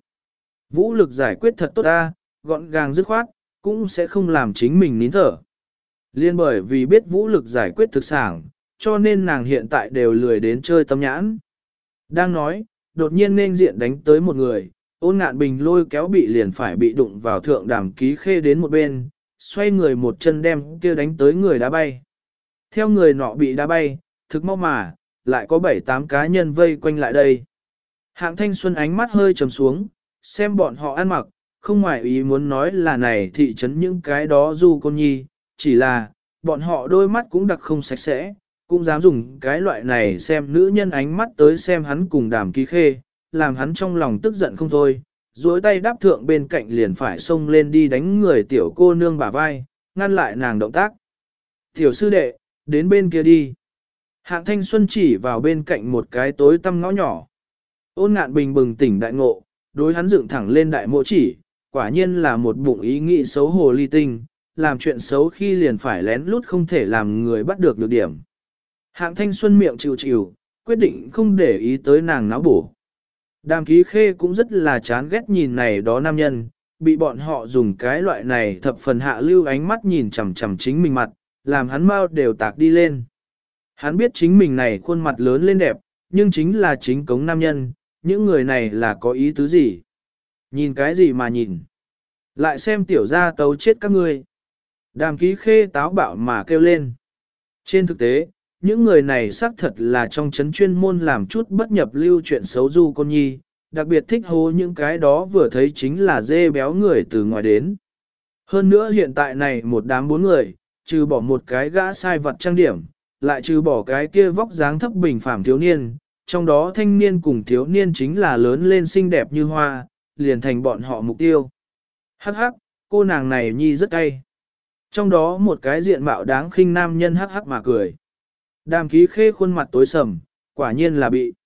Vũ lực giải quyết thật tốt ta, gọn gàng dứt khoát, cũng sẽ không làm chính mình nín thở. Liên bởi vì biết vũ lực giải quyết thực sản, cho nên nàng hiện tại đều lười đến chơi tâm nhãn. Đang nói, đột nhiên nên diện đánh tới một người, Ôn Ngạn Bình lôi kéo bị liền phải bị đụng vào thượng Đàm Ký Khê đến một bên, xoay người một chân đem kia đánh tới người đá bay. Theo người nọ bị đá bay, thực mau mà, lại có 7-8 cá nhân vây quanh lại đây. Hạng Thanh Xuân ánh mắt hơi trầm xuống, xem bọn họ ăn mặc, không ngoài ý muốn nói là này thị trấn những cái đó du côn nhi, chỉ là, bọn họ đôi mắt cũng đặc không sạch sẽ, cũng dám dùng cái loại này xem nữ nhân ánh mắt tới xem hắn cùng Đàm Ký Khê, làm hắn trong lòng tức giận không thôi, duỗi tay đáp thượng bên cạnh liền phải xông lên đi đánh người tiểu cô nương bả vai, ngăn lại nàng động tác. Tiểu sư đệ, đến bên kia đi. Hạng Thanh Xuân chỉ vào bên cạnh một cái tối tăm ngõ nhỏ. Ôn Ngạn Bình bừng tỉnh đại ngộ, đối hắn dựng thẳng lên đại mộ chỉ, quả nhiên là một bụng ý nghĩ xấu hồ ly tinh, làm chuyện xấu khi liền phải lén lút không thể làm người bắt được điểm. Hạng Thanh Xuân miệng chịu chịu, quyết định không để ý tới nàng náo bổ. Đàm Ký Khê cũng rất là chán ghét nhìn này đó nam nhân, bị bọn họ dùng cái loại này thập phần hạ lưu ánh mắt nhìn chằm chằm chính mình mặt, làm hắn mau đều tạc đi lên. Hắn biết chính mình này khuôn mặt lớn lên đẹp, nhưng chính là chính cống nam nhân, những người này là có ý tứ gì? Nhìn cái gì mà nhìn? Lại xem tiểu gia tấu chết các ngươi. Đàm Ký Khê táo bạo mà kêu lên. Trên thực tế, những người này xác thật là trong chấn chuyên môn làm chút bất nhập lưu chuyện xấu du con nhi, đặc biệt thích hô những cái đó vừa thấy chính là dê béo người từ ngoài đến. Hơn nữa hiện tại này một đám 4 người, trừ bỏ một cái gã sai vật trang điểm, lại trừ bỏ cái kia vóc dáng thấp bình phàm thiếu niên, trong đó thanh niên cùng thiếu niên chính là lớn lên xinh đẹp như hoa, liền thành bọn họ mục tiêu. Hắc hắc, cô nàng này nhi rất cay. Trong đó một cái diện mạo đáng khinh nam nhân hắc hắc mà cười. Đàm Ký Khê khuôn mặt tối sầm, quả nhiên là bị.